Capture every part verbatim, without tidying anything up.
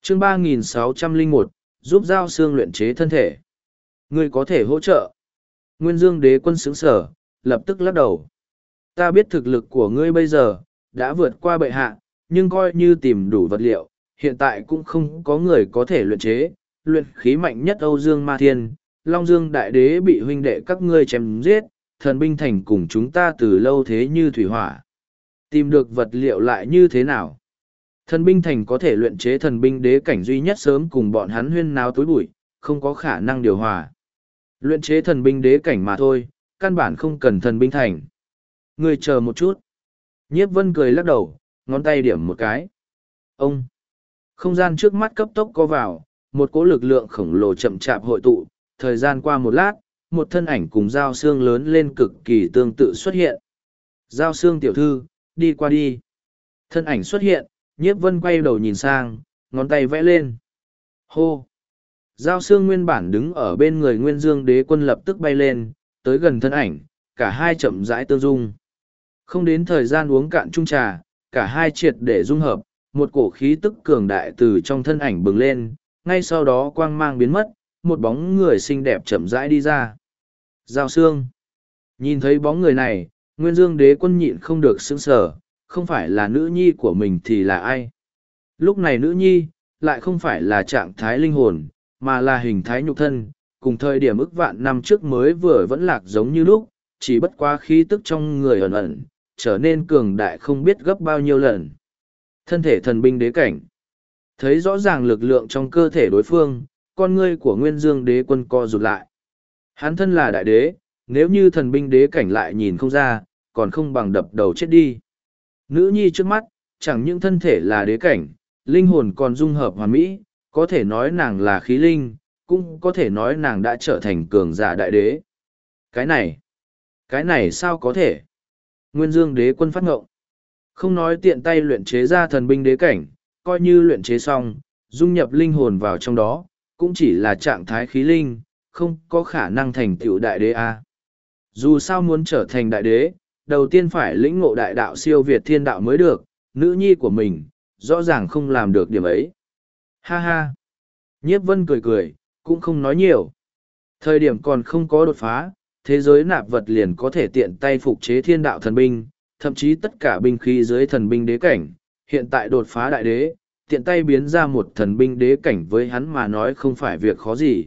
chương ba nghìn sáu trăm lẻ một, giúp Giao Xương luyện chế thân thể. Ngươi có thể hỗ trợ. Nguyên Dương Đế Quân sững sở, lập tức lắc đầu. Ta biết thực lực của ngươi bây giờ, đã vượt qua bệ hạ, nhưng coi như tìm đủ vật liệu, hiện tại cũng không có người có thể luyện chế. Luyện khí mạnh nhất Âu Dương Ma Thiên, Long Dương Đại Đế bị huynh đệ các ngươi chém giết, thần binh thành cùng chúng ta từ lâu thế như thủy hỏa. Tìm được vật liệu lại như thế nào? Thần binh thành có thể luyện chế thần binh đế cảnh duy nhất sớm cùng bọn hắn huyên náo tối bụi, không có khả năng điều hòa. Luyện chế thần binh đế cảnh mà thôi, căn bản không cần thần binh thành. Ngươi chờ một chút. Nhiếp Vân cười lắc đầu, ngón tay điểm một cái. Ông! Không gian trước mắt cấp tốc co vào, một cỗ lực lượng khổng lồ chậm chạp hội tụ, thời gian qua một lát, một thân ảnh cùng Giao Xương lớn lên cực kỳ tương tự xuất hiện. Giao Xương tiểu thư, đi qua đi. Thân ảnh xuất hiện, Nhiếp Vân quay đầu nhìn sang, ngón tay vẽ lên. Hô! Giao Xương nguyên bản đứng ở bên người Nguyên Dương Đế Quân lập tức bay lên, tới gần thân ảnh, cả hai chậm rãi tương dung. Không đến thời gian uống cạn chung trà, cả hai triệt để dung hợp, một cổ khí tức cường đại từ trong thân ảnh bừng lên, ngay sau đó quang mang biến mất, một bóng người xinh đẹp chậm rãi đi ra. Giao Xương. Nhìn thấy bóng người này, Nguyên Dương Đế Quân nhịn không được sững sờ, không phải là nữ nhi của mình thì là ai? Lúc này nữ nhi, lại không phải là trạng thái linh hồn, mà là hình thái nhục thân, cùng thời điểm ức vạn năm trước mới vừa vẫn lạc giống như lúc, chỉ bất quá khí tức trong người ẩn ẩn, trở nên cường đại không biết gấp bao nhiêu lần. Thân thể thần binh đế cảnh. Thấy rõ ràng lực lượng trong cơ thể đối phương, con ngươi của Nguyên Dương Đế Quân co rụt lại. Hắn thân là đại đế, nếu như thần binh đế cảnh lại nhìn không ra, còn không bằng đập đầu chết đi. Nữ nhi trước mắt, chẳng những thân thể là đế cảnh, linh hồn còn dung hợp hoàn mỹ, có thể nói nàng là khí linh, cũng có thể nói nàng đã trở thành cường giả đại đế. Cái này, cái này sao có thể? Nguyên Dương Đế Quân phát ngộng. Không nói tiện tay luyện chế ra thần binh đế cảnh, coi như luyện chế xong, dung nhập linh hồn vào trong đó, cũng chỉ là trạng thái khí linh, không có khả năng thành tựu đại đế a. Dù sao muốn trở thành đại đế, đầu tiên phải lĩnh ngộ đại đạo siêu việt thiên đạo mới được, nữ nhi của mình, rõ ràng không làm được điểm ấy. Ha ha! Nhiếp Vân cười cười, cũng không nói nhiều. Thời điểm còn không có đột phá, thế giới nạp vật liền có thể tiện tay phục chế thiên đạo thần binh, thậm chí tất cả binh khí dưới thần binh đế cảnh. Hiện tại đột phá đại đế, tiện tay biến ra một thần binh đế cảnh với hắn mà nói không phải việc khó gì.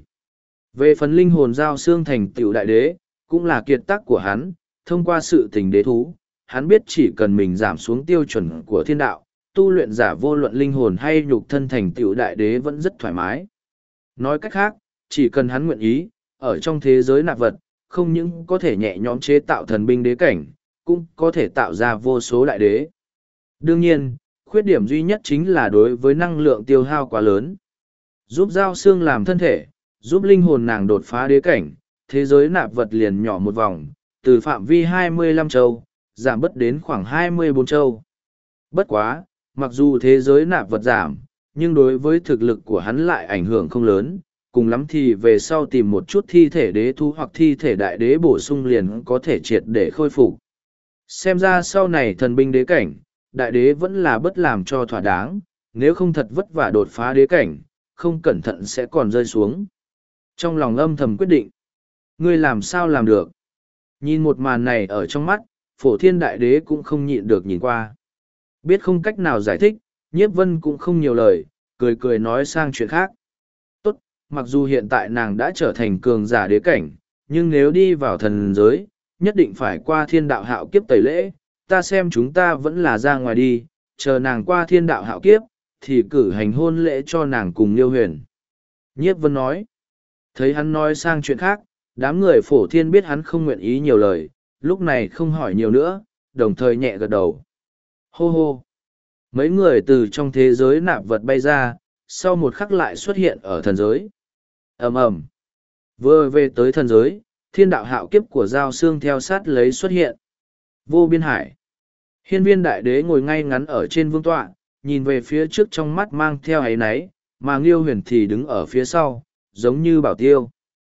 Về phần linh hồn Giao Xương thành tựu đại đế, cũng là kiệt tác của hắn, thông qua sự tình đế thú, hắn biết chỉ cần mình giảm xuống tiêu chuẩn của thiên đạo, tu luyện giả vô luận linh hồn hay nhục thân thành tựu đại đế vẫn rất thoải mái. Nói cách khác, chỉ cần hắn nguyện ý, ở trong thế giới nạp vật, không những có thể nhẹ nhõm chế tạo thần binh đế cảnh, cũng có thể tạo ra vô số đại đế. Đương nhiên, khuyết điểm duy nhất chính là đối với năng lượng tiêu hao quá lớn. Giúp Giao Xương làm thân thể, giúp linh hồn nàng đột phá đế cảnh, thế giới nạp vật liền nhỏ một vòng, từ phạm vi hai mươi lăm châu, giảm bớt đến khoảng hai mươi bốn châu. Bất quá, mặc dù thế giới nạp vật giảm, nhưng đối với thực lực của hắn lại ảnh hưởng không lớn, cùng lắm thì về sau tìm một chút thi thể đế thú hoặc thi thể đại đế bổ sung liền có thể triệt để khôi phục. Xem ra sau này thần binh đế cảnh, đại đế vẫn là bất làm cho thỏa đáng, nếu không thật vất vả đột phá đế cảnh, không cẩn thận sẽ còn rơi xuống. Trong lòng âm thầm quyết định, ngươi làm sao làm được? Nhìn một màn này ở trong mắt, Phổ Thiên đại đế cũng không nhịn được nhìn qua. Biết không cách nào giải thích, Nhiếp Vân cũng không nhiều lời, cười cười nói sang chuyện khác. Tốt, mặc dù hiện tại nàng đã trở thành cường giả đế cảnh, nhưng nếu đi vào thần giới, nhất định phải qua thiên đạo hạo kiếp tẩy lễ, ta xem chúng ta vẫn là ra ngoài đi, chờ nàng qua thiên đạo hạo kiếp, thì cử hành hôn lễ cho nàng cùng Liêu Huyền. Nhiếp Vân nói, thấy hắn nói sang chuyện khác, đám người Phổ Thiên biết hắn không nguyện ý nhiều lời, lúc này không hỏi nhiều nữa, đồng thời nhẹ gật đầu. Hô hô! Mấy người từ trong thế giới nạp vật bay ra, sau một khắc lại xuất hiện ở thần giới. Ầm ầm! Vừa về tới thần giới, thiên đạo hạo kiếp của Giao Xương theo sát lấy xuất hiện. Vô biên hải. Hiên Viên đại đế ngồi ngay ngắn ở trên vương tọa, nhìn về phía trước trong mắt mang theo áy náy, mà Liêu Huyền thì đứng ở phía sau, giống như bảo tiêu.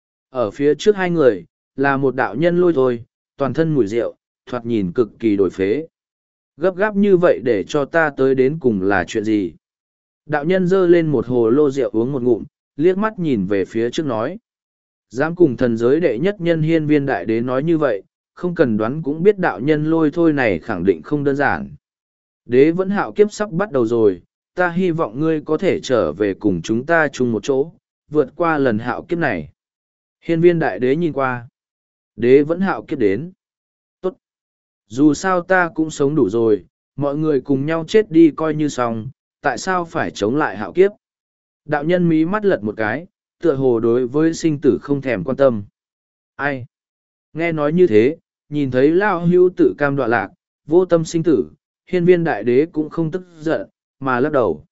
Ở phía trước hai người, là một đạo nhân lôi thôi, toàn thân mùi rượu, thoạt nhìn cực kỳ đổi phế. Gấp gáp như vậy để cho ta tới đến cùng là chuyện gì? Đạo nhân giơ lên một hồ lô rượu uống một ngụm, liếc mắt nhìn về phía trước nói. Dám cùng thần giới đệ nhất nhân hiên viên đại đế nói như vậy, không cần đoán cũng biết đạo nhân lôi thôi này khẳng định không đơn giản. Đế vẫn hạo kiếp sắp bắt đầu rồi, ta hy vọng ngươi có thể trở về cùng chúng ta chung một chỗ, vượt qua lần hạo kiếp này. Hiên viên đại đế nhìn qua. Đế vẫn hạo kiếp đến. Tốt. Dù sao ta cũng sống đủ rồi, mọi người cùng nhau chết đi coi như xong, tại sao phải chống lại hạo kiếp? Đạo nhân mí mắt lật một cái, tựa hồ đối với sinh tử không thèm quan tâm. Ai? Nghe nói như thế, nhìn thấy Lao Hưu tự cam đoạ lạc, vô tâm sinh tử, hiên viên đại đế cũng không tức giận, mà lắc đầu.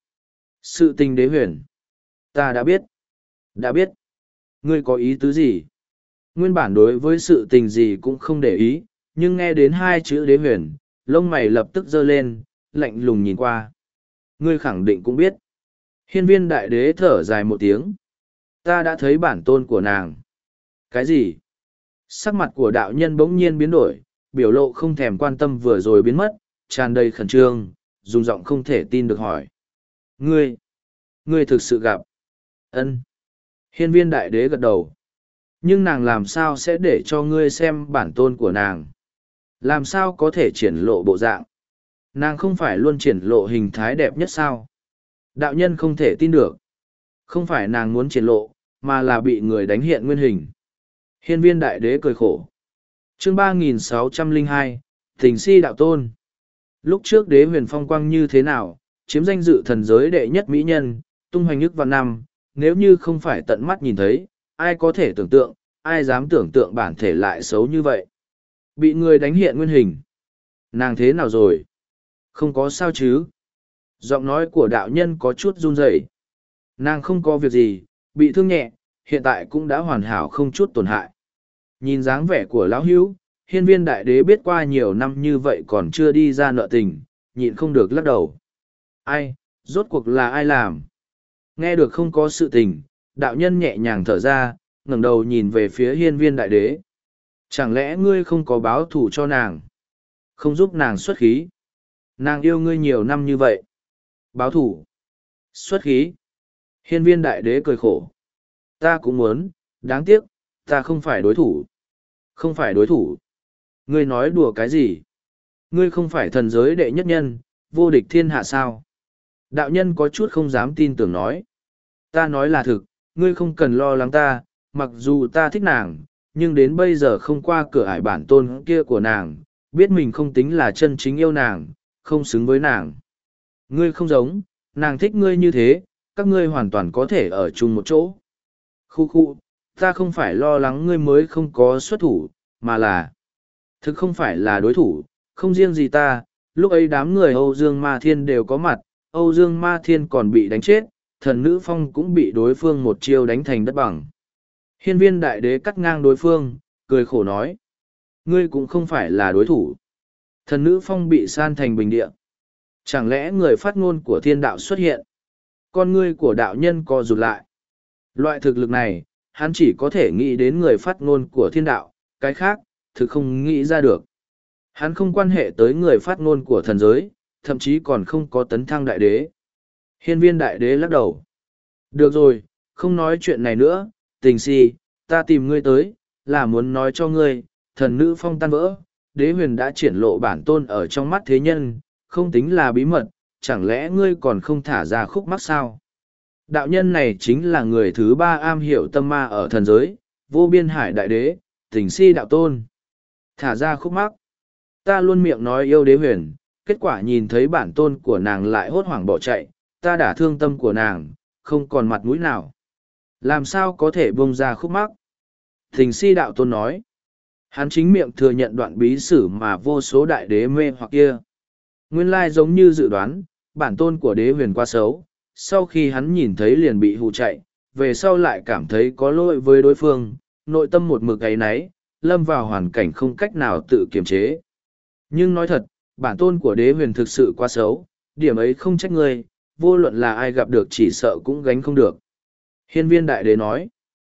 Sự tình đế huyền. Ta đã biết. Đã biết. Ngươi có ý tứ gì? Nguyên bản đối với sự tình gì cũng không để ý, nhưng nghe đến hai chữ đế huyền, lông mày lập tức giơ lên, lạnh lùng nhìn qua. Ngươi khẳng định cũng biết. Hiên viên đại đế thở dài một tiếng. Ta đã thấy bản tôn của nàng. Cái gì? Sắc mặt của đạo nhân bỗng nhiên biến đổi, biểu lộ không thèm quan tâm vừa rồi biến mất, tràn đầy khẩn trương, dùng giọng không thể tin được hỏi. Ngươi, ngươi thực sự gặp. Ân. Hiên viên đại đế gật đầu. Nhưng nàng làm sao sẽ để cho ngươi xem bản tôn của nàng? Làm sao có thể triển lộ bộ dạng? Nàng không phải luôn triển lộ hình thái đẹp nhất sao? Đạo nhân không thể tin được. Không phải nàng muốn triển lộ, mà là bị người đánh hiện nguyên hình. Hiên viên đại đế cười khổ. Chương ba nghìn sáu trăm lẻ hai, Tình si đạo tôn. Lúc trước đế huyền phong quang như thế nào, chiếm danh dự thần giới đệ nhất mỹ nhân, tung hoành ức vạn năm, nếu như không phải tận mắt nhìn thấy, ai có thể tưởng tượng, ai dám tưởng tượng bản thể lại xấu như vậy. Bị người đánh hiện nguyên hình. Nàng thế nào rồi? Không có sao chứ? Giọng nói của đạo nhân có chút run rẩy. Nàng không có việc gì, bị thương nhẹ, hiện tại cũng đã hoàn hảo không chút tổn hại. Nhìn dáng vẻ của lão hữu, hiên viên đại đế biết qua nhiều năm như vậy còn chưa đi ra nợ tình, nhịn không được lắc đầu. Ai, rốt cuộc là ai làm? Nghe được không có sự tình, đạo nhân nhẹ nhàng thở ra, ngẩng đầu nhìn về phía hiên viên đại đế. Chẳng lẽ ngươi không có báo thù cho nàng? Không giúp nàng xuất khí? Nàng yêu ngươi nhiều năm như vậy. Báo thù? Xuất khí? Hiên viên đại đế cười khổ. Ta cũng muốn, đáng tiếc, ta không phải đối thủ. Không phải đối thủ. Ngươi nói đùa cái gì? Ngươi không phải thần giới đệ nhất nhân, vô địch thiên hạ sao? Đạo nhân có chút không dám tin tưởng nói. Ta nói là thực, ngươi không cần lo lắng ta, mặc dù ta thích nàng, nhưng đến bây giờ không qua cửa ải bản tôn kia của nàng, biết mình không tính là chân chính yêu nàng, không xứng với nàng. Ngươi không giống, nàng thích ngươi như thế, các ngươi hoàn toàn có thể ở chung một chỗ. Khu khu, ta không phải lo lắng ngươi mới không có xuất thủ, mà là thực không phải là đối thủ, không riêng gì ta, lúc ấy đám người Âu Dương Ma Thiên đều có mặt, Âu Dương Ma Thiên còn bị đánh chết, thần nữ phong cũng bị đối phương một chiêu đánh thành đất bằng. Hiên viên đại đế cắt ngang đối phương, cười khổ nói. Ngươi cũng không phải là đối thủ. Thần nữ phong bị san thành bình địa. Chẳng lẽ người phát ngôn của thiên đạo xuất hiện? Con ngươi của đạo nhân co rụt lại. Loại thực lực này, hắn chỉ có thể nghĩ đến người phát ngôn của thiên đạo, cái khác, thực không nghĩ ra được. Hắn không quan hệ tới người phát ngôn của thần giới, thậm chí còn không có tấn thăng đại đế. Hiên viên đại đế lắc đầu. Được rồi, không nói chuyện này nữa, tình si, ta tìm ngươi tới, là muốn nói cho ngươi, thần nữ phong tan vỡ, đế huyền đã triển lộ bản tôn ở trong mắt thế nhân, không tính là bí mật, chẳng lẽ ngươi còn không thả ra khúc mắc sao? Đạo nhân này chính là người thứ ba am hiểu tâm ma ở thần giới, vô biên hải đại đế, tình si đạo tôn. Thả ra khúc mắc. Ta luôn miệng nói yêu đế huyền, kết quả nhìn thấy bản tôn của nàng lại hốt hoảng bỏ chạy, ta đã thương tâm của nàng, không còn mặt mũi nào. Làm sao có thể buông ra khúc mắc? Tình si đạo tôn nói. Hắn chính miệng thừa nhận đoạn bí sử mà vô số đại đế mê hoặc kia. Nguyên lai giống như dự đoán, bản tôn của đế huyền quá xấu, sau khi hắn nhìn thấy liền bị hù chạy, về sau lại cảm thấy có lỗi với đối phương, nội tâm một mực ấy náy, lâm vào hoàn cảnh không cách nào tự kiềm chế. Nhưng nói thật, bản tôn của đế huyền thực sự quá xấu, điểm ấy không trách ngươi, vô luận là ai gặp được chỉ sợ cũng gánh không được. Hiên viên đại đế nói,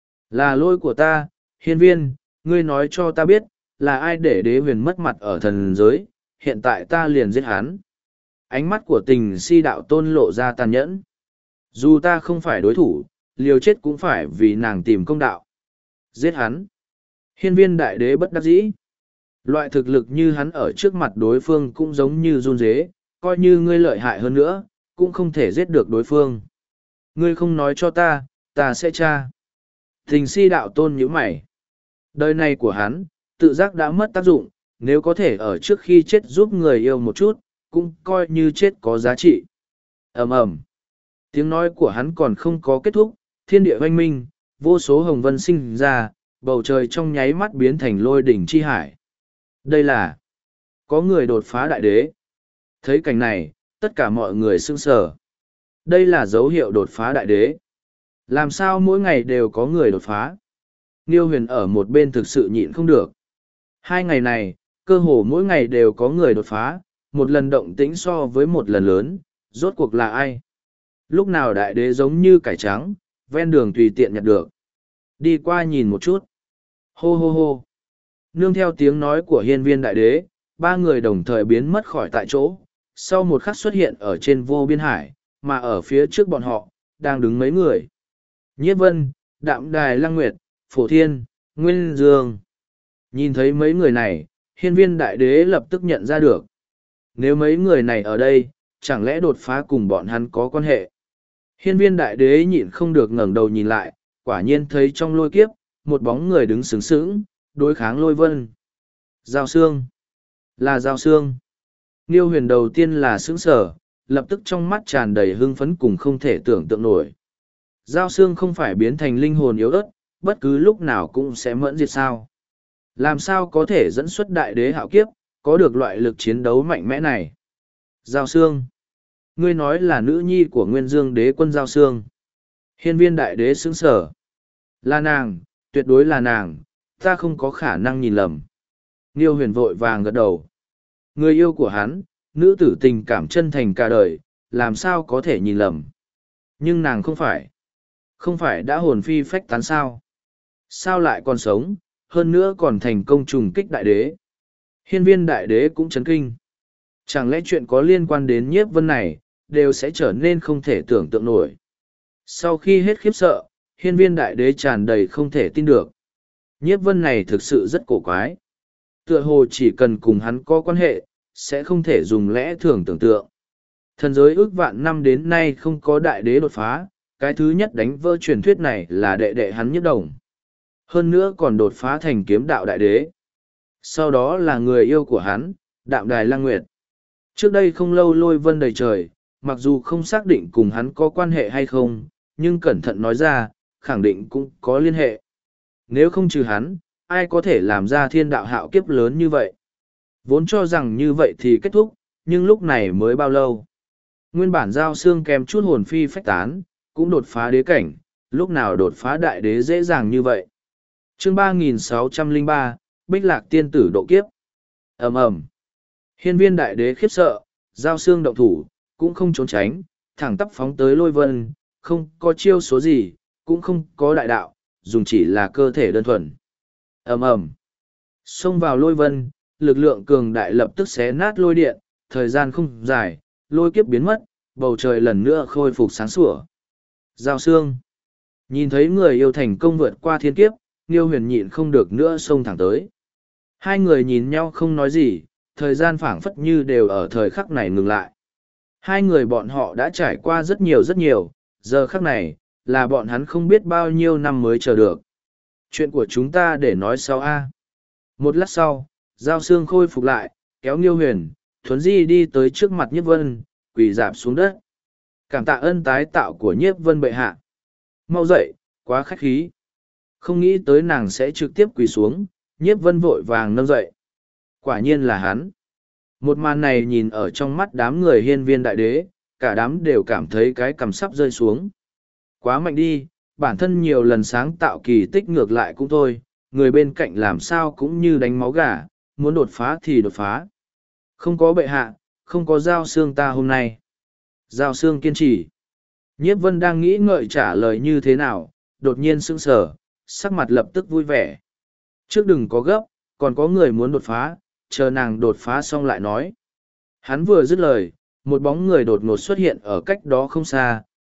là lỗi của ta, hiên viên, ngươi nói cho ta biết, là ai để đế huyền mất mặt ở thần giới, hiện tại ta liền giết hắn. Ánh mắt của tình si đạo tôn lộ ra tàn nhẫn. Dù ta không phải đối thủ, liều chết cũng phải vì nàng tìm công đạo. Giết hắn. Hiên viên đại đế bất đắc dĩ. Loại thực lực như hắn ở trước mặt đối phương cũng giống như run dế, coi như ngươi lợi hại hơn nữa, cũng không thể giết được đối phương. Ngươi không nói cho ta, ta sẽ tra. Tình si đạo tôn nhíu mày. Đời này của hắn, tự giác đã mất tác dụng, nếu có thể ở trước khi chết giúp người yêu một chút, cũng coi như chết có giá trị. Ầm ầm. Tiếng nói của hắn còn không có kết thúc, thiên địa oanh minh, vô số hồng vân sinh ra, bầu trời trong nháy mắt biến thành lôi đỉnh chi hải. Đây là có người đột phá đại đế. Thấy cảnh này, tất cả mọi người sững sờ. Đây là dấu hiệu đột phá đại đế. Làm sao mỗi ngày đều có người đột phá? Niêu Huyền ở một bên thực sự nhịn không được. Hai ngày này, cơ hồ mỗi ngày đều có người đột phá, một lần động tĩnh so với một lần lớn, rốt cuộc là ai? Lúc nào đại đế giống như cải trắng, ven đường tùy tiện nhặt được. Đi qua nhìn một chút. Hô hô hô. Nương theo tiếng nói của hiên viên đại đế, ba người đồng thời biến mất khỏi tại chỗ, sau một khắc xuất hiện ở trên vô biên hải, mà ở phía trước bọn họ, đang đứng mấy người. Nhiếp Vân, Đạm Đài Lăng Nguyệt, Phổ Thiên, Nguyên Dương. Nhìn thấy mấy người này, hiên viên đại đế lập tức nhận ra được. Nếu mấy người này ở đây, chẳng lẽ đột phá cùng bọn hắn có quan hệ? Hiên viên đại đế nhịn không được ngẩng đầu nhìn lại, quả nhiên thấy trong lôi kiếp, một bóng người đứng sướng sướng, đối kháng lôi vân. Giao Sương. Là Giao Sương. Niêu Huyền đầu tiên là sướng sở, lập tức trong mắt tràn đầy hưng phấn cùng không thể tưởng tượng nổi. Giao Sương không phải biến thành linh hồn yếu ớt, bất cứ lúc nào cũng sẽ mẫn diệt sao. Làm sao có thể dẫn xuất đại đế hạo kiếp, có được loại lực chiến đấu mạnh mẽ này? Giao Sương. Ngươi nói là nữ nhi của Nguyên Dương đế quân Giao Sương. Hiên viên đại đế sướng sở. Là nàng, tuyệt đối là nàng, ta không có khả năng nhìn lầm. Niêu Huyền vội vàng gật đầu. Người yêu của hắn, nữ tử tình cảm chân thành cả đời, làm sao có thể nhìn lầm. Nhưng nàng không phải. Không phải đã hồn phi phách tán sao? Sao lại còn sống, hơn nữa còn thành công trùng kích đại đế? Hiên viên đại đế cũng chấn kinh. Chẳng lẽ chuyện có liên quan đến Nhiếp Vân này, đều sẽ trở nên không thể tưởng tượng nổi. Sau khi hết khiếp sợ, hiên viên đại đế tràn đầy không thể tin được. Nhiếp Vân này thực sự rất cổ quái. Tựa hồ chỉ cần cùng hắn có quan hệ, sẽ không thể dùng lẽ thường tưởng tượng. Thần giới ước vạn năm đến nay không có đại đế đột phá, cái thứ nhất đánh vỡ truyền thuyết này là đệ đệ hắn Nhiếp Đồng. Hơn nữa còn đột phá thành kiếm đạo đại đế. Sau đó là người yêu của hắn, Đạm Đài Lăng Nguyệt. Trước đây không lâu lôi vân đầy trời, mặc dù không xác định cùng hắn có quan hệ hay không, nhưng cẩn thận nói ra, khẳng định cũng có liên hệ. Nếu không trừ hắn, ai có thể làm ra thiên đạo hạo kiếp lớn như vậy? Vốn cho rằng như vậy thì kết thúc, nhưng lúc này mới bao lâu? Nguyên bản Giao Sương kèm chút hồn phi phách tán, cũng đột phá đế cảnh, lúc nào đột phá đại đế dễ dàng như vậy? Chương ba nghìn sáu trăm lẻ ba, Bích Lạc tiên tử độ kiếp. Ầm ầm. Hiên viên đại đế khiếp sợ, Giao Sương động thủ, cũng không trốn tránh, thẳng tắp phóng tới lôi vân, không có chiêu số gì, cũng không có đại đạo, dùng chỉ là cơ thể đơn thuần. Ầm ầm. Xông vào lôi vân, lực lượng cường đại lập tức xé nát lôi điện, thời gian không dài, lôi kiếp biến mất, bầu trời lần nữa khôi phục sáng sủa. Giao Sương. Nhìn thấy người yêu thành công vượt qua thiên kiếp, Niêu Huyền nhịn không được nữa xông thẳng tới. Hai người nhìn nhau không nói gì, thời gian phảng phất như đều ở thời khắc này ngừng lại. Hai người bọn họ đã trải qua rất nhiều rất nhiều, giờ khắc này, là bọn hắn không biết bao nhiêu năm mới chờ được. Chuyện của chúng ta để nói sau a. Một lát sau, Giao Sương khôi phục lại, kéo Niêu Huyền, thuấn di đi tới trước mặt Nhiếp Vân, quỳ rạp xuống đất. Cảm tạ ân tái tạo của Nhiếp Vân bệ hạ. Mau dậy, quá khách khí. Không nghĩ tới nàng sẽ trực tiếp quỳ xuống, Nhiếp Vân vội vàng nâng dậy. Quả nhiên là hắn. Một màn này nhìn ở trong mắt đám người hiên viên đại đế, cả đám đều cảm thấy cái cằm sắp rơi xuống. Quá mạnh đi, bản thân nhiều lần sáng tạo kỳ tích ngược lại cũng thôi, người bên cạnh làm sao cũng như đánh máu gà, muốn đột phá thì đột phá. Không có bệ hạ, không có Giao Sương ta hôm nay. Giao Sương kiên trì. Nhiếp Vân đang nghĩ ngợi trả lời như thế nào, đột nhiên sững sờ, sắc mặt lập tức vui vẻ. Trước đừng có gấp, còn có người muốn đột phá, chờ nàng đột phá xong lại nói. Hắn vừa dứt lời, một bóng người đột ngột xuất hiện ở cách đó không xa,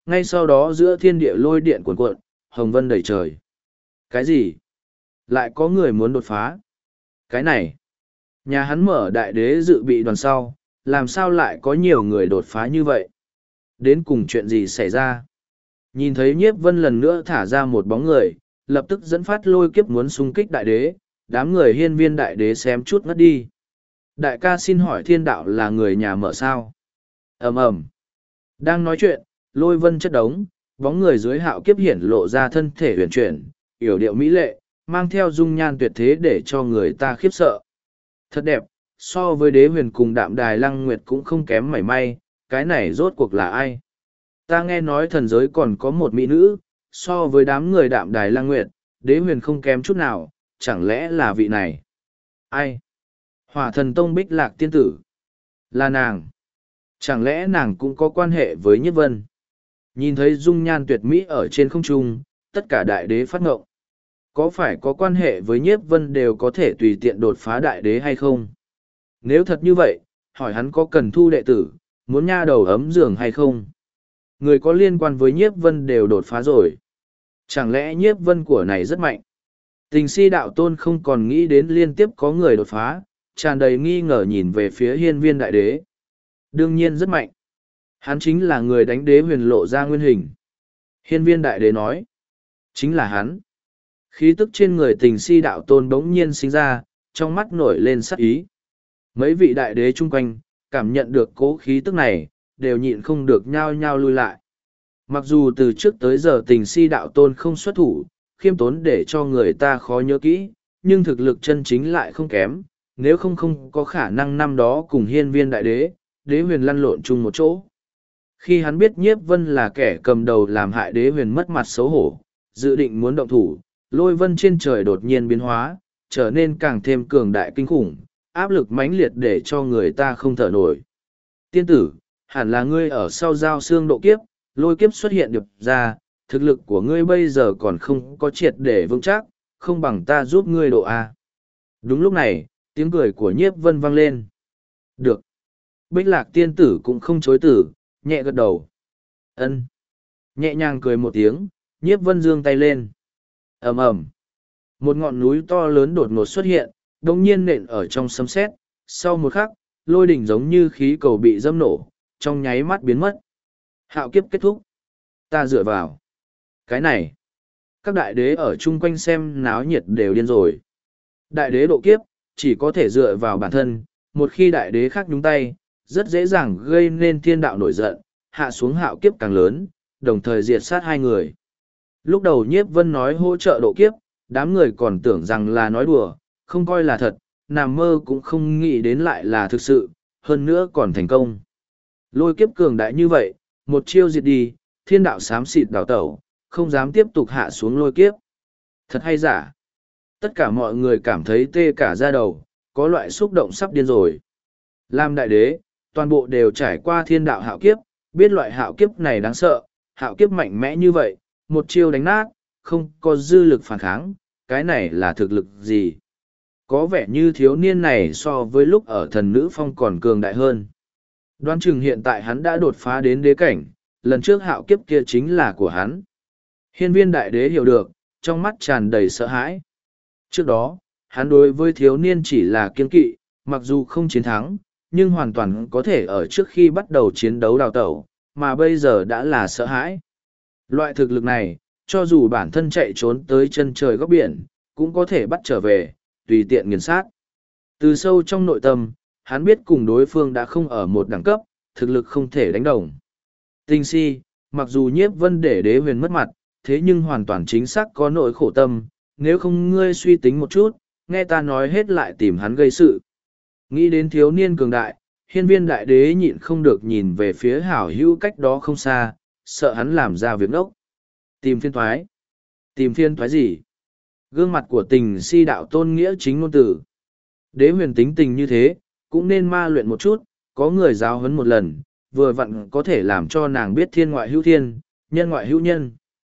Ngay sau đó giữa thiên địa lôi điện cuồn cuộn, hồng vân đầy trời. Cái gì? Lại có người muốn đột phá? Cái này, nhà hắn mở đại đế dự bị đoàn sau, làm sao lại có nhiều người đột phá như vậy? Đến cùng chuyện gì xảy ra? Nhìn thấy nhiếp vân lần nữa thả ra một bóng người, lập tức dẫn phát lôi kiếp muốn xung kích đại đế, đám người hiên viên đại đế xém chút ngất đi. Đại ca xin hỏi thiên đạo là người nhà mở sao? Ầm ầm. Đang nói chuyện, lôi vân chất đống, bóng người dưới hạo kiếp hiển lộ ra thân thể huyền chuyển, yểu điệu mỹ lệ, mang theo dung nhan tuyệt thế để cho người ta khiếp sợ. Thật đẹp, so với đế huyền cùng đạm đài lăng nguyệt cũng không kém mảy may, cái này rốt cuộc là ai? Ta nghe nói thần giới còn có một mỹ nữ, so với đám người đạm đài lăng nguyệt, đế huyền không kém chút nào, chẳng lẽ là vị này? Ai? Hỏa thần tông bích lạc tiên tử. Là nàng. Chẳng lẽ nàng cũng có quan hệ với nhiếp vân? Nhìn thấy dung nhan tuyệt mỹ ở trên không trung, tất cả đại đế phát ngộng. Có phải có quan hệ với nhiếp vân đều có thể tùy tiện đột phá đại đế hay không? Nếu thật như vậy, hỏi hắn có cần thu đệ tử, muốn nha đầu ấm giường hay không? Người có liên quan với nhiếp vân đều đột phá rồi. Chẳng lẽ nhiếp vân của này rất mạnh? Tình si đạo tôn không còn nghĩ đến liên tiếp có người đột phá, tràn đầy nghi ngờ nhìn về phía hiên viên đại đế. Đương nhiên rất mạnh. Hắn chính là người đánh đế huyền lộ ra nguyên hình. Hiên viên đại đế nói. Chính là hắn. Khí tức trên người tình si đạo tôn bỗng nhiên sinh ra, trong mắt nổi lên sắc ý. Mấy vị đại đế chung quanh, cảm nhận được cố khí tức này, đều nhịn không được nhao nhao lui lại. Mặc dù từ trước tới giờ tình si đạo tôn không xuất thủ, khiêm tốn để cho người ta khó nhớ kỹ, nhưng thực lực chân chính lại không kém, nếu không không có khả năng năm đó cùng hiên viên đại đế, đế huyền lăn lộn chung một chỗ. Khi hắn biết nhiếp vân là kẻ cầm đầu làm hại đế huyền mất mặt xấu hổ, dự định muốn động thủ, lôi vân trên trời đột nhiên biến hóa, trở nên càng thêm cường đại kinh khủng, áp lực mãnh liệt để cho người ta không thở nổi. Tiên tử, hẳn là ngươi ở sau giao xương độ kiếp, lôi kiếp xuất hiện được ra, thực lực của ngươi bây giờ còn không có triệt để vững chắc, không bằng ta giúp ngươi độ A. Đúng lúc này, tiếng cười của nhiếp vân vang lên. Được. Bích lạc tiên tử cũng không chối tử, nhẹ gật đầu. Ân. Nhẹ nhàng cười một tiếng, nhiếp vân giương tay lên. Ầm ầm. Một ngọn núi to lớn đột ngột xuất hiện, đồng nhiên nện ở trong sấm sét. Sau một khắc, lôi đỉnh giống như khí cầu bị dâm nổ, trong nháy mắt biến mất. Hạo kiếp kết thúc. Ta dựa vào. Cái này. Các đại đế ở chung quanh xem náo nhiệt đều điên rồi. Đại đế độ kiếp, chỉ có thể dựa vào bản thân, một khi đại đế khác nhúng tay, rất dễ dàng gây nên thiên đạo nổi giận, hạ xuống hạo kiếp càng lớn, đồng thời diệt sát hai người. Lúc đầu nhiếp vân nói hỗ trợ độ kiếp, đám người còn tưởng rằng là nói đùa, không coi là thật, nằm mơ cũng không nghĩ đến lại là thực sự, hơn nữa còn thành công. Lôi kiếp cường đại như vậy, một chiêu diệt đi, thiên đạo xám xịt đào tẩu, không dám tiếp tục hạ xuống lôi kiếp. Thật hay giả? Tất cả mọi người cảm thấy tê cả da đầu, có loại xúc động sắp điên rồi. Làm đại đế, toàn bộ đều trải qua thiên đạo hạo kiếp, biết loại hạo kiếp này đáng sợ, hạo kiếp mạnh mẽ như vậy, một chiêu đánh nát, không có dư lực phản kháng, cái này là thực lực gì? Có vẻ như thiếu niên này so với lúc ở thần nữ phong còn cường đại hơn. Đoán chừng hiện tại hắn đã đột phá đến đế cảnh, lần trước hạo kiếp kia chính là của hắn. Hiên viên đại đế hiểu được, trong mắt tràn đầy sợ hãi. Trước đó, hắn đối với thiếu niên chỉ là kiên kỵ, mặc dù không chiến thắng, nhưng hoàn toàn có thể ở trước khi bắt đầu chiến đấu đào tẩu, mà bây giờ đã là sợ hãi. Loại thực lực này, cho dù bản thân chạy trốn tới chân trời góc biển, cũng có thể bắt trở về, tùy tiện nghiền sát. Từ sâu trong nội tâm, hắn biết cùng đối phương đã không ở một đẳng cấp, thực lực không thể đánh đồng. Tinh si, mặc dù nhiếp vân để đế huyền mất mặt, thế nhưng hoàn toàn chính xác có nỗi khổ tâm, nếu không ngươi suy tính một chút, nghe ta nói hết lại tìm hắn gây sự. Nghĩ đến thiếu niên cường đại, hiên viên đại đế nhịn không được nhìn về phía hảo hữu cách đó không xa, sợ hắn làm ra việc ngốc. Tìm phiên thoái. Tìm phiên thoái gì? Gương mặt của tình si đạo tôn nghĩa chính ngôn tử. Đế huyền tính tình như thế, cũng nên ma luyện một chút, có người giáo huấn một lần, vừa vặn có thể làm cho nàng biết thiên ngoại hữu thiên, nhân ngoại hữu nhân.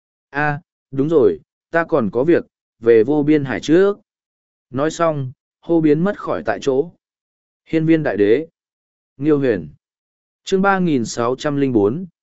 A, đúng rồi, ta còn có việc, về vô biên hải trước. Nói xong, hô biến mất khỏi tại chỗ. Hiên viên đại đế. Nghiêu huyền. Chương ba nghìn sáu trăm lẻ bốn,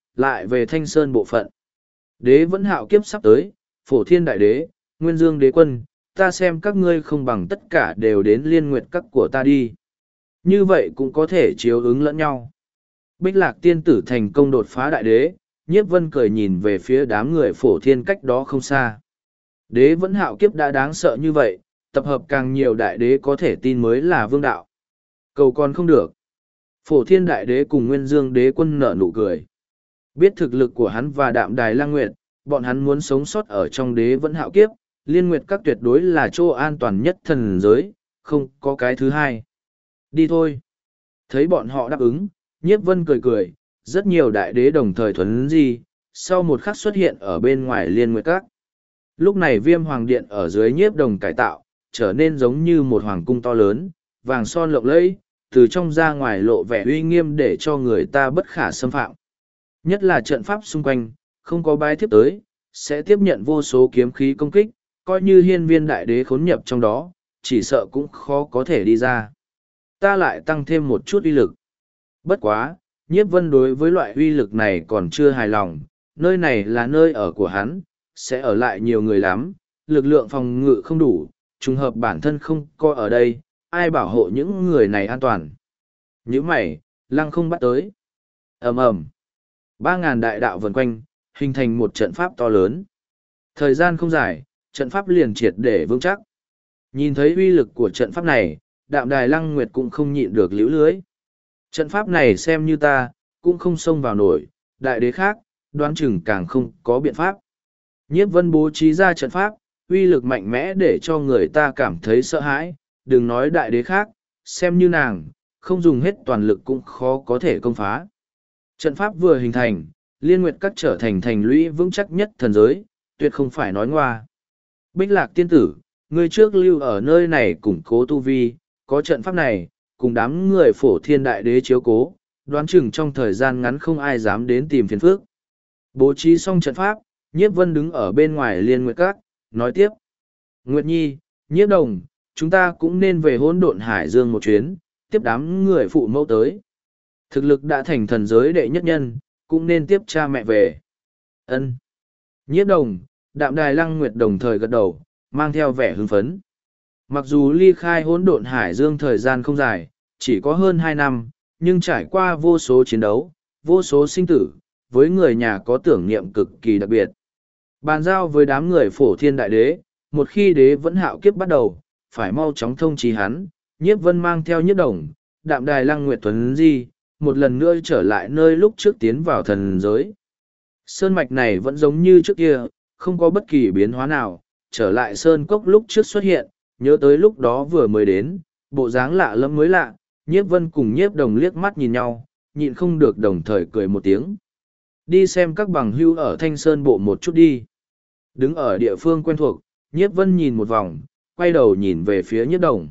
lại về Thanh Sơn bộ phận. Đế vẫn hạo kiếp sắp tới, phổ thiên đại đế, nguyên dương đế quân, ta xem các ngươi không bằng tất cả đều đến liên nguyệt các của ta đi. Như vậy cũng có thể chiếu ứng lẫn nhau. Bích lạc tiên tử thành công đột phá đại đế, nhiếp vân cười nhìn về phía đám người phổ thiên cách đó không xa. Đế vẫn hạo kiếp đã đáng sợ như vậy, tập hợp càng nhiều đại đế có thể tin mới là vương đạo. Cầu còn không được. Phổ thiên đại đế cùng nguyên dương đế quân nở nụ cười. Biết thực lực của hắn và đạm đài lang nguyệt, bọn hắn muốn sống sót ở trong đế vẫn hạo kiếp, liên nguyệt các tuyệt đối là chỗ an toàn nhất thần giới, không có cái thứ hai. Đi thôi. Thấy bọn họ đáp ứng, nhiếp vân cười cười, rất nhiều đại đế đồng thời thuấn di, sau một khắc xuất hiện ở bên ngoài liên nguyệt các. Lúc này viêm hoàng điện ở dưới nhiếp đồng cải tạo, trở nên giống như một hoàng cung to lớn, vàng son lộng lẫy, từ trong ra ngoài lộ vẻ uy nghiêm để cho người ta bất khả xâm phạm. Nhất là trận pháp xung quanh, không có bái thiếp tới, sẽ tiếp nhận vô số kiếm khí công kích, coi như hiên viên đại đế khốn nhập trong đó, chỉ sợ cũng khó có thể đi ra. Ta lại tăng thêm một chút uy lực. Bất quá, nhiếp vân đối với loại uy lực này còn chưa hài lòng, nơi này là nơi ở của hắn, sẽ ở lại nhiều người lắm, lực lượng phòng ngự không đủ, trùng hợp bản thân không coi ở đây, ai bảo hộ những người này an toàn. Những mày, lăng không bắt tới. ầm ầm ba ngàn đại đạo vần quanh, hình thành một trận pháp to lớn. Thời gian không dài, trận pháp liền triệt để vững chắc. Nhìn thấy uy lực của trận pháp này, đạm đài lăng nguyệt cũng không nhịn được liễu lưới. Trận pháp này xem như ta, cũng không xông vào nổi, đại đế khác, đoán chừng càng không có biện pháp. Nhiếp vân bố trí ra trận pháp, uy lực mạnh mẽ để cho người ta cảm thấy sợ hãi, đừng nói đại đế khác, xem như nàng, không dùng hết toàn lực cũng khó có thể công phá. Trận pháp vừa hình thành, liên nguyệt các trở thành thành lũy vững chắc nhất thần giới, tuyệt không phải nói ngoa. Bích lạc tiên tử, ngươi trước lưu ở nơi này củng cố tu vi, có trận pháp này, cùng đám người phổ thiên đại đế chiếu cố, đoán chừng trong thời gian ngắn không ai dám đến tìm phiền phước. Bố trí xong trận pháp, nhiếp vân đứng ở bên ngoài liên nguyệt các, nói tiếp. Nguyệt nhi, nhiếp đồng, chúng ta cũng nên về hỗn độn hải dương một chuyến, tiếp đám người phụ mẫu tới. Thực lực đã thành thần giới đệ nhất nhân, cũng nên tiếp cha mẹ về. Ân. Nhiếp đồng, đạm đài lăng nguyệt đồng thời gật đầu, mang theo vẻ hưng phấn. Mặc dù ly khai hỗn độn hải dương thời gian không dài, chỉ có hơn hai năm, nhưng trải qua vô số chiến đấu, vô số sinh tử, với người nhà có tưởng niệm cực kỳ đặc biệt. Bàn giao với đám người phổ thiên đại đế, một khi đế vẫn hạo kiếp bắt đầu, phải mau chóng thông trí hắn, nhiếp vân mang theo nhiếp đồng, đạm đài lăng nguyệt tuấn di, một lần nữa trở lại nơi lúc trước tiến vào thần giới. Sơn mạch này vẫn giống như trước kia, không có bất kỳ biến hóa nào, trở lại sơn cốc lúc trước xuất hiện, nhớ tới lúc đó vừa mới đến, bộ dáng lạ lẫm mới lạ, nhiếp vân cùng nhiếp đồng liếc mắt nhìn nhau, nhịn không được đồng thời cười một tiếng. Đi xem các bằng hưu ở Thanh Sơn bộ một chút đi. Đứng ở địa phương quen thuộc, nhiếp vân nhìn một vòng, quay đầu nhìn về phía nhiếp đồng.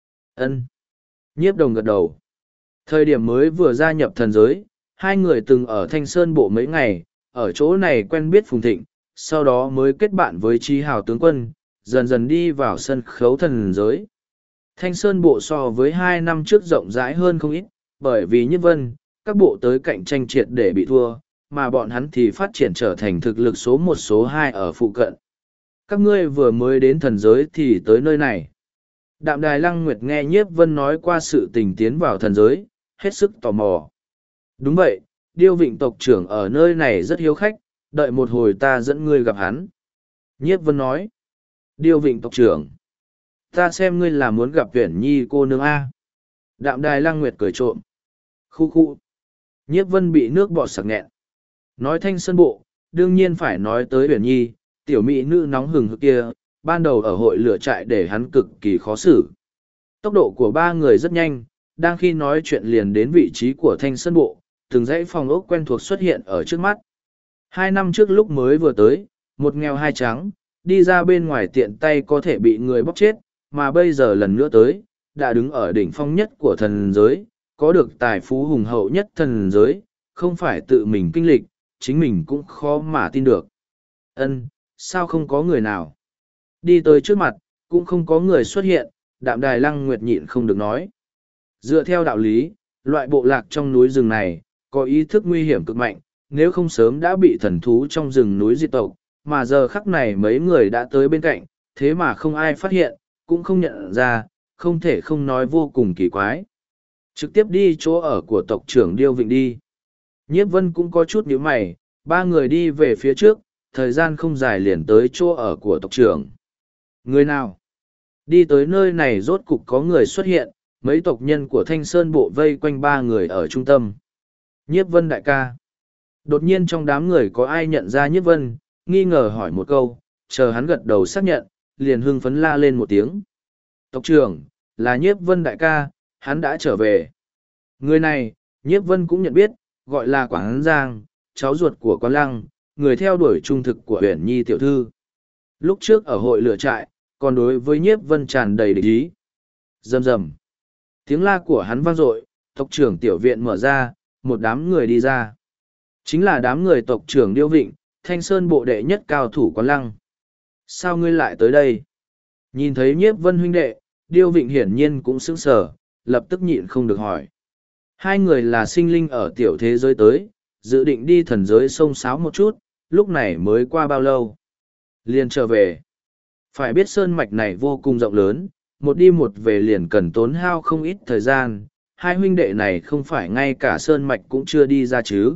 Ân. Nhiếp đồng gật đầu. Thời điểm mới vừa gia nhập thần giới, hai người từng ở Thanh Sơn bộ mấy ngày, ở chỗ này quen biết Phùng Thịnh, sau đó mới kết bạn với Trí Hào tướng quân, dần dần đi vào sân khấu thần giới. Thanh Sơn bộ so với hai năm trước rộng rãi hơn không ít, bởi vì nhiếp vân, các bộ tới cạnh tranh triệt để bị thua, mà bọn hắn thì phát triển trở thành thực lực số một số hai ở phụ cận. Các ngươi vừa mới đến thần giới thì tới nơi này. Đạm đài lăng nguyệt nghe nhiếp vân nói qua sự tình tiến vào thần giới, hết sức tò mò. Đúng vậy, điêu vịnh tộc trưởng ở nơi này rất hiếu khách, đợi một hồi ta dẫn ngươi gặp hắn. Nhiếp vân nói. Điêu vịnh tộc trưởng. Ta xem ngươi là muốn gặp Uyển Nhi cô nương A. Đạm đài lăng nguyệt cười trộm. Khu khu. Nhiếp vân bị nước bọt sặc nghẹn. Nói Thanh Sơn bộ, đương nhiên phải nói tới Uyển Nhi, tiểu mỹ nữ nóng hừng hực kia, ban đầu ở hội lửa trại để hắn cực kỳ khó xử. Tốc độ của ba người rất nhanh, đang khi nói chuyện liền đến vị trí của Thanh Sơn bộ, từng dãy phòng ốc quen thuộc xuất hiện ở trước mắt. Hai năm trước lúc mới vừa tới, một nghèo hai trắng, đi ra bên ngoài tiện tay có thể bị người bóc chết, mà bây giờ lần nữa tới, đã đứng ở đỉnh phong nhất của thần giới, có được tài phú hùng hậu nhất thần giới, không phải tự mình kinh lịch, chính mình cũng khó mà tin được. Ân, sao không có người nào? Đi tới trước mặt, cũng không có người xuất hiện, đạm đài lăng nguyệt nhịn không được nói. Dựa theo đạo lý, loại bộ lạc trong núi rừng này, có ý thức nguy hiểm cực mạnh, nếu không sớm đã bị thần thú trong rừng núi diệt tộc, mà giờ khắc này mấy người đã tới bên cạnh, thế mà không ai phát hiện, cũng không nhận ra, không thể không nói vô cùng kỳ quái. Trực tiếp đi chỗ ở của tộc trưởng Điêu Vịnh đi. Nhiếp Vân cũng có chút nhíu mày, ba người đi về phía trước, thời gian không dài liền tới chỗ ở của tộc trưởng. Người nào? Đi tới nơi này rốt cục có người xuất hiện, mấy tộc nhân của Thanh Sơn bộ vây quanh ba người ở trung tâm. Nhiếp Vân đại ca. Đột nhiên trong đám người có ai nhận ra Nhiếp Vân, nghi ngờ hỏi một câu, chờ hắn gật đầu xác nhận, liền hưng phấn la lên một tiếng. Tộc trưởng, là Nhiếp Vân đại ca, hắn đã trở về. Người này, Nhiếp Vân cũng nhận biết, gọi là Quảng Giang, cháu ruột của Quán Lăng, người theo đuổi trung thực của Uyển Nhi tiểu thư. Lúc trước ở hội lửa trại, còn đối với Nhiếp Vân tràn đầy địch ý. Rầm rầm. Tiếng la của hắn vang dội, tộc trưởng tiểu viện mở ra, một đám người đi ra. Chính là đám người tộc trưởng Điêu Vịnh, Thanh Sơn bộ đệ nhất cao thủ Quán Lăng. Sao ngươi lại tới đây? Nhìn thấy Nhiếp Vân huynh đệ, Điêu Vịnh hiển nhiên cũng sững sờ, lập tức nhịn không được hỏi. Hai người là sinh linh ở tiểu thế giới tới, dự định đi thần giới xông xáo một chút, lúc này mới qua bao lâu. Liền trở về. Phải biết sơn mạch này vô cùng rộng lớn, một đi một về liền cần tốn hao không ít thời gian, hai huynh đệ này không phải ngay cả sơn mạch cũng chưa đi ra chứ.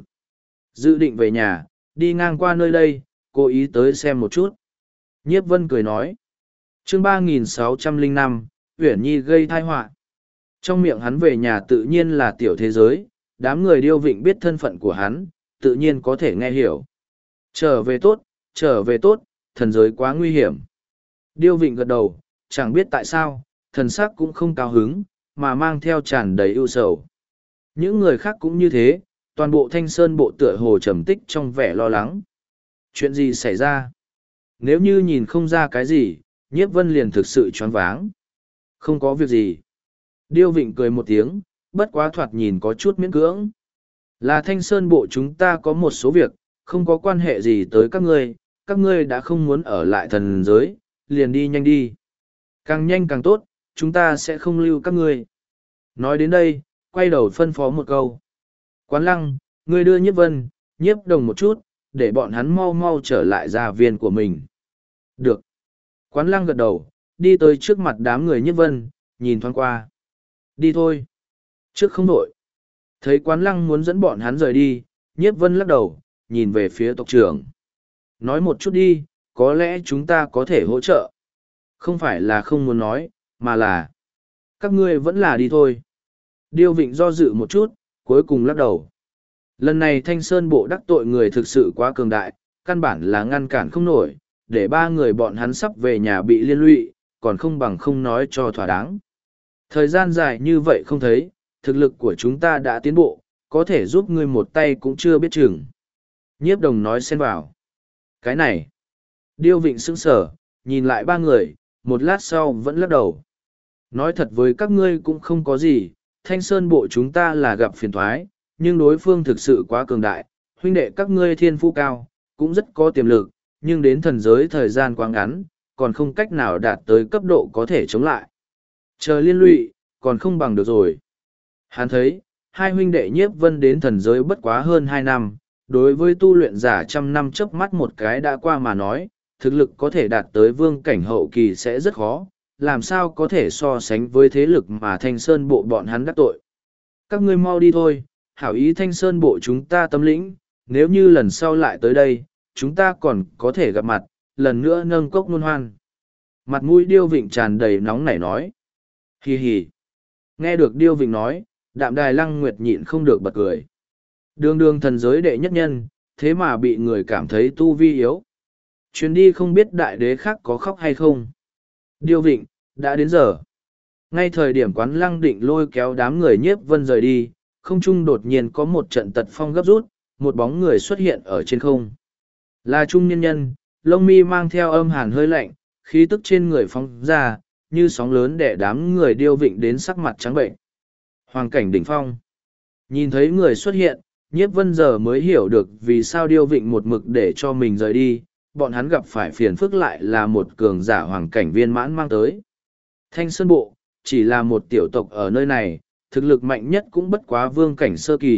Dự định về nhà, đi ngang qua nơi đây, cố ý tới xem một chút. Nhiếp Vân cười nói. Chương ba nghìn sáu trăm lẻ năm, Uyển Nhi gây tai họa. Trong miệng hắn về nhà tự nhiên là tiểu thế giới, đám người Điêu Vịnh biết thân phận của hắn, tự nhiên có thể nghe hiểu. Trở về tốt, trở về tốt, thần giới quá nguy hiểm. Điêu Vịnh gật đầu, chẳng biết tại sao, thần sắc cũng không cao hứng, mà mang theo tràn đầy ưu sầu. Những người khác cũng như thế, toàn bộ Thanh Sơn bộ tựa hồ trầm tích trong vẻ lo lắng. Chuyện gì xảy ra? Nếu như nhìn không ra cái gì, Nhiếp Vân liền thực sự choáng váng. Không có việc gì. Điêu Vịnh cười một tiếng, bất quá thoạt nhìn có chút miễn cưỡng. Là Thanh Sơn bộ chúng ta có một số việc, không có quan hệ gì tới các ngươi, các ngươi đã không muốn ở lại thần giới, liền đi nhanh đi. Càng nhanh càng tốt, chúng ta sẽ không lưu các ngươi. Nói đến đây, quay đầu phân phó một câu. Quán Lăng, ngươi đưa Nhiếp Vân, Nhiếp Đồng một chút, để bọn hắn mau mau trở lại gia viên của mình. Được. Quán Lăng gật đầu, đi tới trước mặt đám người Nhiếp Vân, nhìn thoáng qua. Đi thôi. Trước không đổi. Thấy Quán Lăng muốn dẫn bọn hắn rời đi, Nhiếp Vân lắc đầu, nhìn về phía tộc trưởng. Nói một chút đi, có lẽ chúng ta có thể hỗ trợ. Không phải là không muốn nói, mà là các ngươi vẫn là đi thôi. Điêu Vịnh do dự một chút, cuối cùng lắc đầu. Lần này Thanh Sơn bộ đắc tội người thực sự quá cường đại, căn bản là ngăn cản không nổi, để ba người bọn hắn sắp về nhà bị liên lụy, còn không bằng không nói cho thỏa đáng. Thời gian dài như vậy không thấy, thực lực của chúng ta đã tiến bộ, có thể giúp ngươi một tay cũng chưa biết chừng. Nhiếp Đồng nói xen vào. Cái này. Điêu Vịnh sững sờ, nhìn lại ba người, một lát sau vẫn lắc đầu. Nói thật với các ngươi cũng không có gì, Thanh Sơn bộ chúng ta là gặp phiền thoái, nhưng đối phương thực sự quá cường đại, huynh đệ các ngươi thiên phú cao, cũng rất có tiềm lực, nhưng đến thần giới thời gian quá ngắn, còn không cách nào đạt tới cấp độ có thể chống lại. Chờ liên lụy, còn không bằng được rồi. Hắn thấy, hai huynh đệ Nhiếp Vân đến thần giới bất quá hơn hai năm, đối với tu luyện giả trăm năm chớp mắt một cái đã qua mà nói, thực lực có thể đạt tới vương cảnh hậu kỳ sẽ rất khó, làm sao có thể so sánh với thế lực mà Thanh Sơn bộ bọn hắn đắc tội. Các ngươi mau đi thôi, hảo ý Thanh Sơn bộ chúng ta tâm lĩnh, nếu như lần sau lại tới đây, chúng ta còn có thể gặp mặt, lần nữa nâng cốc nôn hoan. Mặt mũi Điêu Vịnh tràn đầy nóng nảy nói. Hì hì. Nghe được Điêu Vịnh nói, Đạm Đài Lăng Nguyệt nhịn không được bật cười. Đường đường thần giới đệ nhất nhân, thế mà bị người cảm thấy tu vi yếu. Chuyến đi không biết đại đế khác có khóc hay không. Điêu Vịnh, đã đến giờ. Ngay thời điểm Quán Lăng định lôi kéo đám người Nhiếp Vân rời đi, không trung đột nhiên có một trận tật phong gấp rút, một bóng người xuất hiện ở trên không. Là trung niên nhân, lông mi mang theo âm hàn hơi lạnh, khí tức trên người phóng ra, như sóng lớn để đám người Điêu Vịnh đến sắc mặt trắng bệnh. Hoàng cảnh đỉnh phong. Nhìn thấy người xuất hiện, Nhiếp Vân giờ mới hiểu được vì sao Điêu Vịnh một mực để cho mình rời đi, bọn hắn gặp phải phiền phức lại là một cường giả hoàng cảnh viên mãn mang tới. Thanh Sơn bộ, chỉ là một tiểu tộc ở nơi này, thực lực mạnh nhất cũng bất quá vương cảnh sơ kỳ,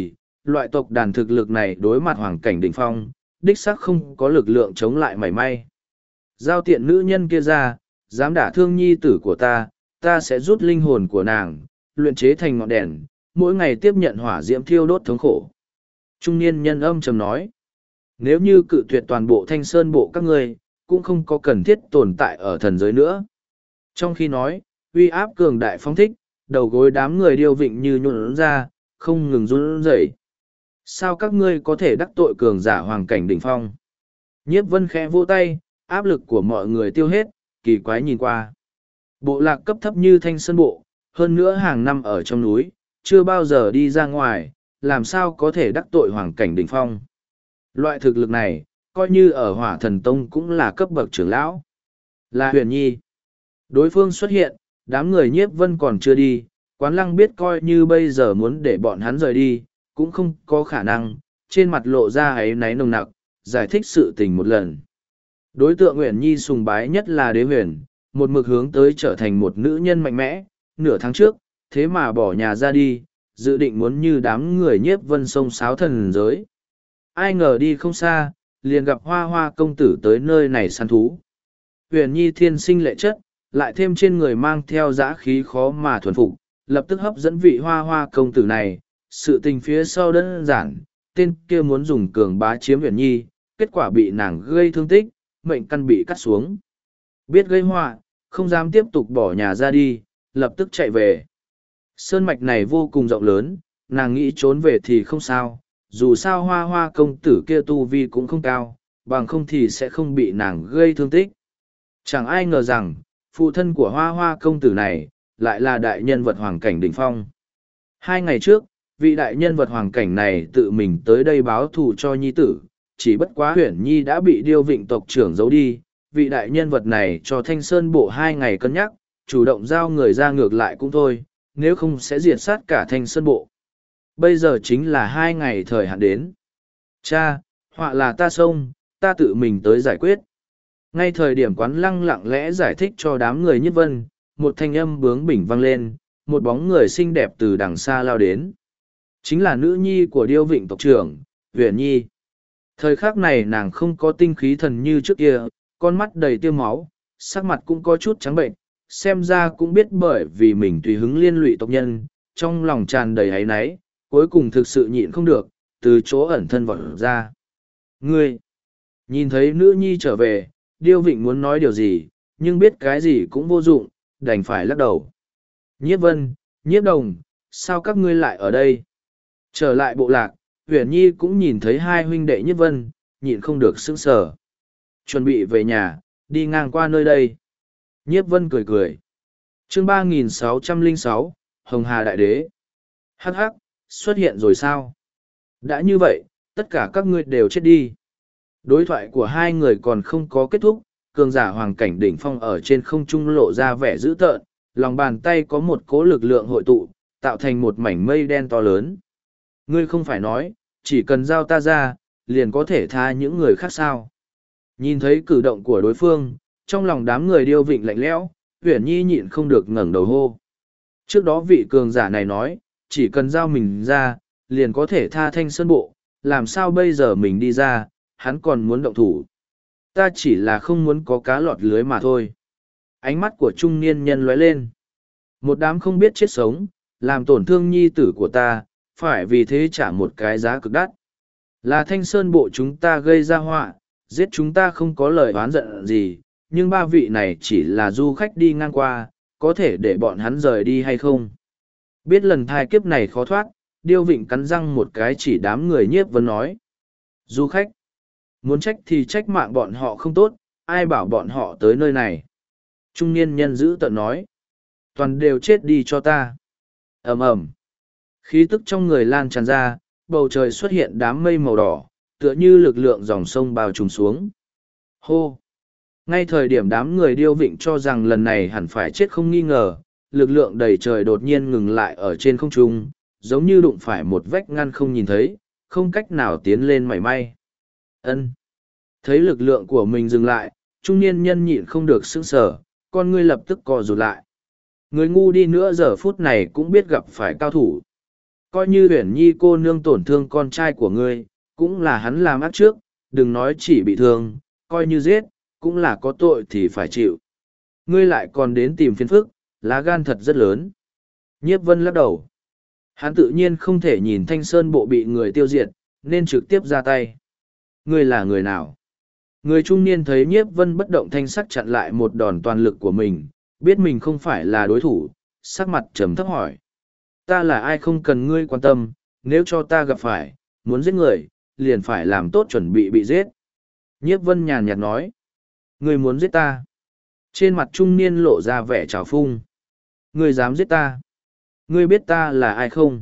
loại tộc đàn thực lực này đối mặt hoàng cảnh đỉnh phong, đích xác không có lực lượng chống lại mảy may. Giao tiện nữ nhân kia ra, dám đả thương nhi tử của ta, ta sẽ rút linh hồn của nàng, luyện chế thành ngọn đèn, mỗi ngày tiếp nhận hỏa diễm thiêu đốt thống khổ. Trung niên nhân âm trầm nói, nếu như cự tuyệt toàn bộ thanh sơn bộ các ngươi, cũng không có cần thiết tồn tại ở thần giới nữa. Trong khi nói, uy áp cường đại phong thích, đầu gối đám người điêu vịnh như nhuộn ra, không ngừng run rẩy. Sao các ngươi có thể đắc tội cường giả hoàng cảnh đỉnh phong? Nhiếp vân khẽ vỗ tay, áp lực của mọi người tiêu hết, kỳ quái nhìn qua. Bộ lạc cấp thấp như thanh sơn bộ, hơn nữa hàng năm ở trong núi, chưa bao giờ đi ra ngoài, làm sao có thể đắc tội hoàng cảnh đỉnh phong. Loại thực lực này, coi như ở hỏa thần tông cũng là cấp bậc trưởng lão. Là Huyền Nhi. Đối phương xuất hiện, đám người nhiếp vân còn chưa đi, Quán Lăng biết coi như bây giờ muốn để bọn hắn rời đi, cũng không có khả năng, trên mặt lộ ra áy náy nồng nặc, giải thích sự tình một lần. Đối tượng Huyền Nhi sùng bái nhất là Đế Huyền, một mực hướng tới trở thành một nữ nhân mạnh mẽ, nửa tháng trước, thế mà bỏ nhà ra đi, dự định muốn như đám người nhiếp vân sông sáo thần giới. Ai ngờ đi không xa, liền gặp hoa hoa công tử tới nơi này săn thú. Huyền Nhi thiên sinh lệ chất, lại thêm trên người mang theo dã khí khó mà thuần phục, lập tức hấp dẫn vị hoa hoa công tử này. Sự tình phía sau đơn giản, tên kia muốn dùng cường bá chiếm Huyền Nhi, kết quả bị nàng gây thương tích, mệnh căn bị cắt xuống. Biết gây họa, không dám tiếp tục bỏ nhà ra đi, lập tức chạy về. Sơn mạch này vô cùng rộng lớn, nàng nghĩ trốn về thì không sao, dù sao hoa hoa công tử kia tu vi cũng không cao, bằng không thì sẽ không bị nàng gây thương tích. Chẳng ai ngờ rằng, phụ thân của hoa hoa công tử này, lại là đại nhân vật hoàng cảnh đỉnh phong. Hai ngày trước, vị đại nhân vật hoàng cảnh này tự mình tới đây báo thù cho nhi tử, chỉ bất quá Huyền Nhi đã bị điêu vịnh tộc trưởng giấu đi, vị đại nhân vật này cho thanh sơn bộ hai ngày cân nhắc, chủ động giao người ra ngược lại cũng thôi, nếu không sẽ diệt sát cả thanh sơn bộ. Bây giờ chính là hai ngày thời hạn đến. Cha, họa là ta xông, ta tự mình tới giải quyết. Ngay thời điểm Quán Lăng lặng lẽ giải thích cho đám người nhiếp vân, một thanh âm bướng bỉnh vang lên, một bóng người xinh đẹp từ đằng xa lao đến. Chính là nữ nhi của điêu vịnh tộc trưởng, Huyền Nhi. Thời khắc này nàng không có tinh khí thần như trước kia, con mắt đầy tiêu máu, sắc mặt cũng có chút trắng bệnh, xem ra cũng biết bởi vì mình tùy hứng liên lụy tộc nhân, trong lòng tràn đầy áy náy, cuối cùng thực sự nhịn không được, từ chỗ ẩn thân vọt ra. Ngươi! Nhìn thấy nữ nhi trở về, điêu vịnh muốn nói điều gì, nhưng biết cái gì cũng vô dụng, đành phải lắc đầu. Nhiếp vân, nhiếp đồng, sao các ngươi lại ở đây? Trở lại bộ lạc, Huyền Nhi cũng nhìn thấy hai huynh đệ nhiếp vân, nhịn không được sững sờ. Chuẩn bị về nhà, đi ngang qua nơi đây. Nhiếp vân cười cười. Chương ba nghìn sáu trăm lẻ sáu, Hồng Hà Đại Đế. Hắc hắc, xuất hiện rồi sao? Đã như vậy, tất cả các ngươi đều chết đi. Đối thoại của hai người còn không có kết thúc, cường giả hoàng cảnh đỉnh phong ở trên không trung lộ ra vẻ dữ tợn, lòng bàn tay có một cỗ lực lượng hội tụ, tạo thành một mảnh mây đen to lớn. Ngươi không phải nói, chỉ cần giao ta ra, liền có thể tha những người khác sao? Nhìn thấy cử động của đối phương, trong lòng đám người điêu vịnh lạnh lẽo, Huyền Nhi nhịn không được ngẩng đầu hô. Trước đó vị cường giả này nói, chỉ cần giao mình ra, liền có thể tha thanh sơn bộ, làm sao bây giờ mình đi ra, hắn còn muốn động thủ. Ta chỉ là không muốn có cá lọt lưới mà thôi. Ánh mắt của trung niên nhân lóe lên. Một đám không biết chết sống, làm tổn thương nhi tử của ta, phải vì thế trả một cái giá cực đắt. Là thanh sơn bộ chúng ta gây ra họa, giết chúng ta không có lời oán giận gì, nhưng ba vị này chỉ là du khách đi ngang qua, có thể để bọn hắn rời đi hay không? Biết lần thai kiếp này khó thoát, điêu vịnh cắn răng một cái chỉ đám người nhiếp vân nói. Du khách, muốn trách thì trách mạng bọn họ không tốt, ai bảo bọn họ tới nơi này. Trung niên nhân giữ tợn nói. Toàn đều chết đi cho ta. Ầm ầm. Khí tức trong người lan tràn ra, bầu trời xuất hiện đám mây màu đỏ, tựa như lực lượng dòng sông bao trùm xuống. Hô! Ngay thời điểm đám người điêu vịnh cho rằng lần này hẳn phải chết không nghi ngờ, lực lượng đầy trời đột nhiên ngừng lại ở trên không trung, giống như đụng phải một vách ngăn không nhìn thấy, không cách nào tiến lên mảy may. Ân. Thấy lực lượng của mình dừng lại, trung niên nhân nhịn không được sững sờ, con ngươi lập tức co rụt lại. Người ngu đi nữa giờ phút này cũng biết gặp phải cao thủ. Coi như Uyển Nhi cô nương tổn thương con trai của ngươi, cũng là hắn làm ác trước, đừng nói chỉ bị thương, coi như giết, cũng là có tội thì phải chịu. Ngươi lại còn đến tìm phiền phức, lá gan thật rất lớn. Nhiếp Vân lắc đầu. Hắn tự nhiên không thể nhìn Thanh Sơn bộ bị người tiêu diệt, nên trực tiếp ra tay. Ngươi là người nào? Người trung niên thấy Nhiếp Vân bất động thanh sắc chặn lại một đòn toàn lực của mình, biết mình không phải là đối thủ, sắc mặt trầm thấp hỏi. Ta là ai không cần ngươi quan tâm, nếu cho ta gặp phải, muốn giết người, liền phải làm tốt chuẩn bị bị giết. Nhiếp Vân nhàn nhạt nói. Ngươi muốn giết ta? Trên mặt trung niên lộ ra vẻ trào phung. Ngươi dám giết ta? Ngươi biết ta là ai không?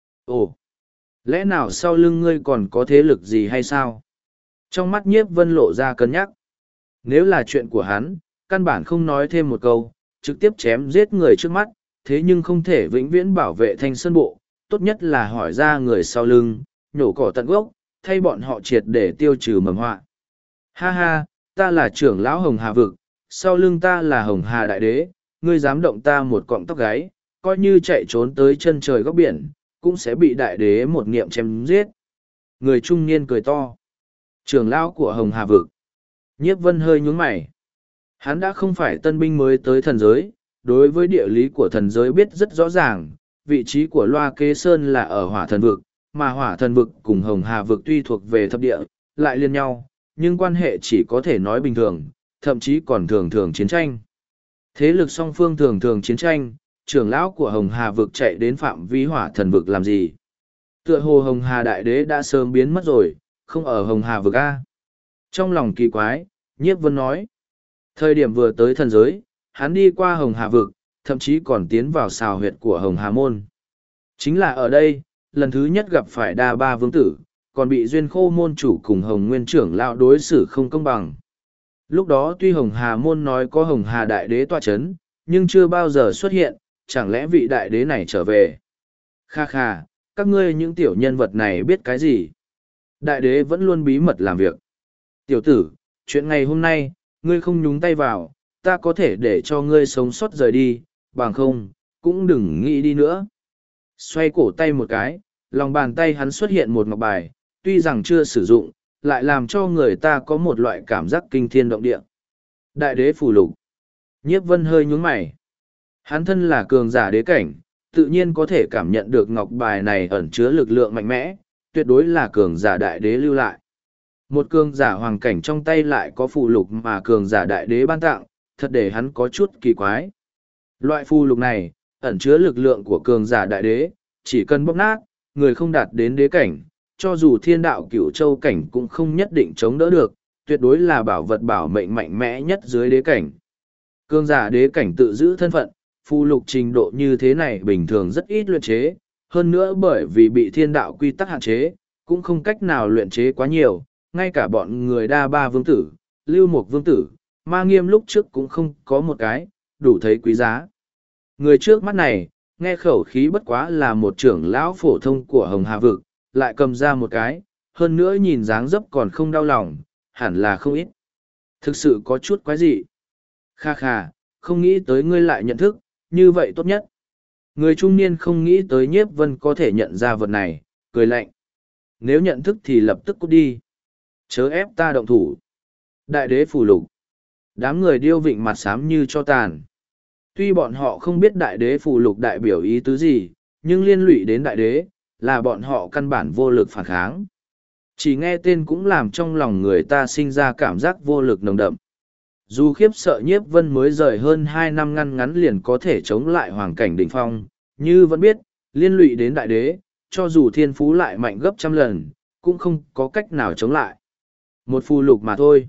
Ồ! Lẽ nào sau lưng ngươi còn có thế lực gì hay sao? Trong mắt Nhiếp Vân lộ ra cân nhắc. Nếu là chuyện của hắn, căn bản không nói thêm một câu, trực tiếp chém giết người trước mắt, thế nhưng không thể vĩnh viễn bảo vệ Thanh Sơn bộ, tốt nhất là hỏi ra người sau lưng, nhổ cỏ tận gốc, thay bọn họ triệt để tiêu trừ mầm họa. Ha ha, ta là trưởng lão Hồng Hà Vực, sau lưng ta là Hồng Hà Đại Đế, ngươi dám động ta một cọng tóc gáy, coi như chạy trốn tới chân trời góc biển, cũng sẽ bị Đại Đế một niệm chém giết. Người trung niên cười to. Trưởng lão của Hồng Hà Vực. Nhiếp Vân hơi nhún mày. Hắn đã không phải tân binh mới tới thần giới, đối với địa lý của thần giới biết rất rõ ràng, vị trí của Loa Kế Sơn là ở Hỏa Thần Vực, mà Hỏa Thần Vực cùng Hồng Hà Vực tuy thuộc về thập địa, lại liên nhau, nhưng quan hệ chỉ có thể nói bình thường, thậm chí còn thường thường chiến tranh. Thế lực song phương thường thường chiến tranh, trưởng lão của Hồng Hà Vực chạy đến phạm vi Hỏa Thần Vực làm gì? Tựa hồ Hồng Hà Đại Đế đã sớm biến mất rồi, không ở Hồng Hà Vực A. Trong lòng kỳ quái, Nhiếp Vân nói. Thời điểm vừa tới thần giới, hắn đi qua Hồng Hà Vực, thậm chí còn tiến vào xào huyệt của Hồng Hà Môn. Chính là ở đây, lần thứ nhất gặp phải đa ba vương tử, còn bị Duyên Khô Môn chủ cùng Hồng Nguyên trưởng lão đối xử không công bằng. Lúc đó tuy Hồng Hà Môn nói có Hồng Hà Đại Đế tọa chấn, nhưng chưa bao giờ xuất hiện, chẳng lẽ vị Đại Đế này trở về? Kha kha, các ngươi những tiểu nhân vật này biết cái gì? Đại Đế vẫn luôn bí mật làm việc. Tiểu tử, chuyện ngày hôm nay, ngươi không nhúng tay vào, ta có thể để cho ngươi sống sót rời đi, bằng không, cũng đừng nghĩ đi nữa. Xoay cổ tay một cái, lòng bàn tay hắn xuất hiện một ngọc bài, tuy rằng chưa sử dụng, lại làm cho người ta có một loại cảm giác kinh thiên động địa. Đại Đế phù lục. Nhiếp Vân hơi nhướng mày. Hắn thân là cường giả đế cảnh, tự nhiên có thể cảm nhận được ngọc bài này ẩn chứa lực lượng mạnh mẽ, tuyệt đối là cường giả đại đế lưu lại. Một cường giả hoàng cảnh trong tay lại có phù lục mà cường giả đại đế ban tặng, thật để hắn có chút kỳ quái. Loại phù lục này, ẩn chứa lực lượng của cường giả đại đế, chỉ cần bóp nát, người không đạt đến đế cảnh, cho dù thiên đạo cửu châu cảnh cũng không nhất định chống đỡ được, tuyệt đối là bảo vật bảo mệnh mạnh mẽ nhất dưới đế cảnh. Cường giả đế cảnh tự giữ thân phận, phù lục trình độ như thế này bình thường rất ít luyện chế, hơn nữa bởi vì bị thiên đạo quy tắc hạn chế, cũng không cách nào luyện chế quá nhiều, ngay cả bọn người đa ba vương tử, lưu một vương tử, ma nghiêm lúc trước cũng không có một cái, đủ thấy quý giá. Người trước mắt này, nghe khẩu khí bất quá là một trưởng lão phổ thông của Hồng Hà Vực, lại cầm ra một cái, hơn nữa nhìn dáng dấp còn không đau lòng, hẳn là không ít. Thực sự có chút quái dị. Kha kha, không nghĩ tới ngươi lại nhận thức, như vậy tốt nhất. Người trung niên không nghĩ tới Nhiếp Vân có thể nhận ra vật này, cười lạnh. Nếu nhận thức thì lập tức cút đi. Chớ ép ta động thủ. Đại đế phù lục. Đám người điêu vịnh mặt xám như cho tàn. Tuy bọn họ không biết đại đế phù lục đại biểu ý tứ gì, nhưng liên lụy đến đại đế, là bọn họ căn bản vô lực phản kháng. Chỉ nghe tên cũng làm trong lòng người ta sinh ra cảm giác vô lực nồng đậm. Dù khiếp sợ Nhiếp Vân mới rời hơn hai năm ngăn ngắn liền có thể chống lại hoàng cảnh đỉnh phong, như vẫn biết, liên lụy đến đại đế, cho dù thiên phú lại mạnh gấp trăm lần, cũng không có cách nào chống lại. Một phù lục mà thôi.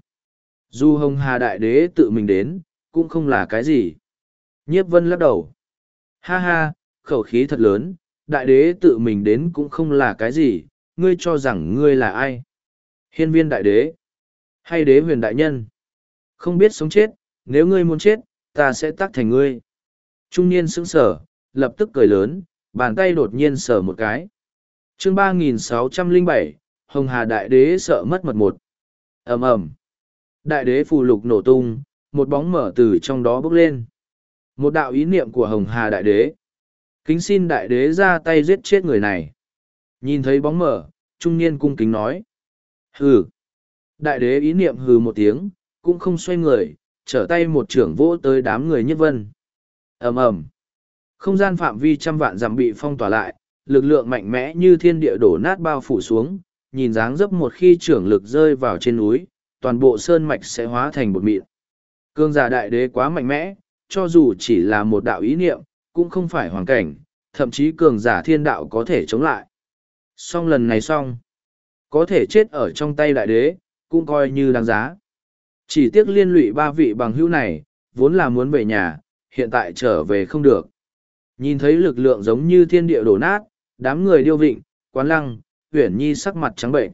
Dù Hồng Hà đại đế tự mình đến, cũng không là cái gì. Nhiếp Vân lắc đầu. Ha ha, khẩu khí thật lớn, đại đế tự mình đến cũng không là cái gì, ngươi cho rằng ngươi là ai? Hiên viên đại đế? Hay đế huyền đại nhân? Không biết sống chết, nếu ngươi muốn chết, ta sẽ tác thành ngươi. Trung niên sững sờ, lập tức cười lớn, bàn tay đột nhiên sờ một cái. Chương ba nghìn sáu trăm lẻ bảy, Hồng Hà đại đế sợ mất mật một. Ầm ầm. Đại đế phù lục nổ tung, một bóng mở từ trong đó bốc lên. Một đạo ý niệm của Hồng Hà đại đế. Kính xin đại đế ra tay giết chết người này. Nhìn thấy bóng mở, trung niên cung kính nói. Hừ. Đại đế ý niệm hừ một tiếng, cũng không xoay người, trở tay một trưởng vỗ tới đám người Nhiếp Vân. Ầm ầm. Không gian phạm vi trăm vạn dặm bị phong tỏa lại, lực lượng mạnh mẽ như thiên địa đổ nát bao phủ xuống, nhìn dáng dấp một khi trưởng lực rơi vào trên núi, toàn bộ sơn mạch sẽ hóa thành bột mịn. Cương giả đại đế quá mạnh mẽ, cho dù chỉ là một đạo ý niệm, cũng không phải hoàn cảnh, thậm chí cường giả thiên đạo có thể chống lại. Song lần này xong, có thể chết ở trong tay đại đế, cũng coi như đáng giá. Chỉ tiếc liên lụy ba vị bằng hữu này, vốn là muốn về nhà, hiện tại trở về không được. Nhìn thấy lực lượng giống như thiên địa đổ nát, đám người Điêu Vịnh, Quán Lăng, Uyển Nhi sắc mặt trắng bệnh.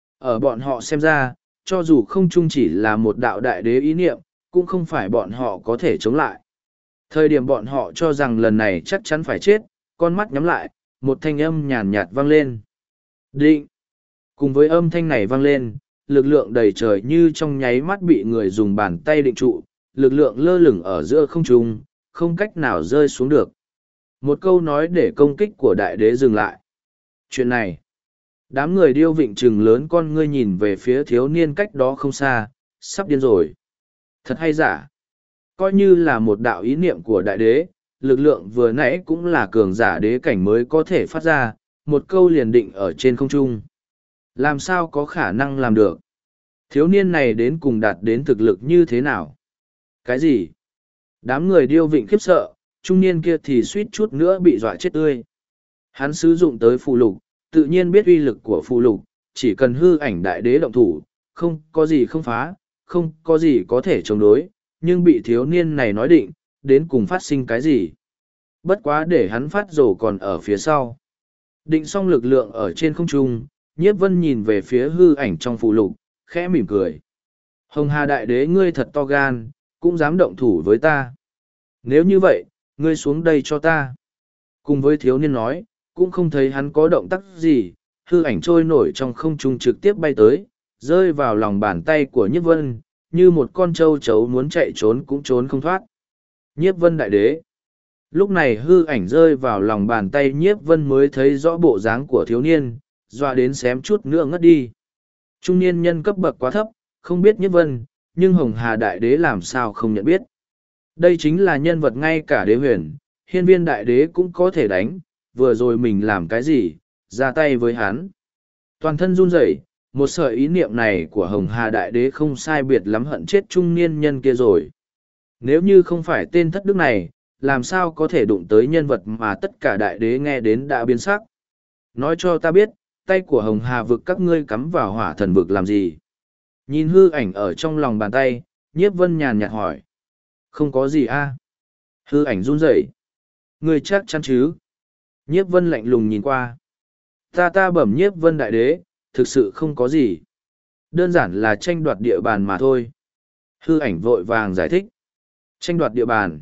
Ở bọn họ xem ra, cho dù không chung chỉ là một đạo đại đế ý niệm, cũng không phải bọn họ có thể chống lại. Thời điểm bọn họ cho rằng lần này chắc chắn phải chết, con mắt nhắm lại, một thanh âm nhàn nhạt vang lên. Định! Cùng với âm thanh này vang lên, lực lượng đầy trời như trong nháy mắt bị người dùng bàn tay định trụ, lực lượng lơ lửng ở giữa không trung, không cách nào rơi xuống được. Một câu nói để công kích của đại đế dừng lại. Chuyện này, đám người Điêu Vịnh trừng lớn con ngươi nhìn về phía thiếu niên cách đó không xa, sắp điên rồi. Thật hay giả? Coi như là một đạo ý niệm của đại đế, lực lượng vừa nãy cũng là cường giả đế cảnh mới có thể phát ra, một câu liền định ở trên không trung. Làm sao có khả năng làm được? Thiếu niên này đến cùng đạt đến thực lực như thế nào? Cái gì? Đám người Điêu Vịnh khiếp sợ, trung niên kia thì suýt chút nữa bị dọa chết tươi. Hắn sử dụng tới phù lục, tự nhiên biết uy lực của phù lục, chỉ cần hư ảnh đại đế động thủ, không có gì không phá, không có gì có thể chống đối, nhưng bị thiếu niên này nói định, đến cùng phát sinh cái gì. Bất quá để hắn phát rồ còn ở phía sau. Định xong lực lượng ở trên không trung, Nhiếp Vân nhìn về phía hư ảnh trong phù lục, khẽ mỉm cười. Hồng Hà đại đế ngươi thật to gan, cũng dám động thủ với ta. Nếu như vậy, ngươi xuống đây cho ta. Cùng với thiếu niên nói, cũng không thấy hắn có động tác gì, hư ảnh trôi nổi trong không trung trực tiếp bay tới, rơi vào lòng bàn tay của Nhiếp Vân, như một con trâu chấu muốn chạy trốn cũng trốn không thoát. Nhiếp Vân đại đế. Lúc này hư ảnh rơi vào lòng bàn tay Nhiếp Vân mới thấy rõ bộ dáng của thiếu niên, dọa đến xém chút nữa ngất đi. Trung niên nhân cấp bậc quá thấp, không biết Nhiếp Vân, nhưng Hồng Hà đại đế làm sao không nhận biết. Đây chính là nhân vật ngay cả đế huyền, hiên viên đại đế cũng có thể đánh, vừa rồi mình làm cái gì, ra tay với hắn. Toàn thân run rẩy, một sợi ý niệm này của Hồng Hà đại đế không sai biệt lắm hận chết trung niên nhân kia rồi. Nếu như không phải tên thất đức này, làm sao có thể đụng tới nhân vật mà tất cả đại đế nghe đến đã biến sắc. Nói cho ta biết, tay của Hồng Hà vực các ngươi cắm vào hỏa thần vực làm gì? Nhìn hư ảnh ở trong lòng bàn tay, Nhiếp Vân nhàn nhạt hỏi. Không có gì a. Hư ảnh run rẩy. Ngươi chắc chắn chứ? Nhiếp Vân lạnh lùng nhìn qua. Ta ta bẩm Nhiếp Vân đại đế, thực sự không có gì. Đơn giản là tranh đoạt địa bàn mà thôi. Hư ảnh vội vàng giải thích. Tranh đoạt địa bàn.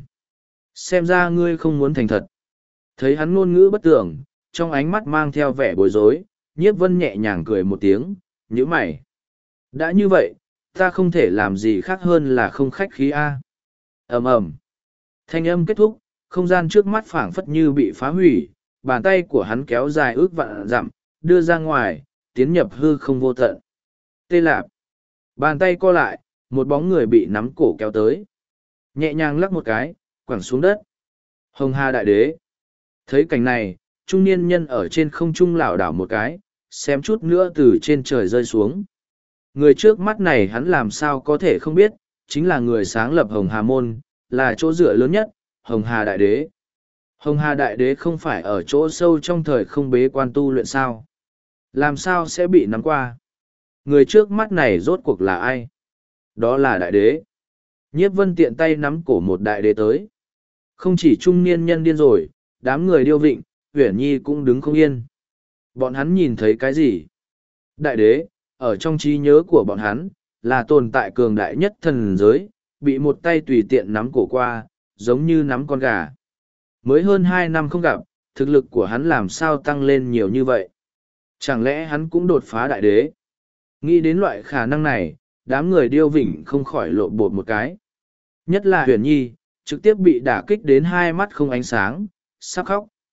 Xem ra ngươi không muốn thành thật. Thấy hắn ngôn ngữ bất tưởng, trong ánh mắt mang theo vẻ bối rối, Nhiếp Vân nhẹ nhàng cười một tiếng, nhíu mày. Đã như vậy, ta không thể làm gì khác hơn là không khách khí a. Ầm ầm. Thanh âm kết thúc, không gian trước mắt phảng phất như bị phá hủy, bàn tay của hắn kéo dài ước vạn dặm, đưa ra ngoài, tiến nhập hư không vô tận. Tê lạp. Bàn tay co lại, một bóng người bị nắm cổ kéo tới. Nhẹ nhàng lắc một cái, quẳng xuống đất. Hồng Hà đại đế. Thấy cảnh này, trung niên nhân ở trên không trung lảo đảo một cái, xém chút nữa từ trên trời rơi xuống. Người trước mắt này hắn làm sao có thể không biết, chính là người sáng lập Hồng Hà Môn, là chỗ dựa lớn nhất, Hồng Hà Đại Đế. Hồng Hà Đại Đế không phải ở chỗ sâu trong thời không bế quan tu luyện sao? Làm sao sẽ bị nắm qua? Người trước mắt này rốt cuộc là ai? Đó là Đại Đế. Nhiếp Vân tiện tay nắm cổ một Đại Đế tới. Không chỉ trung niên nhân điên rồi, đám người Điêu Vịnh, Uyển Nhi cũng đứng không yên. Bọn hắn nhìn thấy cái gì? Đại Đế, ở trong trí nhớ của bọn hắn, là tồn tại cường đại nhất thần giới, bị một tay tùy tiện nắm cổ qua, giống như nắm con gà. Mới hơn hai năm không gặp, thực lực của hắn làm sao tăng lên nhiều như vậy? Chẳng lẽ hắn cũng đột phá đại đế? Nghĩ đến loại khả năng này, đám người Điêu Vịnh không khỏi lộ bột một cái. Nhất là Huyền Nhi, trực tiếp bị đả kích đến hai mắt không ánh sáng, sắp khóc.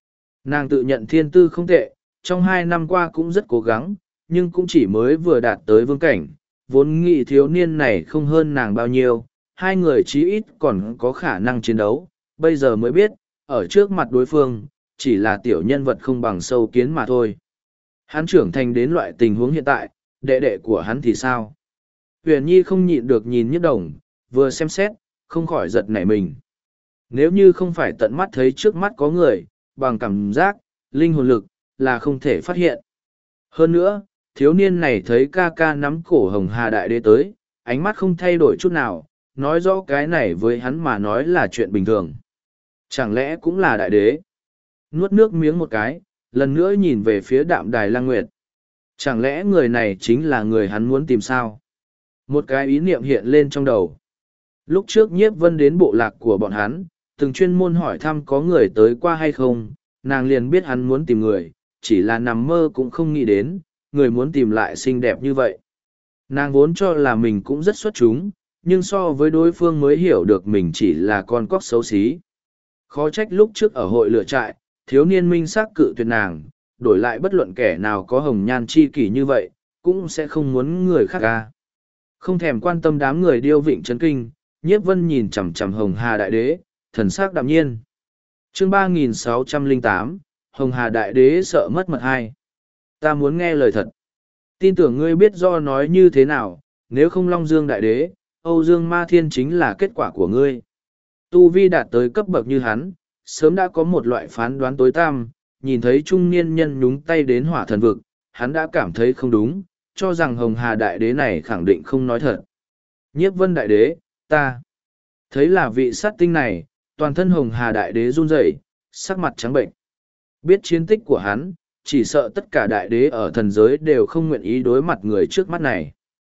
Nàng tự nhận thiên tư không tệ, trong hai năm qua cũng rất cố gắng, nhưng cũng chỉ mới vừa đạt tới vương cảnh, vốn nghĩ thiếu niên này không hơn nàng bao nhiêu, hai người chí ít còn có khả năng chiến đấu, bây giờ mới biết, ở trước mặt đối phương, chỉ là tiểu nhân vật không bằng sâu kiến mà thôi. Hắn trưởng thành đến loại tình huống hiện tại, đệ đệ của hắn thì sao? Huyền Nhi không nhịn được nhìn Nhiếp Đồng, vừa xem xét, không khỏi giật nảy mình. Nếu như không phải tận mắt thấy trước mắt có người, bằng cảm giác, linh hồn lực, là không thể phát hiện. Hơn nữa, thiếu niên này thấy ca ca nắm cổ Hồng Hà Đại Đế tới, ánh mắt không thay đổi chút nào, nói rõ cái này với hắn mà nói là chuyện bình thường. Chẳng lẽ cũng là Đại Đế? Nuốt nước miếng một cái, lần nữa nhìn về phía Đạm Đài Lang Nguyệt. Chẳng lẽ người này chính là người hắn muốn tìm sao? Một cái ý niệm hiện lên trong đầu. Lúc trước Nhiếp Vân đến bộ lạc của bọn hắn, từng chuyên môn hỏi thăm có người tới qua hay không, nàng liền biết hắn muốn tìm người, chỉ là nằm mơ cũng không nghĩ đến, người muốn tìm lại xinh đẹp như vậy. Nàng vốn cho là mình cũng rất xuất chúng, nhưng so với đối phương mới hiểu được mình chỉ là con cóc xấu xí. Khó trách lúc trước ở hội lựa trại, thiếu niên minh xác cự tuyệt nàng, đổi lại bất luận kẻ nào có hồng nhan chi kỷ như vậy, cũng sẽ không muốn người khác ca. Không thèm quan tâm đám người điêu vịnh chấn kinh, Nhiếp Vân nhìn chằm chằm Hồng Hà Đại Đế, thần sắc đạm nhiên. Chương ba nghìn sáu trăm lẻ tám, Hồng Hà Đại Đế sợ mất mật hai. Ta muốn nghe lời thật. Tin tưởng ngươi biết do nói như thế nào, nếu không Long Dương Đại Đế, Âu Dương Ma Thiên chính là kết quả của ngươi. Tu vi đạt tới cấp bậc như hắn, sớm đã có một loại phán đoán tối tăm, nhìn thấy trung niên nhân nhúng tay đến hỏa thần vực, hắn đã cảm thấy không đúng, cho rằng Hồng Hà Đại Đế này khẳng định không nói thật. Nhiếp Vân Đại Đế, ta thấy là vị sát tinh này, toàn thân Hồng Hà Đại Đế run rẩy, sắc mặt trắng bệnh. Biết chiến tích của hắn, chỉ sợ tất cả đại đế ở thần giới đều không nguyện ý đối mặt người trước mắt này.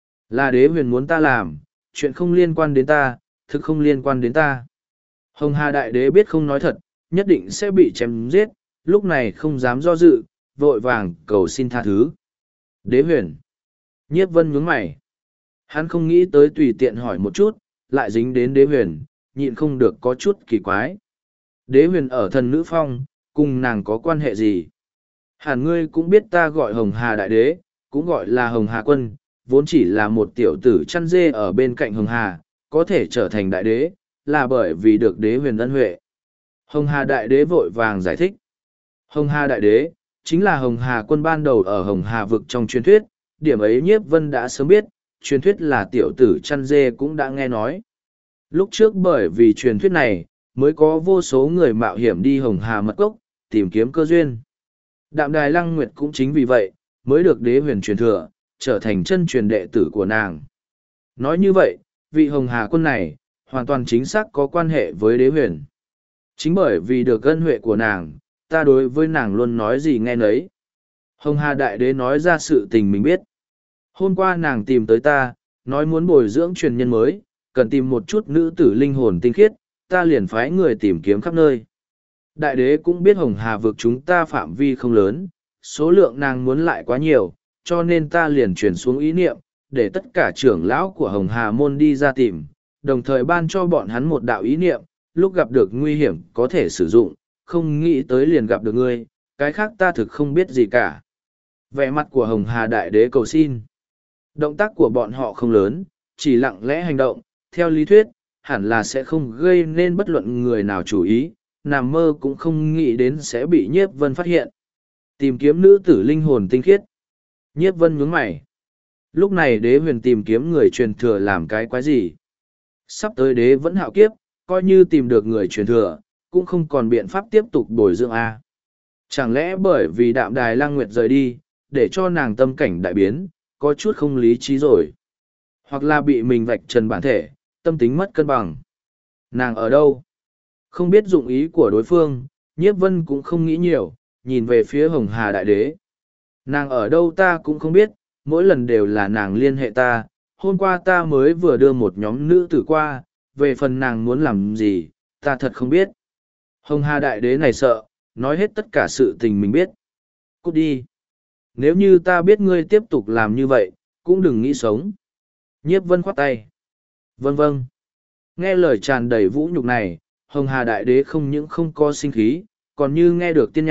Là đế huyền muốn ta làm, chuyện không liên quan đến ta, thực không liên quan đến ta. Hồng Hà Đại Đế biết không nói thật, nhất định sẽ bị chém giết, lúc này không dám do dự, vội vàng cầu xin tha thứ. Đế huyền. Nhiếp Vân nhướng mày. Hắn không nghĩ tới tùy tiện hỏi một chút, lại dính đến đế huyền, nhịn không được có chút kỳ quái. Đế huyền ở thần nữ phong, cùng nàng có quan hệ gì? Hẳn ngươi cũng biết ta gọi Hồng Hà Đại Đế, cũng gọi là Hồng Hà Quân, vốn chỉ là một tiểu tử chăn dê ở bên cạnh Hồng Hà, có thể trở thành đại đế, là bởi vì được đế huyền ân huệ. Hồng Hà Đại Đế vội vàng giải thích. Hồng Hà Đại Đế, chính là Hồng Hà Quân ban đầu ở Hồng Hà vực trong truyền thuyết, điểm ấy Nhiếp Vân đã sớm biết, truyền thuyết là tiểu tử chăn dê cũng đã nghe nói. Lúc trước bởi vì truyền thuyết này, mới có vô số người mạo hiểm đi Hồng Hà mật cốc, tìm kiếm cơ duyên. Đạm Đài Lăng Nguyệt cũng chính vì vậy, mới được đế huyền truyền thừa, trở thành chân truyền đệ tử của nàng. Nói như vậy, vị Hồng Hà Quân này, hoàn toàn chính xác có quan hệ với đế huyền. Chính bởi vì được ân huệ của nàng, ta đối với nàng luôn nói gì nghe nấy. Hồng Hà Đại Đế nói ra sự tình mình biết. Hôm qua nàng tìm tới ta, nói muốn bồi dưỡng truyền nhân mới, cần tìm một chút nữ tử linh hồn tinh khiết, ta liền phái người tìm kiếm khắp nơi. Đại đế cũng biết Hồng Hà vực chúng ta phạm vi không lớn, số lượng nàng muốn lại quá nhiều, cho nên ta liền truyền xuống ý niệm, để tất cả trưởng lão của Hồng Hà môn đi ra tìm, đồng thời ban cho bọn hắn một đạo ý niệm, lúc gặp được nguy hiểm có thể sử dụng, không nghĩ tới liền gặp được ngươi, cái khác ta thực không biết gì cả. Vẻ mặt của Hồng Hà Đại Đế cầu xin. Động tác của bọn họ không lớn, chỉ lặng lẽ hành động, theo lý thuyết, hẳn là sẽ không gây nên bất luận người nào chú ý, nằm mơ cũng không nghĩ đến sẽ bị Nhiếp Vân phát hiện. Tìm kiếm nữ tử linh hồn tinh khiết. Nhiếp Vân nhướng mày. Lúc này đế huyền tìm kiếm người truyền thừa làm cái quái gì? Sắp tới đế vẫn hạo kiếp, coi như tìm được người truyền thừa, cũng không còn biện pháp tiếp tục bồi dưỡng A. Chẳng lẽ bởi vì Đạm Đài Lang Nguyệt rời đi, để cho nàng tâm cảnh đại biến, có chút không lý trí rồi. Hoặc là bị mình vạch trần bản thể, tâm tính mất cân bằng. Nàng ở đâu? Không biết dụng ý của đối phương, Nhiếp Vân cũng không nghĩ nhiều, nhìn về phía Hồng Hà Đại Đế. Nàng ở đâu ta cũng không biết, mỗi lần đều là nàng liên hệ ta. Hôm qua ta mới vừa đưa một nhóm nữ tử qua, về phần nàng muốn làm gì, ta thật không biết. Hồng Hà Đại Đế này sợ, nói hết tất cả sự tình mình biết. Cút đi. Nếu như ta biết ngươi tiếp tục làm như vậy, cũng đừng nghĩ sống. Nhiếp Vân khoát tay. Vâng vâng. Nghe lời tràn đầy vũ nhục này, Hồng Hà Đại Đế không những không có sinh khí, còn như nghe được tiên nhạc,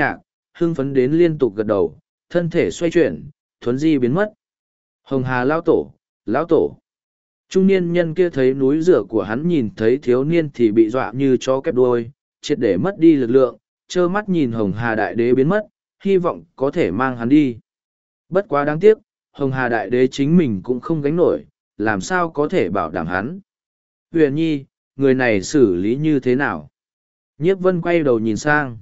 hưng phấn đến liên tục gật đầu, thân thể xoay chuyển, thuấn di biến mất. Hồng Hà lão tổ, lão tổ. Trung niên nhân kia thấy núi rửa của hắn, nhìn thấy thiếu niên thì bị dọa như chó kẹp đuôi, triệt để mất đi lực lượng, trơ mắt nhìn Hồng Hà đại đế biến mất, hy vọng có thể mang hắn đi. Bất quá đáng tiếc, Hồng Hà đại đế chính mình cũng không gánh nổi, làm sao có thể bảo đảm hắn. Huyền Nhi, người này xử lý như thế nào? Nhiếp Vân quay đầu nhìn sang.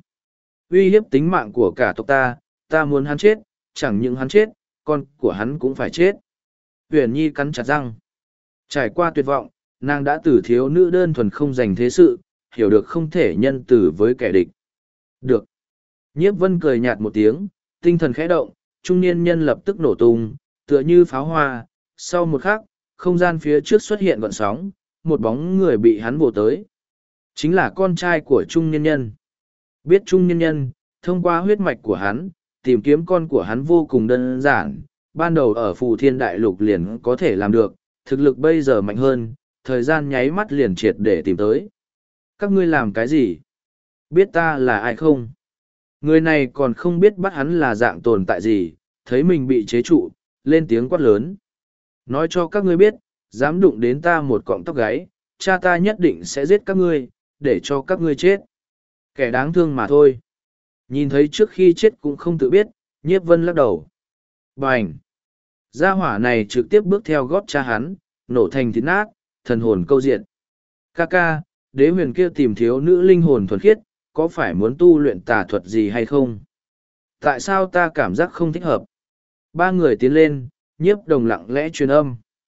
Uy hiếp tính mạng của cả tộc ta, ta muốn hắn chết, chẳng những hắn chết, con của hắn cũng phải chết. Huyền Nhi cắn chặt răng. Trải qua tuyệt vọng, nàng đã từ thiếu nữ đơn thuần không dành thế sự, hiểu được không thể nhân từ với kẻ địch. Được. Nhiếp Vân cười nhạt một tiếng, tinh thần khẽ động, trung niên nhân lập tức nổ tung, tựa như pháo hoa. Sau một khắc, không gian phía trước xuất hiện gợn sóng, một bóng người bị hắn vồ tới. Chính là con trai của trung niên nhân. Biết trung niên nhân, thông qua huyết mạch của hắn, tìm kiếm con của hắn vô cùng đơn giản, ban đầu ở Phù Thiên Đại Lục liền có thể làm được, thực lực bây giờ mạnh hơn, thời gian nháy mắt liền triệt để tìm tới. Các ngươi làm cái gì? Biết ta là ai không? Người này còn không biết bắt hắn là dạng tồn tại gì, thấy mình bị chế trụ, lên tiếng quát lớn. Nói cho các ngươi biết, dám đụng đến ta một cọng tóc gáy, cha ta nhất định sẽ giết các ngươi, để cho các ngươi chết. Kẻ đáng thương mà thôi. Nhìn thấy trước khi chết cũng không tự biết, Nhiếp Vân lắc đầu. Bành! Gia hỏa này trực tiếp bước theo gót cha hắn, nổ thành thịt nát, thần hồn câu diệt. Ca ca, đế huyền kia tìm thiếu nữ linh hồn thuần khiết, có phải muốn tu luyện tà thuật gì hay không? Tại sao ta cảm giác không thích hợp? Ba người tiến lên, Nhiếp Đồng lặng lẽ truyền âm.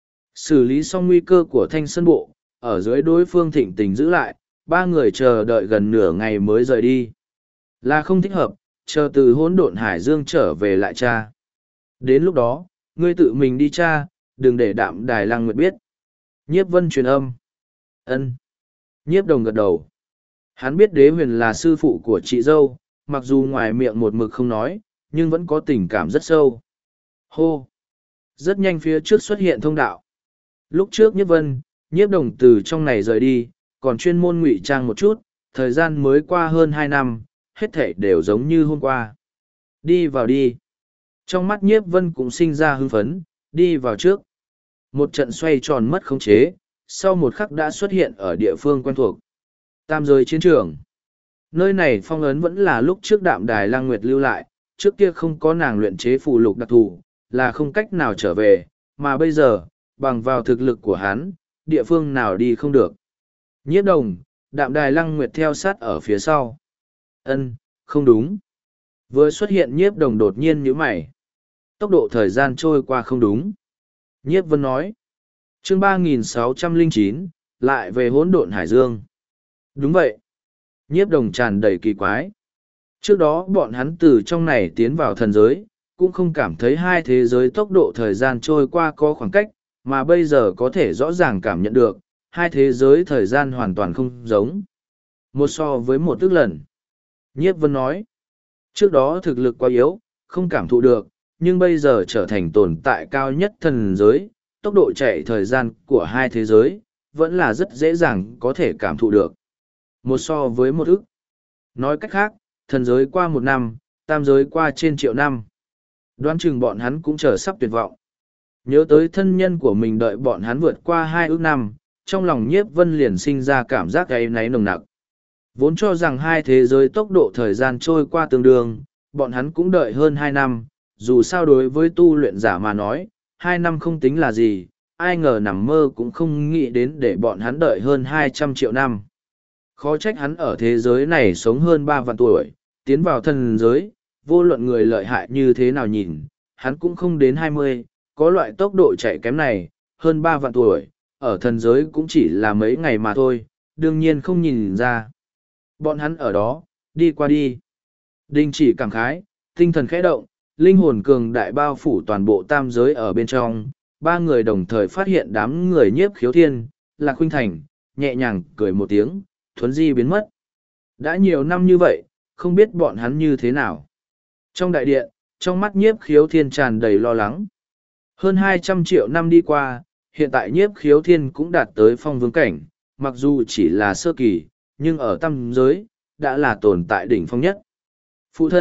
Xử lý xong nguy cơ của Thanh Sơn Bộ, ở dưới đối phương thịnh tình giữ lại, ba người chờ đợi gần nửa ngày mới rời đi. Là không thích hợp, chờ từ hỗn độn hải dương trở về lại cha. Đến lúc đó, ngươi tự mình đi cha, đừng để Đạm Đài Lăng Nguyệt biết. Nhiếp Vân truyền âm. Ân. Nhiếp Đồng gật đầu. Hắn biết Đế Huyền là sư phụ của chị dâu, mặc dù ngoài miệng một mực không nói, nhưng vẫn có tình cảm rất sâu. Hô. Rất nhanh phía trước xuất hiện thông đạo. Lúc trước Nhiếp Vân, Nhiếp Đồng từ trong này rời đi, còn chuyên môn ngụy trang một chút, thời gian mới qua hơn hai năm, hết thảy đều giống như hôm qua. Đi vào đi. Trong mắt Nhiếp Vân cũng sinh ra hưng phấn, đi vào trước. Một trận xoay tròn mất khống chế, sau một khắc đã xuất hiện ở địa phương quen thuộc. Tam giới chiến trường. Nơi này phong ấn vẫn là lúc trước Đạm Đài Lăng Nguyệt lưu lại, trước kia không có nàng luyện chế phù lục đặc thù, là không cách nào trở về, mà bây giờ, bằng vào thực lực của hắn, địa phương nào đi không được. Nhiếp Đồng, Đạm Đài Lăng Nguyệt theo sát ở phía sau. Ân, không đúng. Vừa xuất hiện Nhiếp Đồng đột nhiên nhíu mày. Tốc độ thời gian trôi qua không đúng. Nhiếp Vân nói. Chương ba nghìn sáu trăm lẻ chín, lại về hỗn độn hải dương. Đúng vậy. Nhiếp Đồng tràn đầy kỳ quái. Trước đó bọn hắn từ trong này tiến vào thần giới, cũng không cảm thấy hai thế giới tốc độ thời gian trôi qua có khoảng cách, mà bây giờ có thể rõ ràng cảm nhận được, hai thế giới thời gian hoàn toàn không giống. Một so với một ức lần. Nhiếp Vân nói, trước đó thực lực quá yếu, không cảm thụ được, nhưng bây giờ trở thành tồn tại cao nhất thần giới, tốc độ chạy thời gian của hai thế giới, vẫn là rất dễ dàng có thể cảm thụ được. Một so với một ức. Nói cách khác, thần giới qua một năm, tam giới qua trên triệu năm. Đoán chừng bọn hắn cũng chờ sắp tuyệt vọng. Nhớ tới thân nhân của mình đợi bọn hắn vượt qua hai ước năm, trong lòng Nhiếp Vân liền sinh ra cảm giác áy náy nồng nặc. Vốn cho rằng hai thế giới tốc độ thời gian trôi qua tương đương, bọn hắn cũng đợi hơn hai năm, dù sao đối với tu luyện giả mà nói, hai năm không tính là gì, ai ngờ nằm mơ cũng không nghĩ đến để bọn hắn đợi hơn hai trăm triệu năm. Khó trách hắn ở thế giới này sống hơn ba vạn tuổi, tiến vào thần giới, vô luận người lợi hại như thế nào nhìn, hắn cũng không đến hai mươi, có loại tốc độ chạy kém này, hơn ba vạn tuổi, ở thần giới cũng chỉ là mấy ngày mà thôi, đương nhiên không nhìn ra. Bọn hắn ở đó, đi qua đi. Đình chỉ cảm khái, tinh thần khẽ động, linh hồn cường đại bao phủ toàn bộ tam giới ở bên trong, ba người đồng thời phát hiện đám người Nhiếp Khiếu Thiên, Lạc Khuynh Thành, nhẹ nhàng cười một tiếng, thuấn di biến mất. Đã nhiều năm như vậy, không biết bọn hắn như thế nào. Trong đại điện, trong mắt Nhiếp Khiếu Thiên tràn đầy lo lắng. Hơn hai trăm triệu năm đi qua, hiện tại Nhiếp Khiếu Thiên cũng đạt tới phong vương cảnh, mặc dù chỉ là sơ kỳ, nhưng ở tam giới, đã là tồn tại đỉnh phong nhất. Phụ thân,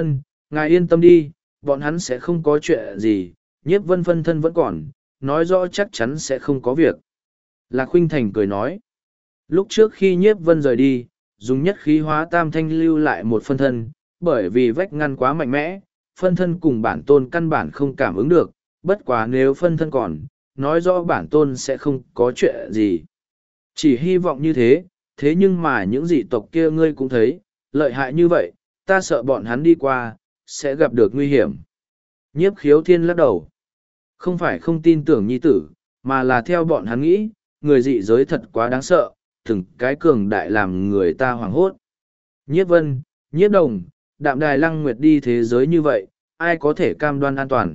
Ngài yên tâm đi, bọn hắn sẽ không có chuyện gì, nhiếp vân phân thân vẫn còn, nói rõ chắc chắn sẽ không có việc. Lạc Khuynh Thành cười nói. Lúc trước khi nhiếp vân rời đi, dùng nhất khí hóa tam thanh lưu lại một phân thân, bởi vì vách ngăn quá mạnh mẽ, phân thân cùng bản tôn căn bản không cảm ứng được, bất quá nếu phân thân còn, nói rõ bản tôn sẽ không có chuyện gì. Chỉ hy vọng như thế, thế nhưng mà những dị tộc kia ngươi cũng thấy, lợi hại như vậy, ta sợ bọn hắn đi qua, sẽ gặp được nguy hiểm. Nhiếp Khiếu Thiên lắc đầu. Không phải không tin tưởng nhi tử, mà là theo bọn hắn nghĩ, người dị giới thật quá đáng sợ, từng cái cường đại làm người ta hoảng hốt. Nhiếp Vân, Nhiếp Đồng, Đạm Đài Lăng Nguyệt đi thế giới như vậy, ai có thể cam đoan an toàn?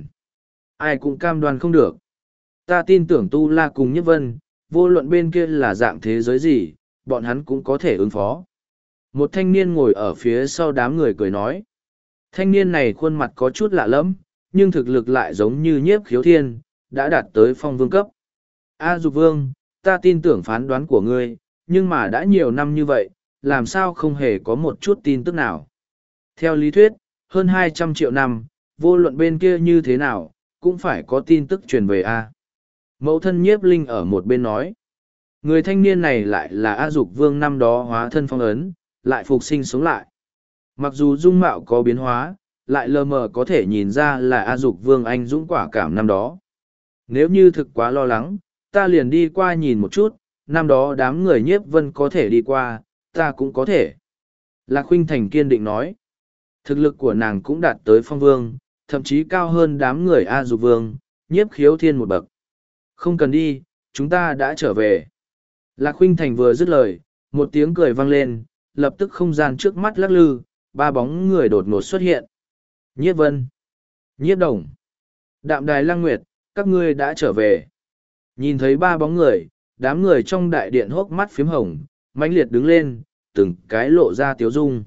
Ai cũng cam đoan không được. Ta tin tưởng Tu La cùng Nhiếp Vân, vô luận bên kia là dạng thế giới gì, bọn hắn cũng có thể ứng phó. Một thanh niên ngồi ở phía sau đám người cười nói. Thanh niên này khuôn mặt có chút lạ lẫm, nhưng thực lực lại giống như Nhiếp Khiếu Thiên, đã đạt tới phong vương cấp. A Dục Vương, ta tin tưởng phán đoán của ngươi, nhưng mà đã nhiều năm như vậy, làm sao không hề có một chút tin tức nào. Theo lý thuyết, hơn hai trăm triệu năm, vô luận bên kia như thế nào, cũng phải có tin tức truyền về A. Mẫu thân Nhiếp Linh ở một bên nói. Người thanh niên này lại là A Dục Vương năm đó hóa thân phong ấn, lại phục sinh sống lại. Mặc dù dung mạo có biến hóa, lại lờ mờ có thể nhìn ra là A Dục Vương anh dũng quả cảm năm đó. Nếu như thực quá lo lắng, ta liền đi qua nhìn một chút, năm đó đám người Nhiếp Vân có thể đi qua, ta cũng có thể. Lạc Khuynh Thành kiên định nói. Thực lực của nàng cũng đạt tới phong vương, thậm chí cao hơn đám người A Dục Vương, Nhiếp Khiếu Thiên một bậc. Không cần đi, chúng ta đã trở về. Lạc Khuynh Thành vừa dứt lời, một tiếng cười vang lên, lập tức không gian trước mắt lắc lư, ba bóng người đột ngột xuất hiện. Nhiếp Vân, Nhiếp Đồng, Đạm Đài Lăng Nguyệt, các ngươi đã trở về. Nhìn thấy ba bóng người, đám người trong đại điện hốc mắt phiếm hồng, mãnh liệt đứng lên, từng cái lộ ra tiếu dung.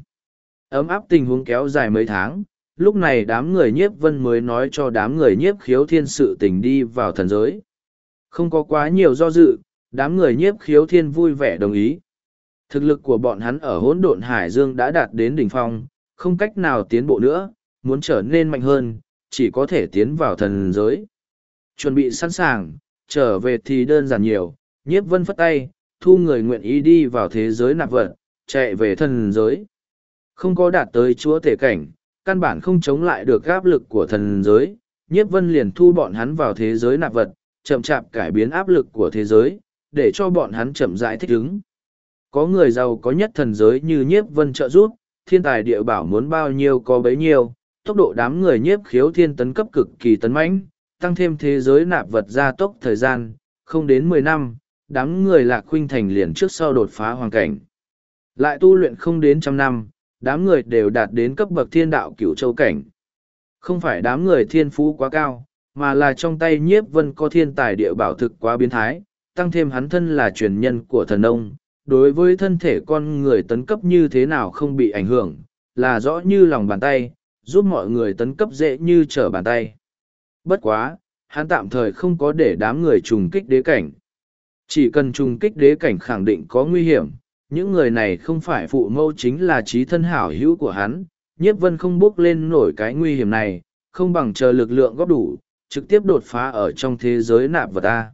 Ấm áp tình huống kéo dài mấy tháng, lúc này đám người Nhiếp Vân mới nói cho đám người Nhiếp Khiếu Thiên sự tình đi vào thần giới. Không có quá nhiều do dự, đám người Nhiếp Khiếu Thiên vui vẻ đồng ý. Thực lực của bọn hắn ở hỗn độn hải dương đã đạt đến đỉnh phong, không cách nào tiến bộ nữa, muốn trở nên mạnh hơn, chỉ có thể tiến vào thần giới. Chuẩn bị sẵn sàng, trở về thì đơn giản nhiều, Nhiếp Vân phất tay, thu người nguyện ý đi vào thế giới nạp vật, chạy về thần giới. Không có đạt tới chúa tể cảnh, căn bản không chống lại được áp lực của thần giới, Nhiếp Vân liền thu bọn hắn vào thế giới nạp vật, chậm chạp cải biến áp lực của thế giới, để cho bọn hắn chậm rãi thích ứng. Có người giàu có nhất thần giới như Nhiếp Vân trợ giúp, thiên tài địa bảo muốn bao nhiêu có bấy nhiêu, tốc độ đám người Nhiếp Khiếu Thiên tấn cấp cực kỳ tấn mãnh, tăng thêm thế giới nạp vật gia tốc thời gian, không đến mười năm, đám người Lạc Khuynh Thành liền trước sau đột phá hoàn cảnh. Lại tu luyện không đến trăm năm, đám người đều đạt đến cấp bậc thiên đạo cửu châu cảnh. Không phải đám người thiên phú quá cao, mà là trong tay Nhiếp Vân có thiên tài địa bảo thực quá biến thái, tăng thêm hắn thân là truyền nhân của thần ông, đối với thân thể con người tấn cấp như thế nào không bị ảnh hưởng, là rõ như lòng bàn tay, giúp mọi người tấn cấp dễ như trở bàn tay. Bất quá, hắn tạm thời không có để đám người trùng kích đế cảnh. Chỉ cần trùng kích đế cảnh khẳng định có nguy hiểm, những người này không phải phụ mẫu chính là trí thân hảo hữu của hắn, Nhiếp Vân không bước lên nổi cái nguy hiểm này, không bằng chờ lực lượng góp đủ, trực tiếp đột phá ở trong thế giới nạp vật A.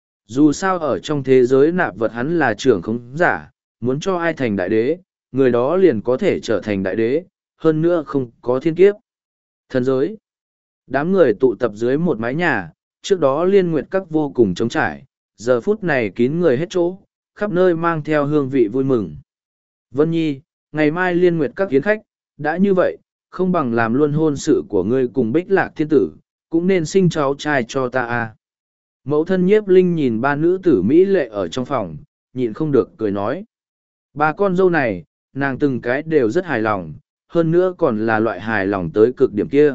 Dù sao ở trong thế giới nạp vật hắn là trưởng không giả, muốn cho ai thành đại đế, người đó liền có thể trở thành đại đế, hơn nữa không có thiên kiếp. Thần giới. Đám người tụ tập dưới một mái nhà, trước đó liên nguyệt các vô cùng trống trải, giờ phút này kín người hết chỗ, khắp nơi mang theo hương vị vui mừng. Vân Nhi, ngày mai liên nguyệt các kiến khách, đã như vậy, không bằng làm luôn hôn sự của ngươi cùng Bích Lạc Thiên Tử, cũng nên sinh cháu trai cho ta a. Mẫu thân Nhiếp Linh nhìn ba nữ tử mỹ lệ ở trong phòng, nhịn không được cười nói. Ba con dâu này, nàng từng cái đều rất hài lòng, hơn nữa còn là loại hài lòng tới cực điểm kia.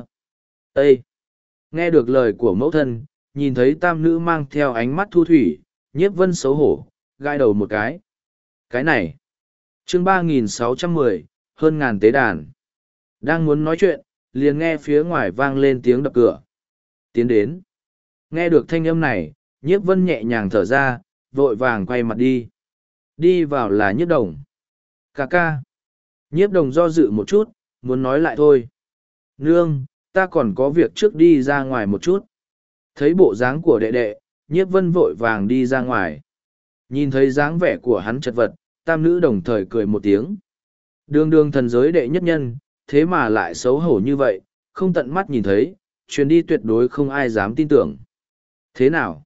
Ê! Nghe được lời của mẫu thân, nhìn thấy tam nữ mang theo ánh mắt thu thủy, Nhiếp Vân xấu hổ, gai đầu một cái. Cái này! chương ba nghìn sáu trăm mười, hơn ngàn tế đàn. Đang muốn nói chuyện, liền nghe phía ngoài vang lên tiếng đập cửa. Tiến đến. Nghe được thanh âm này, Nhiếp Vân nhẹ nhàng thở ra, vội vàng quay mặt đi. Đi vào là Nhiếp Đồng. Cà ca. Nhiếp Đồng do dự một chút, muốn nói lại thôi. Nương, ta còn có việc trước đi ra ngoài một chút. Thấy bộ dáng của đệ đệ, nhiếp vân vội vàng đi ra ngoài. Nhìn thấy dáng vẻ của hắn chật vật, tam nữ đồng thời cười một tiếng. Đường đường thần giới đệ nhất nhân, thế mà lại xấu hổ như vậy, không tận mắt nhìn thấy, chuyến đi tuyệt đối không ai dám tin tưởng. Thế nào?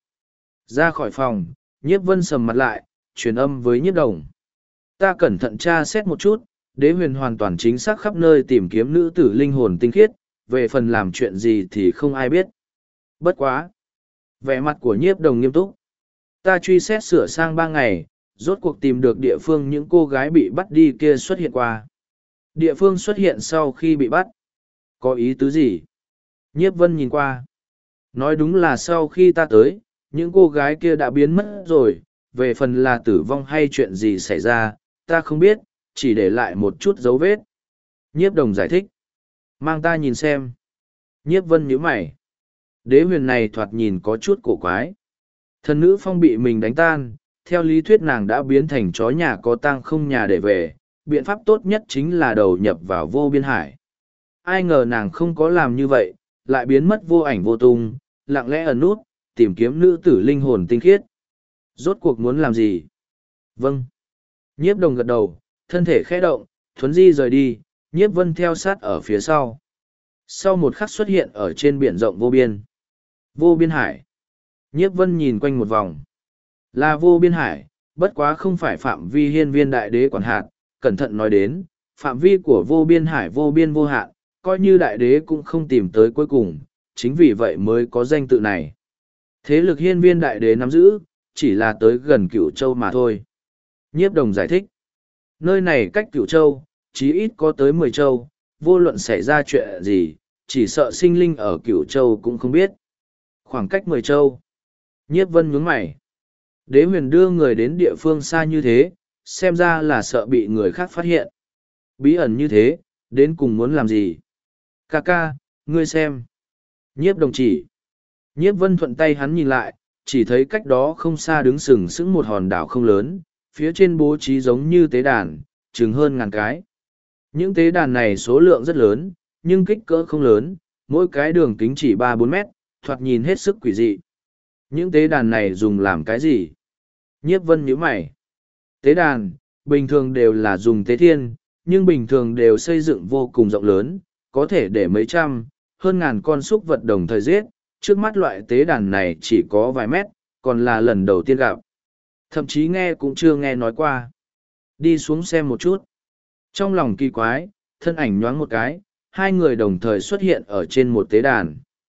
Ra khỏi phòng, nhiếp vân sầm mặt lại, truyền âm với nhiếp đồng. Ta cẩn thận tra xét một chút, đế huyền hoàn toàn chính xác khắp nơi tìm kiếm nữ tử linh hồn tinh khiết, về phần làm chuyện gì thì không ai biết. Bất quá. Vẻ mặt của nhiếp đồng nghiêm túc. Ta truy xét sửa sang ba ngày, rốt cuộc tìm được địa phương những cô gái bị bắt đi kia xuất hiện qua. Địa phương xuất hiện sau khi bị bắt. Có ý tứ gì? Nhiếp vân nhìn qua. Nói đúng là sau khi ta tới, những cô gái kia đã biến mất rồi, về phần là tử vong hay chuyện gì xảy ra, ta không biết, chỉ để lại một chút dấu vết. Nhiếp đồng giải thích. Mang ta nhìn xem. Nhiếp vân nhíu mày. Đế huyền này thoạt nhìn có chút cổ quái. Thần nữ phong bị mình đánh tan, theo lý thuyết nàng đã biến thành chó nhà có tang không nhà để về, biện pháp tốt nhất chính là đầu nhập vào vô biên hải. Ai ngờ nàng không có làm như vậy, lại biến mất vô ảnh vô tung, lặng lẽ ẩn nút, tìm kiếm nữ tử linh hồn tinh khiết. Rốt cuộc muốn làm gì? Vâng. Nhiếp đồng gật đầu, thân thể khẽ động, thuấn di rời đi, nhiếp vân theo sát ở phía sau. Sau một khắc xuất hiện ở trên biển rộng vô biên. Vô biên hải. Nhiếp vân nhìn quanh một vòng. Là vô biên hải, bất quá không phải phạm vi hiên viên đại đế quản hạt, cẩn thận nói đến, phạm vi của vô biên hải vô biên vô hạn, coi như đại đế cũng không tìm tới cuối cùng, chính vì vậy mới có danh tự này. Thế lực hiên viên đại đế nắm giữ, chỉ là tới gần Cửu Châu mà thôi. Nhiếp đồng giải thích, nơi này cách Cửu Châu, chí ít có tới mười châu, vô luận xảy ra chuyện gì, chỉ sợ sinh linh ở Cửu Châu cũng không biết. Khoảng cách mười châu. Nhiếp vân nhướng mày. Đế huyền đưa người đến địa phương xa như thế, xem ra là sợ bị người khác phát hiện. Bí ẩn như thế, đến cùng muốn làm gì? Ca ca, ngươi xem. Nhiếp đồng chỉ. Nhiếp vân thuận tay hắn nhìn lại, chỉ thấy cách đó không xa đứng sừng sững một hòn đảo không lớn, phía trên bố trí giống như tế đàn, chừng hơn ngàn cái. Những tế đàn này số lượng rất lớn, nhưng kích cỡ không lớn, mỗi cái đường kính chỉ ba bốn mét, thoạt nhìn hết sức quỷ dị. Những tế đàn này dùng làm cái gì? Nhiếp vân nhíu mày. Tế đàn, bình thường đều là dùng tế thiên, nhưng bình thường đều xây dựng vô cùng rộng lớn, có thể để mấy trăm, hơn ngàn con súc vật đồng thời giết. Trước mắt loại tế đàn này chỉ có vài mét, còn là lần đầu tiên gặp. Thậm chí nghe cũng chưa nghe nói qua. Đi xuống xem một chút. Trong lòng kỳ quái, thân ảnh nhoáng một cái, hai người đồng thời xuất hiện ở trên một tế đàn.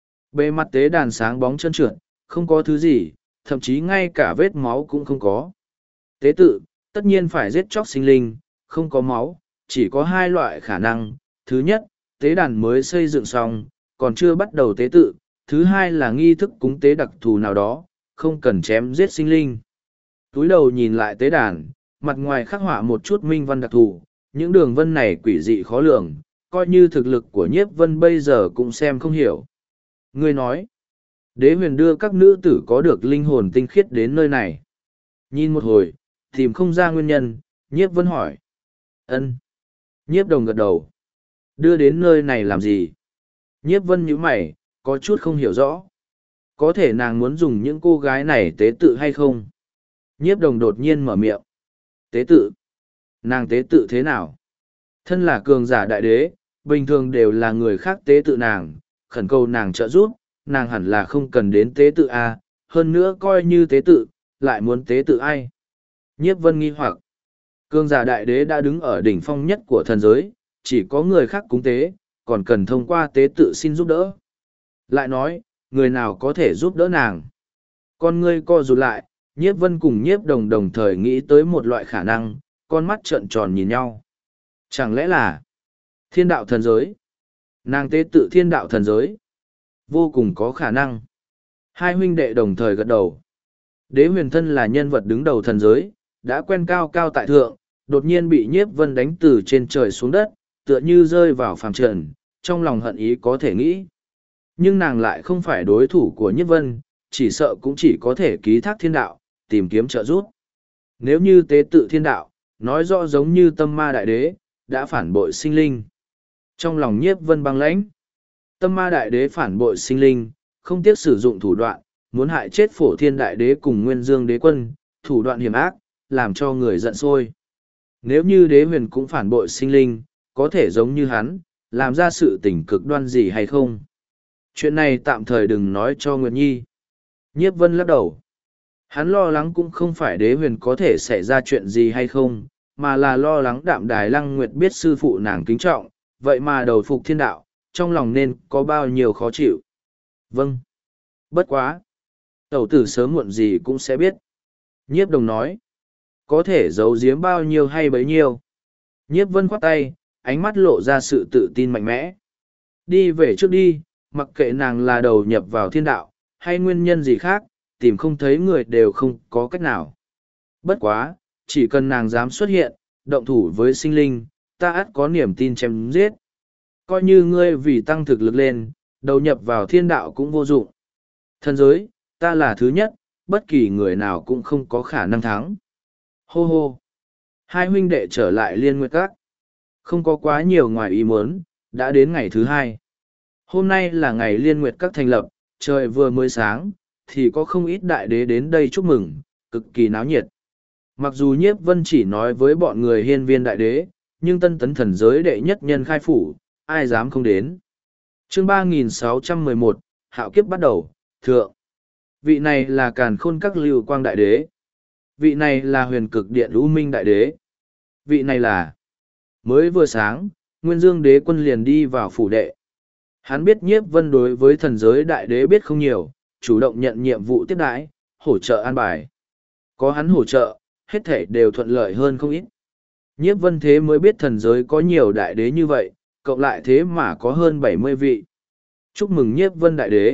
Bề mặt tế đàn sáng bóng trơn trượt, không có thứ gì, thậm chí ngay cả vết máu cũng không có. Tế tự, tất nhiên phải giết chóc sinh linh, không có máu, chỉ có hai loại khả năng. Thứ nhất, tế đàn mới xây dựng xong, còn chưa bắt đầu tế tự. Thứ hai là nghi thức cúng tế đặc thù nào đó, không cần chém giết sinh linh. Túi đầu nhìn lại tế đàn, mặt ngoài khắc họa một chút minh văn đặc thù, những đường vân này quỷ dị khó lường, coi như thực lực của nhiếp vân bây giờ cũng xem không hiểu. Ngươi nói, đế huyền đưa các nữ tử có được linh hồn tinh khiết đến nơi này. Nhìn một hồi, tìm không ra nguyên nhân, nhiếp vân hỏi. Ân. Nhiếp đồng gật đầu. Đưa đến nơi này làm gì? Nhiếp vân nhíu mày, có chút không hiểu rõ. Có thể nàng muốn dùng những cô gái này tế tự hay không? Nhiếp đồng đột nhiên mở miệng. Tế tự? Nàng tế tự thế nào? Thân là cường giả đại đế, bình thường đều là người khác tế tự nàng, khẩn cầu nàng trợ giúp, nàng hẳn là không cần đến tế tự a, hơn nữa coi như tế tự, lại muốn tế tự ai? Nhiếp vân nghi hoặc. Cường giả đại đế đã đứng ở đỉnh phong nhất của thần giới, chỉ có người khác cúng tế, còn cần thông qua tế tự xin giúp đỡ. Lại nói, người nào có thể giúp đỡ nàng? Con ngươi co rụt lại, nhiếp vân cùng nhiếp đồng đồng thời nghĩ tới một loại khả năng, con mắt trợn tròn nhìn nhau. Chẳng lẽ là thiên đạo thần giới? Nàng tế tự thiên đạo thần giới. Vô cùng có khả năng. Hai huynh đệ đồng thời gật đầu. Đế huyền thân là nhân vật đứng đầu thần giới, đã quen cao cao tại thượng, đột nhiên bị nhiếp vân đánh từ trên trời xuống đất, tựa như rơi vào phàm trần, trong lòng hận ý có thể nghĩ. Nhưng nàng lại không phải đối thủ của nhiếp vân, chỉ sợ cũng chỉ có thể ký thác thiên đạo, tìm kiếm trợ giúp. Nếu như tế tự thiên đạo, nói rõ giống như tâm ma đại đế, đã phản bội sinh linh. Trong lòng nhiếp vân băng lãnh. Tâm ma đại đế phản bội sinh linh, không tiếc sử dụng thủ đoạn, muốn hại chết phổ thiên đại đế cùng nguyên dương đế quân, thủ đoạn hiểm ác, làm cho người giận sôi. Nếu như đế huyền cũng phản bội sinh linh, có thể giống như hắn, làm ra sự tình cực đoan gì hay không? Chuyện này tạm thời đừng nói cho Nguyệt Nhi. Nhiếp Vân lắc đầu. Hắn lo lắng cũng không phải đế huyền có thể xảy ra chuyện gì hay không, mà là lo lắng Đạm Đài Lăng Nguyệt biết sư phụ nàng kính trọng, vậy mà đầu phục thiên đạo, trong lòng nên có bao nhiêu khó chịu. Vâng. Bất quá. Tẩu tử sớm muộn gì cũng sẽ biết. Nhiếp Đồng nói. Có thể giấu giếm bao nhiêu hay bấy nhiêu. Nhiếp Vân khoát tay, ánh mắt lộ ra sự tự tin mạnh mẽ. Đi về trước đi, mặc kệ nàng là đầu nhập vào thiên đạo, hay nguyên nhân gì khác, tìm không thấy người đều không có cách nào. Bất quá, chỉ cần nàng dám xuất hiện, động thủ với sinh linh, ta ắt có niềm tin chém giết. Coi như ngươi vì tăng thực lực lên, đầu nhập vào thiên đạo cũng vô dụng. Thần giới, ta là thứ nhất, bất kỳ người nào cũng không có khả năng thắng. Hô hô. Hai huynh đệ trở lại Liên Nguyệt Các. Không có quá nhiều ngoài ý muốn, đã đến ngày thứ hai. Hôm nay là ngày Liên Nguyệt Các thành lập, trời vừa mới sáng, thì có không ít đại đế đến đây chúc mừng, cực kỳ náo nhiệt. Mặc dù Nhiếp Vân chỉ nói với bọn người hiên viên đại đế, nhưng tân tấn thần giới đệ nhất nhân khai phủ, ai dám không đến. Chương ba nghìn sáu trăm mười một, Hạo Kiếp bắt đầu, thượng. Vị này là Càn Khôn Các Lưu Quang đại đế. Vị này là Huyền Cực Điện U Minh đại đế. Vị này là... Mới vừa sáng, Nguyên Dương đế quân liền đi vào phủ đệ. Hắn biết Nhiếp Vân đối với thần giới đại đế biết không nhiều, chủ động nhận nhiệm vụ tiếp đãi, hỗ trợ an bài. Có hắn hỗ trợ, hết thể đều thuận lợi hơn không ít. Nhiếp Vân thế mới biết thần giới có nhiều đại đế như vậy, cộng lại thế mà có hơn bảy mươi vị. Chúc mừng Nhiếp Vân đại đế.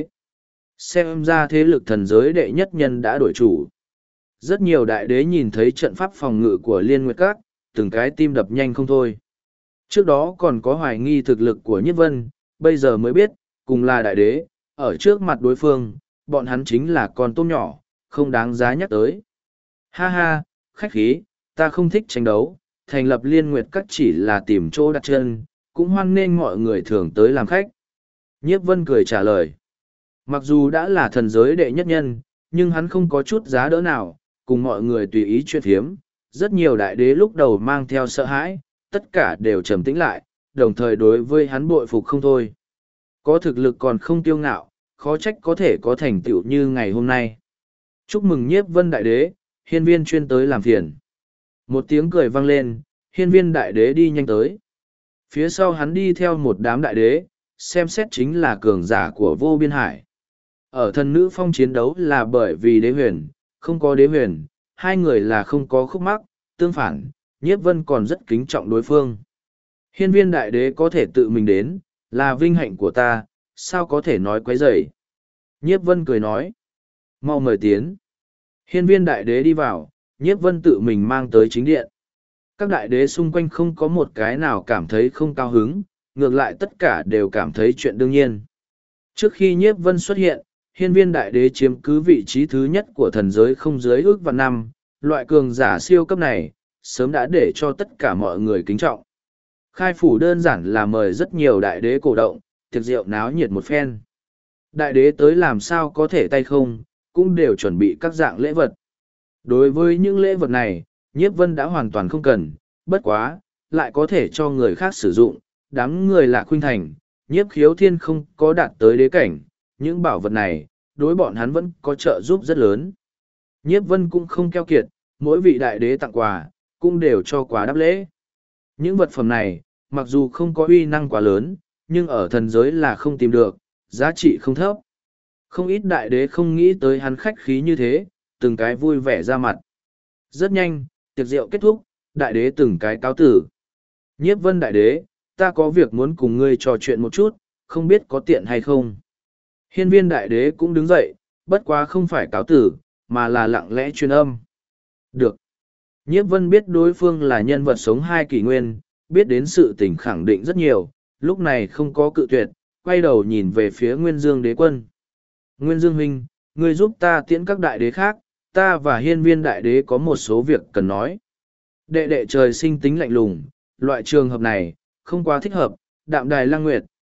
Xem ra thế lực thần giới đệ nhất nhân đã đổi chủ. Rất nhiều đại đế nhìn thấy trận pháp phòng ngự của Liên Nguyệt Các, từng cái tim đập nhanh không thôi. Trước đó còn có hoài nghi thực lực của Nhiếp Vân, bây giờ mới biết, cùng là đại đế, ở trước mặt đối phương, bọn hắn chính là con tôm nhỏ, không đáng giá nhắc tới. Ha ha, khách khí, ta không thích tranh đấu, thành lập Liên Nguyệt Các chỉ là tìm chỗ đặt chân, cũng hoan nghênh mọi người thường tới làm khách. Nhiếp Vân cười trả lời. Mặc dù đã là thần giới đệ nhất nhân, nhưng hắn không có chút giá đỡ nào, cùng mọi người tùy ý chuyện thiếm. Rất nhiều đại đế lúc đầu mang theo sợ hãi, tất cả đều trầm tĩnh lại, đồng thời đối với hắn bội phục không thôi. Có thực lực còn không tiêu ngạo, khó trách có thể có thành tựu như ngày hôm nay. Chúc mừng Nhiếp Vân đại đế, hiên viên chuyên tới làm phiền. Một tiếng cười vang lên, hiên viên đại đế đi nhanh tới. Phía sau hắn đi theo một đám đại đế, xem xét chính là cường giả của vô biên hải. Ở thần nữ phong chiến đấu là bởi vì đế huyền, không có đế huyền, hai người là không có khúc mắc, tương phản, Nhiếp Vân còn rất kính trọng đối phương. Hiên viên đại đế có thể tự mình đến, là vinh hạnh của ta, sao có thể nói quấy rầy. Nhiếp Vân cười nói, mau mời tiến. Hiên viên đại đế đi vào, Nhiếp Vân tự mình mang tới chính điện. Các đại đế xung quanh không có một cái nào cảm thấy không cao hứng, ngược lại tất cả đều cảm thấy chuyện đương nhiên. Trước khi Nhiếp Vân xuất hiện, hiên viên đại đế chiếm cứ vị trí thứ nhất của thần giới không dưới ước vạn năm, loại cường giả siêu cấp này, sớm đã để cho tất cả mọi người kính trọng. Khai phủ đơn giản là mời rất nhiều đại đế cổ động, tiệc rượu náo nhiệt một phen. Đại đế tới làm sao có thể tay không, cũng đều chuẩn bị các dạng lễ vật. Đối với những lễ vật này, Nhiếp Vân đã hoàn toàn không cần, bất quá, lại có thể cho người khác sử dụng. Đám người lạ khuynh thành, Nhiếp Khiếu Thiên không có đạt tới đế cảnh, những bảo vật này, đối bọn hắn vẫn có trợ giúp rất lớn. Nhiếp Vân cũng không keo kiệt, mỗi vị đại đế tặng quà, cũng đều cho quà đáp lễ. Những vật phẩm này, mặc dù không có uy năng quá lớn, nhưng ở thần giới là không tìm được, giá trị không thấp. Không ít đại đế không nghĩ tới hắn khách khí như thế, từng cái vui vẻ ra mặt. Rất nhanh, tiệc rượu kết thúc, đại đế từng cái cáo tử. Nhiếp Vân đại đế, ta có việc muốn cùng ngươi trò chuyện một chút, không biết có tiện hay không. Hiên viên đại đế cũng đứng dậy, bất quá không phải cáo tử, mà là lặng lẽ truyền âm. Được. Nhiếp Vân biết đối phương là nhân vật sống hai kỷ nguyên, biết đến sự tình khẳng định rất nhiều, lúc này không có cự tuyệt, quay đầu nhìn về phía Nguyên Dương đế quân. Nguyên Dương huynh, ngươi giúp ta tiễn các đại đế khác, ta và hiên viên đại đế có một số việc cần nói. Đệ đệ trời sinh tính lạnh lùng, loại trường hợp này, không quá thích hợp, Đạm Đài Lăng Nguyệt,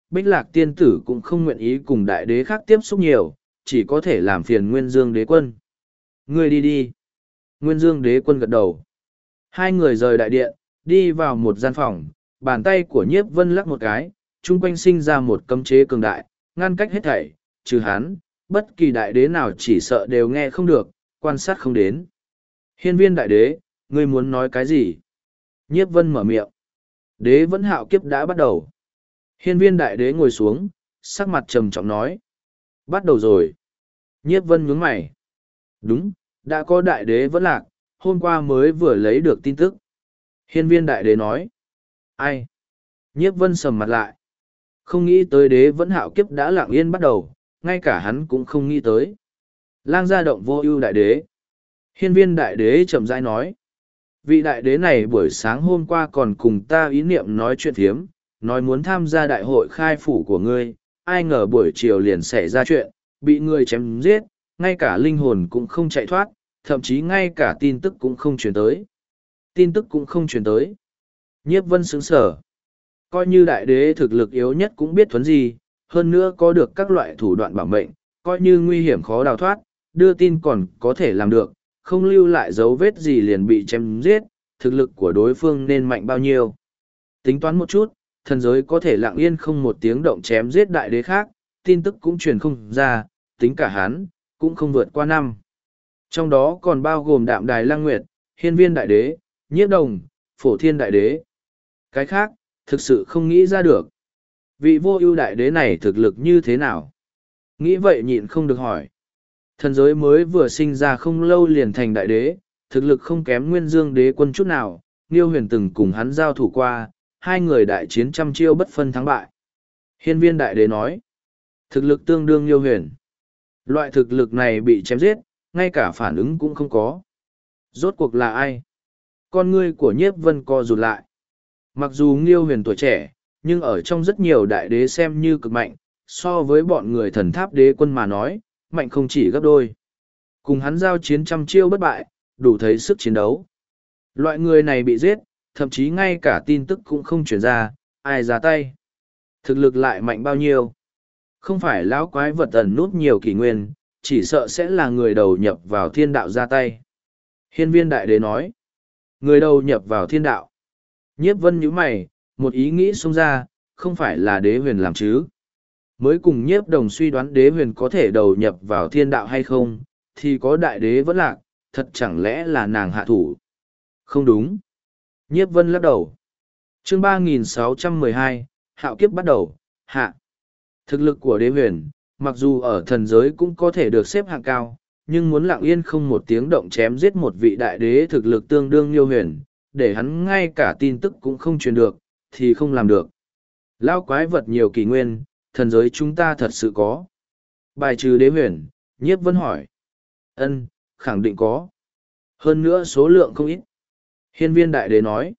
Bích Lạc tiên tử cũng không nguyện ý cùng đại đế khác tiếp xúc nhiều, chỉ có thể làm phiền Nguyên Dương đế quân. Ngươi đi đi. Nguyên Dương đế quân gật đầu. Hai người rời đại điện, đi vào một gian phòng, bàn tay của nhiếp vân lắc một cái, chung quanh sinh ra một cấm chế cường đại, ngăn cách hết thảy, trừ hắn, bất kỳ đại đế nào chỉ sợ đều nghe không được, quan sát không đến. Hiên viên đại đế, ngươi muốn nói cái gì? Nhiếp vân mở miệng. Đế vẫn hạo kiếp đã bắt đầu. Hiên viên đại đế ngồi xuống, sắc mặt trầm trọng nói. Bắt đầu rồi. Nhiếp vân nhướng mày. Đúng, đã có đại đế vẫn lạc, hôm qua mới vừa lấy được tin tức. Hiên viên đại đế nói. Ai? Nhiếp vân sầm mặt lại. Không nghĩ tới đế vẫn hạo kiếp đã lặng yên bắt đầu, ngay cả hắn cũng không nghĩ tới. Lang gia động vô ưu đại đế. Hiên viên đại đế chậm rãi nói. Vị đại đế này buổi sáng hôm qua còn cùng ta ý niệm nói chuyện phiếm, nói muốn tham gia đại hội khai phủ của ngươi, ai ngờ buổi chiều liền xảy ra chuyện, bị ngươi chém giết, ngay cả linh hồn cũng không chạy thoát, thậm chí ngay cả tin tức cũng không truyền tới. Tin tức cũng không truyền tới. Nhiếp vân sững sở. Coi như đại đế thực lực yếu nhất cũng biết thuấn gì, hơn nữa có được các loại thủ đoạn bảo mệnh, coi như nguy hiểm khó đào thoát, đưa tin còn có thể làm được, không lưu lại dấu vết gì liền bị chém giết, thực lực của đối phương nên mạnh bao nhiêu. Tính toán một chút, thần giới có thể lặng yên không một tiếng động chém giết đại đế khác, tin tức cũng truyền không ra, tính cả hắn, cũng không vượt qua năm. Trong đó còn bao gồm Đạm Đài Lăng Nguyệt, Hiên viên đại đế, Nhiếp Đồng, Phổ Thiên đại đế. Cái khác, thực sự không nghĩ ra được. Vị vô ưu đại đế này thực lực như thế nào? Nghĩ vậy nhịn không được hỏi. Thần giới mới vừa sinh ra không lâu liền thành đại đế, thực lực không kém Nguyên Dương đế quân chút nào, Niêu Huyền từng cùng hắn giao thủ qua, hai người đại chiến trăm chiêu bất phân thắng bại. Hiên viên đại đế nói, thực lực tương đương Niêu Huyền. Loại thực lực này bị chém giết, ngay cả phản ứng cũng không có. Rốt cuộc là ai? Con ngươi của Nhiếp Vân co rụt lại. Mặc dù Niêu Huyền tuổi trẻ, nhưng ở trong rất nhiều đại đế xem như cực mạnh, so với bọn người thần tháp đế quân mà nói, mạnh không chỉ gấp đôi. Cùng hắn giao chiến trăm chiêu bất bại, đủ thấy sức chiến đấu. Loại người này bị giết, thậm chí ngay cả tin tức cũng không truyền ra, ai ra tay. Thực lực lại mạnh bao nhiêu? Không phải lão quái vật ẩn nút nhiều kỷ nguyên, chỉ sợ sẽ là người đầu nhập vào thiên đạo ra tay. Hiên viên đại đế nói, người đầu nhập vào thiên đạo. Nhiếp vân nhíu mày, một ý nghĩ xông ra, không phải là đế huyền làm chứ. Mới cùng nhiếp đồng suy đoán đế huyền có thể đầu nhập vào thiên đạo hay không, thì có đại đế vẫn lạc, thật chẳng lẽ là nàng hạ thủ. Không đúng. Nhiếp vân lắc đầu. Chương ba nghìn sáu trăm mười hai, hạo kiếp bắt đầu, hạ. Thực lực của đế huyền, mặc dù ở thần giới cũng có thể được xếp hạng cao, nhưng muốn lặng yên không một tiếng động chém giết một vị đại đế thực lực tương đương Niêu Huyền, để hắn ngay cả tin tức cũng không truyền được, thì không làm được. Lao quái vật nhiều kỷ nguyên, thần giới chúng ta thật sự có. Bài trừ đế huyền, Nhiếp Vân hỏi. Ân, khẳng định có. Hơn nữa số lượng không ít. Hiên viên đại đế nói.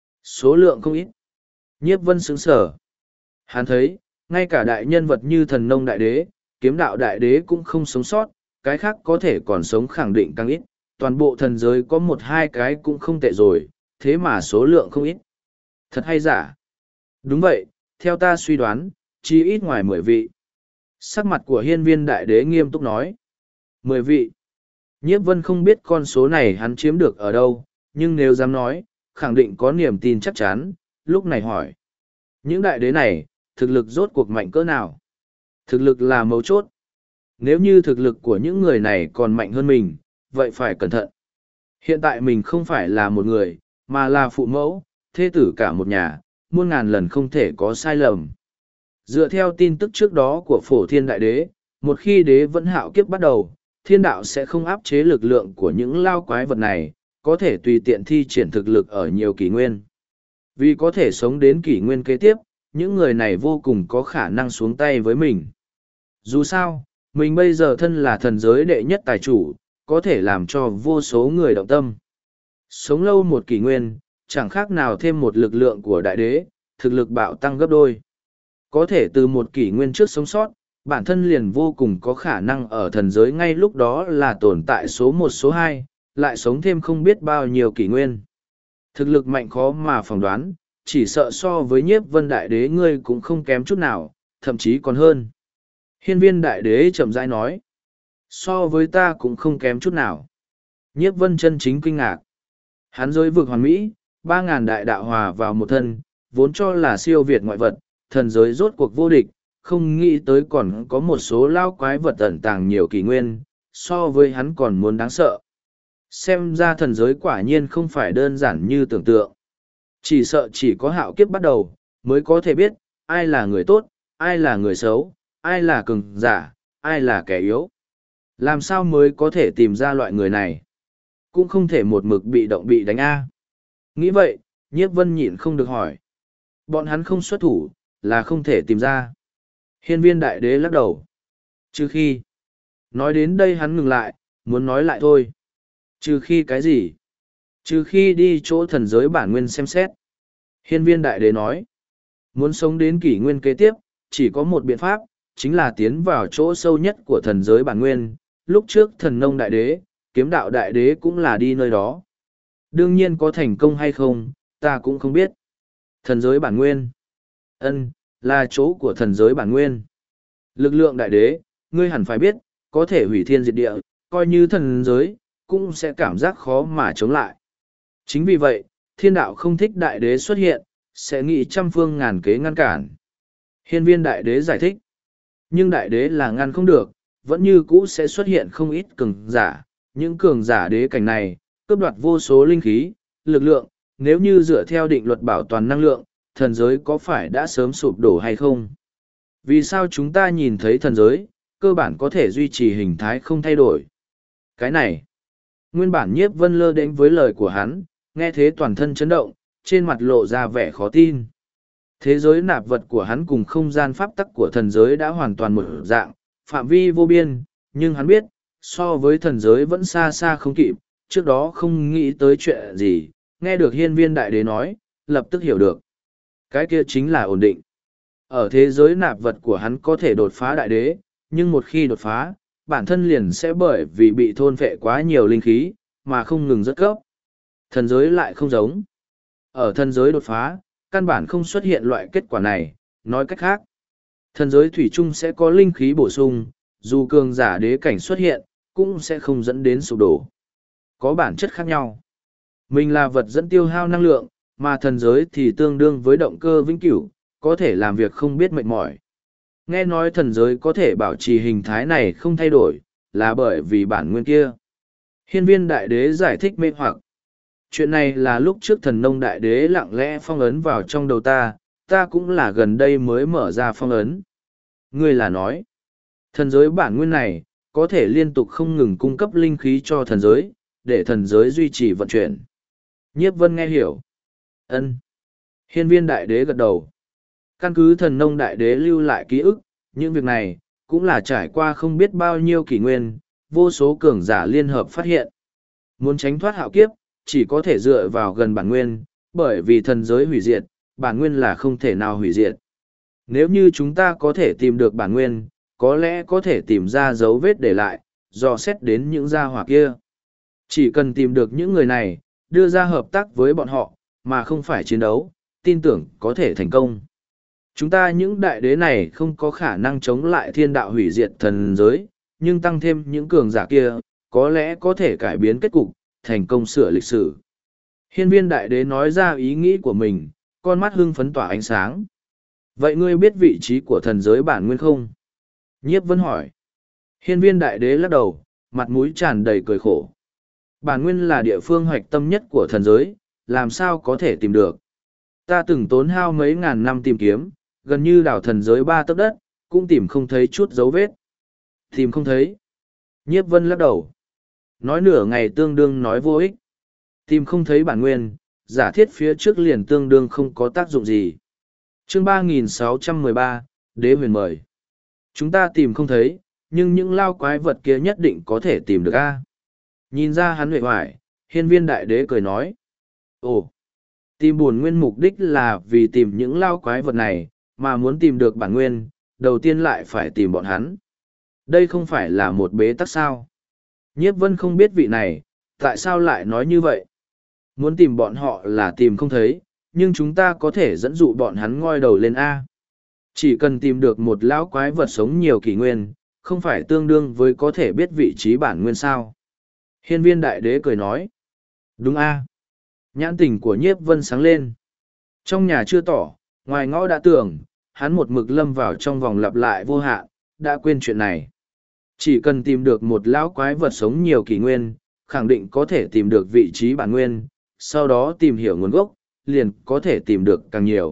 Số lượng không ít. Nhiếp Vân sững sở. Hắn thấy, ngay cả đại nhân vật như thần nông đại đế, kiếm đạo đại đế cũng không sống sót, cái khác có thể còn sống khẳng định càng ít. Toàn bộ thần giới có một hai cái cũng không tệ rồi, thế mà số lượng không ít. Thật hay giả? Đúng vậy, theo ta suy đoán, chỉ ít ngoài mười vị. Sắc mặt của hiên viên đại đế nghiêm túc nói. Mười vị. Nhiếp vân không biết con số này hắn chiếm được ở đâu, nhưng nếu dám nói, khẳng định có niềm tin chắc chắn, lúc này hỏi. Những đại đế này, thực lực rốt cuộc mạnh cỡ nào? Thực lực là mấu chốt. Nếu như thực lực của những người này còn mạnh hơn mình, vậy phải cẩn thận. Hiện tại mình không phải là một người, mà là phụ mẫu, thê tử cả một nhà, muôn ngàn lần không thể có sai lầm. Dựa theo tin tức trước đó của phổ thiên đại đế, một khi đế vẫn hạo kiếp bắt đầu, thiên đạo sẽ không áp chế lực lượng của những lao quái vật này, có thể tùy tiện thi triển thực lực ở nhiều kỷ nguyên. Vì có thể sống đến kỷ nguyên kế tiếp, những người này vô cùng có khả năng xuống tay với mình. Dù sao, mình bây giờ thân là thần giới đệ nhất tài chủ, có thể làm cho vô số người động tâm. Sống lâu một kỷ nguyên, chẳng khác nào thêm một lực lượng của đại đế, thực lực bạo tăng gấp đôi. Có thể từ một kỷ nguyên trước sống sót, bản thân liền vô cùng có khả năng ở thần giới ngay lúc đó là tồn tại số một số hai, lại sống thêm không biết bao nhiêu kỷ nguyên. Thực lực mạnh khó mà phỏng đoán, chỉ sợ so với nhiếp vân đại đế ngươi cũng không kém chút nào, thậm chí còn hơn. Hiên viên đại đế chậm rãi nói. So với ta cũng không kém chút nào. Nhiếp vân chân chính kinh ngạc. Hắn giới vực hoàn mỹ, ba ngàn đại đạo hòa vào một thân, vốn cho là siêu việt ngoại vật, thần giới rốt cuộc vô địch, không nghĩ tới còn có một số lao quái vật ẩn tàng nhiều kỷ nguyên, so với hắn còn muốn đáng sợ. Xem ra thần giới quả nhiên không phải đơn giản như tưởng tượng. Chỉ sợ chỉ có hạo kiếp bắt đầu, mới có thể biết, ai là người tốt, ai là người xấu, ai là cường giả, ai là kẻ yếu. Làm sao mới có thể tìm ra loại người này? Cũng không thể một mực bị động bị đánh A. Nghĩ vậy, Nhiếp Vân nhịn không được hỏi. Bọn hắn không xuất thủ, là không thể tìm ra. Hiên viên đại đế lắc đầu. Trừ khi. Nói đến đây hắn ngừng lại, muốn nói lại thôi. Trừ khi cái gì? Trừ khi đi chỗ thần giới bản nguyên xem xét. Hiên viên đại đế nói. Muốn sống đến kỷ nguyên kế tiếp, chỉ có một biện pháp, chính là tiến vào chỗ sâu nhất của thần giới bản nguyên. Lúc trước thần nông đại đế, kiếm đạo đại đế cũng là đi nơi đó. Đương nhiên có thành công hay không, ta cũng không biết. Thần giới bản nguyên. Ân, là chỗ của thần giới bản nguyên. Lực lượng đại đế, ngươi hẳn phải biết, có thể hủy thiên diệt địa, coi như thần giới, cũng sẽ cảm giác khó mà chống lại. Chính vì vậy, thiên đạo không thích đại đế xuất hiện, sẽ nghĩ trăm phương ngàn kế ngăn cản. Hiên viên đại đế giải thích. Nhưng đại đế là ngăn không được, vẫn như cũ sẽ xuất hiện không ít cường giả. Những cường giả đế cảnh này, cướp đoạt vô số linh khí, lực lượng, nếu như dựa theo định luật bảo toàn năng lượng, thần giới có phải đã sớm sụp đổ hay không? Vì sao chúng ta nhìn thấy thần giới, cơ bản có thể duy trì hình thái không thay đổi? Cái này, nguyên bản Nhiếp Vân lơ đến với lời của hắn, nghe thế toàn thân chấn động, trên mặt lộ ra vẻ khó tin. Thế giới nạp vật của hắn cùng không gian pháp tắc của thần giới đã hoàn toàn một dạng, phạm vi vô biên, nhưng hắn biết, so với thần giới vẫn xa xa không kịp, trước đó không nghĩ tới chuyện gì, nghe được hiên viên đại đế nói, lập tức hiểu được. Cái kia chính là ổn định. Ở thế giới nạp vật của hắn có thể đột phá đại đế, nhưng một khi đột phá, bản thân liền sẽ bởi vì bị thôn phệ quá nhiều linh khí, mà không ngừng rất cấp. Thần giới lại không giống. Ở thần giới đột phá, căn bản không xuất hiện loại kết quả này, nói cách khác. Thần giới thủy chung sẽ có linh khí bổ sung, dù cường giả đế cảnh xuất hiện, cũng sẽ không dẫn đến sụp đổ. Có bản chất khác nhau. Mình là vật dẫn tiêu hao năng lượng, mà thần giới thì tương đương với động cơ vĩnh cửu, có thể làm việc không biết mệt mỏi. Nghe nói thần giới có thể bảo trì hình thái này không thay đổi, là bởi vì bản nguyên kia. Hiên viên đại đế giải thích mê hoặc. Chuyện này là lúc trước thần nông đại đế lặng lẽ phong ấn vào trong đầu ta, ta cũng là gần đây mới mở ra phong ấn. Ngươi là nói, thần giới bản nguyên này, có thể liên tục không ngừng cung cấp linh khí cho thần giới, để thần giới duy trì vận chuyển. Nhiếp Vân nghe hiểu. Ân. Hiên viên đại đế gật đầu. Căn cứ thần nông đại đế lưu lại ký ức, những việc này, cũng là trải qua không biết bao nhiêu kỷ nguyên, vô số cường giả liên hợp phát hiện. Muốn tránh thoát hạo kiếp, chỉ có thể dựa vào gần bản nguyên, bởi vì thần giới hủy diệt, bản nguyên là không thể nào hủy diệt. Nếu như chúng ta có thể tìm được bản nguyên, có lẽ có thể tìm ra dấu vết để lại, dò xét đến những gia hỏa kia. Chỉ cần tìm được những người này, đưa ra hợp tác với bọn họ, mà không phải chiến đấu, tin tưởng có thể thành công. Chúng ta những đại đế này không có khả năng chống lại thiên đạo hủy diệt thần giới, nhưng tăng thêm những cường giả kia, có lẽ có thể cải biến kết cục, thành công sửa lịch sử. Hiên viên đại đế nói ra ý nghĩ của mình, con mắt hưng phấn tỏa ánh sáng. Vậy ngươi biết vị trí của thần giới bản nguyên không? Nhiếp Vân hỏi. Hiên viên đại đế lắc đầu, mặt mũi tràn đầy cười khổ. Bản nguyên là địa phương hoạch tâm nhất của thần giới, làm sao có thể tìm được. Ta từng tốn hao mấy ngàn năm tìm kiếm, gần như đảo thần giới ba tấc đất, cũng tìm không thấy chút dấu vết. Tìm không thấy. Nhiếp Vân lắc đầu. Nói nửa ngày tương đương nói vô ích. Tìm không thấy bản nguyên, giả thiết phía trước liền tương đương không có tác dụng gì. Chương ba nghìn sáu trăm mười ba, Đế huyền mời. Chúng ta tìm không thấy, nhưng những lao quái vật kia nhất định có thể tìm được a. Nhìn ra hắn huệ hoài, hiên viên đại đế cười nói. Ồ, tìm buồn nguyên mục đích là vì tìm những lao quái vật này, mà muốn tìm được bản nguyên, đầu tiên lại phải tìm bọn hắn. Đây không phải là một bế tắc sao. Nhiếp Vân không biết vị này, tại sao lại nói như vậy. Muốn tìm bọn họ là tìm không thấy, nhưng chúng ta có thể dẫn dụ bọn hắn ngoi đầu lên A. Chỉ cần tìm được một lão quái vật sống nhiều kỷ nguyên, không phải tương đương với có thể biết vị trí bản nguyên sao. Hiên viên đại đế cười nói. Đúng a. Nhãn tình của nhiếp vân sáng lên. Trong nhà chưa tỏ, ngoài ngõ đã tưởng, hắn một mực lâm vào trong vòng lặp lại vô hạn, đã quên chuyện này. Chỉ cần tìm được một lão quái vật sống nhiều kỷ nguyên, khẳng định có thể tìm được vị trí bản nguyên, sau đó tìm hiểu nguồn gốc, liền có thể tìm được càng nhiều.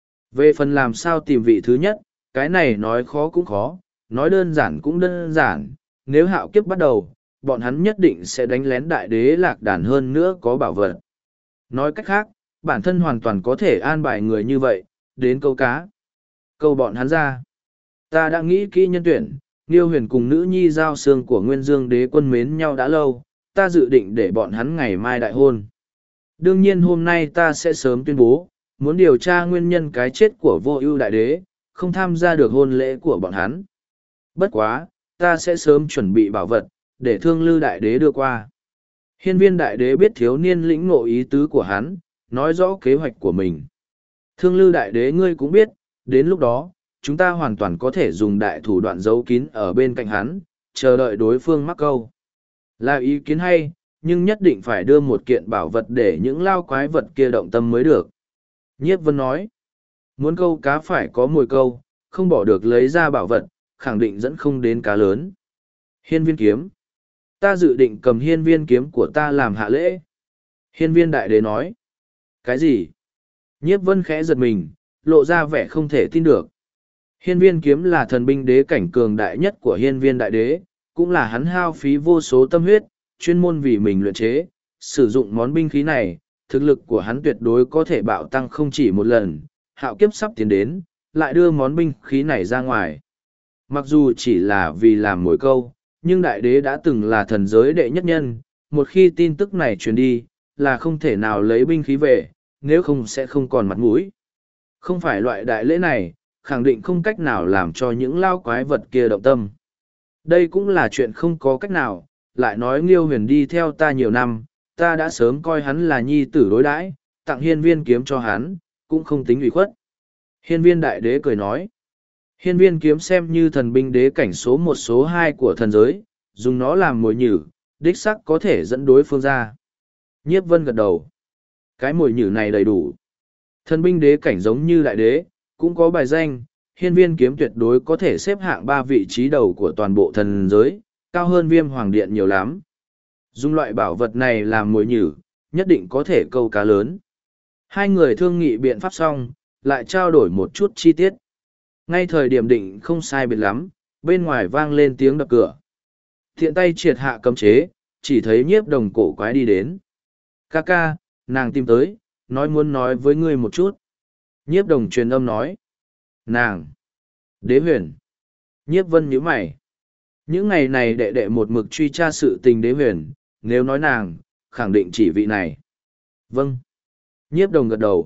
Về phần làm sao tìm vị thứ nhất, cái này nói khó cũng khó, nói đơn giản cũng đơn giản, nếu hạo kiếp bắt đầu, bọn hắn nhất định sẽ đánh lén đại đế lạc đàn hơn nữa có bảo vật. Nói cách khác, bản thân hoàn toàn có thể an bài người như vậy, đến câu cá. Câu bọn hắn ra. Ta đã nghĩ kỹ nhân tuyển, Nghiêu Huyền cùng nữ nhi giao xương của Nguyên Dương đế quân mến nhau đã lâu, ta dự định để bọn hắn ngày mai đại hôn. Đương nhiên hôm nay ta sẽ sớm tuyên bố, muốn điều tra nguyên nhân cái chết của vô ưu đại đế, không tham gia được hôn lễ của bọn hắn. Bất quá, ta sẽ sớm chuẩn bị bảo vật, để thương lư đại đế đưa qua. Hiên viên đại đế biết thiếu niên lĩnh ngộ ý tứ của hắn, nói rõ kế hoạch của mình. Thương lư đại đế ngươi cũng biết, đến lúc đó, chúng ta hoàn toàn có thể dùng đại thủ đoạn giấu kín ở bên cạnh hắn, chờ đợi đối phương mắc câu. Là ý kiến hay, nhưng nhất định phải đưa một kiện bảo vật để những lao quái vật kia động tâm mới được. Nhiếp Vân nói, muốn câu cá phải có mồi câu, không bỏ được lấy ra bảo vật, khẳng định dẫn không đến cá lớn. Hiên viên kiếm. Ta dự định cầm hiên viên kiếm của ta làm hạ lễ. Hiên viên đại đế nói. Cái gì? Nhiếp Vân khẽ giật mình, lộ ra vẻ không thể tin được. Hiên viên kiếm là thần binh đế cảnh cường đại nhất của hiên viên đại đế, cũng là hắn hao phí vô số tâm huyết, chuyên môn vì mình luyện chế, sử dụng món binh khí này, thực lực của hắn tuyệt đối có thể bạo tăng không chỉ một lần, hạo kiếp sắp tiến đến, lại đưa món binh khí này ra ngoài. Mặc dù chỉ là vì làm mồi câu, nhưng đại đế đã từng là thần giới đệ nhất nhân, một khi tin tức này truyền đi, là không thể nào lấy binh khí về, nếu không sẽ không còn mặt mũi. Không phải loại đại lễ này, khẳng định không cách nào làm cho những lao quái vật kia động tâm. Đây cũng là chuyện không có cách nào, lại nói Nghiêu Huyền đi theo ta nhiều năm, ta đã sớm coi hắn là nhi tử đối đãi, tặng hiên viên kiếm cho hắn, cũng không tính ủy khuất. Hiên viên đại đế cười nói, hiên viên kiếm xem như thần binh đế cảnh số một số hai của thần giới, dùng nó làm mồi nhử, đích sắc có thể dẫn đối phương ra. Nhiếp Vân gật đầu, cái mồi nhử này đầy đủ. Thần binh đế cảnh giống như đại đế, cũng có bài danh, hiên viên kiếm tuyệt đối có thể xếp hạng ba vị trí đầu của toàn bộ thần giới, cao hơn viêm hoàng điện nhiều lắm. Dùng loại bảo vật này làm mồi nhử, nhất định có thể câu cá lớn. Hai người thương nghị biện pháp xong, lại trao đổi một chút chi tiết. Ngay thời điểm định không sai biệt lắm, bên ngoài vang lên tiếng đập cửa. Thiện tay triệt hạ cấm chế, chỉ thấy nhiếp đồng cổ quái đi đến. Ca ca, nàng tìm tới, nói muốn nói với ngươi một chút. Nhiếp đồng truyền âm nói. Nàng! Đế huyền! Nhiếp Vân nhíu mày. Những ngày này đệ đệ một mực truy tra sự tình đế huyền, nếu nói nàng, khẳng định chỉ vị này. Vâng. Nhiếp đồng gật đầu.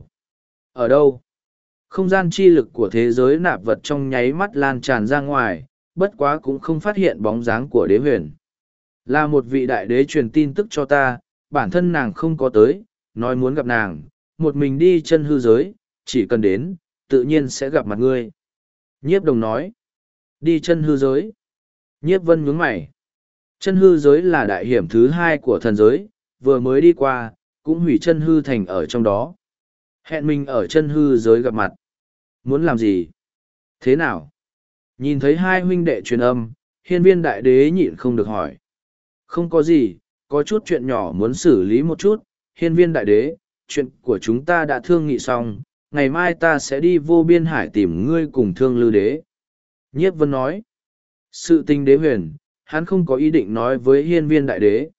Ở đâu? Không gian chi lực của thế giới nạp vật trong nháy mắt lan tràn ra ngoài, bất quá cũng không phát hiện bóng dáng của đế huyền. Là một vị đại đế truyền tin tức cho ta, bản thân nàng không có tới, nói muốn gặp nàng, một mình đi chân hư giới, chỉ cần đến, tự nhiên sẽ gặp mặt ngươi. Nhiếp đồng nói. Đi chân hư giới. Nhiếp Vân nhướng mày. Chân hư giới là đại hiểm thứ hai của thần giới, vừa mới đi qua, cũng hủy chân hư thành ở trong đó. Hẹn mình ở chân hư giới gặp mặt. Muốn làm gì? Thế nào? Nhìn thấy hai huynh đệ truyền âm, hiên viên đại đế nhịn không được hỏi. Không có gì, có chút chuyện nhỏ muốn xử lý một chút. Hiên viên đại đế, chuyện của chúng ta đã thương nghị xong, ngày mai ta sẽ đi vô biên hải tìm ngươi cùng thương lư đế. Nhiếp Vân nói. Sự tình đế huyền, hắn không có ý định nói với hiên viên đại đế.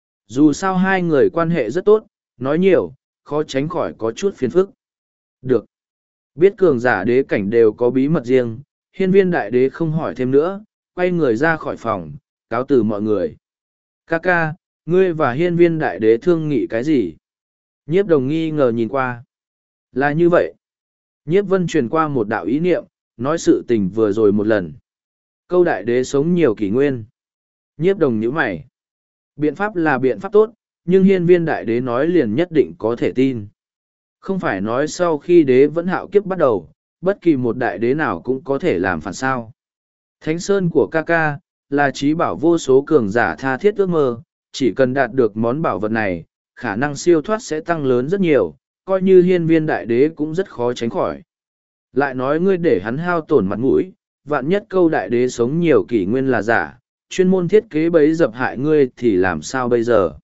Dù sao hai người quan hệ rất tốt, nói nhiều, khó tránh khỏi có chút phiền phức. Được. Biết cường giả đế cảnh đều có bí mật riêng, hiên viên đại đế không hỏi thêm nữa, quay người ra khỏi phòng, cáo từ mọi người. Ca ca, ngươi và hiên viên đại đế thương nghị cái gì? Nhiếp đồng nghi ngờ nhìn qua. Là như vậy. Nhiếp Vân truyền qua một đạo ý niệm, nói sự tình vừa rồi một lần. Câu đại đế sống nhiều kỷ nguyên. Nhiếp đồng nhíu mày. Biện pháp là biện pháp tốt, nhưng hiên viên đại đế nói liền nhất định có thể tin. Không phải nói sau khi đế vẫn hạo kiếp bắt đầu, bất kỳ một đại đế nào cũng có thể làm phản sao. Thánh Sơn của ca ca, là trí bảo vô số cường giả tha thiết ước mơ, chỉ cần đạt được món bảo vật này, khả năng siêu thoát sẽ tăng lớn rất nhiều, coi như hiên viên đại đế cũng rất khó tránh khỏi. Lại nói ngươi để hắn hao tổn mặt mũi, vạn nhất câu đại đế sống nhiều kỷ nguyên là giả, chuyên môn thiết kế bấy dập hại ngươi thì làm sao bây giờ?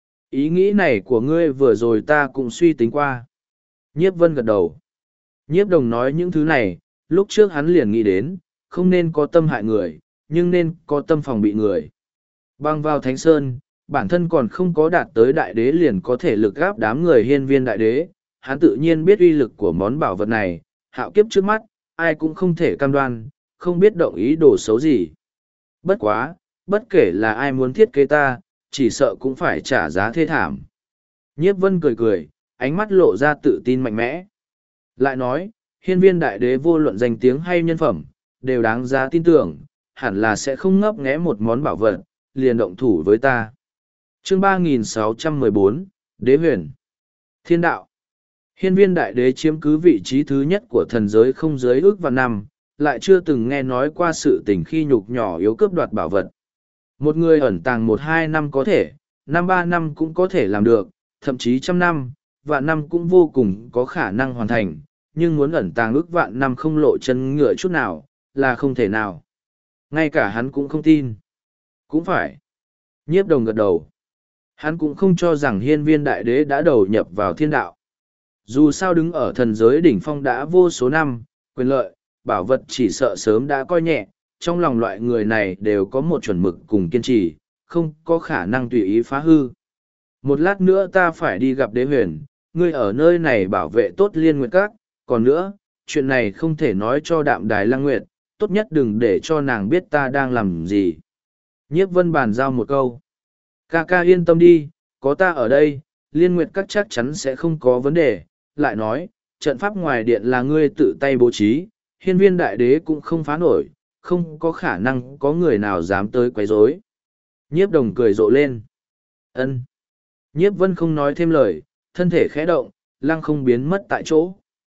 Ý nghĩ này của ngươi vừa rồi ta cũng suy tính qua. Nhiếp Vân gật đầu. Nhiếp Đồng nói những thứ này, lúc trước hắn liền nghĩ đến, không nên có tâm hại người, nhưng nên có tâm phòng bị người. Băng vào Thánh Sơn, bản thân còn không có đạt tới đại đế liền có thể lực gáp đám người hiên viên đại đế, hắn tự nhiên biết uy lực của món bảo vật này, hạo kiếp trước mắt, ai cũng không thể cam đoan, không biết động ý đồ xấu gì. Bất quá, bất kể là ai muốn thiết kế ta, chỉ sợ cũng phải trả giá thê thảm. Nhiếp Vân cười cười, ánh mắt lộ ra tự tin mạnh mẽ. Lại nói, hiên viên đại đế vô luận danh tiếng hay nhân phẩm, đều đáng giá tin tưởng, hẳn là sẽ không ngấp nghé một món bảo vật, liền động thủ với ta. Chương ba nghìn sáu trăm mười bốn, Đế Huyền. Thiên đạo. Hiên viên đại đế chiếm cứ vị trí thứ nhất của thần giới không dưới ước vạn năm, lại chưa từng nghe nói qua sự tình khi nhục nhỏ yếu cướp đoạt bảo vật. Một người ẩn tàng một hai năm có thể, năm ba năm cũng có thể làm được, thậm chí trăm năm, vạn năm cũng vô cùng có khả năng hoàn thành, nhưng muốn ẩn tàng ước vạn năm không lộ chân ngựa chút nào, là không thể nào. Ngay cả hắn cũng không tin. Cũng phải. Nhiếp Đồng gật đầu. Hắn cũng không cho rằng hiên viên đại đế đã đầu nhập vào thiên đạo. Dù sao đứng ở thần giới đỉnh phong đã vô số năm, quyền lợi, bảo vật chỉ sợ sớm đã coi nhẹ, trong lòng loại người này đều có một chuẩn mực cùng kiên trì, không có khả năng tùy ý phá hư. Một lát nữa ta phải đi gặp đế huyền, ngươi ở nơi này bảo vệ tốt Liên Nguyệt Các, còn nữa, chuyện này không thể nói cho Đạm Đài Lăng Nguyệt, tốt nhất đừng để cho nàng biết ta đang làm gì. Nhiếp Vân bàn giao một câu. Ca ca yên tâm đi, có ta ở đây, Liên Nguyệt Các chắc chắn sẽ không có vấn đề. Lại nói, trận pháp ngoài điện là ngươi tự tay bố trí, hiên viên đại đế cũng không phá nổi, không có khả năng có người nào dám tới quấy rối. Nhiếp Đồng cười rộ lên. Ân. Nhiếp Vân không nói thêm lời, thân thể khẽ động, lăng không biến mất tại chỗ.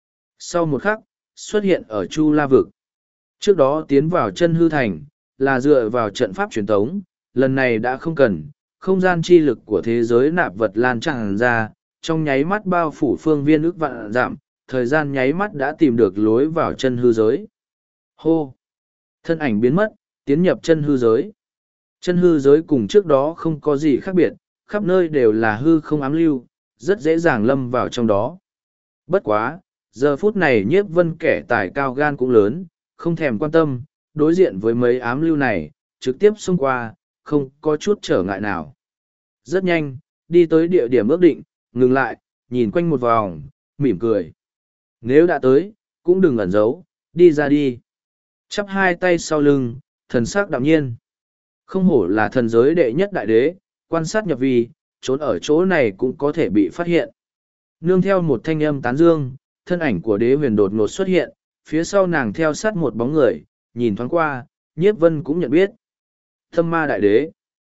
Sau một khắc, xuất hiện ở Chu La Vực. Trước đó tiến vào chân hư thành, là dựa vào trận pháp truyền tống, lần này đã không cần, không gian chi lực của thế giới nạp vật lan tràn ra, trong nháy mắt bao phủ phương viên ước vạn dặm, thời gian nháy mắt đã tìm được lối vào chân hư giới. Hô! Thân ảnh biến mất, tiến nhập chân hư giới. Chân hư giới cùng trước đó không có gì khác biệt, khắp nơi đều là hư không ám lưu, rất dễ dàng lâm vào trong đó. Bất quá, giờ phút này Nhiếp Vân kẻ tài cao gan cũng lớn, không thèm quan tâm, đối diện với mấy ám lưu này, trực tiếp xông qua, không có chút trở ngại nào. Rất nhanh, đi tới địa điểm ước định, ngừng lại, nhìn quanh một vòng, mỉm cười. Nếu đã tới, cũng đừng ẩn giấu, đi ra đi. Chắp hai tay sau lưng, thần sắc đạm nhiên. Không hổ là thần giới đệ nhất đại đế, quan sát nhập vi, trốn ở chỗ này cũng có thể bị phát hiện. Nương theo một thanh âm tán dương, thân ảnh của đế huyền đột ngột xuất hiện, phía sau nàng theo sát một bóng người, nhìn thoáng qua, Nhiếp Vân cũng nhận biết. Tâm ma đại đế.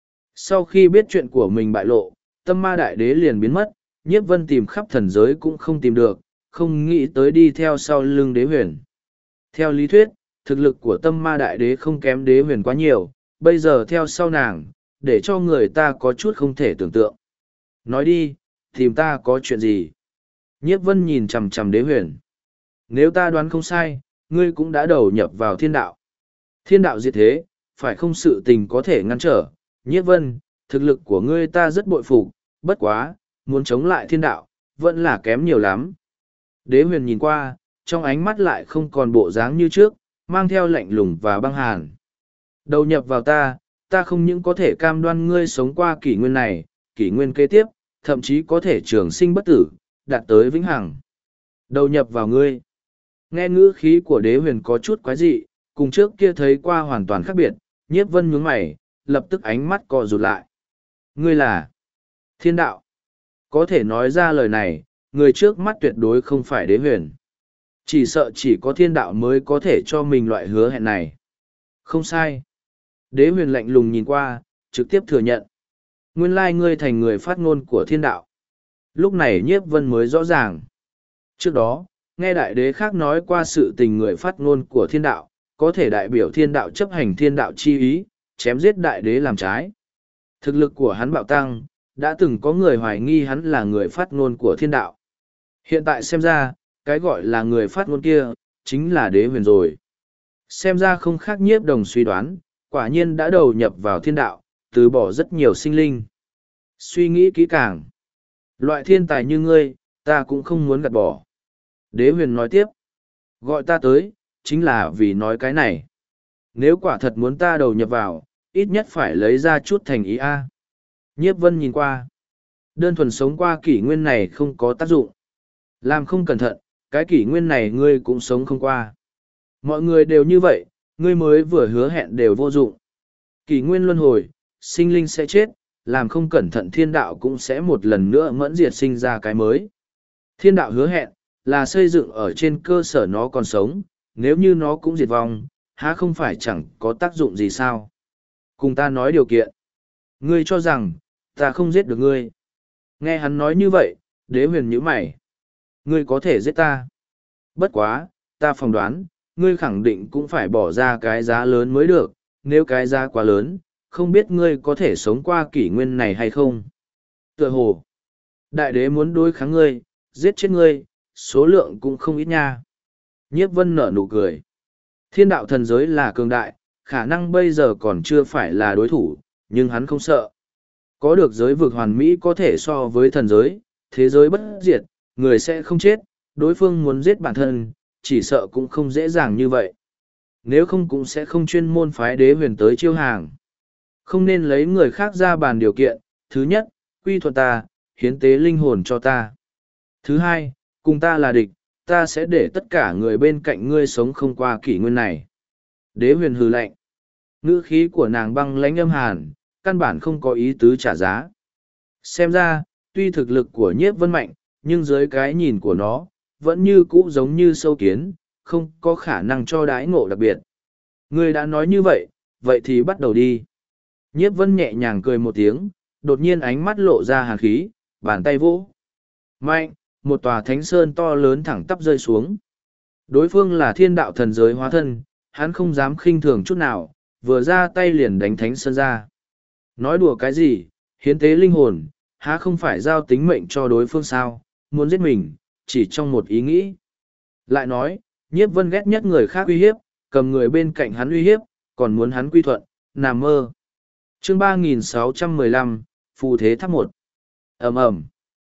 Sau khi biết chuyện của mình bại lộ, tâm ma đại đế liền biến mất, Nhiếp Vân tìm khắp thần giới cũng không tìm được, không nghĩ tới đi theo sau lưng đế huyền. Theo lý thuyết, thực lực của tâm ma đại đế không kém đế huyền quá nhiều, bây giờ theo sau nàng, để cho người ta có chút không thể tưởng tượng. Nói đi, tìm ta có chuyện gì? Nhiếp Vân nhìn chằm chằm đế huyền. Nếu ta đoán không sai, ngươi cũng đã đầu nhập vào thiên đạo. Thiên đạo diệt thế, phải không sự tình có thể ngăn trở. Nhiếp Vân, thực lực của ngươi ta rất bội phục, bất quá, muốn chống lại thiên đạo, vẫn là kém nhiều lắm. Đế huyền nhìn qua, trong ánh mắt lại không còn bộ dáng như trước, mang theo lạnh lùng và băng hàn. Đầu nhập vào ta, ta không những có thể cam đoan ngươi sống qua kỷ nguyên này, kỷ nguyên kế tiếp, thậm chí có thể trường sinh bất tử, đạt tới vĩnh hằng. Đầu nhập vào ngươi. Nghe ngữ khí của đế huyền có chút quái dị, cùng trước kia thấy qua hoàn toàn khác biệt, Nhiếp Vân nhướng mày, lập tức ánh mắt co rụt lại. Ngươi là thiên đạo. Có thể nói ra lời này, người trước mắt tuyệt đối không phải đế huyền. Chỉ sợ chỉ có thiên đạo mới có thể cho mình loại hứa hẹn này. Không sai. Đế huyền lạnh lùng nhìn qua, trực tiếp thừa nhận. Nguyên lai ngươi thành người phát ngôn của thiên đạo. Lúc này Nhiếp Vân mới rõ ràng. Trước đó, nghe đại đế khác nói qua sự tình người phát ngôn của thiên đạo, có thể đại biểu thiên đạo chấp hành thiên đạo chi ý, chém giết đại đế làm trái. Thực lực của hắn bạo tăng, đã từng có người hoài nghi hắn là người phát ngôn của thiên đạo. Hiện tại xem ra, cái gọi là người phát ngôn kia, chính là đế huyền rồi. Xem ra không khác nhiếp đồng suy đoán, quả nhiên đã đầu nhập vào thiên đạo, từ bỏ rất nhiều sinh linh. Suy nghĩ kỹ càng. Loại thiên tài như ngươi, ta cũng không muốn gạt bỏ. Đế huyền nói tiếp. Gọi ta tới, chính là vì nói cái này. Nếu quả thật muốn ta đầu nhập vào, ít nhất phải lấy ra chút thành ý a. Nhiếp vân nhìn qua. Đơn thuần sống qua kỷ nguyên này không có tác dụng. Làm không cẩn thận, cái kỷ nguyên này ngươi cũng sống không qua. Mọi người đều như vậy, ngươi mới vừa hứa hẹn đều vô dụng. Kỷ nguyên luân hồi, sinh linh sẽ chết, làm không cẩn thận thiên đạo cũng sẽ một lần nữa mẫn diệt sinh ra cái mới. Thiên đạo hứa hẹn, là xây dựng ở trên cơ sở nó còn sống, nếu như nó cũng diệt vong, há không phải chẳng có tác dụng gì sao? Cùng ta nói điều kiện. Ngươi cho rằng, ta không giết được ngươi. Nghe hắn nói như vậy, đế huyền nhíu mày. Ngươi có thể giết ta. Bất quá, ta phỏng đoán, ngươi khẳng định cũng phải bỏ ra cái giá lớn mới được, nếu cái giá quá lớn, không biết ngươi có thể sống qua kỷ nguyên này hay không. Tựa hồ, đại đế muốn đối kháng ngươi, giết chết ngươi, số lượng cũng không ít nha. Nhiếp vân nở nụ cười. Thiên đạo thần giới là cường đại, khả năng bây giờ còn chưa phải là đối thủ, nhưng hắn không sợ. Có được giới vực hoàn mỹ có thể so với thần giới, thế giới bất diệt, người sẽ không chết, đối phương muốn giết bản thân, chỉ sợ cũng không dễ dàng như vậy. Nếu không cũng sẽ không chuyên môn phái đế huyền tới chiêu hàng. Không nên lấy người khác ra bàn điều kiện, thứ nhất, quy thuận ta, hiến tế linh hồn cho ta. Thứ hai, cùng ta là địch, ta sẽ để tất cả người bên cạnh ngươi sống không qua kỷ nguyên này. Đế huyền hừ lạnh. Ngữ khí của nàng băng lãnh âm hàn, căn bản không có ý tứ trả giá. Xem ra, tuy thực lực của nhiếp vân mạnh, nhưng dưới cái nhìn của nó, vẫn như cũ giống như sâu kiến, không có khả năng cho đái ngộ đặc biệt. Ngươi đã nói như vậy, vậy thì bắt đầu đi. Nhiếp vân nhẹ nhàng cười một tiếng, đột nhiên ánh mắt lộ ra hàn khí, bàn tay vỗ. Mạnh, một tòa thánh sơn to lớn thẳng tắp rơi xuống. Đối phương là thiên đạo thần giới hóa thân, hắn không dám khinh thường chút nào, vừa ra tay liền đánh thánh sơn ra. Nói đùa cái gì, hiến tế linh hồn, há không phải giao tính mệnh cho đối phương sao, muốn giết mình, chỉ trong một ý nghĩ. Lại nói, nhiếp vân ghét nhất người khác uy hiếp, cầm người bên cạnh hắn uy hiếp, còn muốn hắn quy thuận, nằm mơ. Chương ba nghìn sáu trăm mười lăm, Phù Thế Tháp một. Ầm ầm.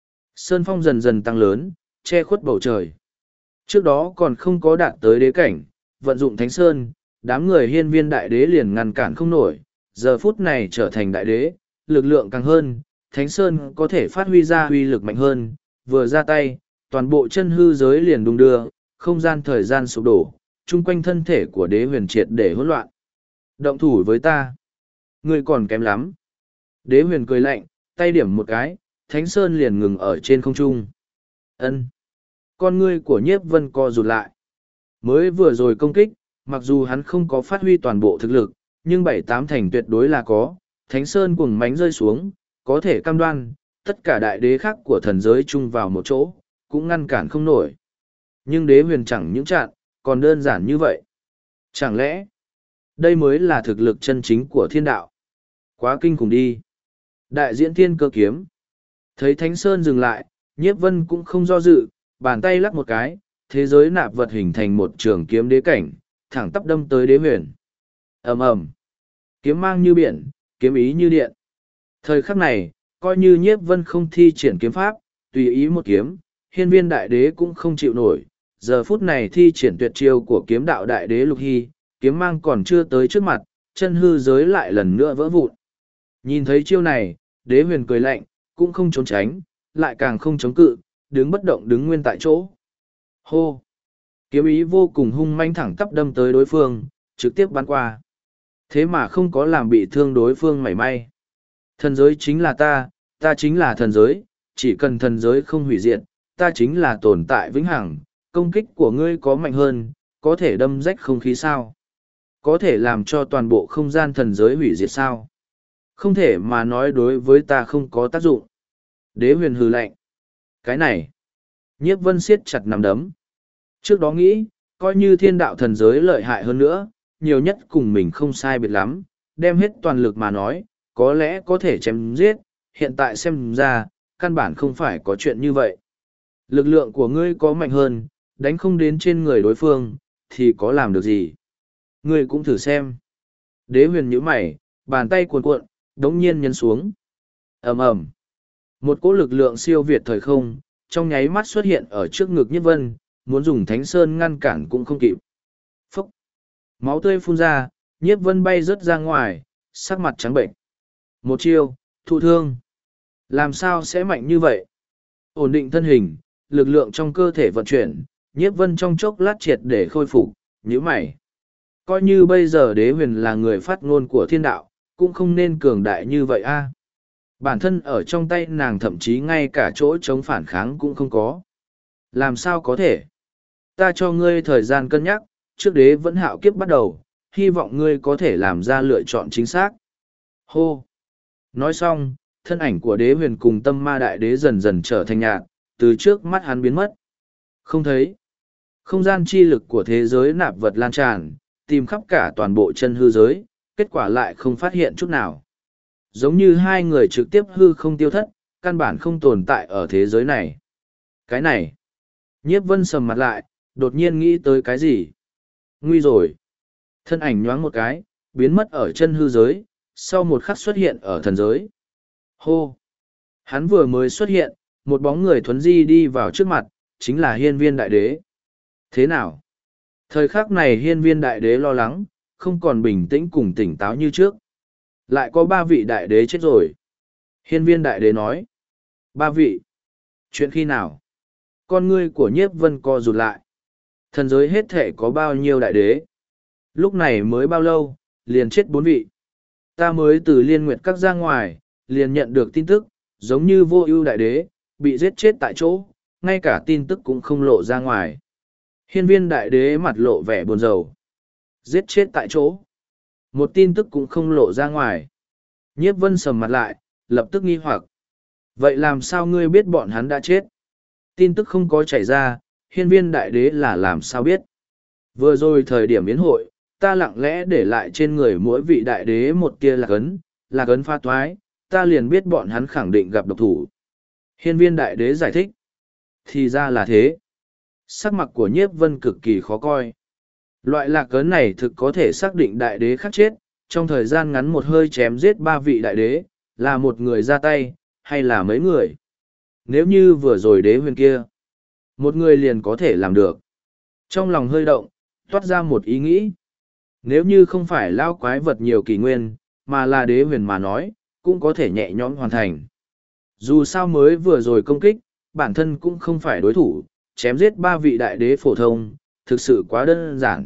Sơn phong dần dần tăng lớn, che khuất bầu trời. Trước đó còn không có đạt tới đế cảnh, vận dụng thánh sơn, đám người hiên viên đại đế liền ngăn cản không nổi, giờ phút này trở thành đại đế, lực lượng càng hơn, thánh sơn có thể phát huy ra uy lực mạnh hơn, vừa ra tay, toàn bộ chân hư giới liền đung đưa, không gian thời gian sụp đổ, chung quanh thân thể của đế huyền triệt để hỗn loạn. Động thủ với ta. Ngươi còn kém lắm. Đế huyền cười lạnh, tay điểm một cái, thánh sơn liền ngừng ở trên không trung. Ân. Con ngươi của nhiếp vân co rụt lại. Mới vừa rồi công kích, mặc dù hắn không có phát huy toàn bộ thực lực, nhưng bảy tám thành tuyệt đối là có. Thánh sơn cuồng mánh rơi xuống, có thể cam đoan, tất cả đại đế khác của thần giới chung vào một chỗ, cũng ngăn cản không nổi. Nhưng đế huyền chẳng những chặn, còn đơn giản như vậy. Chẳng lẽ, đây mới là thực lực chân chính của thiên đạo? Quá kinh khủng đi. Đại diễn thiên cơ kiếm. Thấy Thánh Sơn dừng lại, nhiếp vân cũng không do dự, bàn tay lắc một cái, thế giới nạp vật hình thành một trường kiếm đế cảnh, thẳng tắp đâm tới đế huyền. Ầm ầm. Kiếm mang như biển, kiếm ý như điện. Thời khắc này, coi như nhiếp vân không thi triển kiếm pháp, tùy ý một kiếm, hiên viên đại đế cũng không chịu nổi. Giờ phút này thi triển tuyệt chiêu của kiếm đạo đại đế lục hy, kiếm mang còn chưa tới trước mặt, chân hư giới lại lần nữa vỡ vụn. Nhìn thấy chiêu này, đế huyền cười lạnh, cũng không trốn tránh, lại càng không chống cự, đứng bất động đứng nguyên tại chỗ. Hô! Kiếm ý vô cùng hung manh thẳng tắp đâm tới đối phương, trực tiếp bắn qua. Thế mà không có làm bị thương đối phương mảy may. Thần giới chính là ta, ta chính là thần giới, chỉ cần thần giới không hủy diệt, ta chính là tồn tại vĩnh hằng. Công kích của ngươi có mạnh hơn, có thể đâm rách không khí sao? Có thể làm cho toàn bộ không gian thần giới hủy diệt sao? Không thể mà nói đối với ta không có tác dụng. Đế huyền hừ lạnh. Cái này. Nhiếp vân siết chặt nắm đấm. Trước đó nghĩ, coi như thiên đạo thần giới lợi hại hơn nữa, nhiều nhất cùng mình không sai biệt lắm, đem hết toàn lực mà nói, có lẽ có thể chém giết, hiện tại xem ra, căn bản không phải có chuyện như vậy. Lực lượng của ngươi có mạnh hơn, đánh không đến trên người đối phương, thì có làm được gì? Ngươi cũng thử xem. Đế huyền nhíu mày, bàn tay cuồn cuộn, đống nhiên nhấn xuống. ầm ầm, một cỗ lực lượng siêu việt thời không, trong nháy mắt xuất hiện ở trước ngực Nhiếp Vân, muốn dùng Thánh Sơn ngăn cản cũng không kịp. Phốc, máu tươi phun ra, Nhiếp Vân bay rớt ra ngoài, sắc mặt trắng bệnh. Một chiêu, thụ thương. Làm sao sẽ mạnh như vậy? Ổn định thân hình, lực lượng trong cơ thể vận chuyển, Nhiếp Vân trong chốc lát triệt để khôi phục, nhíu mày. Coi như bây giờ Đế huyền là người phát ngôn của thiên đạo, cũng không nên cường đại như vậy a. Bản thân ở trong tay nàng thậm chí ngay cả chỗ chống phản kháng cũng không có. Làm sao có thể? Ta cho ngươi thời gian cân nhắc, trước đế vẫn hạo kiếp bắt đầu, hy vọng ngươi có thể làm ra lựa chọn chính xác. Hô! Nói xong, thân ảnh của đế huyền cùng tâm ma đại đế dần dần trở thành nhạt, từ trước mắt hắn biến mất. Không thấy. Không gian chi lực của thế giới nạp vật lan tràn, tìm khắp cả toàn bộ chân hư giới, kết quả lại không phát hiện chút nào. Giống như hai người trực tiếp hư không tiêu thất, căn bản không tồn tại ở thế giới này. Cái này. Nhiếp Vân sầm mặt lại, đột nhiên nghĩ tới cái gì? Nguy rồi. Thân ảnh nhoáng một cái, biến mất ở chân hư giới, sau một khắc xuất hiện ở thần giới. Hô! Hắn vừa mới xuất hiện, một bóng người thuấn di đi vào trước mặt, chính là hiên viên đại đế. Thế nào? Thời khắc này hiên viên đại đế lo lắng, không còn bình tĩnh cùng tỉnh táo như trước. Lại có ba vị đại đế chết rồi. Hiên viên đại đế nói. Ba vị. Chuyện khi nào? Con ngươi của Nhiếp Vân co rụt lại. Thần giới hết thể có bao nhiêu đại đế? Lúc này mới bao lâu, liền chết bốn vị. Ta mới từ liên nguyệt các ra ngoài, liền nhận được tin tức, giống như vô ưu đại đế, bị giết chết tại chỗ, ngay cả tin tức cũng không lộ ra ngoài. Hiên viên đại đế mặt lộ vẻ buồn rầu. Giết chết tại chỗ. Một tin tức cũng không lộ ra ngoài. Nhiếp Vân sầm mặt lại, lập tức nghi hoặc. Vậy làm sao ngươi biết bọn hắn đã chết? Tin tức không có chảy ra, hiên viên đại đế là làm sao biết? Vừa rồi thời điểm yến hội, ta lặng lẽ để lại trên người mỗi vị đại đế một tia lạc ấn, lạc ấn pha toái, ta liền biết bọn hắn khẳng định gặp độc thủ. Hiên viên đại đế giải thích. Thì ra là thế. Sắc mặt của Nhiếp Vân cực kỳ khó coi. Loại lạc ấn này thực có thể xác định đại đế khắc chết, trong thời gian ngắn một hơi chém giết ba vị đại đế, là một người ra tay, hay là mấy người. Nếu như vừa rồi đế huyền kia, một người liền có thể làm được. Trong lòng hơi động, toát ra một ý nghĩ. Nếu như không phải lao quái vật nhiều kỷ nguyên, mà là đế huyền mà nói, cũng có thể nhẹ nhõm hoàn thành. Dù sao mới vừa rồi công kích, bản thân cũng không phải đối thủ, chém giết ba vị đại đế phổ thông, thực sự quá đơn giản.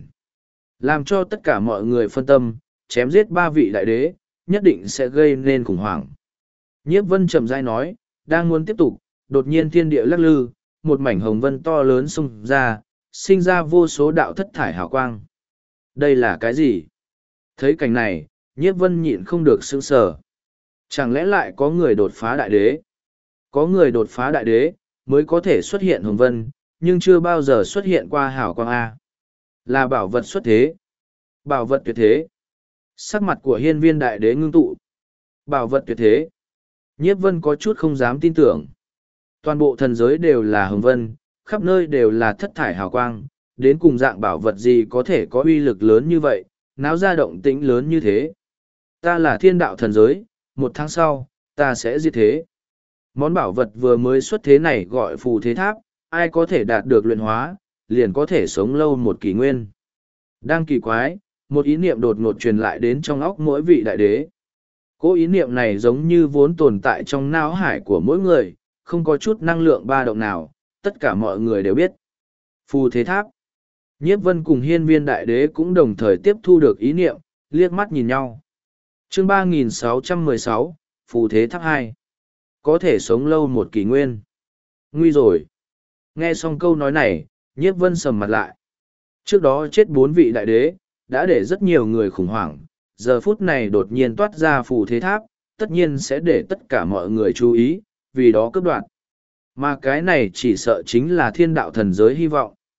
Làm cho tất cả mọi người phân tâm, chém giết ba vị đại đế, nhất định sẽ gây nên khủng hoảng. Nhiếp Vân chậm rãi nói, đang muốn tiếp tục, đột nhiên thiên địa lắc lư, một mảnh hồng vân to lớn xung ra, sinh ra vô số đạo thất thải hào quang. Đây là cái gì? Thấy cảnh này, Nhiếp Vân nhịn không được sững sờ. Chẳng lẽ lại có người đột phá đại đế? Có người đột phá đại đế, mới có thể xuất hiện hồng vân, nhưng chưa bao giờ xuất hiện qua hào quang A. Là bảo vật xuất thế. Bảo vật tuyệt thế. Sắc mặt của hiên viên đại đế ngưng tụ. Bảo vật tuyệt thế. Nhiếp Vân có chút không dám tin tưởng. Toàn bộ thần giới đều là hồng vân, khắp nơi đều là thất thải hào quang, đến cùng dạng bảo vật gì có thể có uy lực lớn như vậy, náo ra động tĩnh lớn như thế. Ta là thiên đạo thần giới, một tháng sau, ta sẽ diệt thế. Món bảo vật vừa mới xuất thế này gọi phù thế tháp, ai có thể đạt được luyện hóa, liền có thể sống lâu một kỷ nguyên. Đang kỳ quái, một ý niệm đột ngột truyền lại đến trong óc mỗi vị đại đế. Cố ý niệm này giống như vốn tồn tại trong não hải của mỗi người, không có chút năng lượng ba động nào, tất cả mọi người đều biết. Phù thế tháp. Nhiếp Vân cùng hiên viên đại đế cũng đồng thời tiếp thu được ý niệm, liếc mắt nhìn nhau. Chương ba nghìn sáu trăm mười sáu, Phù thế tháp hai. Có thể sống lâu một kỷ nguyên. Nguy rồi. Nghe xong câu nói này, Nhiếp Vân sầm mặt lại. Trước đó chết bốn vị đại đế, đã để rất nhiều người khủng hoảng, giờ phút này đột nhiên toát ra phù thế tháp, tất nhiên sẽ để tất cả mọi người chú ý, vì đó cướp đoạt. Mà cái này chỉ sợ chính là thiên đạo thần giới hy vọng.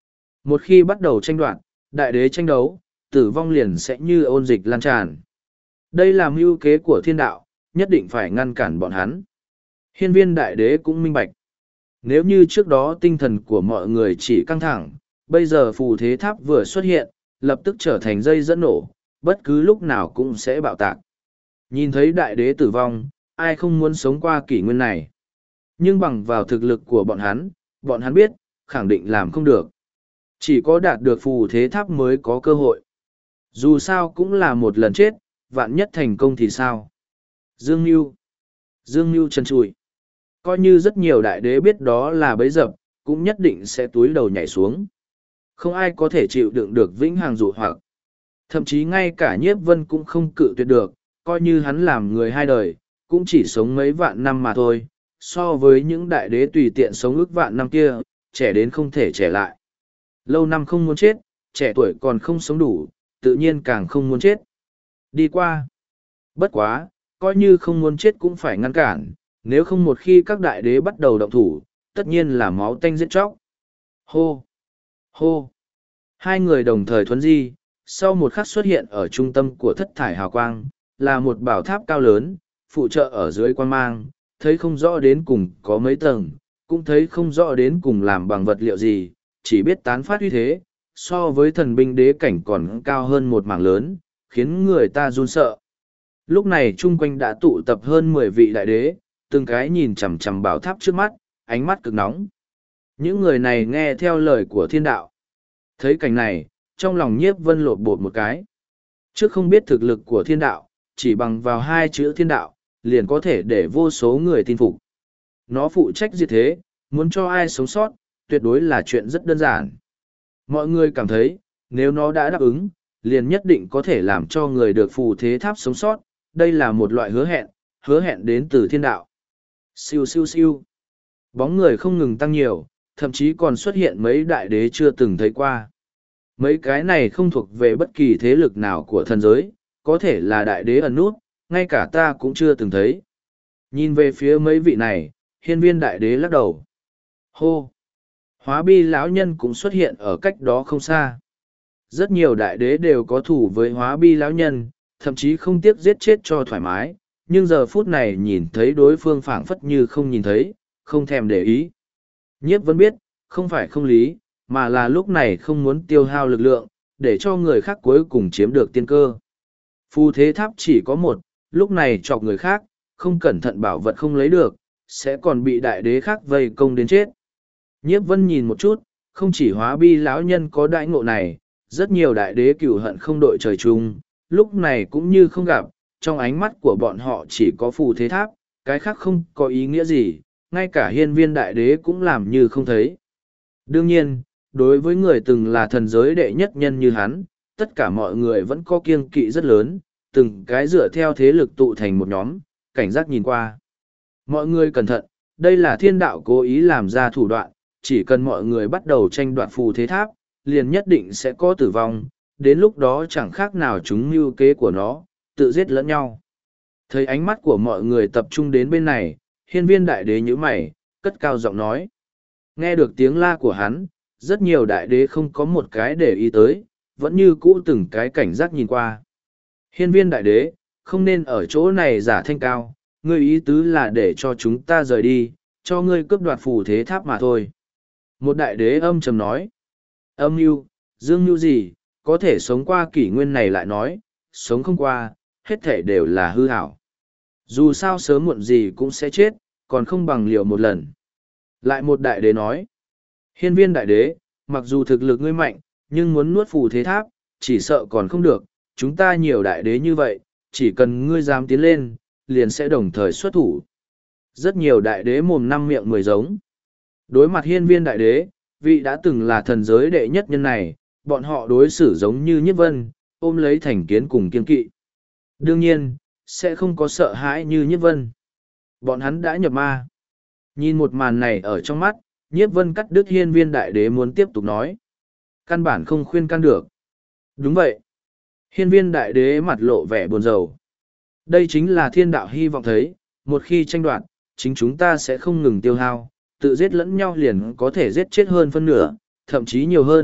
Một khi bắt đầu tranh đoạt, đại đế tranh đấu, tử vong liền sẽ như ôn dịch lan tràn. Đây là mưu kế của thiên đạo, nhất định phải ngăn cản bọn hắn. Hiên viên đại đế cũng minh bạch. Nếu như trước đó tinh thần của mọi người chỉ căng thẳng, bây giờ phù thế tháp vừa xuất hiện, lập tức trở thành dây dẫn nổ, bất cứ lúc nào cũng sẽ bạo tạc. Nhìn thấy đại đế tử vong, ai không muốn sống qua kỷ nguyên này. Nhưng bằng vào thực lực của bọn hắn, bọn hắn biết, khẳng định làm không được. Chỉ có đạt được phù thế tháp mới có cơ hội. Dù sao cũng là một lần chết, vạn nhất thành công thì sao? Dương Nhu Dương Nhu chân trụi. Coi như rất nhiều đại đế biết đó là bấy dập, cũng nhất định sẽ túi đầu nhảy xuống. Không ai có thể chịu đựng được vĩnh hằng dụ hoặc. Thậm chí ngay cả Nhiếp Vân cũng không cự tuyệt được, coi như hắn làm người hai đời, cũng chỉ sống mấy vạn năm mà thôi. So với những đại đế tùy tiện sống ước vạn năm kia, trẻ đến không thể trẻ lại. Lâu năm không muốn chết, trẻ tuổi còn không sống đủ, tự nhiên càng không muốn chết. Đi qua. Bất quá, coi như không muốn chết cũng phải ngăn cản, nếu không một khi các đại đế bắt đầu động thủ, tất nhiên là máu tanh giết chóc. Hô! Hô! Hai người đồng thời thuấn di, sau một khắc xuất hiện ở trung tâm của thất thải hào quang, là một bảo tháp cao lớn, phụ trợ ở dưới quan mang, thấy không rõ đến cùng có mấy tầng, cũng thấy không rõ đến cùng làm bằng vật liệu gì, chỉ biết tán phát uy thế, so với thần binh đế cảnh còn cao hơn một mảng lớn, khiến người ta run sợ. Lúc này chung quanh đã tụ tập hơn mười vị đại đế, từng cái nhìn chằm chằm bảo tháp trước mắt, ánh mắt cực nóng. Những người này nghe theo lời của thiên đạo. Thấy cảnh này, trong lòng Nhiếp Vân lột bột một cái. Trước không biết thực lực của thiên đạo, chỉ bằng vào hai chữ thiên đạo, liền có thể để vô số người tin phục. Nó phụ trách diệt thế, muốn cho ai sống sót, tuyệt đối là chuyện rất đơn giản. Mọi người cảm thấy, nếu nó đã đáp ứng, liền nhất định có thể làm cho người được phù thế tháp sống sót, đây là một loại hứa hẹn, hứa hẹn đến từ thiên đạo. Siêu siêu siêu. Bóng người không ngừng tăng nhiều, thậm chí còn xuất hiện mấy đại đế chưa từng thấy qua. Mấy cái này không thuộc về bất kỳ thế lực nào của thần giới, có thể là đại đế ẩn nút, ngay cả ta cũng chưa từng thấy. Nhìn về phía mấy vị này, hiên viên đại đế lắc đầu. Hô! Hóa bi lão nhân cũng xuất hiện ở cách đó không xa. Rất nhiều đại đế đều có thủ với hóa bi lão nhân, thậm chí không tiếc giết chết cho thoải mái, nhưng giờ phút này nhìn thấy đối phương phảng phất như không nhìn thấy, không thèm để ý. Nhiếp vẫn biết, không phải không lý, mà là lúc này không muốn tiêu hao lực lượng, để cho người khác cuối cùng chiếm được tiên cơ. Phù thế tháp chỉ có một, lúc này chọc người khác, không cẩn thận bảo vật không lấy được, sẽ còn bị đại đế khác vây công đến chết. Nhiếp vân nhìn một chút, không chỉ hóa bi lão nhân có đại ngộ này, rất nhiều đại đế cửu hận không đội trời chung, lúc này cũng như không gặp, trong ánh mắt của bọn họ chỉ có phù thế tháp, cái khác không có ý nghĩa gì, ngay cả hiên viên đại đế cũng làm như không thấy. Đương nhiên, đối với người từng là thần giới đệ nhất nhân như hắn, tất cả mọi người vẫn có kiêng kỵ rất lớn, từng cái dựa theo thế lực tụ thành một nhóm, cảnh giác nhìn qua. Mọi người cẩn thận, đây là thiên đạo cố ý làm ra thủ đoạn, chỉ cần mọi người bắt đầu tranh đoạt phù thế tháp, liền nhất định sẽ có tử vong, đến lúc đó chẳng khác nào chúng mưu kế của nó, tự giết lẫn nhau. Thấy ánh mắt của mọi người tập trung đến bên này, hiên viên đại đế nhíu mày, cất cao giọng nói. Nghe được tiếng la của hắn, rất nhiều đại đế không có một cái để ý tới, vẫn như cũ từng cái cảnh giác nhìn qua. Hiên viên đại đế, không nên ở chỗ này giả thanh cao, ngươi ý tứ là để cho chúng ta rời đi, cho ngươi cướp đoạt phù thế tháp mà thôi. Một đại đế âm trầm nói. Âm mưu, dương mưu gì, có thể sống qua kỷ nguyên này lại nói, sống không qua, hết thể đều là hư hảo. Dù sao sớm muộn gì cũng sẽ chết, còn không bằng liều một lần. Lại một đại đế nói. Hiên viên đại đế, mặc dù thực lực ngươi mạnh, nhưng muốn nuốt phù thế tháp, chỉ sợ còn không được. Chúng ta nhiều đại đế như vậy, chỉ cần ngươi dám tiến lên, liền sẽ đồng thời xuất thủ. Rất nhiều đại đế mồm năm miệng mười giống. Đối mặt hiên viên đại đế, vị đã từng là thần giới đệ nhất nhân này, bọn họ đối xử giống như Nhiếp Vân, ôm lấy thành kiến cùng kiên kỵ. Đương nhiên, sẽ không có sợ hãi như Nhiếp Vân. Bọn hắn đã nhập ma. Nhìn một màn này ở trong mắt, Nhiếp Vân cắt đứt hiên viên đại đế muốn tiếp tục nói. Căn bản không khuyên can được. Đúng vậy. Hiên viên đại đế mặt lộ vẻ buồn rầu. Đây chính là thiên đạo hy vọng thấy, một khi tranh đoạt, chính chúng ta sẽ không ngừng tiêu hao, tự giết lẫn nhau liền có thể giết chết hơn phân nửa, thậm chí nhiều hơn,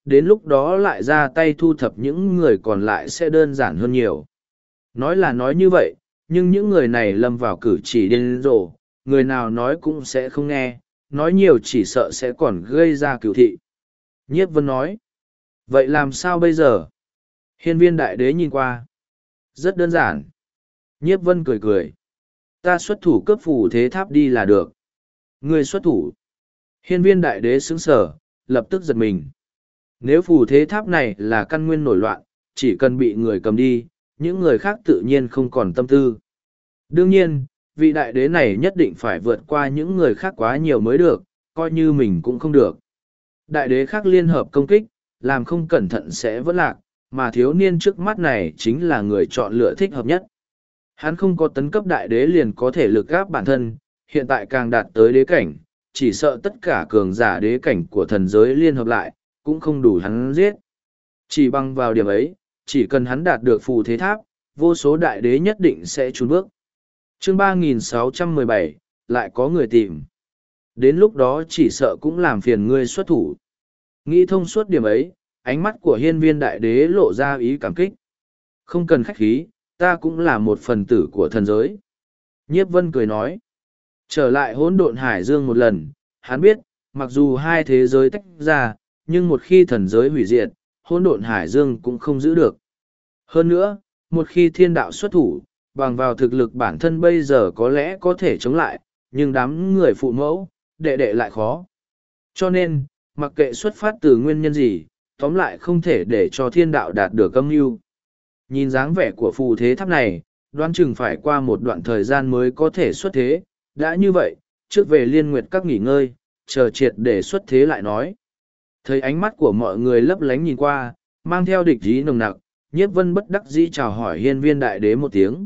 đến lúc đó lại ra tay thu thập những người còn lại sẽ đơn giản hơn nhiều. Nói là nói như vậy, nhưng những người này lâm vào cử chỉ điên rồ, người nào nói cũng sẽ không nghe, nói nhiều chỉ sợ sẽ còn gây ra cửu thị. Nhiếp Vân nói, vậy làm sao bây giờ? Hiên viên đại đế nhìn qua. Rất đơn giản. Nhiếp Vân cười cười. Ta xuất thủ cướp phù thế tháp đi là được. Ngươi xuất thủ. Hiên viên đại đế sững sờ, lập tức giật mình. Nếu phù thế tháp này là căn nguyên nổi loạn, chỉ cần bị người cầm đi, những người khác tự nhiên không còn tâm tư. Đương nhiên, vị đại đế này nhất định phải vượt qua những người khác quá nhiều mới được, coi như mình cũng không được. Đại đế khác liên hợp công kích, làm không cẩn thận sẽ vỡ lạc, mà thiếu niên trước mắt này chính là người chọn lựa thích hợp nhất. Hắn không có tấn cấp đại đế liền có thể lực gáp bản thân, hiện tại càng đạt tới đế cảnh, chỉ sợ tất cả cường giả đế cảnh của thần giới liên hợp lại, cũng không đủ hắn giết. Chỉ bằng vào điểm ấy, chỉ cần hắn đạt được phù thế tháp, vô số đại đế nhất định sẽ trốn bước. Chương ba nghìn sáu trăm mười bảy, lại có người tìm. Đến lúc đó chỉ sợ cũng làm phiền ngươi xuất thủ. Nghĩ thông suốt điểm ấy, ánh mắt của hiên viên đại đế lộ ra ý cảm kích. Không cần khách khí, ta cũng là một phần tử của thần giới. Nhiếp Vân cười nói. Trở lại hỗn độn hải dương một lần, hắn biết, mặc dù hai thế giới tách ra, nhưng một khi thần giới hủy diệt, hỗn độn hải dương cũng không giữ được. Hơn nữa, một khi thiên đạo xuất thủ, bằng vào thực lực bản thân bây giờ có lẽ có thể chống lại, nhưng đám người phụ mẫu, đệ đệ lại khó. Cho nên, mặc kệ xuất phát từ nguyên nhân gì, tóm lại không thể để cho thiên đạo đạt được âm mưu. Nhìn dáng vẻ của phù thế tháp này, đoán chừng phải qua một đoạn thời gian mới có thể xuất thế. Đã như vậy, trước về liên nguyệt các nghỉ ngơi, chờ triệt để xuất thế lại nói. Thấy ánh mắt của mọi người lấp lánh nhìn qua, mang theo địch ý nồng nặc, Nhiếp Vân bất đắc dĩ chào hỏi hiên viên đại đế một tiếng.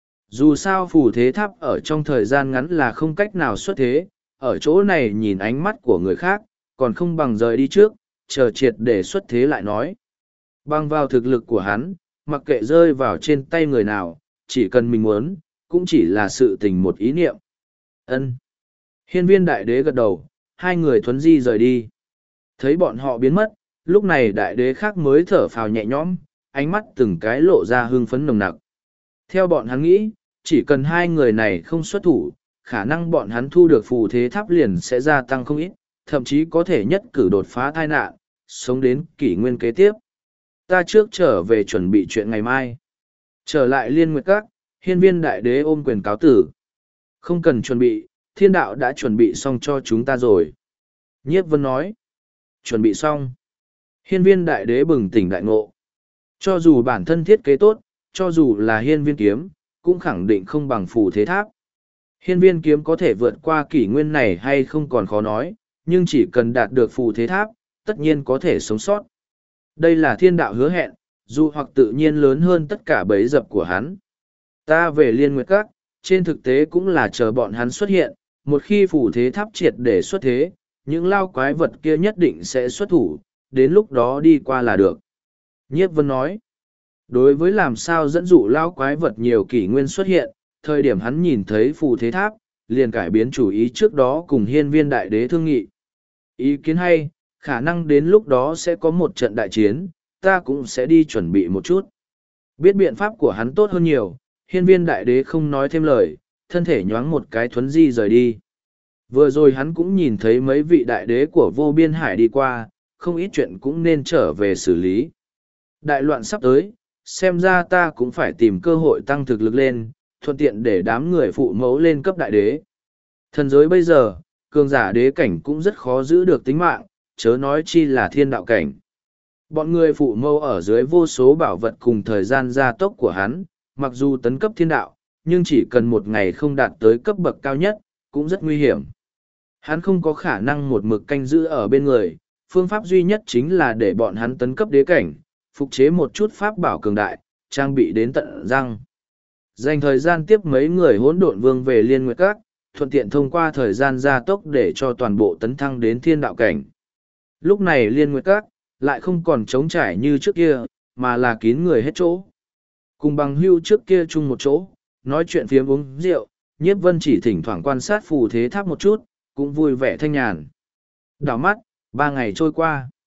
Dù sao phù thế tháp ở trong thời gian ngắn là không cách nào xuất thế, ở chỗ này nhìn ánh mắt của người khác, còn không bằng rời đi trước, chờ triệt để xuất thế lại nói. Bằng vào thực lực của hắn, mặc kệ rơi vào trên tay người nào, chỉ cần mình muốn, cũng chỉ là sự tình một ý niệm. Ân. Hiên viên đại đế gật đầu, hai người thuấn di rời đi. Thấy bọn họ biến mất, lúc này đại đế khác mới thở phào nhẹ nhõm, ánh mắt từng cái lộ ra hưng phấn nồng nặc. Theo bọn hắn nghĩ, chỉ cần hai người này không xuất thủ, khả năng bọn hắn thu được phù thế tháp liền sẽ gia tăng không ít, thậm chí có thể nhất cử đột phá tai nạn, sống đến kỷ nguyên kế tiếp. Ta trước trở về chuẩn bị chuyện ngày mai. Trở lại liên nguyệt các, hiên viên đại đế ôm quyền cáo tử. Không cần chuẩn bị, thiên đạo đã chuẩn bị xong cho chúng ta rồi. Nhiếp Vân nói. Chuẩn bị xong. Hiên viên đại đế bừng tỉnh đại ngộ. Cho dù bản thân thiết kế tốt, cho dù là hiên viên kiếm, cũng khẳng định không bằng phù thế tháp. Hiên viên kiếm có thể vượt qua kỷ nguyên này hay không còn khó nói, nhưng chỉ cần đạt được phù thế tháp, tất nhiên có thể sống sót. Đây là thiên đạo hứa hẹn, dù hoặc tự nhiên lớn hơn tất cả bấy dập của hắn. Ta về liên nguyệt các, trên thực tế cũng là chờ bọn hắn xuất hiện, một khi phù thế tháp triệt để xuất thế, những lao quái vật kia nhất định sẽ xuất thủ, đến lúc đó đi qua là được. Nhiếp Vân nói, đối với làm sao dẫn dụ lao quái vật nhiều kỷ nguyên xuất hiện, thời điểm hắn nhìn thấy phù thế tháp, liền cải biến chủ ý trước đó cùng hiên viên đại đế thương nghị. Ý kiến hay, khả năng đến lúc đó sẽ có một trận đại chiến, ta cũng sẽ đi chuẩn bị một chút. Biết biện pháp của hắn tốt hơn nhiều, hiên viên đại đế không nói thêm lời, thân thể nhoáng một cái thuấn di rời đi. Vừa rồi hắn cũng nhìn thấy mấy vị đại đế của vô biên hải đi qua, không ít chuyện cũng nên trở về xử lý. Đại loạn sắp tới, xem ra ta cũng phải tìm cơ hội tăng thực lực lên, thuận tiện để đám người phụ mẫu lên cấp đại đế. Thần giới bây giờ, cường giả đế cảnh cũng rất khó giữ được tính mạng, chớ nói chi là thiên đạo cảnh. Bọn người phụ mẫu ở dưới vô số bảo vật cùng thời gian gia tốc của hắn, mặc dù tấn cấp thiên đạo, nhưng chỉ cần một ngày không đạt tới cấp bậc cao nhất, cũng rất nguy hiểm. Hắn không có khả năng một mực canh giữ ở bên người, phương pháp duy nhất chính là để bọn hắn tấn cấp đế cảnh, phục chế một chút pháp bảo cường đại, trang bị đến tận răng. Dành thời gian tiếp mấy người hỗn độn vương về liên nguyệt các, thuận tiện thông qua thời gian gia tốc để cho toàn bộ tấn thăng đến thiên đạo cảnh. Lúc này liên nguyệt các, lại không còn trống trải như trước kia, mà là kín người hết chỗ. Cùng bằng hưu trước kia chung một chỗ, nói chuyện phiếm uống rượu, Nhiếp Vân chỉ thỉnh thoảng quan sát phù thế tháp một chút, cũng vui vẻ thanh nhàn. Đảo mắt, ba ngày trôi qua.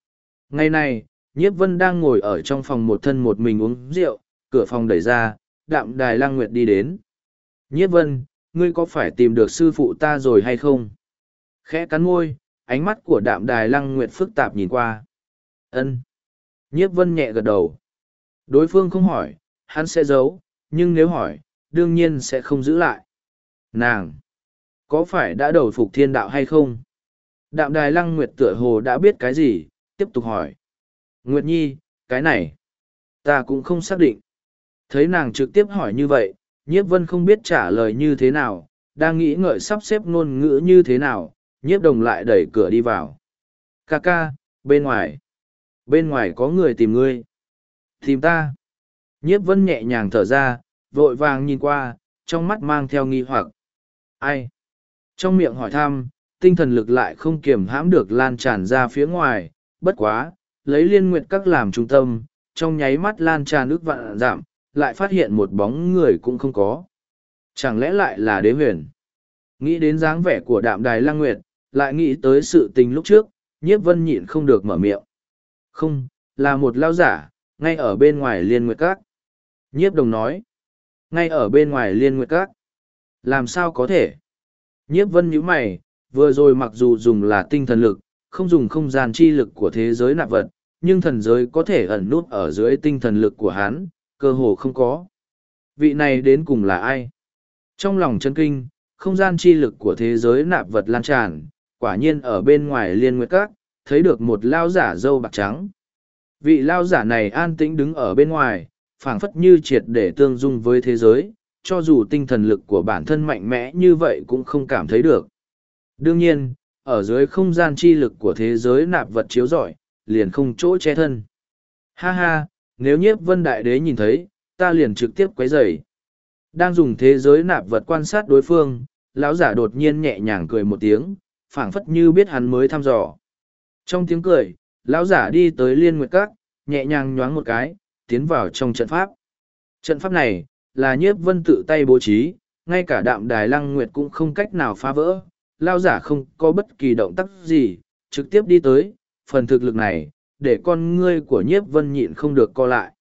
Ngày này, Nhiếp Vân đang ngồi ở trong phòng một thân một mình uống rượu, cửa phòng đẩy ra, Đạm Đài Lăng Nguyệt đi đến. Nhiếp Vân, ngươi có phải tìm được sư phụ ta rồi hay không? Khẽ cắn môi, ánh mắt của Đạm Đài Lăng Nguyệt phức tạp nhìn qua. Ân. Nhiếp Vân nhẹ gật đầu. Đối phương không hỏi, hắn sẽ giấu, nhưng nếu hỏi, đương nhiên sẽ không giữ lại. Nàng, có phải đã đầu phục thiên đạo hay không? Đạm Đài Lăng Nguyệt tựa hồ đã biết cái gì, tiếp tục hỏi. Nguyệt Nhi, cái này, ta cũng không xác định. Thấy nàng trực tiếp hỏi như vậy, Nhiếp Vân không biết trả lời như thế nào, đang nghĩ ngợi sắp xếp ngôn ngữ như thế nào, Nhiếp Đồng lại đẩy cửa đi vào. Ca ca, bên ngoài. Bên ngoài có người tìm ngươi. Tìm ta. Nhiếp Vân nhẹ nhàng thở ra, vội vàng nhìn qua, trong mắt mang theo nghi hoặc. Ai? Trong miệng hỏi thăm, tinh thần lực lại không kiềm hãm được lan tràn ra phía ngoài, bất quá, lấy Liên Nguyệt Các làm trung tâm, trong nháy mắt lan tràn ước vạn giảm, lại phát hiện một bóng người cũng không có. Chẳng lẽ lại là Đế Huyền? Nghĩ đến dáng vẻ của Đạm Đài Lăng Nguyệt, lại nghĩ tới sự tình lúc trước, Nhiếp Vân nhịn không được mở miệng. Không, là một lao giả, ngay ở bên ngoài Liên Nguyệt Các. Nhiếp Đồng nói, ngay ở bên ngoài Liên Nguyệt Các. Làm sao có thể? Nhiếp Vân nhíu mày, vừa rồi mặc dù dùng là tinh thần lực, không dùng không gian chi lực của thế giới nạp vật, nhưng thần giới có thể ẩn nút ở dưới tinh thần lực của hắn, cơ hồ không có. Vị này đến cùng là ai? Trong lòng chân kinh, không gian chi lực của thế giới nạp vật lan tràn, quả nhiên ở bên ngoài Liên Nguyệt Các, thấy được một lao giả râu bạc trắng. Vị lao giả này an tĩnh đứng ở bên ngoài, phảng phất như triệt để tương dung với thế giới, cho dù tinh thần lực của bản thân mạnh mẽ như vậy cũng không cảm thấy được. Đương nhiên, ở dưới không gian chi lực của thế giới nạp vật chiếu rọi, liền không chỗ che thân. Ha ha, nếu Nhiếp Vân Đại Đế nhìn thấy, ta liền trực tiếp quấy rầy. Đang dùng thế giới nạp vật quan sát đối phương, lão giả đột nhiên nhẹ nhàng cười một tiếng, phảng phất như biết hắn mới thăm dò. Trong tiếng cười, lão giả đi tới Liên Nguyệt Các, nhẹ nhàng nhoáng một cái, tiến vào trong trận pháp. Trận pháp này, là Nhiếp Vân tự tay bố trí, ngay cả Đạm Đài Lăng Nguyệt cũng không cách nào phá vỡ. Lão giả không có bất kỳ động tác gì, trực tiếp đi tới, phần thực lực này, để con ngươi của Nhiếp Vân nhịn không được co lại.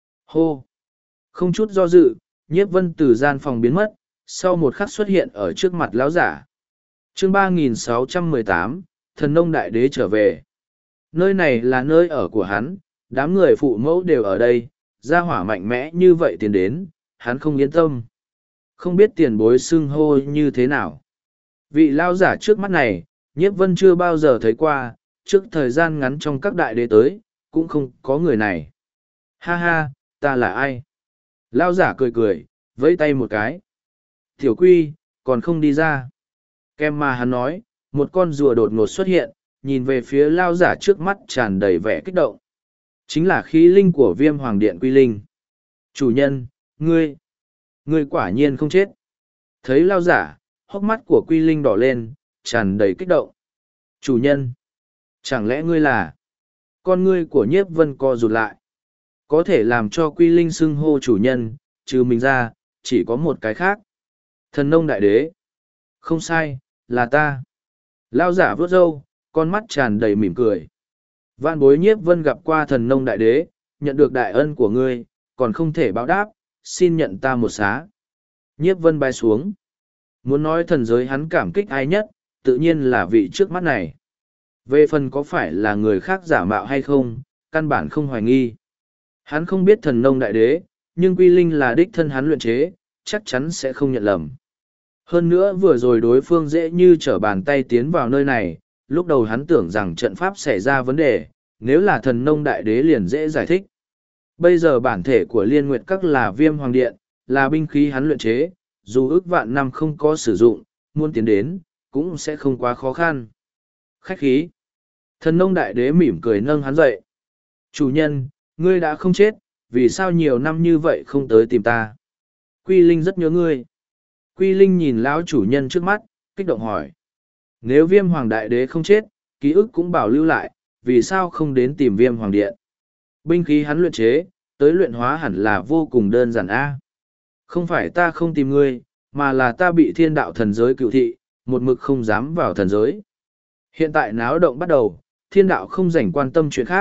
Hô! Không chút do dự, Nhiếp Vân từ gian phòng biến mất, sau một khắc xuất hiện ở trước mặt lão giả. Chương ba nghìn sáu trăm mười tám, Thần Nông Đại Đế trở về. Nơi này là nơi ở của hắn, đám người phụ mẫu đều ở đây, gia hỏa mạnh mẽ như vậy tiến đến, hắn không yên tâm. Không biết tiền bối xưng hô như thế nào. Vị lao giả trước mắt này, Nhiếp Vân chưa bao giờ thấy qua, trước thời gian ngắn trong các đại đế tới, cũng không có người này. Ha ha, ta là ai? Lao giả cười cười, vẫy tay một cái. Tiểu Quy, còn không đi ra. Kem mà hắn nói, một con rùa đột ngột xuất hiện, nhìn về phía lao giả trước mắt tràn đầy vẻ kích động. Chính là khí linh của Viêm Hoàng Điện Quy Linh. Chủ nhân, ngươi, ngươi quả nhiên không chết. Thấy lao giả, hốc mắt của Quy Linh đỏ lên, tràn đầy kích động. Chủ nhân, chẳng lẽ ngươi là... Con ngươi của Nhiếp Vân co rụt lại. Có thể làm cho Quy Linh xưng hô chủ nhân, trừ mình ra, chỉ có một cái khác. Thần Nông Đại Đế. Không sai, là ta. Lao giả vớt râu, con mắt tràn đầy mỉm cười. Vạn bối Nhiếp Vân gặp qua Thần Nông Đại Đế, nhận được đại ân của ngươi, còn không thể báo đáp, xin nhận ta một xá. Nhiếp Vân bay xuống. Muốn nói thần giới hắn cảm kích ai nhất, tự nhiên là vị trước mắt này. Về phần có phải là người khác giả mạo hay không, căn bản không hoài nghi. Hắn không biết Thần Nông Đại Đế, nhưng Quy Linh là đích thân hắn luyện chế, chắc chắn sẽ không nhận lầm. Hơn nữa vừa rồi đối phương dễ như trở bàn tay tiến vào nơi này, lúc đầu hắn tưởng rằng trận pháp xảy ra vấn đề, nếu là Thần Nông Đại Đế liền dễ giải thích. Bây giờ bản thể của Liên Nguyệt Các là Viêm Hoàng Điện, là binh khí hắn luyện chế, dù ước vạn năm không có sử dụng, muốn tiến đến, cũng sẽ không quá khó khăn. Khách khí. Thần Nông Đại Đế mỉm cười nâng hắn dậy. Chủ nhân, ngươi đã không chết, vì sao nhiều năm như vậy không tới tìm ta? Quy Linh rất nhớ ngươi. Quy Linh nhìn lão chủ nhân trước mắt, kích động hỏi. Nếu Viêm Hoàng Đại Đế không chết, ký ức cũng bảo lưu lại, vì sao không đến tìm Viêm Hoàng Điện? Binh khí hắn luyện chế, tới luyện hóa hẳn là vô cùng đơn giản a. Không phải ta không tìm ngươi, mà là ta bị thiên đạo thần giới cựu thị, một mực không dám vào thần giới. Hiện tại náo động bắt đầu, thiên đạo không rảnh quan tâm chuyện khác,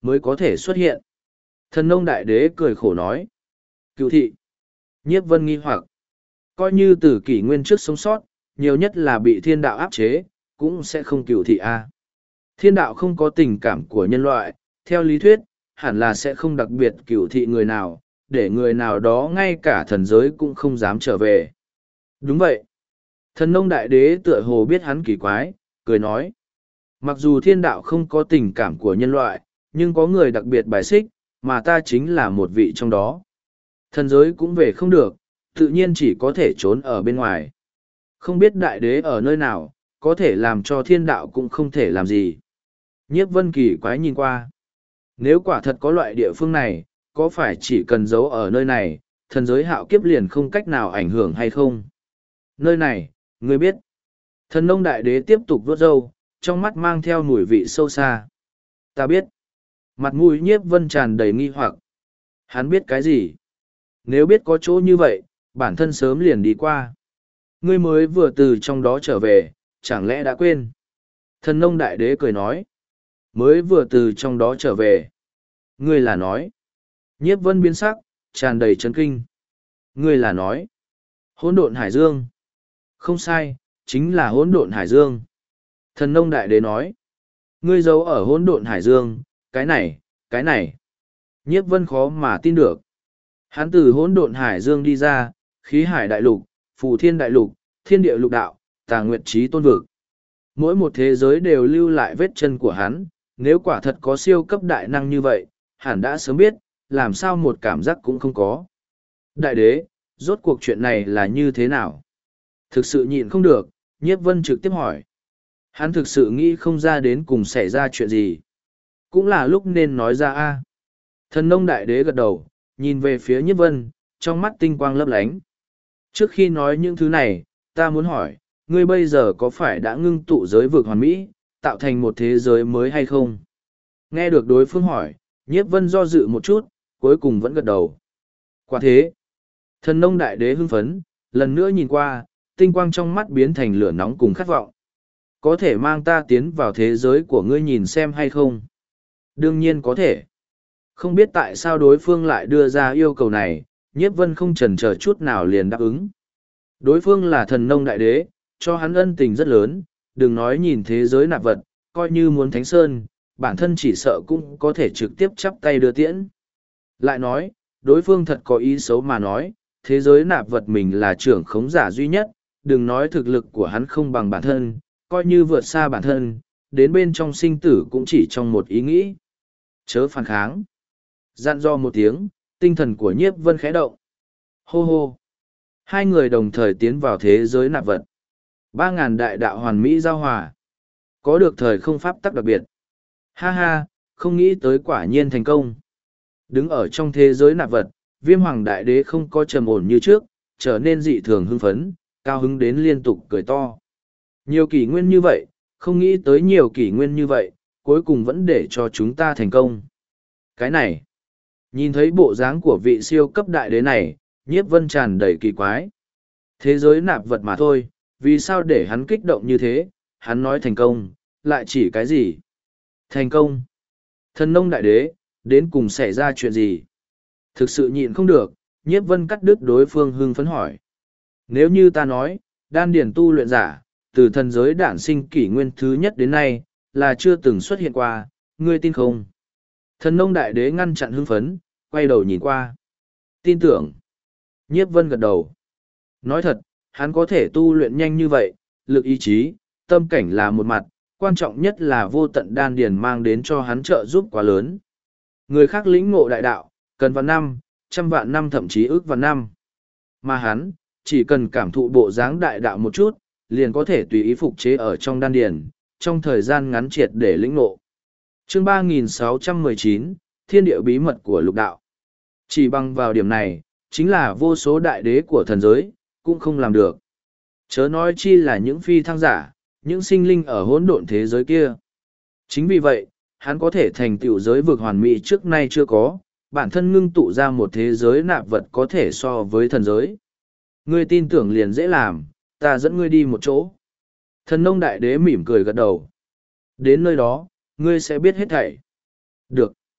mới có thể xuất hiện. Thần nông đại đế cười khổ nói. Cựu thị. Nhiếp vân nghi hoặc. Coi như từ kỷ nguyên trước sống sót, nhiều nhất là bị thiên đạo áp chế, cũng sẽ không cựu thị a. Thiên đạo không có tình cảm của nhân loại, theo lý thuyết, hẳn là sẽ không đặc biệt cựu thị người nào, để người nào đó ngay cả thần giới cũng không dám trở về. Đúng vậy. Thần nông đại đế tựa hồ biết hắn kỳ quái, cười nói. Mặc dù thiên đạo không có tình cảm của nhân loại, nhưng có người đặc biệt bài xích, mà ta chính là một vị trong đó. Thần giới cũng về không được, tự nhiên chỉ có thể trốn ở bên ngoài. Không biết đại đế ở nơi nào, có thể làm cho thiên đạo cũng không thể làm gì. Nhiếp vân kỳ quái nhìn qua. Nếu quả thật có loại địa phương này, có phải chỉ cần giấu ở nơi này, thần giới hạo kiếp liền không cách nào ảnh hưởng hay không? Nơi này, ngươi biết. Thần nông đại đế tiếp tục vuốt râu, trong mắt mang theo mùi vị sâu xa. Ta biết. Mặt mũi nhiếp vân tràn đầy nghi hoặc. Hắn biết cái gì? Nếu biết có chỗ như vậy, bản thân sớm liền đi qua. Ngươi mới vừa từ trong đó trở về, chẳng lẽ đã quên? Thần nông đại đế cười nói. Mới vừa từ trong đó trở về. Ngươi là nói. Nhiếp vân biến sắc, tràn đầy chấn kinh. Ngươi là nói. Hỗn độn hải dương. Không sai, chính là hỗn độn hải dương. Thần nông đại đế nói. Ngươi giấu ở hỗn độn hải dương, cái này, cái này. Nhiếp vân khó mà tin được. Hắn từ hỗn độn hải dương đi ra, khí hải đại lục, phù thiên đại lục, thiên địa lục đạo, tà nguyệt trí tôn vực. Mỗi một thế giới đều lưu lại vết chân của hắn, nếu quả thật có siêu cấp đại năng như vậy, hẳn đã sớm biết, làm sao một cảm giác cũng không có. Đại đế, rốt cuộc chuyện này là như thế nào? Thực sự nhịn không được, Nhiếp Vân trực tiếp hỏi. Hắn thực sự nghĩ không ra đến cùng xảy ra chuyện gì. Cũng là lúc nên nói ra a. Thần nông đại đế gật đầu, nhìn về phía Nhiếp Vân, trong mắt tinh quang lấp lánh. Trước khi nói những thứ này, ta muốn hỏi, ngươi bây giờ có phải đã ngưng tụ giới vực hoàn mỹ, tạo thành một thế giới mới hay không? Nghe được đối phương hỏi, Nhiếp Vân do dự một chút, cuối cùng vẫn gật đầu. Quả thế, thần nông đại đế hưng phấn, lần nữa nhìn qua, tinh quang trong mắt biến thành lửa nóng cùng khát vọng. Có thể mang ta tiến vào thế giới của ngươi nhìn xem hay không? Đương nhiên có thể. Không biết tại sao đối phương lại đưa ra yêu cầu này, Nhiếp Vân không chần chờ chút nào liền đáp ứng. Đối phương là thần nông đại đế, cho hắn ân tình rất lớn, đừng nói nhìn thế giới nạp vật, coi như muốn thánh sơn, bản thân chỉ sợ cũng có thể trực tiếp chắp tay đưa tiễn. Lại nói, đối phương thật có ý xấu mà nói, thế giới nạp vật mình là trưởng khống giả duy nhất, đừng nói thực lực của hắn không bằng bản thân, coi như vượt xa bản thân, đến bên trong sinh tử cũng chỉ trong một ý nghĩ. Chớ phản kháng. Dặn dò một tiếng, tinh thần của Nhiếp Vân khẽ động. Hô hô. Hai người đồng thời tiến vào thế giới nạp vật. Ba ngàn đại đạo hoàn mỹ giao hòa. Có được thời không pháp tắc đặc biệt. Ha ha, không nghĩ tới quả nhiên thành công. Đứng ở trong thế giới nạp vật, Viêm Hoàng Đại Đế không có trầm ổn như trước, trở nên dị thường hưng phấn, cao hứng đến liên tục cười to. Nhiều kỷ nguyên như vậy, không nghĩ tới nhiều kỷ nguyên như vậy, cuối cùng vẫn để cho chúng ta thành công. Cái này, nhìn thấy bộ dáng của vị siêu cấp đại đế này, Nhiếp Vân tràn đầy kỳ quái. Thế giới nạp vật mà thôi, vì sao để hắn kích động như thế, hắn nói thành công, lại chỉ cái gì? Thành công. Thần nông đại đế, đến cùng xảy ra chuyện gì? Thực sự nhịn không được, Nhiếp Vân cắt đứt đối phương hưng phấn hỏi. Nếu như ta nói, đan điển tu luyện giả, từ thần giới đản sinh kỷ nguyên thứ nhất đến nay, là chưa từng xuất hiện qua, ngươi tin không? Thần nông đại đế ngăn chặn hưng phấn, quay đầu nhìn qua. Tin tưởng. Nhiếp Vân gật đầu. Nói thật, hắn có thể tu luyện nhanh như vậy, lực ý chí, tâm cảnh là một mặt, quan trọng nhất là vô tận đan điền mang đến cho hắn trợ giúp quá lớn. Người khác lĩnh ngộ đại đạo, cần vạn năm, trăm vạn năm thậm chí ước vạn năm. Mà hắn, chỉ cần cảm thụ bộ dáng đại đạo một chút, liền có thể tùy ý phục chế ở trong đan điền, trong thời gian ngắn triệt để lĩnh ngộ. Chương ba nghìn sáu trăm mười chín, Thiên địa bí mật của lục đạo. Chỉ bằng vào điểm này, chính là vô số đại đế của thần giới, cũng không làm được. Chớ nói chi là những phi thăng giả, những sinh linh ở hỗn độn thế giới kia. Chính vì vậy, hắn có thể thành tựu giới vực hoàn mỹ trước nay chưa có, bản thân ngưng tụ ra một thế giới nạp vật có thể so với thần giới. Ngươi tin tưởng liền dễ làm, ta dẫn ngươi đi một chỗ. Thần nông đại đế mỉm cười gật đầu. Đến nơi đó, ngươi sẽ biết hết thảy. Được.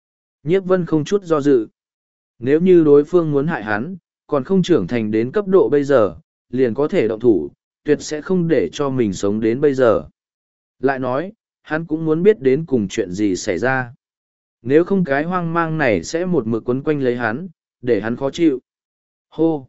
Nhiếp vân không chút do dự. Nếu như đối phương muốn hại hắn, còn không trưởng thành đến cấp độ bây giờ, liền có thể động thủ, tuyệt sẽ không để cho mình sống đến bây giờ. Lại nói, hắn cũng muốn biết đến cùng chuyện gì xảy ra. Nếu không cái hoang mang này sẽ một mực quấn quanh lấy hắn, để hắn khó chịu. Hô!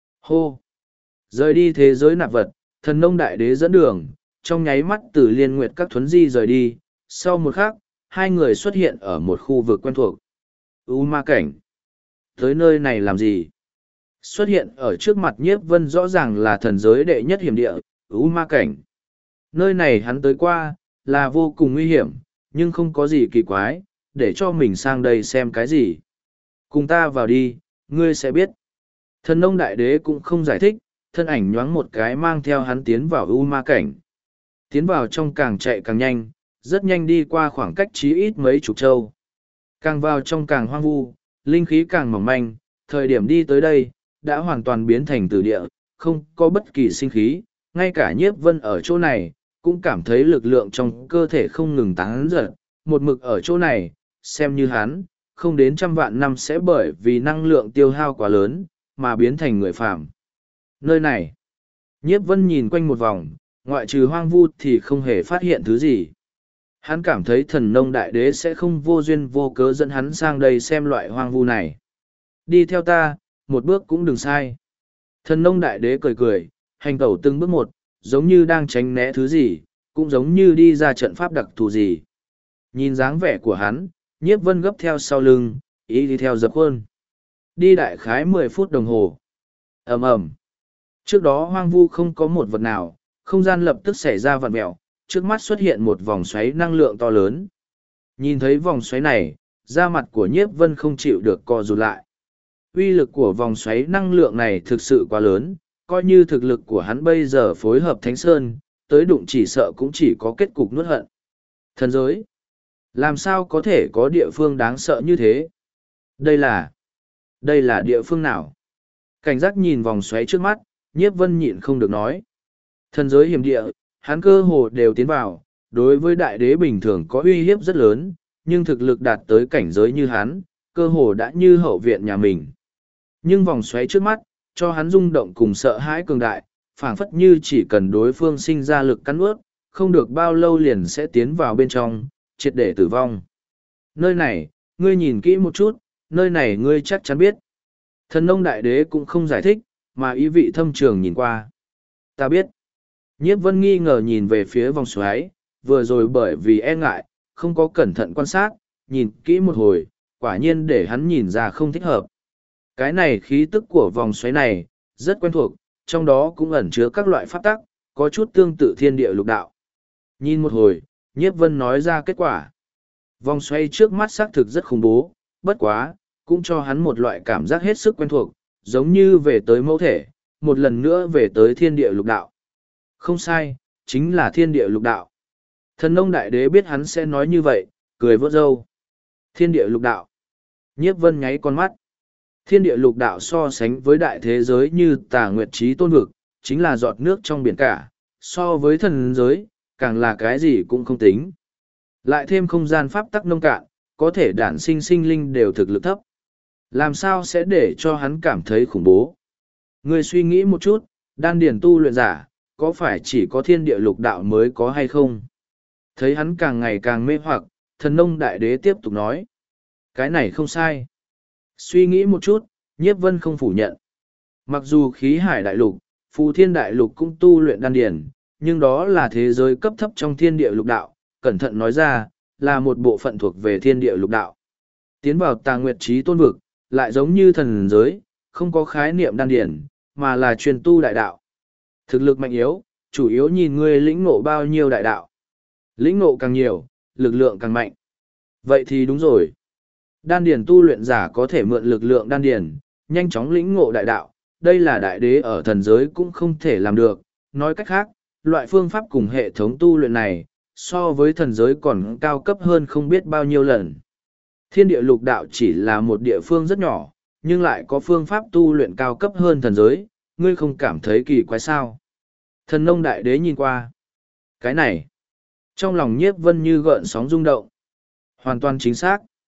Hô! Rời đi thế giới nạp vật, thần nông đại đế dẫn đường, trong nháy mắt từ liên nguyệt các thuấn di rời đi. Sau một khắc, hai người xuất hiện ở một khu vực quen thuộc. U ma cảnh! Tới nơi này làm gì? Xuất hiện ở trước mặt nhiếp vân rõ ràng là thần giới đệ nhất hiểm địa, U ma cảnh. Nơi này hắn tới qua, là vô cùng nguy hiểm, nhưng không có gì kỳ quái, để cho mình sang đây xem cái gì. Cùng ta vào đi, ngươi sẽ biết. Thần nông đại đế cũng không giải thích, thân ảnh nhoáng một cái mang theo hắn tiến vào U ma cảnh. Tiến vào trong càng chạy càng nhanh, rất nhanh đi qua khoảng cách chí ít mấy chục châu. Càng vào trong càng hoang vu, linh khí càng mỏng manh, thời điểm đi tới đây, đã hoàn toàn biến thành tử địa, không có bất kỳ sinh khí, ngay cả nhiếp vân ở chỗ này, cũng cảm thấy lực lượng trong cơ thể không ngừng tán giật, một mực ở chỗ này, xem như hắn, không đến trăm vạn năm sẽ bởi vì năng lượng tiêu hao quá lớn, mà biến thành người phàm. Nơi này, nhiếp vân nhìn quanh một vòng, ngoại trừ hoang vu thì không hề phát hiện thứ gì. Hắn cảm thấy thần nông đại đế sẽ không vô duyên vô cớ dẫn hắn sang đây xem loại hoang vu này. Đi theo ta, một bước cũng đừng sai. Thần nông đại đế cười cười, hành tẩu từng bước một, giống như đang tránh né thứ gì, cũng giống như đi ra trận pháp đặc thù gì. Nhìn dáng vẻ của hắn, nhiếp vân gấp theo sau lưng, ý đi theo dập khuôn. Đi đại khái mười phút đồng hồ. ầm ầm. Trước đó hoang vu không có một vật nào, không gian lập tức xảy ra vặn mẹo, trước mắt xuất hiện một vòng xoáy năng lượng to lớn. Nhìn thấy vòng xoáy này, da mặt của nhiếp vân không chịu được co rụt lại. Uy lực của vòng xoáy năng lượng này thực sự quá lớn, coi như thực lực của hắn bây giờ phối hợp Thánh Sơn, tới đụng chỉ sợ cũng chỉ có kết cục nuốt hận. Thần giới. Làm sao có thể có địa phương đáng sợ như thế? Đây là... Đây là địa phương nào? Cảnh giác nhìn vòng xoáy trước mắt, nhiếp vân nhịn không được nói. Thần giới hiểm địa, hắn cơ hồ đều tiến vào, đối với đại đế bình thường có uy hiếp rất lớn, nhưng thực lực đạt tới cảnh giới như hắn, cơ hồ đã như hậu viện nhà mình. Nhưng vòng xoáy trước mắt, cho hắn rung động cùng sợ hãi cường đại, phảng phất như chỉ cần đối phương sinh ra lực cắn ướt, không được bao lâu liền sẽ tiến vào bên trong, triệt để tử vong. Nơi này, ngươi nhìn kỹ một chút, nơi này ngươi chắc chắn biết. Thần nông đại đế cũng không giải thích, mà ý vị thâm trường nhìn qua. Ta biết. Nhiếp vân nghi ngờ nhìn về phía vòng xoáy, vừa rồi bởi vì e ngại, không có cẩn thận quan sát, nhìn kỹ một hồi, quả nhiên để hắn nhìn ra không thích hợp. Cái này khí tức của vòng xoáy này, rất quen thuộc, trong đó cũng ẩn chứa các loại pháp tắc, có chút tương tự thiên địa lục đạo. Nhìn một hồi, nhiếp vân nói ra kết quả. Vòng xoay trước mắt xác thực rất khủng bố, bất quá, cũng cho hắn một loại cảm giác hết sức quen thuộc, giống như về tới mẫu thể, một lần nữa về tới thiên địa lục đạo. Không sai, chính là thiên địa lục đạo. Thần nông đại đế biết hắn sẽ nói như vậy, cười vớt râu. Thiên địa lục đạo. Nhiếp vân nháy con mắt. Thiên địa lục đạo so sánh với đại thế giới như tà nguyệt trí tôn vực, chính là giọt nước trong biển cả, so với thần giới, càng là cái gì cũng không tính. Lại thêm không gian pháp tắc nông cạn, có thể đản sinh sinh linh đều thực lực thấp. Làm sao sẽ để cho hắn cảm thấy khủng bố? Người suy nghĩ một chút, đan điển tu luyện giả, có phải chỉ có thiên địa lục đạo mới có hay không? Thấy hắn càng ngày càng mê hoặc, thần nông đại đế tiếp tục nói. Cái này không sai. Suy nghĩ một chút, nhiếp vân không phủ nhận. Mặc dù khí hải đại lục, phù thiên đại lục cũng tu luyện đan điển, nhưng đó là thế giới cấp thấp trong thiên địa lục đạo, cẩn thận nói ra, là một bộ phận thuộc về thiên địa lục đạo. Tiến vào tà nguyệt trí tôn vực, lại giống như thần giới, không có khái niệm đan điển, mà là truyền tu đại đạo. Thực lực mạnh yếu, chủ yếu nhìn ngươi lĩnh ngộ bao nhiêu đại đạo. Lĩnh ngộ càng nhiều, lực lượng càng mạnh. Vậy thì đúng rồi. Đan điển tu luyện giả có thể mượn lực lượng đan điển, nhanh chóng lĩnh ngộ đại đạo. Đây là đại đế ở thần giới cũng không thể làm được. Nói cách khác, loại phương pháp cùng hệ thống tu luyện này, so với thần giới còn cao cấp hơn không biết bao nhiêu lần. Thiên địa lục đạo chỉ là một địa phương rất nhỏ, nhưng lại có phương pháp tu luyện cao cấp hơn thần giới, ngươi không cảm thấy kỳ quái sao? Thần nông đại đế nhìn qua. Cái này, trong lòng nhiếp vân như gợn sóng rung động. Hoàn toàn chính xác.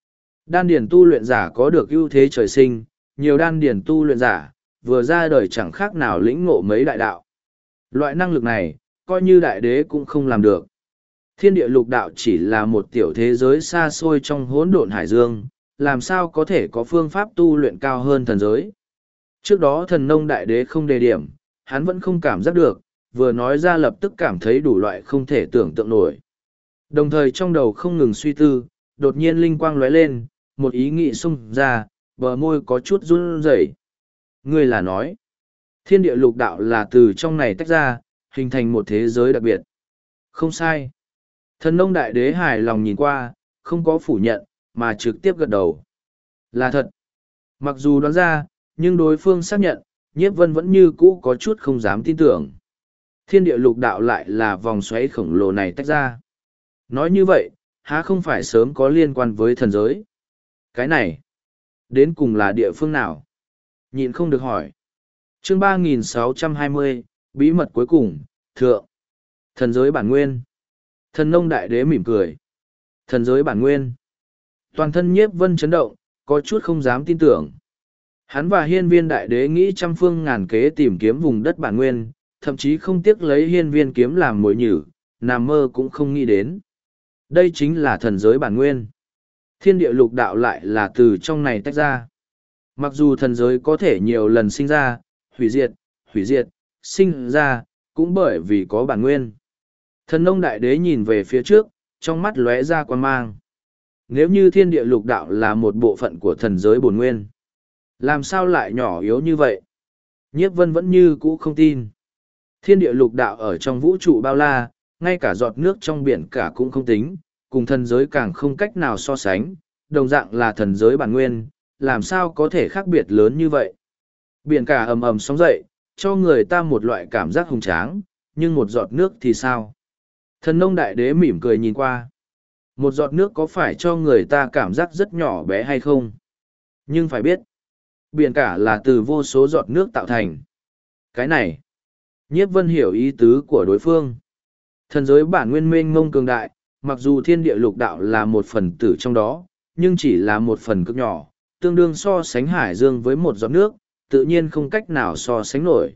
Đan điển tu luyện giả có được ưu thế trời sinh, nhiều đan điển tu luyện giả, vừa ra đời chẳng khác nào lĩnh ngộ mấy đại đạo. Loại năng lực này, coi như đại đế cũng không làm được. Thiên địa lục đạo chỉ là một tiểu thế giới xa xôi trong hỗn độn hải dương, làm sao có thể có phương pháp tu luyện cao hơn thần giới. Trước đó thần nông đại đế không đề điểm, hắn vẫn không cảm giác được, vừa nói ra lập tức cảm thấy đủ loại không thể tưởng tượng nổi. Đồng thời trong đầu không ngừng suy tư, đột nhiên linh quang lóe lên, một ý nghĩ xung ra, bờ môi có chút run rẩy. Ngươi là nói, thiên địa lục đạo là từ trong này tách ra, hình thành một thế giới đặc biệt. Không sai. Thần nông đại đế hài lòng nhìn qua, không có phủ nhận, mà trực tiếp gật đầu. Là thật. Mặc dù đoán ra, nhưng đối phương xác nhận, Nhiếp Vân vẫn như cũ có chút không dám tin tưởng. Thiên địa lục đạo lại là vòng xoáy khổng lồ này tách ra. Nói như vậy, há không phải sớm có liên quan với thần giới? Cái này, đến cùng là địa phương nào? Nhịn không được hỏi. Chương ba nghìn sáu trăm hai mươi, bí mật cuối cùng, thượng. Thần giới bản nguyên. Thần nông đại đế mỉm cười. Thần giới bản nguyên. Toàn thân Nhiếp Vân chấn động, có chút không dám tin tưởng. Hắn và hiên viên đại đế nghĩ trăm phương ngàn kế tìm kiếm vùng đất bản nguyên, thậm chí không tiếc lấy hiên viên kiếm làm mồi nhử, nằm mơ cũng không nghĩ đến. Đây chính là thần giới bản nguyên. Thiên địa lục đạo lại là từ trong này tách ra. Mặc dù thần giới có thể nhiều lần sinh ra, hủy diệt, hủy diệt, sinh ra, cũng bởi vì có bản nguyên. Thần nông đại đế nhìn về phía trước, trong mắt lóe ra quan mang. Nếu như thiên địa lục đạo là một bộ phận của thần giới bổn nguyên, làm sao lại nhỏ yếu như vậy? Nhiếp Vân vẫn như cũ không tin. Thiên địa lục đạo ở trong vũ trụ bao la, ngay cả giọt nước trong biển cả cũng không tính, cùng thần giới càng không cách nào so sánh, đồng dạng là thần giới bản nguyên, làm sao có thể khác biệt lớn như vậy? Biển cả ầm ầm sóng dậy, cho người ta một loại cảm giác hùng tráng, nhưng một giọt nước thì sao? Thần nông đại đế mỉm cười nhìn qua. Một giọt nước có phải cho người ta cảm giác rất nhỏ bé hay không? Nhưng phải biết, biển cả là từ vô số giọt nước tạo thành. Cái này, Nhiếp Vân hiểu ý tứ của đối phương. Thần giới bản nguyên mênh mông cường đại, mặc dù thiên địa lục đạo là một phần tử trong đó, nhưng chỉ là một phần cực nhỏ, tương đương so sánh hải dương với một giọt nước, tự nhiên không cách nào so sánh nổi.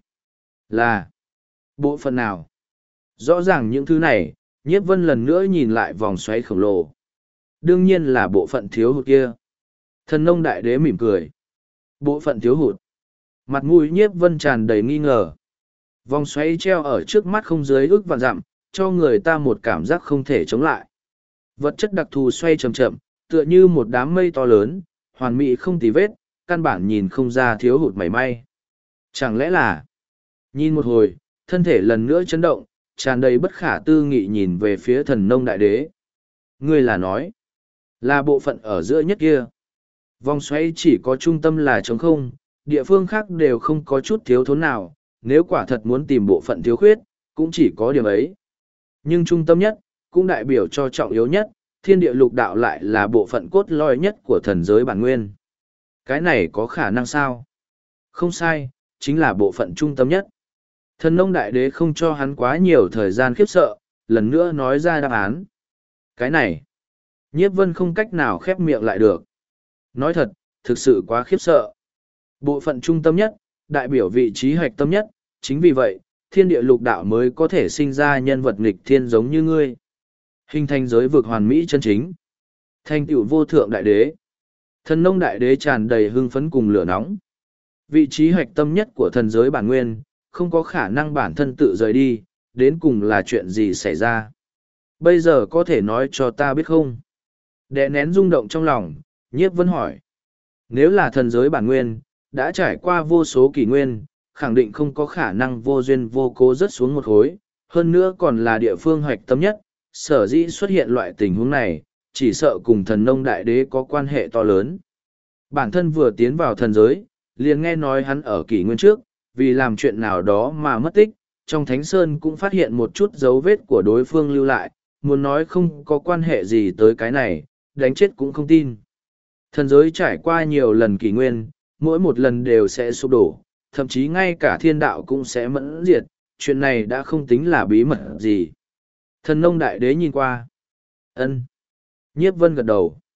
Là bộ phận nào? Rõ ràng những thứ này, Nhiếp Vân lần nữa nhìn lại vòng xoáy khổng lồ. Đương nhiên là bộ phận thiếu hụt kia. Thần nông đại đế mỉm cười. Bộ phận thiếu hụt. Mặt mũi Nhiếp Vân tràn đầy nghi ngờ. Vòng xoáy treo ở trước mắt không dưới ước vạn dặm, cho người ta một cảm giác không thể chống lại. Vật chất đặc thù xoay chậm chậm, tựa như một đám mây to lớn, hoàn mỹ không tì vết, căn bản nhìn không ra thiếu hụt mảy may. Chẳng lẽ là... Nhìn một hồi, thân thể lần nữa chấn động, tràn đầy bất khả tư nghị nhìn về phía thần nông đại đế. Ngươi là nói, là bộ phận ở giữa nhất kia. Vòng xoáy chỉ có trung tâm là trống không, địa phương khác đều không có chút thiếu thốn nào, nếu quả thật muốn tìm bộ phận thiếu khuyết, cũng chỉ có điểm ấy. Nhưng trung tâm nhất, cũng đại biểu cho trọng yếu nhất, thiên địa lục đạo lại là bộ phận cốt lõi nhất của thần giới bản nguyên. Cái này có khả năng sao? Không sai, chính là bộ phận trung tâm nhất. Thần nông đại đế không cho hắn quá nhiều thời gian khiếp sợ, lần nữa nói ra đáp án. Cái này, Nhiếp Vân không cách nào khép miệng lại được. Nói thật, thực sự quá khiếp sợ. Bộ phận trung tâm nhất, đại biểu vị trí hạch tâm nhất, chính vì vậy, thiên địa lục đạo mới có thể sinh ra nhân vật nghịch thiên giống như ngươi. Hình thành giới vực hoàn mỹ chân chính. Thành tựu vô thượng đại đế. Thần nông đại đế tràn đầy hưng phấn cùng lửa nóng. Vị trí hạch tâm nhất của thần giới bản nguyên, không có khả năng bản thân tự rời đi, đến cùng là chuyện gì xảy ra. Bây giờ có thể nói cho ta biết không? Đè nén rung động trong lòng, Nhiếp Vân hỏi. Nếu là thần giới bản nguyên, đã trải qua vô số kỷ nguyên, khẳng định không có khả năng vô duyên vô cố rớt xuống một khối, hơn nữa còn là địa phương hoạch tâm nhất, sở dĩ xuất hiện loại tình huống này, chỉ sợ cùng thần nông đại đế có quan hệ to lớn. Bản thân vừa tiến vào thần giới, liền nghe nói hắn ở kỷ nguyên trước, vì làm chuyện nào đó mà mất tích, trong Thánh Sơn cũng phát hiện một chút dấu vết của đối phương lưu lại, muốn nói không có quan hệ gì tới cái này, đánh chết cũng không tin. Thần giới trải qua nhiều lần kỷ nguyên, mỗi một lần đều sẽ sụp đổ, thậm chí ngay cả thiên đạo cũng sẽ mẫn diệt, chuyện này đã không tính là bí mật gì. Thần nông đại đế nhìn qua. Ân. Nhiếp Vân gật đầu.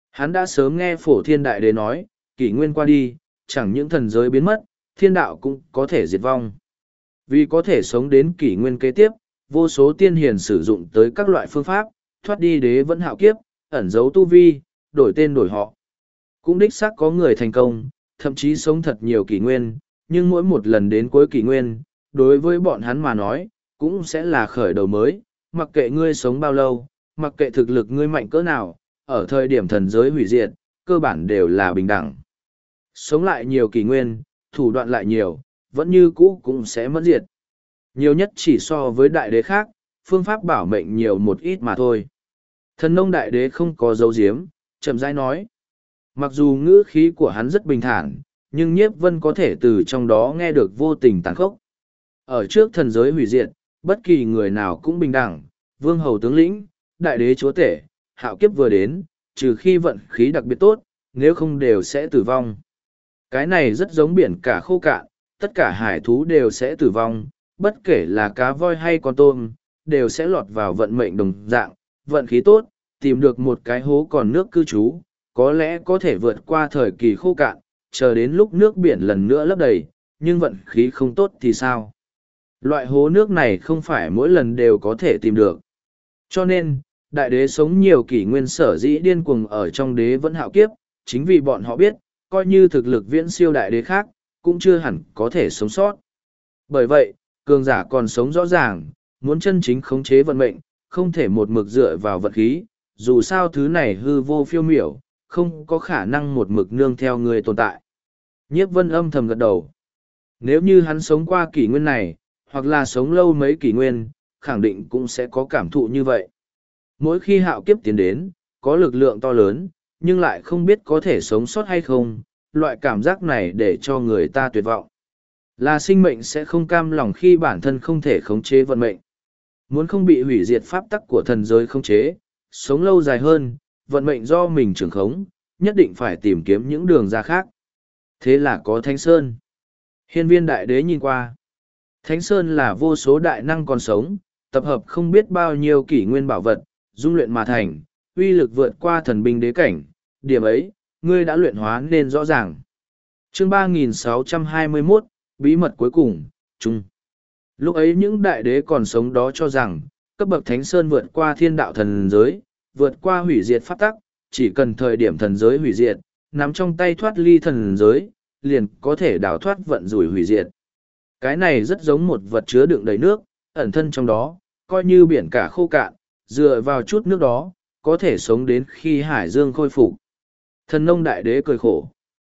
Hắn đã sớm nghe phổ thiên đại đế nói, kỷ nguyên qua đi, chẳng những thần giới biến mất, thiên đạo cũng có thể diệt vong. Vì có thể sống đến kỷ nguyên kế tiếp, vô số tiên hiền sử dụng tới các loại phương pháp, thoát đi đế vẫn hạo kiếp, ẩn giấu tu vi, đổi tên đổi họ. Cũng đích xác có người thành công, thậm chí sống thật nhiều kỷ nguyên, nhưng mỗi một lần đến cuối kỷ nguyên, đối với bọn hắn mà nói, cũng sẽ là khởi đầu mới, mặc kệ ngươi sống bao lâu, mặc kệ thực lực ngươi mạnh cỡ nào, ở thời điểm thần giới hủy diệt, cơ bản đều là bình đẳng. Sống lại nhiều kỷ nguyên, thủ đoạn lại nhiều, vẫn như cũ cũng sẽ mất diệt. Nhiều nhất chỉ so với đại đế khác, phương pháp bảo mệnh nhiều một ít mà thôi. Thần nông đại đế không có dấu diếm, chậm rãi nói. Mặc dù ngữ khí của hắn rất bình thản, nhưng nhiếp vân có thể từ trong đó nghe được vô tình tàn khốc. Ở trước thần giới hủy diệt, bất kỳ người nào cũng bình đẳng, vương hầu tướng lĩnh, đại đế chúa tể, hạo kiếp vừa đến, trừ khi vận khí đặc biệt tốt, nếu không đều sẽ tử vong. Cái này rất giống biển cả khô cạn, tất cả hải thú đều sẽ tử vong, bất kể là cá voi hay con tôm, đều sẽ lọt vào vận mệnh đồng dạng, vận khí tốt, tìm được một cái hố còn nước cư trú, có lẽ có thể vượt qua thời kỳ khô cạn, chờ đến lúc nước biển lần nữa lấp đầy, nhưng vận khí không tốt thì sao? Loại hố nước này không phải mỗi lần đều có thể tìm được. Cho nên, đại đế sống nhiều kỷ nguyên sở dĩ điên cuồng ở trong đế vẫn hạo kiếp, chính vì bọn họ biết, coi như thực lực viễn siêu đại đế khác, cũng chưa hẳn có thể sống sót. Bởi vậy, cường giả còn sống rõ ràng, muốn chân chính khống chế vận mệnh, không thể một mực dựa vào vận khí, dù sao thứ này hư vô phiêu miểu, không có khả năng một mực nương theo người tồn tại. Nhiếp vân âm thầm gật đầu. Nếu như hắn sống qua kỷ nguyên này, hoặc là sống lâu mấy kỷ nguyên, khẳng định cũng sẽ có cảm thụ như vậy. Mỗi khi hạo kiếp tiến đến, có lực lượng to lớn, nhưng lại không biết có thể sống sót hay không, loại cảm giác này để cho người ta tuyệt vọng. Là sinh mệnh sẽ không cam lòng khi bản thân không thể khống chế vận mệnh. Muốn không bị hủy diệt pháp tắc của thần giới khống chế, sống lâu dài hơn, vận mệnh do mình trưởng khống, nhất định phải tìm kiếm những đường ra khác. Thế là có Thánh Sơn. Hiên viên đại đế nhìn qua. Thánh Sơn là vô số đại năng còn sống, tập hợp không biết bao nhiêu kỷ nguyên bảo vật, dung luyện mà thành, uy lực vượt qua thần binh đế cảnh, điểm ấy, ngươi đã luyện hóa nên rõ ràng. Chương ba nghìn sáu trăm hai mươi mốt, bí mật cuối cùng, chung. Lúc ấy những đại đế còn sống đó cho rằng, cấp bậc Thánh Sơn vượt qua thiên đạo thần giới, vượt qua hủy diệt pháp tắc, chỉ cần thời điểm thần giới hủy diệt, nắm trong tay thoát ly thần giới, liền có thể đào thoát vận rủi hủy diệt. Cái này rất giống một vật chứa đựng đầy nước, ẩn thân trong đó, coi như biển cả khô cạn, dựa vào chút nước đó, có thể sống đến khi hải dương khôi phục. Thần nông đại đế cười khổ.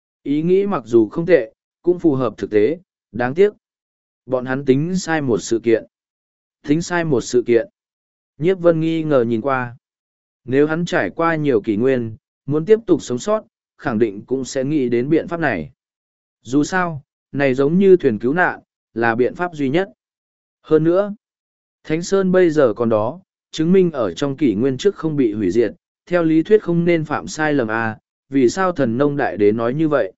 Ý nghĩ mặc dù không tệ, cũng phù hợp thực tế, đáng tiếc. Bọn hắn tính sai một sự kiện. Tính sai một sự kiện. Nhiếp vân nghi ngờ nhìn qua. Nếu hắn trải qua nhiều kỷ nguyên, muốn tiếp tục sống sót, khẳng định cũng sẽ nghĩ đến biện pháp này. Dù sao, này giống như thuyền cứu nạn, là biện pháp duy nhất. Hơn nữa, Thánh Sơn bây giờ còn đó, chứng minh ở trong kỷ nguyên trước không bị hủy diệt, theo lý thuyết không nên phạm sai lầm à, vì sao thần nông đại đế nói như vậy?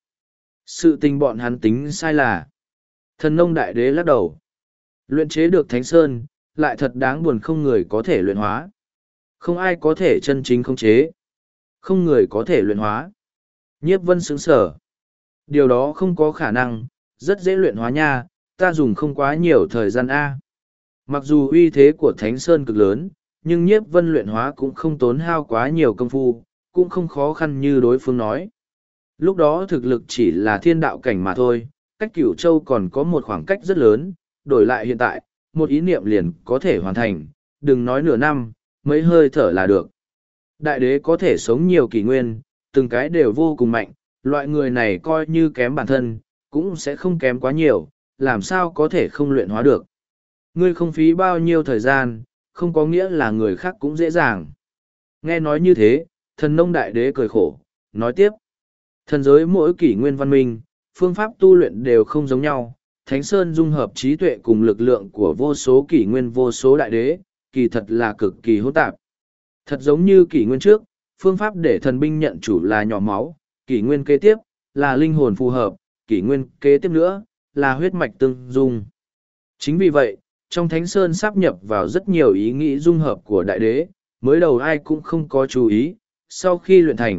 Sự tình bọn hắn tính sai là, thần nông đại đế lắc đầu. Luyện chế được Thánh Sơn, lại thật đáng buồn không người có thể luyện hóa. Không ai có thể chân chính khống chế. Không người có thể luyện hóa. Nhiếp vân sững sở. Điều đó không có khả năng, rất dễ luyện hóa nha, ta dùng không quá nhiều thời gian A. Mặc dù uy thế của Thánh Sơn cực lớn, nhưng nhiếp vân luyện hóa cũng không tốn hao quá nhiều công phu, cũng không khó khăn như đối phương nói. Lúc đó thực lực chỉ là thiên đạo cảnh mà thôi, cách Cửu Châu còn có một khoảng cách rất lớn, đổi lại hiện tại, một ý niệm liền có thể hoàn thành, đừng nói nửa năm, mấy hơi thở là được. Đại đế có thể sống nhiều kỷ nguyên, từng cái đều vô cùng mạnh, loại người này coi như kém bản thân, cũng sẽ không kém quá nhiều, làm sao có thể không luyện hóa được. Ngươi không phí bao nhiêu thời gian, không có nghĩa là người khác cũng dễ dàng. Nghe nói như thế, thần nông đại đế cười khổ, nói tiếp. Thần giới mỗi kỷ nguyên văn minh, phương pháp tu luyện đều không giống nhau, Thánh Sơn dung hợp trí tuệ cùng lực lượng của vô số kỷ nguyên vô số đại đế, kỳ thật là cực kỳ hỗn tạp. Thật giống như kỷ nguyên trước, phương pháp để thần binh nhận chủ là nhỏ máu, kỷ nguyên kế tiếp, là linh hồn phù hợp, kỷ nguyên kế tiếp nữa, là huyết mạch tương dung. Chính vì vậy, trong Thánh Sơn sáp nhập vào rất nhiều ý nghĩ dung hợp của đại đế, mới đầu ai cũng không có chú ý, sau khi luyện thành,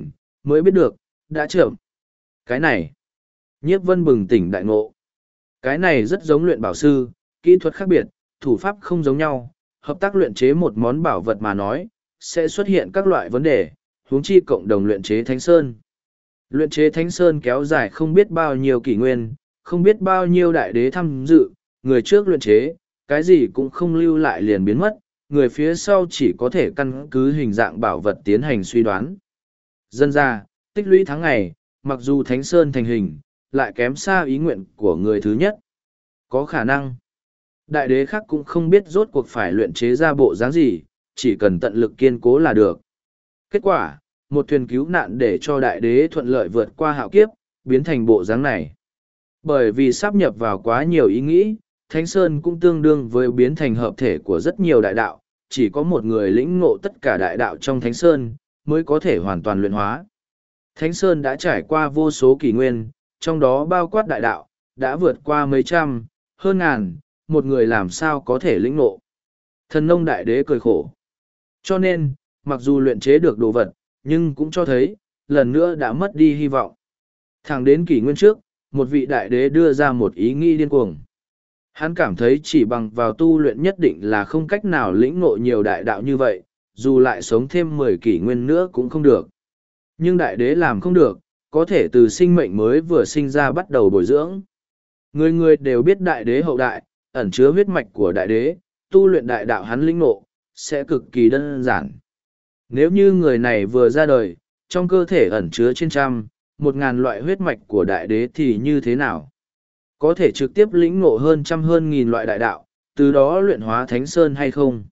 mới biết được, đã chậm. Cái này, Nhiếp Vân bừng tỉnh đại ngộ. Cái này rất giống luyện bảo sư, kỹ thuật khác biệt, thủ pháp không giống nhau, hợp tác luyện chế một món bảo vật mà nói, sẽ xuất hiện các loại vấn đề, huống chi cộng đồng luyện chế Thánh Sơn. Luyện chế Thánh Sơn kéo dài không biết bao nhiêu kỷ nguyên, không biết bao nhiêu đại đế tham dự, người trước luyện chế, cái gì cũng không lưu lại liền biến mất, người phía sau chỉ có thể căn cứ hình dạng bảo vật tiến hành suy đoán. Dân ra, tích lũy tháng ngày, mặc dù Thánh Sơn thành hình, lại kém xa ý nguyện của người thứ nhất. Có khả năng, đại đế khác cũng không biết rốt cuộc phải luyện chế ra bộ dáng gì, chỉ cần tận lực kiên cố là được. Kết quả, một thuyền cứu nạn để cho đại đế thuận lợi vượt qua hạo kiếp, biến thành bộ dáng này. Bởi vì sáp nhập vào quá nhiều ý nghĩ, Thánh Sơn cũng tương đương với biến thành hợp thể của rất nhiều đại đạo, chỉ có một người lĩnh ngộ tất cả đại đạo trong Thánh Sơn, mới có thể hoàn toàn luyện hóa. Thánh Sơn đã trải qua vô số kỷ nguyên, trong đó bao quát đại đạo, đã vượt qua mấy trăm, hơn ngàn, một người làm sao có thể lĩnh ngộ. Thần nông đại đế cười khổ. Cho nên, mặc dù luyện chế được đồ vật, nhưng cũng cho thấy, lần nữa đã mất đi hy vọng. Thẳng đến kỷ nguyên trước, một vị đại đế đưa ra một ý nghĩ điên cuồng. Hắn cảm thấy chỉ bằng vào tu luyện nhất định là không cách nào lĩnh ngộ nhiều đại đạo như vậy, dù lại sống thêm mười kỷ nguyên nữa cũng không được. Nhưng đại đế làm không được, có thể từ sinh mệnh mới vừa sinh ra bắt đầu bồi dưỡng. Người người đều biết đại đế hậu đại, ẩn chứa huyết mạch của đại đế, tu luyện đại đạo hắn lĩnh ngộ, sẽ cực kỳ đơn giản. Nếu như người này vừa ra đời, trong cơ thể ẩn chứa trên trăm, một ngàn loại huyết mạch của đại đế thì như thế nào? Có thể trực tiếp lĩnh ngộ hơn trăm hơn nghìn loại đại đạo, từ đó luyện hóa Thánh Sơn hay không?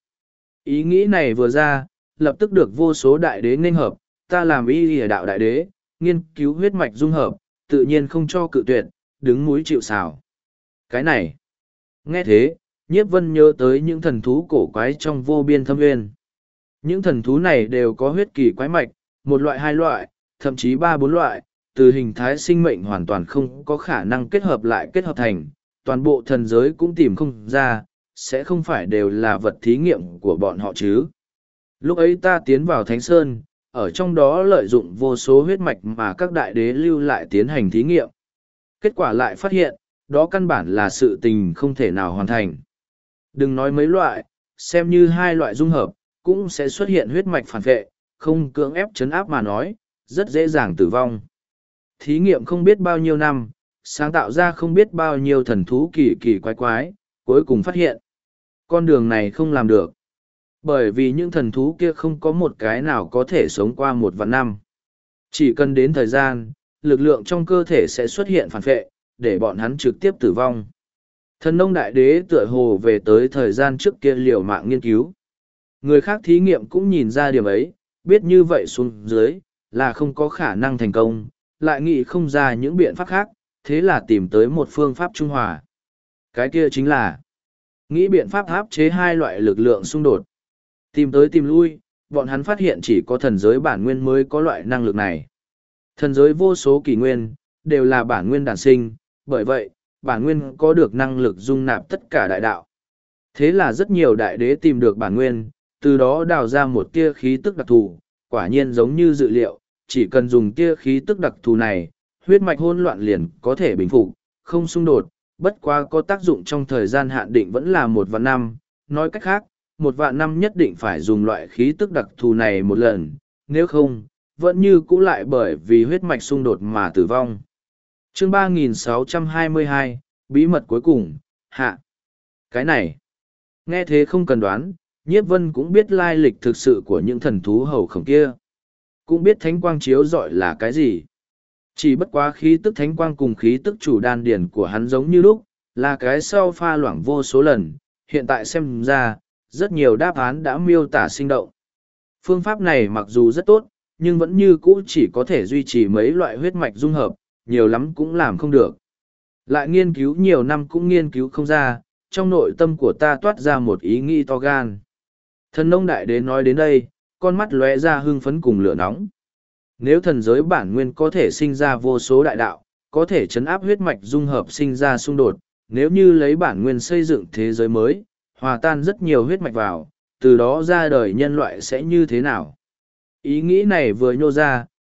Ý nghĩ này vừa ra, lập tức được vô số đại đế nghênh hợp, ta làm y lìa đạo đại đế, nghiên cứu huyết mạch dung hợp, tự nhiên không cho cự tuyệt, đứng mũi chịu sào. Cái này, nghe thế, Nhiếp Vân nhớ tới những thần thú cổ quái trong vô biên thâm nguyên. Những thần thú này đều có huyết kỳ quái mạch, một loại hai loại, thậm chí ba bốn loại, từ hình thái sinh mệnh hoàn toàn không có khả năng kết hợp lại kết hợp thành, toàn bộ thần giới cũng tìm không ra, sẽ không phải đều là vật thí nghiệm của bọn họ chứ. Lúc ấy ta tiến vào Thánh Sơn, ở trong đó lợi dụng vô số huyết mạch mà các đại đế lưu lại tiến hành thí nghiệm. Kết quả lại phát hiện, đó căn bản là sự tình không thể nào hoàn thành. Đừng nói mấy loại, xem như hai loại dung hợp, cũng sẽ xuất hiện huyết mạch phản vệ, không cưỡng ép chấn áp mà nói, rất dễ dàng tử vong. Thí nghiệm không biết bao nhiêu năm, sáng tạo ra không biết bao nhiêu thần thú kỳ kỳ quái quái, cuối cùng phát hiện. Con đường này không làm được. Bởi vì những thần thú kia không có một cái nào có thể sống qua một vạn năm. Chỉ cần đến thời gian, lực lượng trong cơ thể sẽ xuất hiện phản vệ, để bọn hắn trực tiếp tử vong. Thần nông đại đế tựa hồ về tới thời gian trước kia liều mạng nghiên cứu. Người khác thí nghiệm cũng nhìn ra điểm ấy, biết như vậy xuống dưới, là không có khả năng thành công, lại nghĩ không ra những biện pháp khác, thế là tìm tới một phương pháp trung hòa. Cái kia chính là nghĩ biện pháp áp chế hai loại lực lượng xung đột. Tìm tới tìm lui, bọn hắn phát hiện chỉ có thần giới bản nguyên mới có loại năng lực này. Thần giới vô số kỷ nguyên, đều là bản nguyên đản sinh, bởi vậy, bản nguyên có được năng lực dung nạp tất cả đại đạo. Thế là rất nhiều đại đế tìm được bản nguyên, từ đó đào ra một tia khí tức đặc thù, quả nhiên giống như dự liệu, chỉ cần dùng tia khí tức đặc thù này, huyết mạch hỗn loạn liền có thể bình phục, không xung đột, bất quá có tác dụng trong thời gian hạn định vẫn là một vạn năm, nói cách khác, một vạn năm nhất định phải dùng loại khí tức đặc thù này một lần, nếu không, vẫn như cũ lại bởi vì huyết mạch xung đột mà tử vong. Chương ba nghìn sáu trăm hai mươi hai, bí mật cuối cùng, hạ. Cái này, nghe thế không cần đoán, Nhiếp Vân cũng biết lai lịch thực sự của những thần thú hầu khổng kia. Cũng biết thánh quang chiếu rọi là cái gì. Chỉ bất quá khí tức thánh quang cùng khí tức chủ đan điển của hắn giống như lúc, là cái sau pha loãng vô số lần, hiện tại xem ra, rất nhiều đáp án đã miêu tả sinh động. Phương pháp này mặc dù rất tốt, nhưng vẫn như cũ chỉ có thể duy trì mấy loại huyết mạch dung hợp, nhiều lắm cũng làm không được. Lại nghiên cứu nhiều năm cũng nghiên cứu không ra, trong nội tâm của ta toát ra một ý nghĩ to gan. Thần nông đại đế nói đến đây, con mắt lóe ra hưng phấn cùng lửa nóng. Nếu thần giới bản nguyên có thể sinh ra vô số đại đạo, có thể chấn áp huyết mạch dung hợp sinh ra xung đột, nếu như lấy bản nguyên xây dựng thế giới mới, hòa tan rất nhiều huyết mạch vào, từ đó ra đời nhân loại sẽ như thế nào? Ý nghĩ này vừa nhô ra,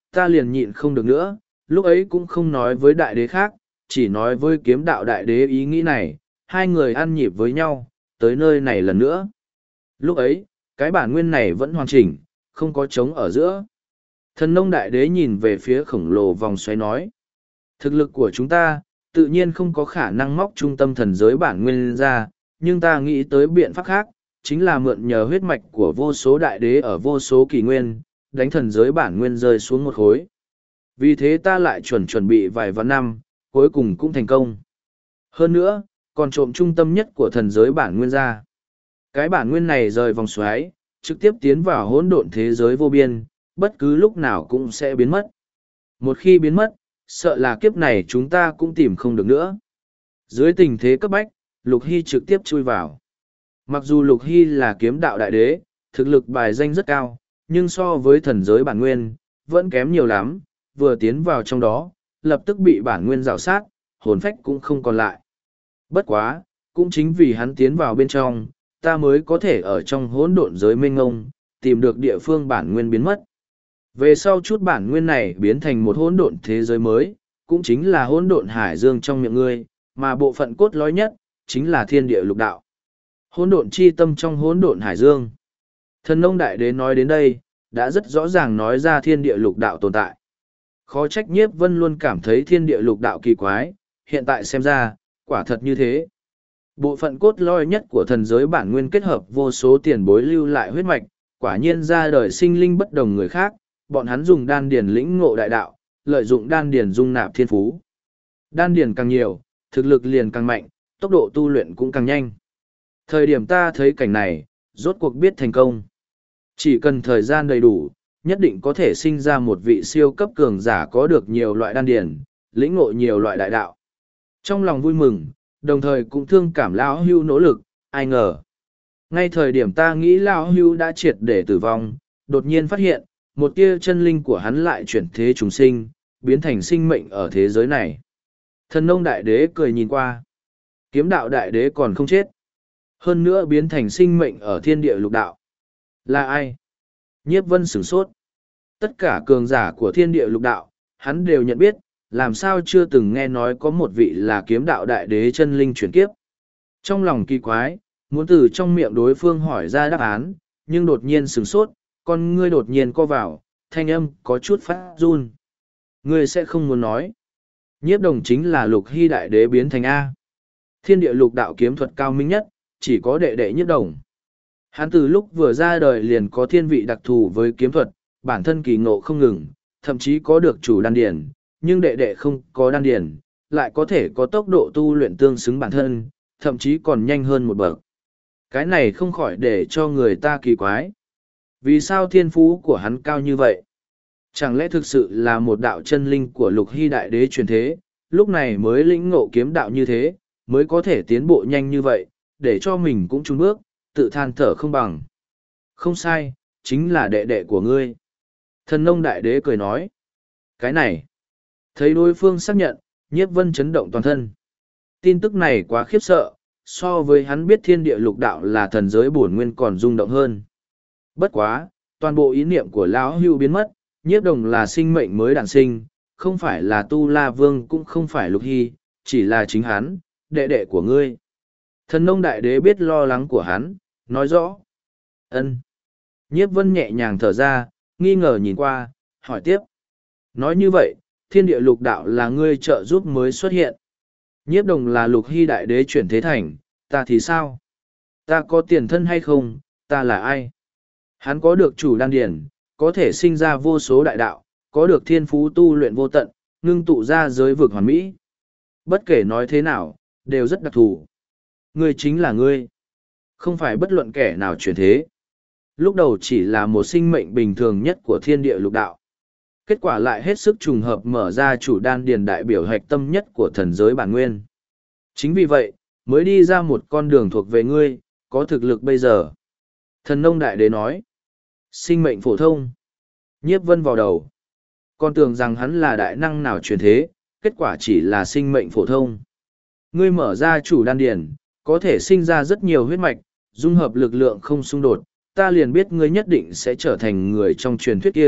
ta liền nhịn không được nữa, lúc ấy cũng không nói với đại đế khác, chỉ nói với kiếm đạo đại đế ý nghĩ này, hai người ăn nhịp với nhau, tới nơi này lần nữa. Lúc ấy, cái bản nguyên này vẫn hoàn chỉnh, không có trống ở giữa. Thần nông đại đế nhìn về phía khổng lồ vòng xoáy nói. Thực lực của chúng ta, tự nhiên không có khả năng móc trung tâm thần giới bản nguyên ra, nhưng ta nghĩ tới biện pháp khác, chính là mượn nhờ huyết mạch của vô số đại đế ở vô số kỷ nguyên, đánh thần giới bản nguyên rơi xuống một khối. Vì thế ta lại chuẩn chuẩn bị vài vạn năm, cuối cùng cũng thành công. Hơn nữa, còn trộm trung tâm nhất của thần giới bản nguyên ra. Cái bản nguyên này rời vòng xoáy, trực tiếp tiến vào hỗn độn thế giới vô biên, bất cứ lúc nào cũng sẽ biến mất. Một khi biến mất, sợ là kiếp này chúng ta cũng tìm không được nữa. Dưới tình thế cấp bách, Lục Hy trực tiếp chui vào. Mặc dù Lục Hy là kiếm đạo đại đế, thực lực bài danh rất cao, nhưng so với thần giới bản nguyên, vẫn kém nhiều lắm, vừa tiến vào trong đó, lập tức bị bản nguyên rào sát, hồn phách cũng không còn lại. Bất quá, cũng chính vì hắn tiến vào bên trong, ta mới có thể ở trong hỗn độn giới mênh ngông, tìm được địa phương bản nguyên biến mất. Về sau chút bản nguyên này biến thành một hỗn độn thế giới mới, cũng chính là hỗn độn hải dương trong miệng ngươi, mà bộ phận cốt lõi nhất, chính là thiên địa lục đạo. Hỗn độn chi tâm trong hỗn độn hải dương. Thần nông đại đế nói đến đây, đã rất rõ ràng nói ra thiên địa lục đạo tồn tại. Khó trách Nhiếp Vân luôn cảm thấy thiên địa lục đạo kỳ quái, hiện tại xem ra, quả thật như thế. Bộ phận cốt lõi nhất của thần giới bản nguyên kết hợp vô số tiền bối lưu lại huyết mạch, quả nhiên ra đời sinh linh bất đồng người khác, bọn hắn dùng đan điền lĩnh ngộ đại đạo, lợi dụng đan điền dung nạp thiên phú. Đan điền càng nhiều, thực lực liền càng mạnh, tốc độ tu luyện cũng càng nhanh. Thời điểm ta thấy cảnh này, rốt cuộc biết thành công. Chỉ cần thời gian đầy đủ, nhất định có thể sinh ra một vị siêu cấp cường giả có được nhiều loại đan điền, lĩnh ngộ nhiều loại đại đạo. Trong lòng vui mừng, đồng thời cũng thương cảm lão hưu nỗ lực, ai ngờ. Ngay thời điểm ta nghĩ lão hưu đã triệt để tử vong, đột nhiên phát hiện, một tia chân linh của hắn lại chuyển thế trùng sinh, biến thành sinh mệnh ở thế giới này. Thần nông đại đế cười nhìn qua. Kiếm đạo đại đế còn không chết. Hơn nữa biến thành sinh mệnh ở thiên địa lục đạo. Là ai? Nhiếp Vân sửng sốt. Tất cả cường giả của thiên địa lục đạo, hắn đều nhận biết, làm sao chưa từng nghe nói có một vị là kiếm đạo đại đế chân linh chuyển kiếp. Trong lòng kỳ quái, muốn từ trong miệng đối phương hỏi ra đáp án, nhưng đột nhiên sửng sốt, con ngươi đột nhiên co vào, thanh âm có chút phát run. Ngươi sẽ không muốn nói. Nhiếp Đồng chính là Lục Hy đại đế biến thành A. Thiên địa lục đạo kiếm thuật cao minh nhất, chỉ có đệ đệ Nhiếp Đồng. Hắn từ lúc vừa ra đời liền có thiên vị đặc thù với kiếm thuật, bản thân kỳ ngộ không ngừng, thậm chí có được chủ đan điển, nhưng đệ đệ không có đan điển, lại có thể có tốc độ tu luyện tương xứng bản thân, thậm chí còn nhanh hơn một bậc. Cái này không khỏi để cho người ta kỳ quái. Vì sao thiên phú của hắn cao như vậy? Chẳng lẽ thực sự là một đạo chân linh của Lục Hy đại đế truyền thế, lúc này mới lĩnh ngộ kiếm đạo như thế, mới có thể tiến bộ nhanh như vậy, để cho mình cũng chun bước, tự than thở không bằng. Không sai, chính là đệ đệ của ngươi. Thần nông đại đế cười nói. Cái này, thấy đối phương xác nhận, Nhiếp Vân chấn động toàn thân. Tin tức này quá khiếp sợ, so với hắn biết thiên địa lục đạo là thần giới bổn nguyên còn rung động hơn. Bất quá, toàn bộ ý niệm của lão hưu biến mất, Nhiếp Đồng là sinh mệnh mới đản sinh, không phải là Tu La Vương cũng không phải Lục Hy, chỉ là chính hắn, đệ đệ của ngươi. Thần nông đại đế biết lo lắng của hắn, nói rõ. Ân. Nhiếp Vân nhẹ nhàng thở ra, nghi ngờ nhìn qua, hỏi tiếp. Nói như vậy, thiên địa lục đạo là ngươi trợ giúp mới xuất hiện. Nhiếp Đồng là Lục Hy đại đế chuyển thế thành, ta thì sao? Ta có tiền thân hay không, ta là ai? Hắn có được chủ đan điển, có thể sinh ra vô số đại đạo, có được thiên phú tu luyện vô tận, ngưng tụ ra giới vực hoàn mỹ. Bất kể nói thế nào, đều rất đặc thù. Ngươi chính là ngươi. Không phải bất luận kẻ nào chuyển thế. Lúc đầu chỉ là một sinh mệnh bình thường nhất của thiên địa lục đạo. Kết quả lại hết sức trùng hợp mở ra chủ đan điền đại biểu hạch tâm nhất của thần giới bản nguyên. Chính vì vậy, mới đi ra một con đường thuộc về ngươi, có thực lực bây giờ. Thần nông đại đế nói. Sinh mệnh phổ thông. Nhiếp Vân vào đầu. Con tưởng rằng hắn là đại năng nào truyền thế, kết quả chỉ là sinh mệnh phổ thông. Ngươi mở ra chủ đan điển, có thể sinh ra rất nhiều huyết mạch, dung hợp lực lượng không xung đột, ta liền biết ngươi nhất định sẽ trở thành người trong truyền thuyết kia,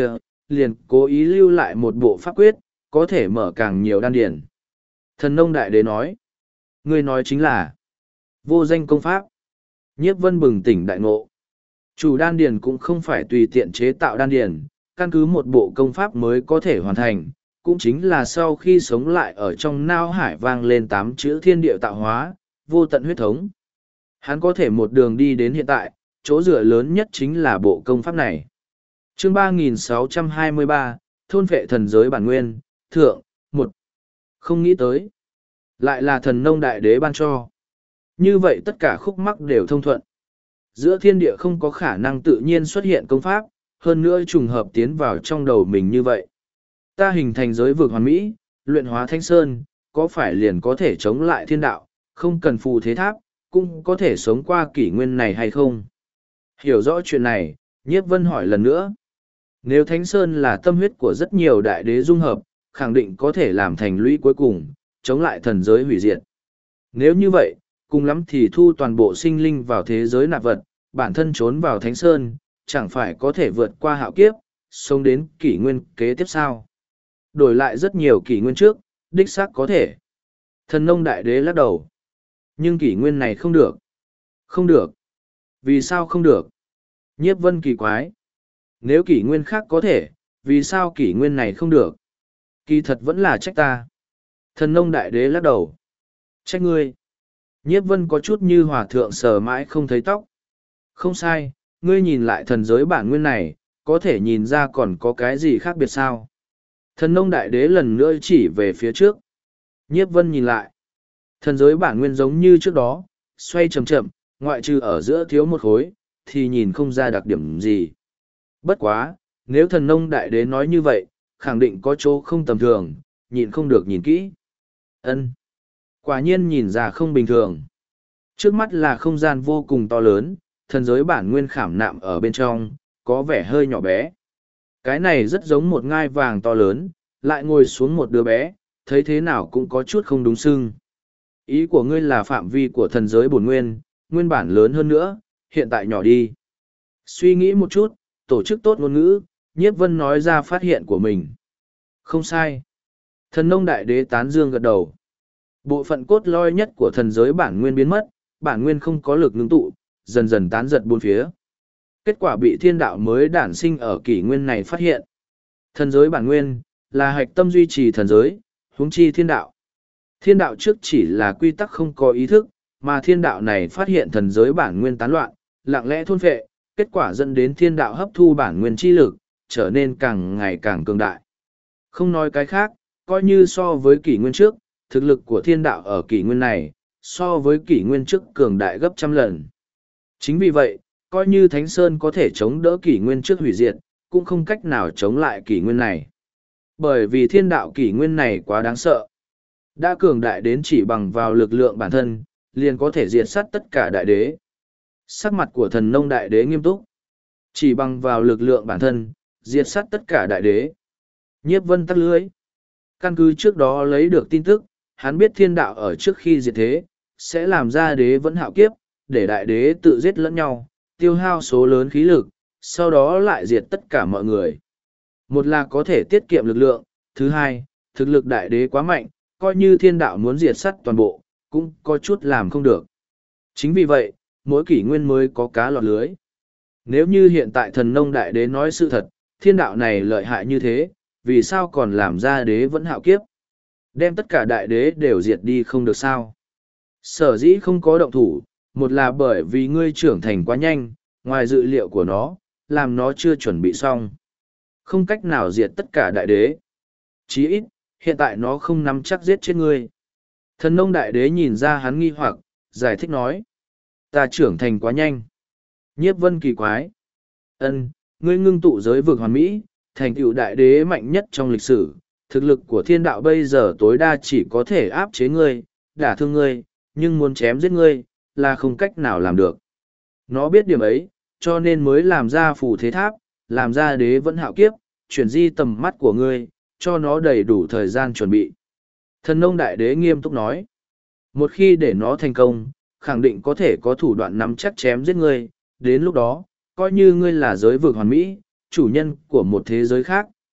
liền cố ý lưu lại một bộ pháp quyết, có thể mở càng nhiều đan điển. Thần nông đại đế nói, ngươi nói chính là vô danh công pháp. Nhiếp vân bừng tỉnh đại ngộ. Chủ đan điển cũng không phải tùy tiện chế tạo đan điển, căn cứ một bộ công pháp mới có thể hoàn thành, cũng chính là sau khi sống lại ở trong nao hải vang lên tám chữ thiên địa tạo hóa, vô tận huyết thống. Hắn có thể một đường đi đến hiện tại, chỗ dựa lớn nhất chính là bộ công pháp này. Chương ba nghìn sáu trăm hai mươi ba, Thôn vệ thần giới bản nguyên, thượng, một. Không nghĩ tới. Lại là thần nông đại đế ban cho. Như vậy tất cả khúc mắc đều thông thuận. Giữa thiên địa không có khả năng tự nhiên xuất hiện công pháp, hơn nữa trùng hợp tiến vào trong đầu mình như vậy. Ta hình thành giới vực hoàn mỹ, luyện hóa thanh sơn, có phải liền có thể chống lại thiên đạo, không cần phù thế tháp, cũng có thể sống qua kỷ nguyên này hay không? Hiểu rõ chuyện này, Nhiếp Vân hỏi lần nữa. Nếu Thánh Sơn là tâm huyết của rất nhiều đại đế dung hợp, khẳng định có thể làm thành lũy cuối cùng, chống lại thần giới hủy diệt. Nếu như vậy, cùng lắm thì thu toàn bộ sinh linh vào thế giới nạp vật, bản thân trốn vào Thánh Sơn, chẳng phải có thể vượt qua hạo kiếp, sống đến kỷ nguyên kế tiếp sao? Đổi lại rất nhiều kỷ nguyên trước, đích xác có thể. Thần nông đại đế lắc đầu. Nhưng kỷ nguyên này không được. Không được. Vì sao không được? Nhiếp Vân kỳ quái. Nếu kỷ nguyên khác có thể, vì sao kỷ nguyên này không được? Kỳ thật vẫn là trách ta. Thần nông đại đế lắc đầu. Trách ngươi. Nhiếp Vân có chút như hòa thượng sờ mãi không thấy tóc. Không sai, ngươi nhìn lại thần giới bản nguyên này, có thể nhìn ra còn có cái gì khác biệt sao? Thần nông đại đế lần nữa chỉ về phía trước. Nhiếp Vân nhìn lại. Thần giới bản nguyên giống như trước đó, xoay chậm chậm, ngoại trừ ở giữa thiếu một khối, thì nhìn không ra đặc điểm gì. Bất quá, nếu thần nông đại đế nói như vậy, khẳng định có chỗ không tầm thường, nhìn không được nhìn kỹ. Ân, quả nhiên nhìn ra không bình thường. Trước mắt là không gian vô cùng to lớn, thần giới bản nguyên khảm nạm ở bên trong, có vẻ hơi nhỏ bé. Cái này rất giống một ngai vàng to lớn, lại ngồi xuống một đứa bé, thấy thế nào cũng có chút không đúng xưng. Ý của ngươi là phạm vi của thần giới bổn nguyên, nguyên bản lớn hơn nữa, hiện tại nhỏ đi. Suy nghĩ một chút, tổ chức tốt ngôn ngữ, Nhiếp Vân nói ra phát hiện của mình. Không sai. Thần nông đại đế tán dương gật đầu. Bộ phận cốt lõi nhất của thần giới bản nguyên biến mất, bản nguyên không có lực ngưng tụ, dần dần tán giật bốn phía. Kết quả bị thiên đạo mới đản sinh ở kỷ nguyên này phát hiện. Thần giới bản nguyên, là hạch tâm duy trì thần giới, huống chi thiên đạo. Thiên đạo trước chỉ là quy tắc không có ý thức, mà thiên đạo này phát hiện thần giới bản nguyên tán loạn, lặng lẽ thôn phệ, kết quả dẫn đến thiên đạo hấp thu bản nguyên chi lực, trở nên càng ngày càng cường đại. Không nói cái khác, coi như so với kỷ nguyên trước, thực lực của thiên đạo ở kỷ nguyên này, so với kỷ nguyên trước cường đại gấp trăm lần. Chính vì vậy, coi như Thánh Sơn có thể chống đỡ kỷ nguyên trước hủy diệt, cũng không cách nào chống lại kỷ nguyên này. Bởi vì thiên đạo kỷ nguyên này quá đáng sợ. Đã cường đại đến chỉ bằng vào lực lượng bản thân, liền có thể diệt sát tất cả đại đế. Sắc mặt của thần nông đại đế nghiêm túc. Chỉ bằng vào lực lượng bản thân, diệt sát tất cả đại đế. Nhiếp Vân tắt lưới. Căn cứ trước đó lấy được tin tức, hắn biết thiên đạo ở trước khi diệt thế, sẽ làm ra đế vẫn hạo kiếp, để đại đế tự giết lẫn nhau, tiêu hao số lớn khí lực, sau đó lại diệt tất cả mọi người. Một là có thể tiết kiệm lực lượng, thứ hai, thực lực đại đế quá mạnh, coi như thiên đạo muốn diệt sắt toàn bộ, cũng có chút làm không được. Chính vì vậy, mỗi kỷ nguyên mới có cá lọt lưới. Nếu như hiện tại thần nông đại đế nói sự thật, thiên đạo này lợi hại như thế, vì sao còn làm ra đế vẫn hạo kiếp? Đem tất cả đại đế đều diệt đi không được sao? Sở dĩ không có động thủ, một là bởi vì ngươi trưởng thành quá nhanh, ngoài dự liệu của nó, làm nó chưa chuẩn bị xong. Không cách nào diệt tất cả đại đế. Chí ít, hiện tại nó không nắm chắc giết chết ngươi. Thần nông đại đế nhìn ra hắn nghi hoặc, giải thích nói. Ta trưởng thành quá nhanh. Nhiếp Vân kỳ quái. Ân, ngươi ngưng tụ giới vực hoàn mỹ, thành tựu đại đế mạnh nhất trong lịch sử. Thực lực của thiên đạo bây giờ tối đa chỉ có thể áp chế ngươi, đả thương ngươi, nhưng muốn chém giết ngươi, là không cách nào làm được. Nó biết điểm ấy, cho nên mới làm ra phù thế tháp, làm ra đế vẫn hạo kiếp, chuyển di tầm mắt của ngươi, cho nó đầy đủ thời gian chuẩn bị. Thần nông đại đế nghiêm túc nói, một khi để nó thành công, khẳng định có thể có thủ đoạn nắm chắc chém giết ngươi, đến lúc đó, coi như ngươi là giới vực hoàn mỹ, chủ nhân của một thế giới khác,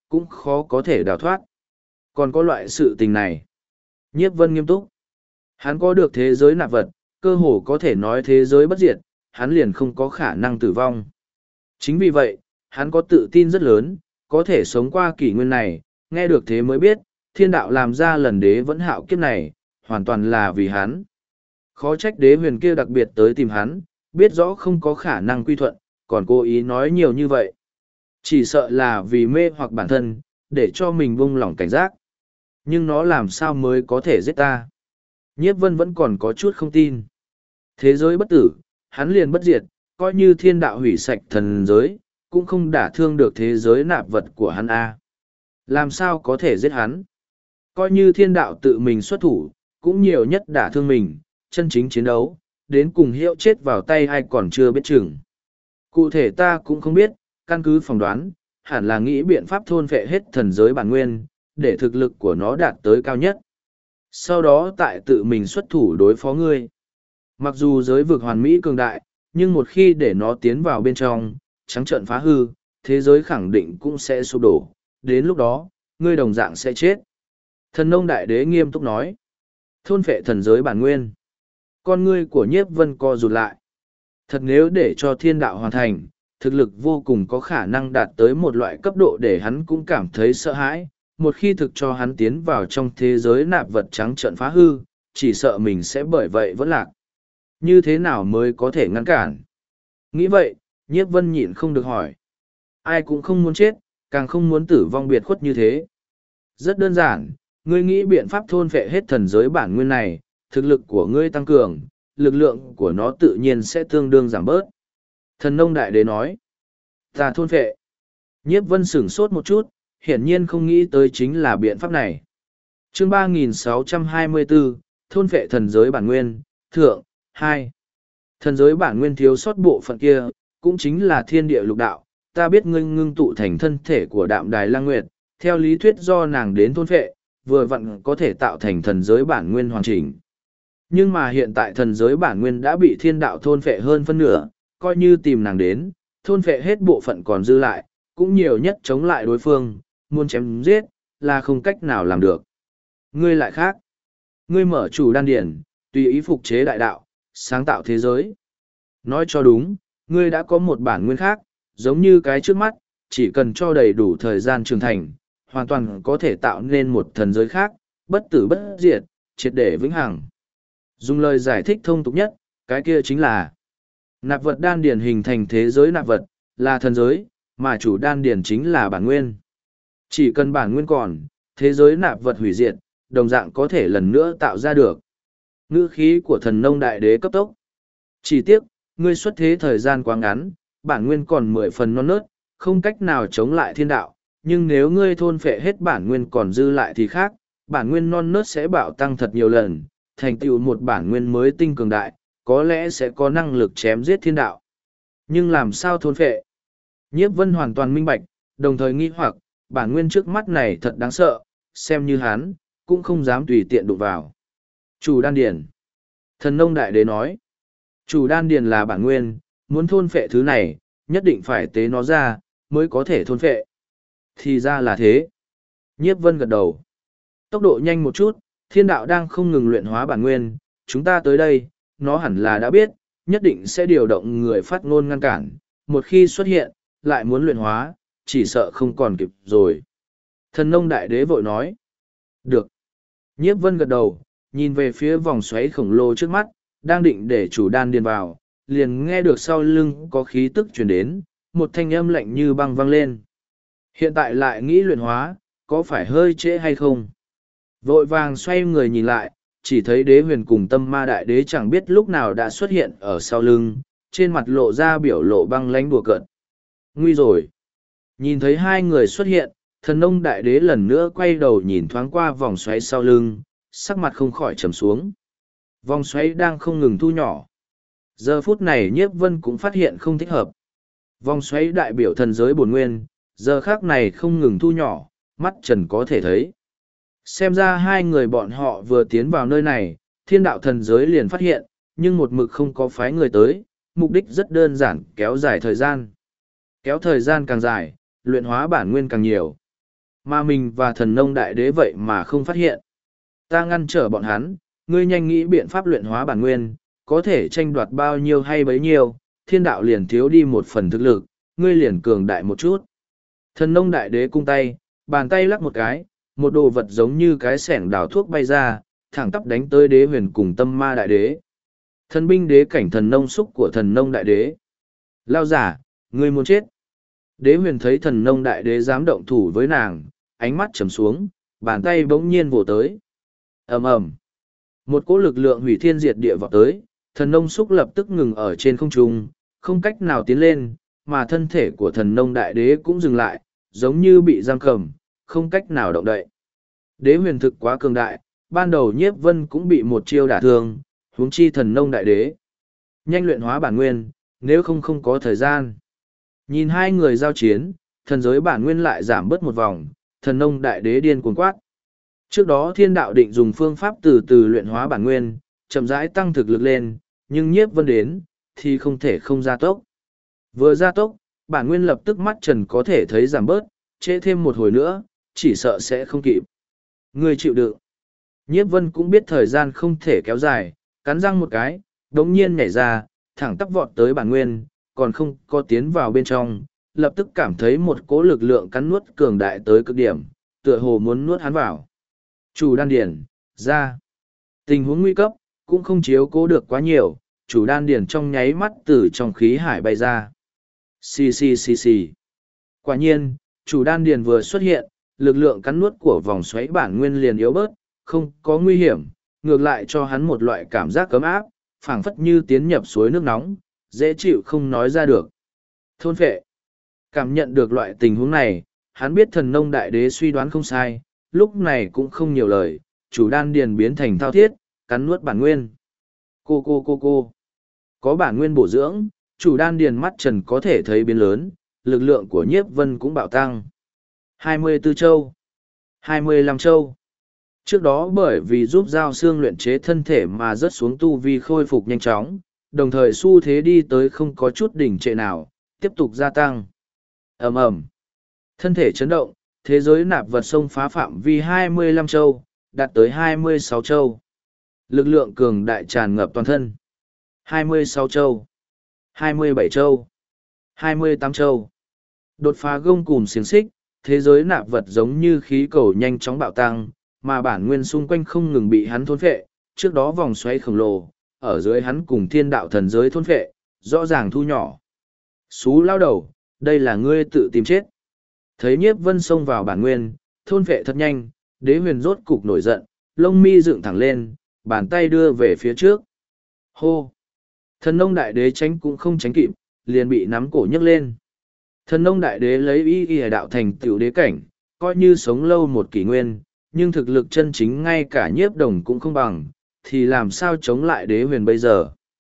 cũng khó có thể đào thoát. Còn có loại sự tình này. Nhiếp Vân nghiêm túc. Hắn có được thế giới nạp vật, cơ hồ có thể nói thế giới bất diệt, hắn liền không có khả năng tử vong. Chính vì vậy, hắn có tự tin rất lớn, có thể sống qua kỷ nguyên này, nghe được thế mới biết, thiên đạo làm ra lần đế vẫn hạo kiếp này, hoàn toàn là vì hắn. Khó trách đế huyền kia đặc biệt tới tìm hắn, biết rõ không có khả năng quy thuận, còn cố ý nói nhiều như vậy. Chỉ sợ là vì mê hoặc bản thân, để cho mình buông lỏng cảnh giác. Nhưng nó làm sao mới có thể giết ta? Nhiếp Vân vẫn còn có chút không tin. Thế giới bất tử, hắn liền bất diệt, coi như thiên đạo hủy sạch thần giới, cũng không đả thương được thế giới nạp vật của hắn a. Làm sao có thể giết hắn? Coi như thiên đạo tự mình xuất thủ, cũng nhiều nhất đả thương mình, chân chính chiến đấu, đến cùng hiệu chết vào tay ai còn chưa biết chừng. Cụ thể ta cũng không biết, căn cứ phỏng đoán, hẳn là nghĩ biện pháp thôn phệ hết thần giới bản nguyên, để thực lực của nó đạt tới cao nhất. Sau đó tại tự mình xuất thủ đối phó ngươi. Mặc dù giới vực hoàn mỹ cường đại, nhưng một khi để nó tiến vào bên trong, trắng trợn phá hư, thế giới khẳng định cũng sẽ sụp đổ. Đến lúc đó, ngươi đồng dạng sẽ chết. Thần nông đại đế nghiêm túc nói. Thôn phệ thần giới bản nguyên. Con ngươi của Nhiếp Vân co rụt lại. Thật nếu để cho thiên đạo hoàn thành, thực lực vô cùng có khả năng đạt tới một loại cấp độ để hắn cũng cảm thấy sợ hãi. Một khi thực cho hắn tiến vào trong thế giới nạp vật trắng trợn phá hư, chỉ sợ mình sẽ bởi vậy vẫn lạc. Như thế nào mới có thể ngăn cản? Nghĩ vậy, Nhiếp Vân nhịn không được hỏi. Ai cũng không muốn chết, càng không muốn tử vong biệt khuất như thế. Rất đơn giản, ngươi nghĩ biện pháp thôn phệ hết thần giới bản nguyên này, thực lực của ngươi tăng cường, lực lượng của nó tự nhiên sẽ tương đương giảm bớt. Thần nông đại đế nói. Ta thôn phệ. Nhiếp Vân sửng sốt một chút, hiển nhiên không nghĩ tới chính là biện pháp này. Chương ba nghìn sáu trăm hai mươi bốn, thôn phệ thần giới bản nguyên, thượng, hai. Thần giới bản nguyên thiếu sót bộ phận kia, cũng chính là thiên địa lục đạo, ta biết ngươi ngưng tụ thành thân thể của Đạm Đài Lang Nguyệt, theo lý thuyết do nàng đến thôn phệ, vừa vặn có thể tạo thành thần giới bản nguyên hoàn chỉnh. Nhưng mà hiện tại thần giới bản nguyên đã bị thiên đạo thôn phệ hơn phân nửa, coi như tìm nàng đến, thôn phệ hết bộ phận còn dư lại, cũng nhiều nhất chống lại đối phương, muốn chém giết, là không cách nào làm được. Ngươi lại khác. Ngươi mở chủ đan điển, tùy ý phục chế đại đạo, sáng tạo thế giới. Nói cho đúng, ngươi đã có một bản nguyên khác, giống như cái trước mắt, chỉ cần cho đầy đủ thời gian trưởng thành, hoàn toàn có thể tạo nên một thần giới khác, bất tử bất diệt, triệt để vĩnh hằng. Dùng lời giải thích thông tục nhất, cái kia chính là nạp vật đan điển hình thành thế giới nạp vật, là thần giới, mà chủ đan điển chính là bản nguyên. Chỉ cần bản nguyên còn, thế giới nạp vật hủy diệt, đồng dạng có thể lần nữa tạo ra được. Ngữ khí của thần nông đại đế cấp tốc. Chỉ tiếc, ngươi xuất thế thời gian quá ngắn, bản nguyên còn mười phần non nớt, không cách nào chống lại thiên đạo. Nhưng nếu ngươi thôn phệ hết bản nguyên còn dư lại thì khác, bản nguyên non nớt sẽ bạo tăng thật nhiều lần, thành tựu một bản nguyên mới tinh cường đại, có lẽ sẽ có năng lực chém giết thiên đạo. Nhưng làm sao thôn phệ? Nhiếp Vân hoàn toàn minh bạch, đồng thời nghi hoặc, bản nguyên trước mắt này thật đáng sợ, xem như hắn, cũng không dám tùy tiện đụng vào. Chủ đan điền. Thần nông đại đế nói, chủ đan điền là bản nguyên, muốn thôn phệ thứ này, nhất định phải tế nó ra, mới có thể thôn phệ. Thì ra là thế. Nhiếp Vân gật đầu. Tốc độ nhanh một chút, thiên đạo đang không ngừng luyện hóa bản nguyên, chúng ta tới đây, nó hẳn là đã biết, nhất định sẽ điều động người phát ngôn ngăn cản, một khi xuất hiện, lại muốn luyện hóa, chỉ sợ không còn kịp rồi. Thần nông đại đế vội nói. Được. Nhiếp Vân gật đầu, nhìn về phía vòng xoáy khổng lồ trước mắt, đang định để chủ đan điền vào, liền nghe được sau lưng có khí tức truyền đến, một thanh âm lạnh như băng vang lên. Hiện tại lại nghĩ luyện hóa, có phải hơi trễ hay không? Vội vàng xoay người nhìn lại, chỉ thấy đế huyền cùng tâm ma đại đế chẳng biết lúc nào đã xuất hiện ở sau lưng, trên mặt lộ ra biểu lộ băng lánh đùa cợt. Nguy rồi! Nhìn thấy hai người xuất hiện, thần nông đại đế lần nữa quay đầu nhìn thoáng qua vòng xoáy sau lưng, sắc mặt không khỏi trầm xuống. Vòng xoáy đang không ngừng thu nhỏ. Giờ phút này Nhiếp Vân cũng phát hiện không thích hợp. Vòng xoáy đại biểu thần giới bổn nguyên, giờ khác này không ngừng thu nhỏ, mắt trần có thể thấy. Xem ra hai người bọn họ vừa tiến vào nơi này, thiên đạo thần giới liền phát hiện, nhưng một mực không có phái người tới, mục đích rất đơn giản, kéo dài thời gian. Kéo thời gian càng dài, luyện hóa bản nguyên càng nhiều. Mà mình và thần nông đại đế vậy mà không phát hiện. Ta ngăn trở bọn hắn, ngươi nhanh nghĩ biện pháp luyện hóa bản nguyên, có thể tranh đoạt bao nhiêu hay bấy nhiêu, thiên đạo liền thiếu đi một phần thực lực, ngươi liền cường đại một chút. Thần nông đại đế cung tay, bàn tay lắc một cái, một đồ vật giống như cái sẻng đào thuốc bay ra, thẳng tắp đánh tới đế huyền cùng tâm ma đại đế. Thần binh đế cảnh thần nông xúc của thần nông đại đế. Lao giả, ngươi muốn chết. Đế huyền thấy thần nông đại đế dám động thủ với nàng, ánh mắt trầm xuống, bàn tay bỗng nhiên vồ tới. ầm ầm, một cỗ lực lượng hủy thiên diệt địa vọt tới, thần nông xúc lập tức ngừng ở trên không trung, không cách nào tiến lên, mà thân thể của thần nông đại đế cũng dừng lại, giống như bị giam cầm, không cách nào động đậy. Đế huyền thực quá cường đại, ban đầu nhiếp vân cũng bị một chiêu đả thương, huống chi thần nông đại đế. Nhanh luyện hóa bản nguyên, nếu không không có thời gian. Nhìn hai người giao chiến, thần giới bản nguyên lại giảm bớt một vòng, thần nông đại đế điên cuồng quát. Trước đó thiên đạo định dùng phương pháp từ từ luyện hóa bản nguyên, chậm rãi tăng thực lực lên, nhưng nhiếp vân đến, thì không thể không gia tốc. Vừa gia tốc, bản nguyên lập tức mắt trần có thể thấy giảm bớt, trễ thêm một hồi nữa, chỉ sợ sẽ không kịp. Người chịu đựng. Nhiếp vân cũng biết thời gian không thể kéo dài, cắn răng một cái, đống nhiên nhảy ra, thẳng tắp vọt tới bản nguyên, còn không có tiến vào bên trong, lập tức cảm thấy một cỗ lực lượng cắn nuốt cường đại tới cực điểm, tựa hồ muốn nuốt hắn vào. Chủ đan điển, ra. Tình huống nguy cấp, cũng không chiếu cố được quá nhiều, chủ đan điển trong nháy mắt từ trong khí hải bay ra. Xì xì xì xì. Quả nhiên, chủ đan điển vừa xuất hiện, lực lượng cắn nuốt của vòng xoáy bản nguyên liền yếu bớt, không có nguy hiểm, ngược lại cho hắn một loại cảm giác cấm áp, phảng phất như tiến nhập suối nước nóng, dễ chịu không nói ra được. Thôn phệ. Cảm nhận được loại tình huống này, hắn biết thần nông đại đế suy đoán không sai, lúc này cũng không nhiều lời, chủ đan điền biến thành thao thiết, cắn nuốt bản nguyên. Cô cô cô cô. Có bản nguyên bổ dưỡng, chủ đan điền mắt trần có thể thấy biến lớn, lực lượng của nhiếp vân cũng bạo tăng. hai mươi tư châu. hai mươi lăm châu. Trước đó bởi vì giúp giao xương luyện chế thân thể mà rớt xuống tu vi khôi phục nhanh chóng, đồng thời xu thế đi tới không có chút đỉnh trệ nào, tiếp tục gia tăng. ầm ầm, thân thể chấn động, thế giới nạp vật xông phá phạm vi hai mươi lăm châu, đạt tới hai mươi sáu châu. Lực lượng cường đại tràn ngập toàn thân. hai mươi sáu châu, hai mươi bảy châu, hai mươi tám châu. Đột phá gông cùm xiềng xích, thế giới nạp vật giống như khí cầu nhanh chóng bạo tăng, mà bản nguyên xung quanh không ngừng bị hắn thôn phệ, trước đó vòng xoáy khổng lồ, ở dưới hắn cùng thiên đạo thần giới thôn phệ, rõ ràng thu nhỏ. Xú lao đầu, đây là ngươi tự tìm chết. Thấy nhiếp vân xông vào bản nguyên, thôn phệ thật nhanh, đế huyền rốt cục nổi giận, lông mi dựng thẳng lên, bàn tay đưa về phía trước. Hô! Thần nông đại đế tránh cũng không tránh kịp, liền bị nắm cổ nhấc lên. Thần nông đại đế lấy y y đạo thành tiểu đế cảnh, coi như sống lâu một kỷ nguyên, nhưng thực lực chân chính ngay cả nhiếp đồng cũng không bằng, thì làm sao chống lại đế huyền bây giờ?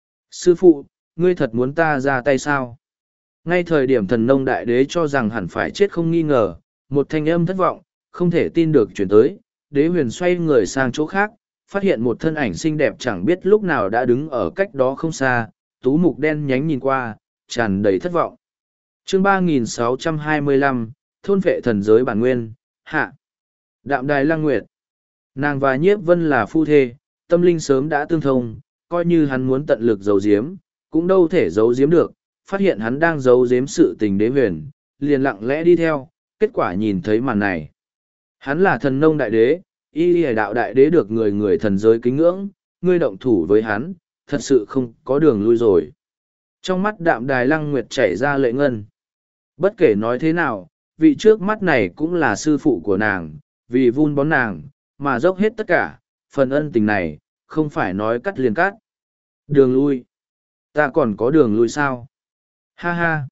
Sư phụ, ngươi thật muốn ta ra tay sao? Ngay thời điểm thần nông đại đế cho rằng hẳn phải chết không nghi ngờ, một thanh âm thất vọng, không thể tin được chuyển tới, đế huyền xoay người sang chỗ khác, phát hiện một thân ảnh xinh đẹp chẳng biết lúc nào đã đứng ở cách đó không xa, tú mục đen nhánh nhìn qua, tràn đầy thất vọng. Chương ba nghìn sáu trăm hai mươi lăm, thôn vệ thần giới bản nguyên, hạ. Đạm đài lăng nguyệt. Nàng và nhiếp vân là phu thê, tâm linh sớm đã tương thông, coi như hắn muốn tận lực giấu giếm, cũng đâu thể giấu giếm được, phát hiện hắn đang giấu giếm sự tình đế huyền, liền lặng lẽ đi theo, kết quả nhìn thấy màn này. Hắn là thần nông đại đế, y y đạo đại đế được người người thần giới kính ngưỡng, ngươi động thủ với hắn, thật sự không có đường lui rồi. Trong mắt đạm đài lăng nguyệt chảy ra lệ ngân. Bất kể nói thế nào, vị trước mắt này cũng là sư phụ của nàng, vì vun bón nàng, mà dốc hết tất cả, phần ân tình này, không phải nói cắt liền cắt. Đường lui. Ta còn có đường lui sao? Ha ha.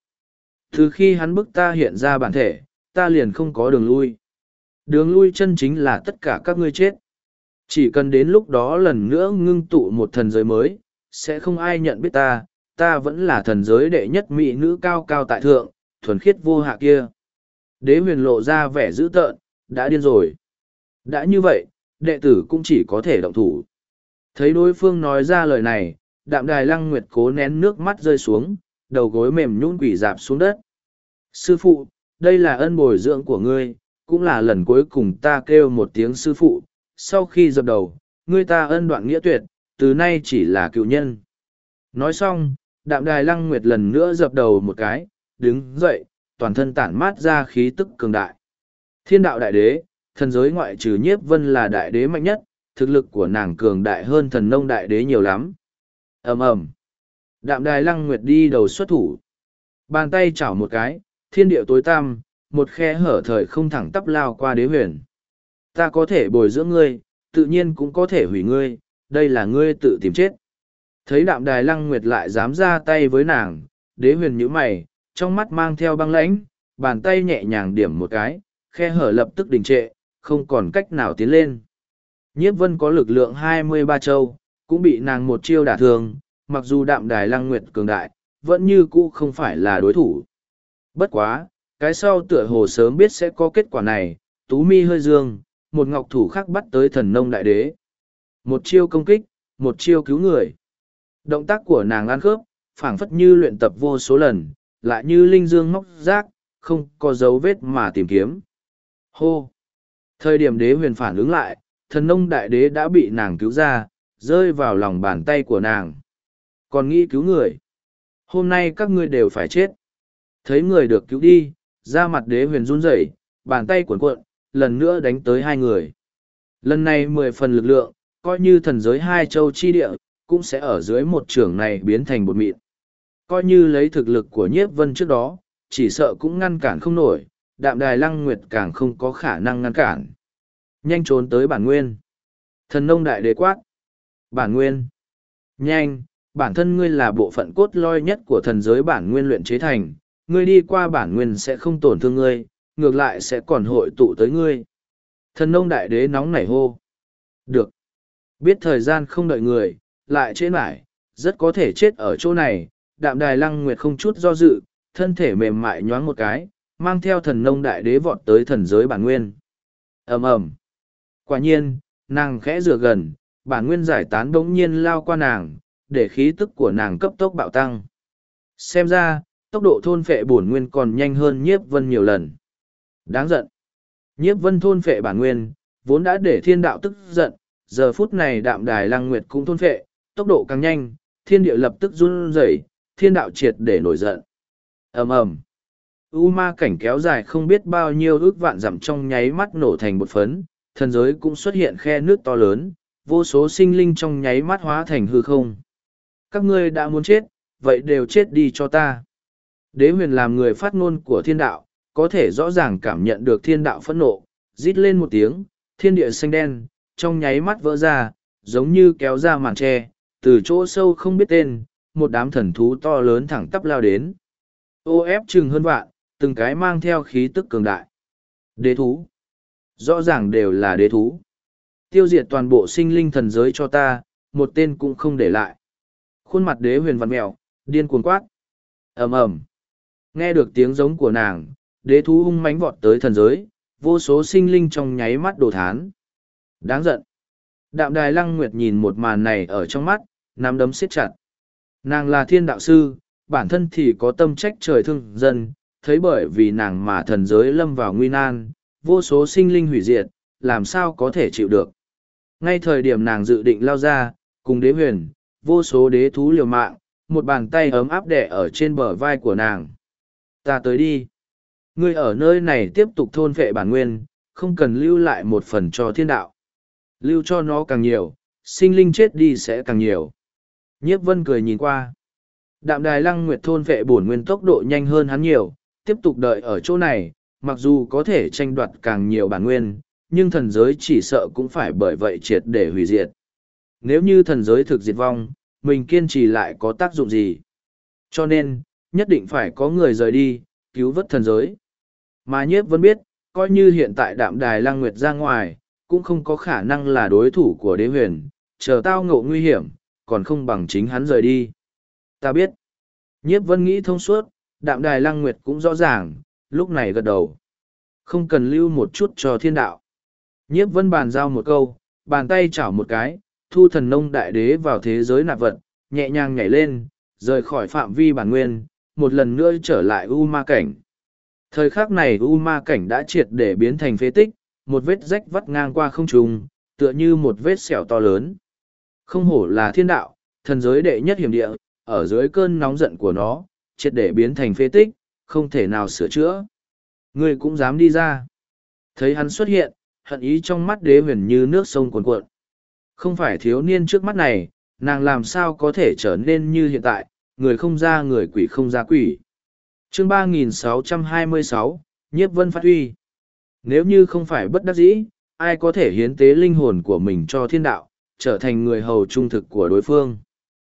Từ khi hắn bức ta hiện ra bản thể, ta liền không có đường lui. Đường lui chân chính là tất cả các ngươi chết. Chỉ cần đến lúc đó lần nữa ngưng tụ một thần giới mới, sẽ không ai nhận biết ta, ta vẫn là thần giới đệ nhất mỹ nữ cao cao tại thượng, thuần khiết vô hạ kia. Đế huyền lộ ra vẻ dữ tợn, đã điên rồi. Đã như vậy, đệ tử cũng chỉ có thể động thủ. Thấy đối phương nói ra lời này, đạm đài lăng nguyệt cố nén nước mắt rơi xuống, đầu gối mềm nhũn quỷ dạp xuống đất. Sư phụ, đây là ân bồi dưỡng của ngươi, cũng là lần cuối cùng ta kêu một tiếng sư phụ, sau khi dập đầu, ngươi ta ân đoạn nghĩa tuyệt, từ nay chỉ là cựu nhân. Nói xong, Đạm Đài Lăng Nguyệt lần nữa dập đầu một cái, đứng dậy, toàn thân tản mát ra khí tức cường đại. Thiên đạo đại đế, thần giới ngoại trừ Nhiếp Vân là đại đế mạnh nhất, thực lực của nàng cường đại hơn thần nông đại đế nhiều lắm. Ầm ầm. Đạm Đài Lăng Nguyệt đi đầu xuất thủ. Bàn tay chảo một cái, thiên địa tối tăm, một khe hở thời không thẳng tắp lao qua đế huyền. Ta có thể bồi dưỡng ngươi, tự nhiên cũng có thể hủy ngươi, đây là ngươi tự tìm chết. Thấy Đạm Đài Lăng Nguyệt lại dám ra tay với nàng, đế huyền nhíu mày, trong mắt mang theo băng lãnh, bàn tay nhẹ nhàng điểm một cái, khe hở lập tức đình trệ, không còn cách nào tiến lên. Nhiếp Vân có lực lượng hai mươi ba châu, cũng bị nàng một chiêu đả thương, mặc dù Đạm Đài Lăng Nguyệt cường đại, vẫn như cũ không phải là đối thủ. Bất quá, cái sau tựa hồ sớm biết sẽ có kết quả này, tú mi hơi dương, một ngọc thủ khác bắt tới thần nông đại đế. Một chiêu công kích, một chiêu cứu người. Động tác của nàng ăn khớp, phảng phất như luyện tập vô số lần, lại như linh dương móc rác, không có dấu vết mà tìm kiếm. Hô! Thời điểm đế huyền phản ứng lại, thần nông đại đế đã bị nàng cứu ra, rơi vào lòng bàn tay của nàng. Còn nghĩ cứu người? Hôm nay các ngươi đều phải chết. Thấy người được cứu đi, da mặt đế huyền run rẩy, bàn tay cuộn cuộn, lần nữa đánh tới hai người. Lần này mười phần lực lượng, coi như thần giới hai châu chi địa, cũng sẽ ở dưới một trường này biến thành bột mịn. Coi như lấy thực lực của Nhiếp Vân trước đó, chỉ sợ cũng ngăn cản không nổi, Đạm Đài Lăng Nguyệt càng không có khả năng ngăn cản. Nhanh trốn tới bản nguyên. Thần nông đại đế quát. Bản nguyên. Nhanh, bản thân ngươi là bộ phận cốt lõi nhất của thần giới bản nguyên luyện chế thành, ngươi đi qua bản nguyên sẽ không tổn thương ngươi, ngược lại sẽ còn hội tụ tới ngươi. Thần nông đại đế nóng nảy hô. Được. Biết thời gian không đợi người, lại trễ mãi, rất có thể chết ở chỗ này. Đạm Đài Lăng Nguyệt không chút do dự, thân thể mềm mại nhoáng một cái, mang theo thần nông đại đế vọt tới thần giới bản nguyên. Ầm ầm. Quả nhiên, nàng khẽ rửa gần, bản nguyên giải tán bỗng nhiên lao qua nàng, để khí tức của nàng cấp tốc bạo tăng. Xem ra, tốc độ thôn phệ bổn nguyên còn nhanh hơn Nhiếp Vân nhiều lần. Đáng giận. Nhiếp Vân thôn phệ bản nguyên, vốn đã để thiên đạo tức giận, giờ phút này Đạm Đài Lăng Nguyệt cũng thôn phệ, tốc độ càng nhanh, thiên địa lập tức run rẩy, thiên đạo triệt để nổi giận. Ầm ầm. U ma cảnh kéo dài không biết bao nhiêu ước vạn dặm trong nháy mắt nổ thành bột phấn, thần giới cũng xuất hiện khe nước to lớn, vô số sinh linh trong nháy mắt hóa thành hư không. Các ngươi đã muốn chết, vậy đều chết đi cho ta. Đế huyền làm người phát ngôn của thiên đạo, có thể rõ ràng cảm nhận được thiên đạo phẫn nộ, rít lên một tiếng, thiên địa xanh đen, trong nháy mắt vỡ ra, giống như kéo ra màn tre, từ chỗ sâu không biết tên, một đám thần thú to lớn thẳng tắp lao đến. Ô ép chừng hơn vạn, từng cái mang theo khí tức cường đại. Đế thú. Rõ ràng đều là đế thú. Tiêu diệt toàn bộ sinh linh thần giới cho ta, một tên cũng không để lại. Khuôn mặt đế huyền vặn mèo, điên cuồng quát. Ầm ầm. Nghe được tiếng giống của nàng, đế thú hung mãnh vọt tới thần giới, vô số sinh linh trong nháy mắt đổ thán. Đáng giận. Đạm Đài Lăng Nguyệt nhìn một màn này ở trong mắt, nắm đấm siết chặt. Nàng là thiên đạo sư, bản thân thì có tâm trách trời thương dân, thấy bởi vì nàng mà thần giới lâm vào nguy nan, vô số sinh linh hủy diệt, làm sao có thể chịu được. Ngay thời điểm nàng dự định lao ra, cùng đế huyền, vô số đế thú liều mạng, một bàn tay ấm áp đẻ ở trên bờ vai của nàng. Ta tới đi. Ngươi ở nơi này tiếp tục thôn phệ bản nguyên, không cần lưu lại một phần cho thiên đạo. Lưu cho nó càng nhiều, sinh linh chết đi sẽ càng nhiều. Nhiếp Vân cười nhìn qua. Đạm Đài Lăng Nguyệt thôn phệ bổn nguyên tốc độ nhanh hơn hắn nhiều, tiếp tục đợi ở chỗ này, mặc dù có thể tranh đoạt càng nhiều bản nguyên, nhưng thần giới chỉ sợ cũng phải bởi vậy triệt để hủy diệt. Nếu như thần giới thực diệt vong, mình kiên trì lại có tác dụng gì? Cho nên, nhất định phải có người rời đi, cứu vớt thần giới. Mà Nhiếp Vân biết, coi như hiện tại Đạm Đài Lăng Nguyệt ra ngoài, cũng không có khả năng là đối thủ của đế huyền, chờ tao ngộ nguy hiểm, còn không bằng chính hắn rời đi. Ta biết. Nhiếp Vân nghĩ thông suốt, Đạm Đài Lăng Nguyệt cũng rõ ràng, lúc này gật đầu. Không cần lưu một chút cho thiên đạo. Nhiếp Vân bàn giao một câu, bàn tay chảo một cái, thu thần nông đại đế vào thế giới nạp vật, nhẹ nhàng nhảy lên, rời khỏi phạm vi bản nguyên, một lần nữa trở lại u ma cảnh. Thời khắc này U Ma cảnh đã triệt để biến thành phế tích, một vết rách vắt ngang qua không trung, tựa như một vết sẹo to lớn. Không hổ là thiên đạo, thần giới đệ nhất hiểm địa, ở dưới cơn nóng giận của nó, triệt để biến thành phế tích, không thể nào sửa chữa. Ngươi cũng dám đi ra. Thấy hắn xuất hiện, hận ý trong mắt đế huyền như nước sông cuồn cuộn. Không phải thiếu niên trước mắt này, nàng làm sao có thể trở nên như hiện tại, người không ra người, quỷ không ra quỷ. Chương ba nghìn sáu trăm hai mươi sáu, Nhiếp Vân phát huy. Nếu như không phải bất đắc dĩ, ai có thể hiến tế linh hồn của mình cho thiên đạo, trở thành người hầu trung thực của đối phương.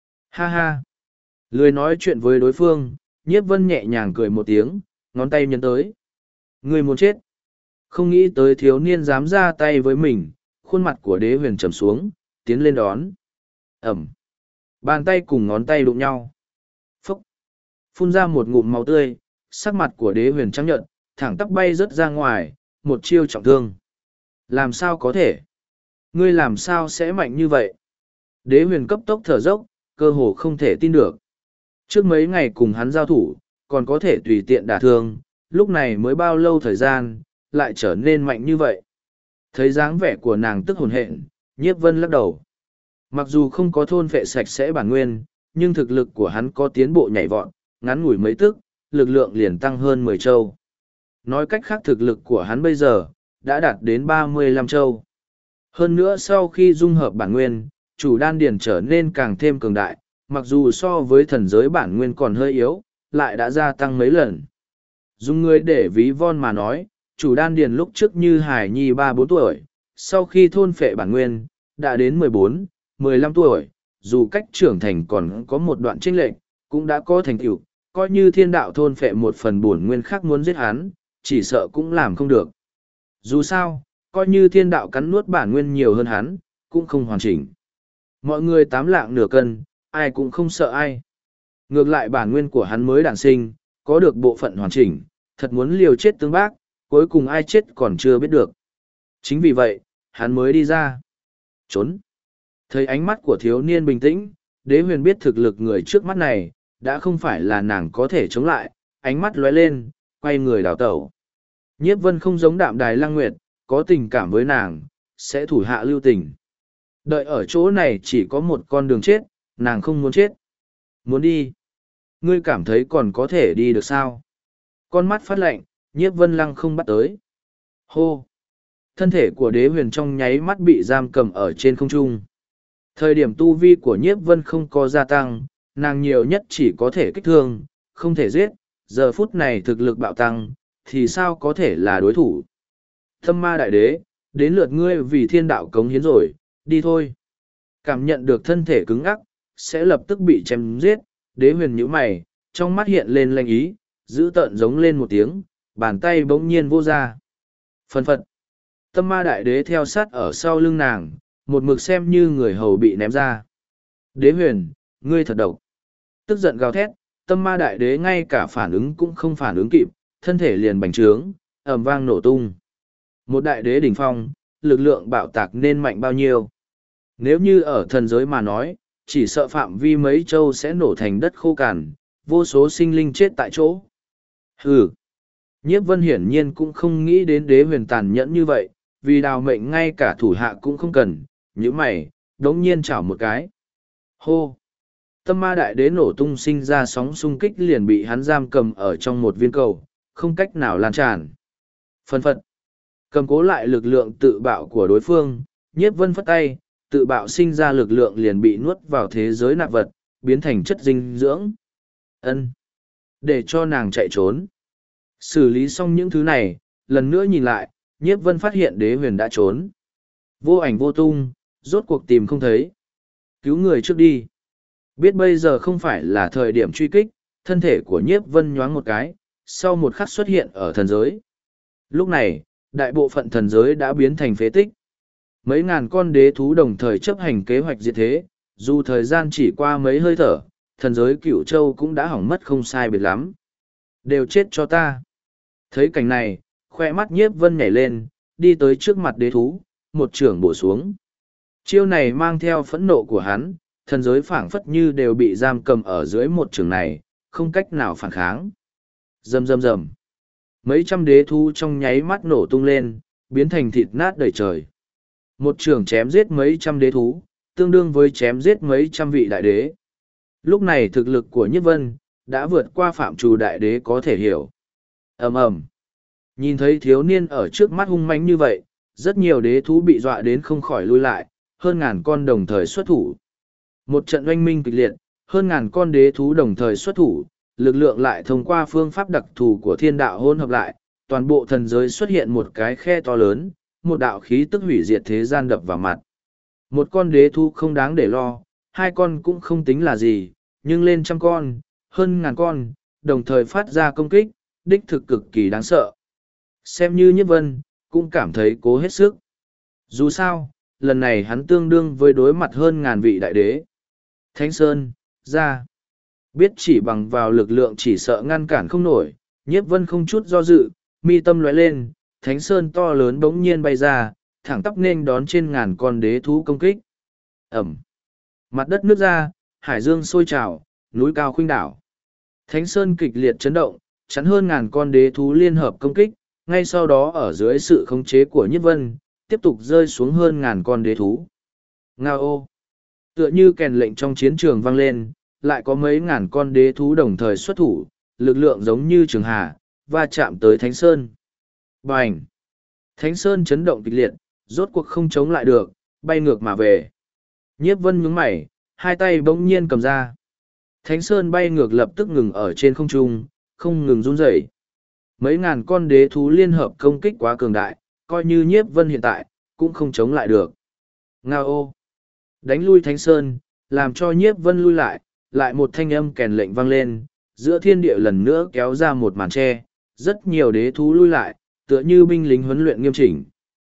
Ha ha! Lười nói chuyện với đối phương, Nhiếp Vân nhẹ nhàng cười một tiếng, ngón tay nhấn tới. Người muốn chết. Không nghĩ tới thiếu niên dám ra tay với mình, khuôn mặt của đế huyền trầm xuống, tiến lên đón. Ẩm. Bàn tay cùng ngón tay đụng nhau. Phúc. Phun ra một ngụm máu tươi, sắc mặt của đế huyền trắng nhợt, thẳng tắp bay rớt ra ngoài, một chiêu trọng thương. Làm sao có thể? Ngươi làm sao sẽ mạnh như vậy? Đế huyền cấp tốc thở dốc, cơ hồ không thể tin được. Trước mấy ngày cùng hắn giao thủ, còn có thể tùy tiện đả thương, lúc này mới bao lâu thời gian, lại trở nên mạnh như vậy. Thấy dáng vẻ của nàng tức hồn hện, Nhiếp Vân lắc đầu. Mặc dù không có thôn phệ sạch sẽ bản nguyên, nhưng thực lực của hắn có tiến bộ nhảy vọt, ngắn ngủi mấy tức, lực lượng liền tăng hơn mười châu. Nói cách khác thực lực của hắn bây giờ, đã đạt đến ba mươi lăm châu. Hơn nữa sau khi dung hợp bản nguyên, chủ đan điền trở nên càng thêm cường đại, mặc dù so với thần giới bản nguyên còn hơi yếu, lại đã gia tăng mấy lần. Dùng người để ví von mà nói, chủ đan điền lúc trước như Hải Nhi ba bốn tuổi, sau khi thôn phệ bản nguyên, đã đến mười bốn, mười lăm tuổi, dù cách trưởng thành còn có một đoạn chênh lệch, cũng đã có thành tựu, coi như thiên đạo thôn phệ một phần bổn nguyên khác muốn giết hắn, chỉ sợ cũng làm không được. Dù sao, coi như thiên đạo cắn nuốt bản nguyên nhiều hơn hắn, cũng không hoàn chỉnh. Mọi người tám lạng nửa cân, ai cũng không sợ ai. Ngược lại bản nguyên của hắn mới đản sinh, có được bộ phận hoàn chỉnh, thật muốn liều chết tương bác, cuối cùng ai chết còn chưa biết được. Chính vì vậy, hắn mới đi ra. Trốn. Thấy ánh mắt của thiếu niên bình tĩnh, đế huyền biết thực lực người trước mắt này, đã không phải là nàng có thể chống lại, ánh mắt lóe lên, quay người đào tẩu. Nhiếp Vân không giống Đạm Đài Lăng Nguyệt, có tình cảm với nàng, sẽ thủ hạ lưu tình. Đợi ở chỗ này chỉ có một con đường chết, nàng không muốn chết. Muốn đi. Ngươi cảm thấy còn có thể đi được sao? Con mắt phát lạnh, Nhiếp Vân Lăng không bắt tới. Hô! Thân thể của đế huyền trong nháy mắt bị giam cầm ở trên không trung. Thời điểm tu vi của Nhiếp Vân không có gia tăng, nàng nhiều nhất chỉ có thể kích thương, không thể giết. Giờ phút này thực lực bạo tăng, thì sao có thể là đối thủ? Thâm ma đại đế, đến lượt ngươi vì thiên đạo cống hiến rồi, đi thôi. Cảm nhận được thân thể cứng ngắc, sẽ lập tức bị chém giết, đế huyền nhíu mày, trong mắt hiện lên lanh ý, giữ tợn giống lên một tiếng, bàn tay bỗng nhiên vô ra. Phân phật. Tâm ma đại đế theo sát ở sau lưng nàng, một mực xem như người hầu bị ném ra. Đế huyền, ngươi thật độc. Tức giận gào thét, tâm ma đại đế ngay cả phản ứng cũng không phản ứng kịp, thân thể liền bành trướng, ầm vang nổ tung. Một đại đế đỉnh phong, lực lượng bạo tạc nên mạnh bao nhiêu? Nếu như ở thần giới mà nói, chỉ sợ phạm vi mấy châu sẽ nổ thành đất khô cằn, vô số sinh linh chết tại chỗ. Hừ! Nhiếp Vân hiển nhiên cũng không nghĩ đến đế huyền tàn nhẫn như vậy, vì đào mệnh ngay cả thủ hạ cũng không cần, như mày, đống nhiên chảo một cái. Hô! Tâm ma đại đế nổ tung sinh ra sóng xung kích liền bị hắn giam cầm ở trong một viên cầu, không cách nào lan tràn. Phân phật! Cầm cố lại lực lượng tự bạo của đối phương, Nhiếp Vân phất tay, tự bạo sinh ra lực lượng liền bị nuốt vào thế giới nạp vật, biến thành chất dinh dưỡng. Ân, để cho nàng chạy trốn. Xử lý xong những thứ này, lần nữa nhìn lại, Nhiếp Vân phát hiện đế huyền đã trốn. Vô ảnh vô tung, rốt cuộc tìm không thấy. Cứu người trước đi. Biết bây giờ không phải là thời điểm truy kích, thân thể của Nhiếp Vân nhoáng một cái, sau một khắc xuất hiện ở thần giới. Lúc này, đại bộ phận thần giới đã biến thành phế tích. Mấy ngàn con đế thú đồng thời chấp hành kế hoạch diệt thế, dù thời gian chỉ qua mấy hơi thở, thần giới cửu châu cũng đã hỏng mất không sai biệt lắm. Đều chết cho ta. Thấy cảnh này, khoe mắt Nhiếp Vân nhảy lên, đi tới trước mặt đế thú, một trưởng bổ xuống. Chiêu này mang theo phẫn nộ của hắn, thần giới phảng phất như đều bị giam cầm ở dưới một trường này, không cách nào phản kháng. Rầm rầm rầm. Mấy trăm đế thú trong nháy mắt nổ tung lên, biến thành thịt nát đầy trời. Một trường chém giết mấy trăm đế thú, tương đương với chém giết mấy trăm vị đại đế. Lúc này thực lực của Nhiếp Vân đã vượt qua phạm trù đại đế có thể hiểu. Ầm ầm. Nhìn thấy thiếu niên ở trước mắt hung mãnh như vậy, rất nhiều đế thú bị dọa đến không khỏi lui lại, hơn ngàn con đồng thời xuất thủ. Một trận oanh minh kịch liệt, hơn ngàn con đế thú đồng thời xuất thủ, lực lượng lại thông qua phương pháp đặc thù của thiên đạo hôn hợp lại, toàn bộ thần giới xuất hiện một cái khe to lớn, một đạo khí tức hủy diệt thế gian đập vào mặt. Một con đế thú không đáng để lo, hai con cũng không tính là gì, nhưng lên trăm con, hơn ngàn con, đồng thời phát ra công kích, đích thực cực kỳ đáng sợ. Xem như Nhiếp Vân, cũng cảm thấy cố hết sức. Dù sao, lần này hắn tương đương với đối mặt hơn ngàn vị đại đế. Thánh Sơn, ra. Biết chỉ bằng vào lực lượng chỉ sợ ngăn cản không nổi, Nhiếp Vân không chút do dự, mi tâm lóe lên, Thánh Sơn to lớn bỗng nhiên bay ra, thẳng tắp nên đón trên ngàn con đế thú công kích. Ẩm. Mặt đất nứt ra, hải dương sôi trào, núi cao khuynh đảo. Thánh Sơn kịch liệt chấn động, chắn hơn ngàn con đế thú liên hợp công kích, ngay sau đó ở dưới sự khống chế của Nhiếp Vân, tiếp tục rơi xuống hơn ngàn con đế thú. Ngao ô! Tựa như kèn lệnh trong chiến trường vang lên, lại có mấy ngàn con đế thú đồng thời xuất thủ, lực lượng giống như trường hà, va chạm tới Thánh Sơn. Bành! Thánh Sơn chấn động kịch liệt, rốt cuộc không chống lại được, bay ngược mà về. Nhiếp Vân nhướng mày, hai tay bỗng nhiên cầm ra. Thánh Sơn bay ngược lập tức ngừng ở trên không trung, không ngừng run rẩy. Mấy ngàn con đế thú liên hợp công kích quá cường đại, coi như Nhiếp Vân hiện tại, cũng không chống lại được. Ngao ô! Đánh lui Thánh Sơn, làm cho Nhiếp Vân lui lại, lại một thanh âm kèn lệnh vang lên, giữa thiên địa lần nữa kéo ra một màn tre, rất nhiều đế thú lui lại, tựa như binh lính huấn luyện nghiêm chỉnh.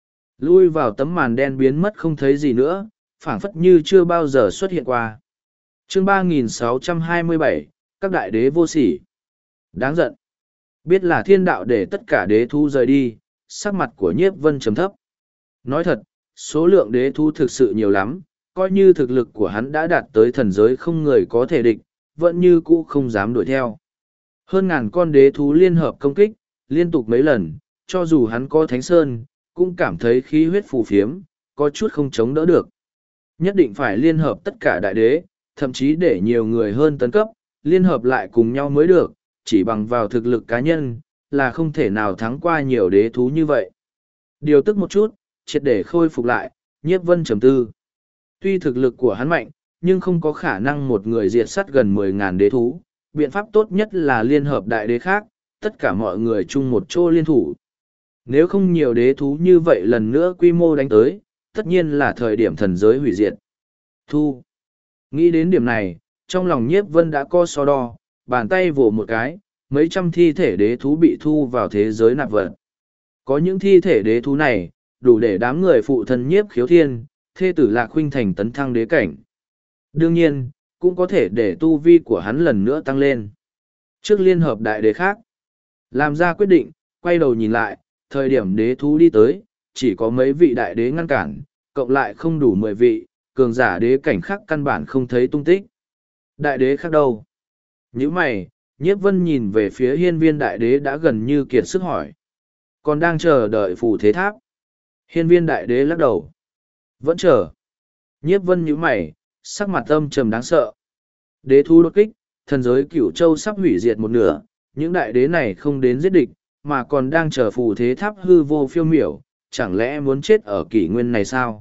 Lui vào tấm màn đen biến mất không thấy gì nữa, phảng phất như chưa bao giờ xuất hiện qua. Chương ba nghìn sáu trăm hai mươi bảy, các đại đế vô sỉ. Đáng giận. Biết là thiên đạo để tất cả đế thú rời đi, sắc mặt của Nhiếp Vân trầm thấp. Nói thật, số lượng đế thú thực sự nhiều lắm, coi như thực lực của hắn đã đạt tới thần giới không người có thể địch, vẫn như cũ không dám đuổi theo. Hơn ngàn con đế thú liên hợp công kích, liên tục mấy lần, cho dù hắn có Thánh Sơn, cũng cảm thấy khí huyết phù phiếm, có chút không chống đỡ được. Nhất định phải liên hợp tất cả đại đế, thậm chí để nhiều người hơn tấn cấp, liên hợp lại cùng nhau mới được, chỉ bằng vào thực lực cá nhân, là không thể nào thắng qua nhiều đế thú như vậy. Điều tức một chút, triệt để khôi phục lại, Nhiếp Vân trầm tư. Tuy thực lực của hắn mạnh, nhưng không có khả năng một người diệt sát gần mười ngàn đế thú, biện pháp tốt nhất là liên hợp đại đế khác, tất cả mọi người chung một chỗ liên thủ. Nếu không nhiều đế thú như vậy lần nữa quy mô đánh tới, tất nhiên là thời điểm thần giới hủy diệt. Thu. Nghĩ đến điểm này, trong lòng Nhiếp Vân đã co so đo, bàn tay vỗ một cái, mấy trăm thi thể đế thú bị thu vào thế giới nạp vật. Có những thi thể đế thú này, đủ để đám người phụ thân Nhiếp Khiếu Thiên, thê tử Lạc Khuynh Thành tấn thăng đế cảnh. Đương nhiên, cũng có thể để tu vi của hắn lần nữa tăng lên. Trước liên hợp đại đế khác, làm ra quyết định, quay đầu nhìn lại, thời điểm đế thú đi tới, chỉ có mấy vị đại đế ngăn cản, cộng lại không đủ mười vị, cường giả đế cảnh khác căn bản không thấy tung tích. Đại đế khác đâu? Những mày, Nhiếp Vân nhìn về phía hiên viên đại đế đã gần như kiệt sức hỏi. Còn đang chờ đợi phù thế tháp. Hiên viên đại đế lắc đầu. Vẫn chờ. Nhiếp Vân nhíu mày, sắc mặt âm trầm đáng sợ. Đế thú đột kích, thần giới cửu châu sắp hủy diệt một nửa, những đại đế này không đến giết địch, mà còn đang chờ phù thế tháp hư vô phiêu miểu, chẳng lẽ muốn chết ở kỷ nguyên này sao?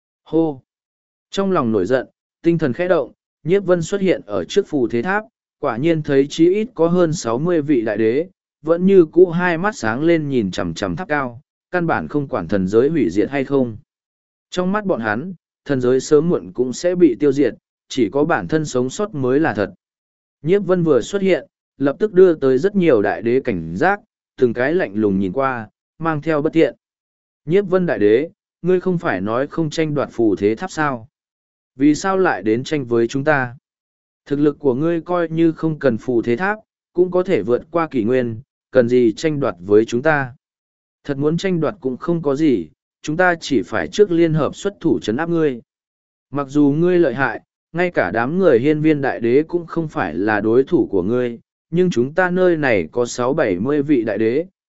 Hô! Trong lòng nổi giận, tinh thần khẽ động, Nhiếp Vân xuất hiện ở trước phù thế tháp, quả nhiên thấy chí ít có hơn sáu mươi vị đại đế, vẫn như cũ hai mắt sáng lên nhìn chằm chằm tháp cao, căn bản không quản thần giới hủy diệt hay không. Trong mắt bọn hắn, thần giới sớm muộn cũng sẽ bị tiêu diệt, chỉ có bản thân sống sót mới là thật. Nhiếp Vân vừa xuất hiện, lập tức đưa tới rất nhiều đại đế cảnh giác, từng cái lạnh lùng nhìn qua, mang theo bất thiện. Nhiếp Vân đại đế, ngươi không phải nói không tranh đoạt phù thế tháp sao? Vì sao lại đến tranh với chúng ta? Thực lực của ngươi coi như không cần phù thế tháp, cũng có thể vượt qua kỷ nguyên, cần gì tranh đoạt với chúng ta? Thật muốn tranh đoạt cũng không có gì, chúng ta chỉ phải trước liên hợp xuất thủ trấn áp ngươi. Mặc dù ngươi lợi hại, ngay cả đám người hiên viên đại đế cũng không phải là đối thủ của ngươi, nhưng chúng ta nơi này có sáu bảy mươi vị đại đế,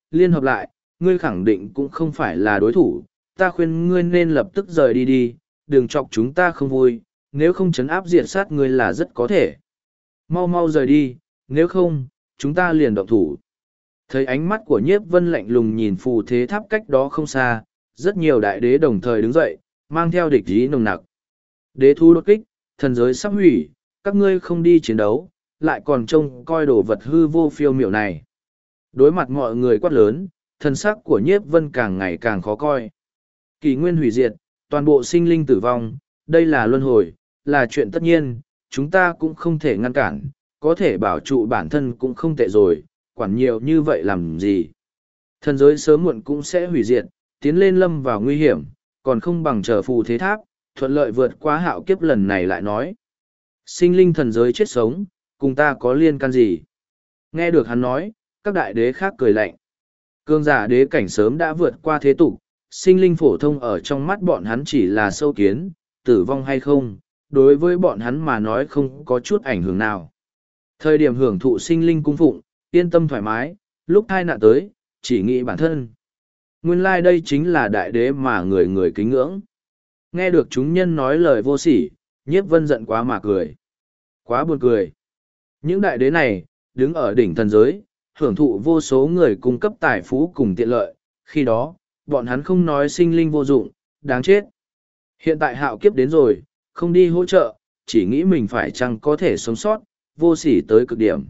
liên hợp lại, ngươi khẳng định cũng không phải là đối thủ, ta khuyên ngươi nên lập tức rời đi đi, đừng chọc chúng ta không vui, nếu không chấn áp diệt sát ngươi là rất có thể. Mau mau rời đi, nếu không, chúng ta liền động thủ. Thấy ánh mắt của nhiếp vân lạnh lùng nhìn phù thế tháp cách đó không xa, rất nhiều đại đế đồng thời đứng dậy, mang theo địch ý nồng nặc. Đế thu đột kích, thần giới sắp hủy, các ngươi không đi chiến đấu, lại còn trông coi đồ vật hư vô phiêu miểu này. Đối mặt mọi người quát lớn, thần sắc của nhiếp vân càng ngày càng khó coi. Kỷ nguyên hủy diệt, toàn bộ sinh linh tử vong, đây là luân hồi, là chuyện tất nhiên, chúng ta cũng không thể ngăn cản, có thể bảo trụ bản thân cũng không tệ rồi, quản nhiều như vậy làm gì. Thần giới sớm muộn cũng sẽ hủy diệt, tiến lên lâm vào nguy hiểm, còn không bằng chờ phù thế tháp, thuận lợi vượt qua hạo kiếp lần này lại nói. Sinh linh thần giới chết sống, cùng ta có liên can gì? Nghe được hắn nói, các đại đế khác cười lạnh. Cương giả đế cảnh sớm đã vượt qua thế tục, sinh linh phổ thông ở trong mắt bọn hắn chỉ là sâu kiến, tử vong hay không, đối với bọn hắn mà nói không có chút ảnh hưởng nào. Thời điểm hưởng thụ sinh linh cung phụng, yên tâm thoải mái, lúc thai nạn tới, chỉ nghĩ bản thân. Nguyên lai like đây chính là đại đế mà người người kính ngưỡng. Nghe được chúng nhân nói lời vô sỉ, nhiếp vân giận quá mà cười. Quá buồn cười. Những đại đế này, đứng ở đỉnh thần giới, hưởng thụ vô số người cung cấp tài phú cùng tiện lợi, khi đó, bọn hắn không nói sinh linh vô dụng, đáng chết. Hiện tại hạo kiếp đến rồi, không đi hỗ trợ, chỉ nghĩ mình phải chăng có thể sống sót, vô sỉ tới cực điểm.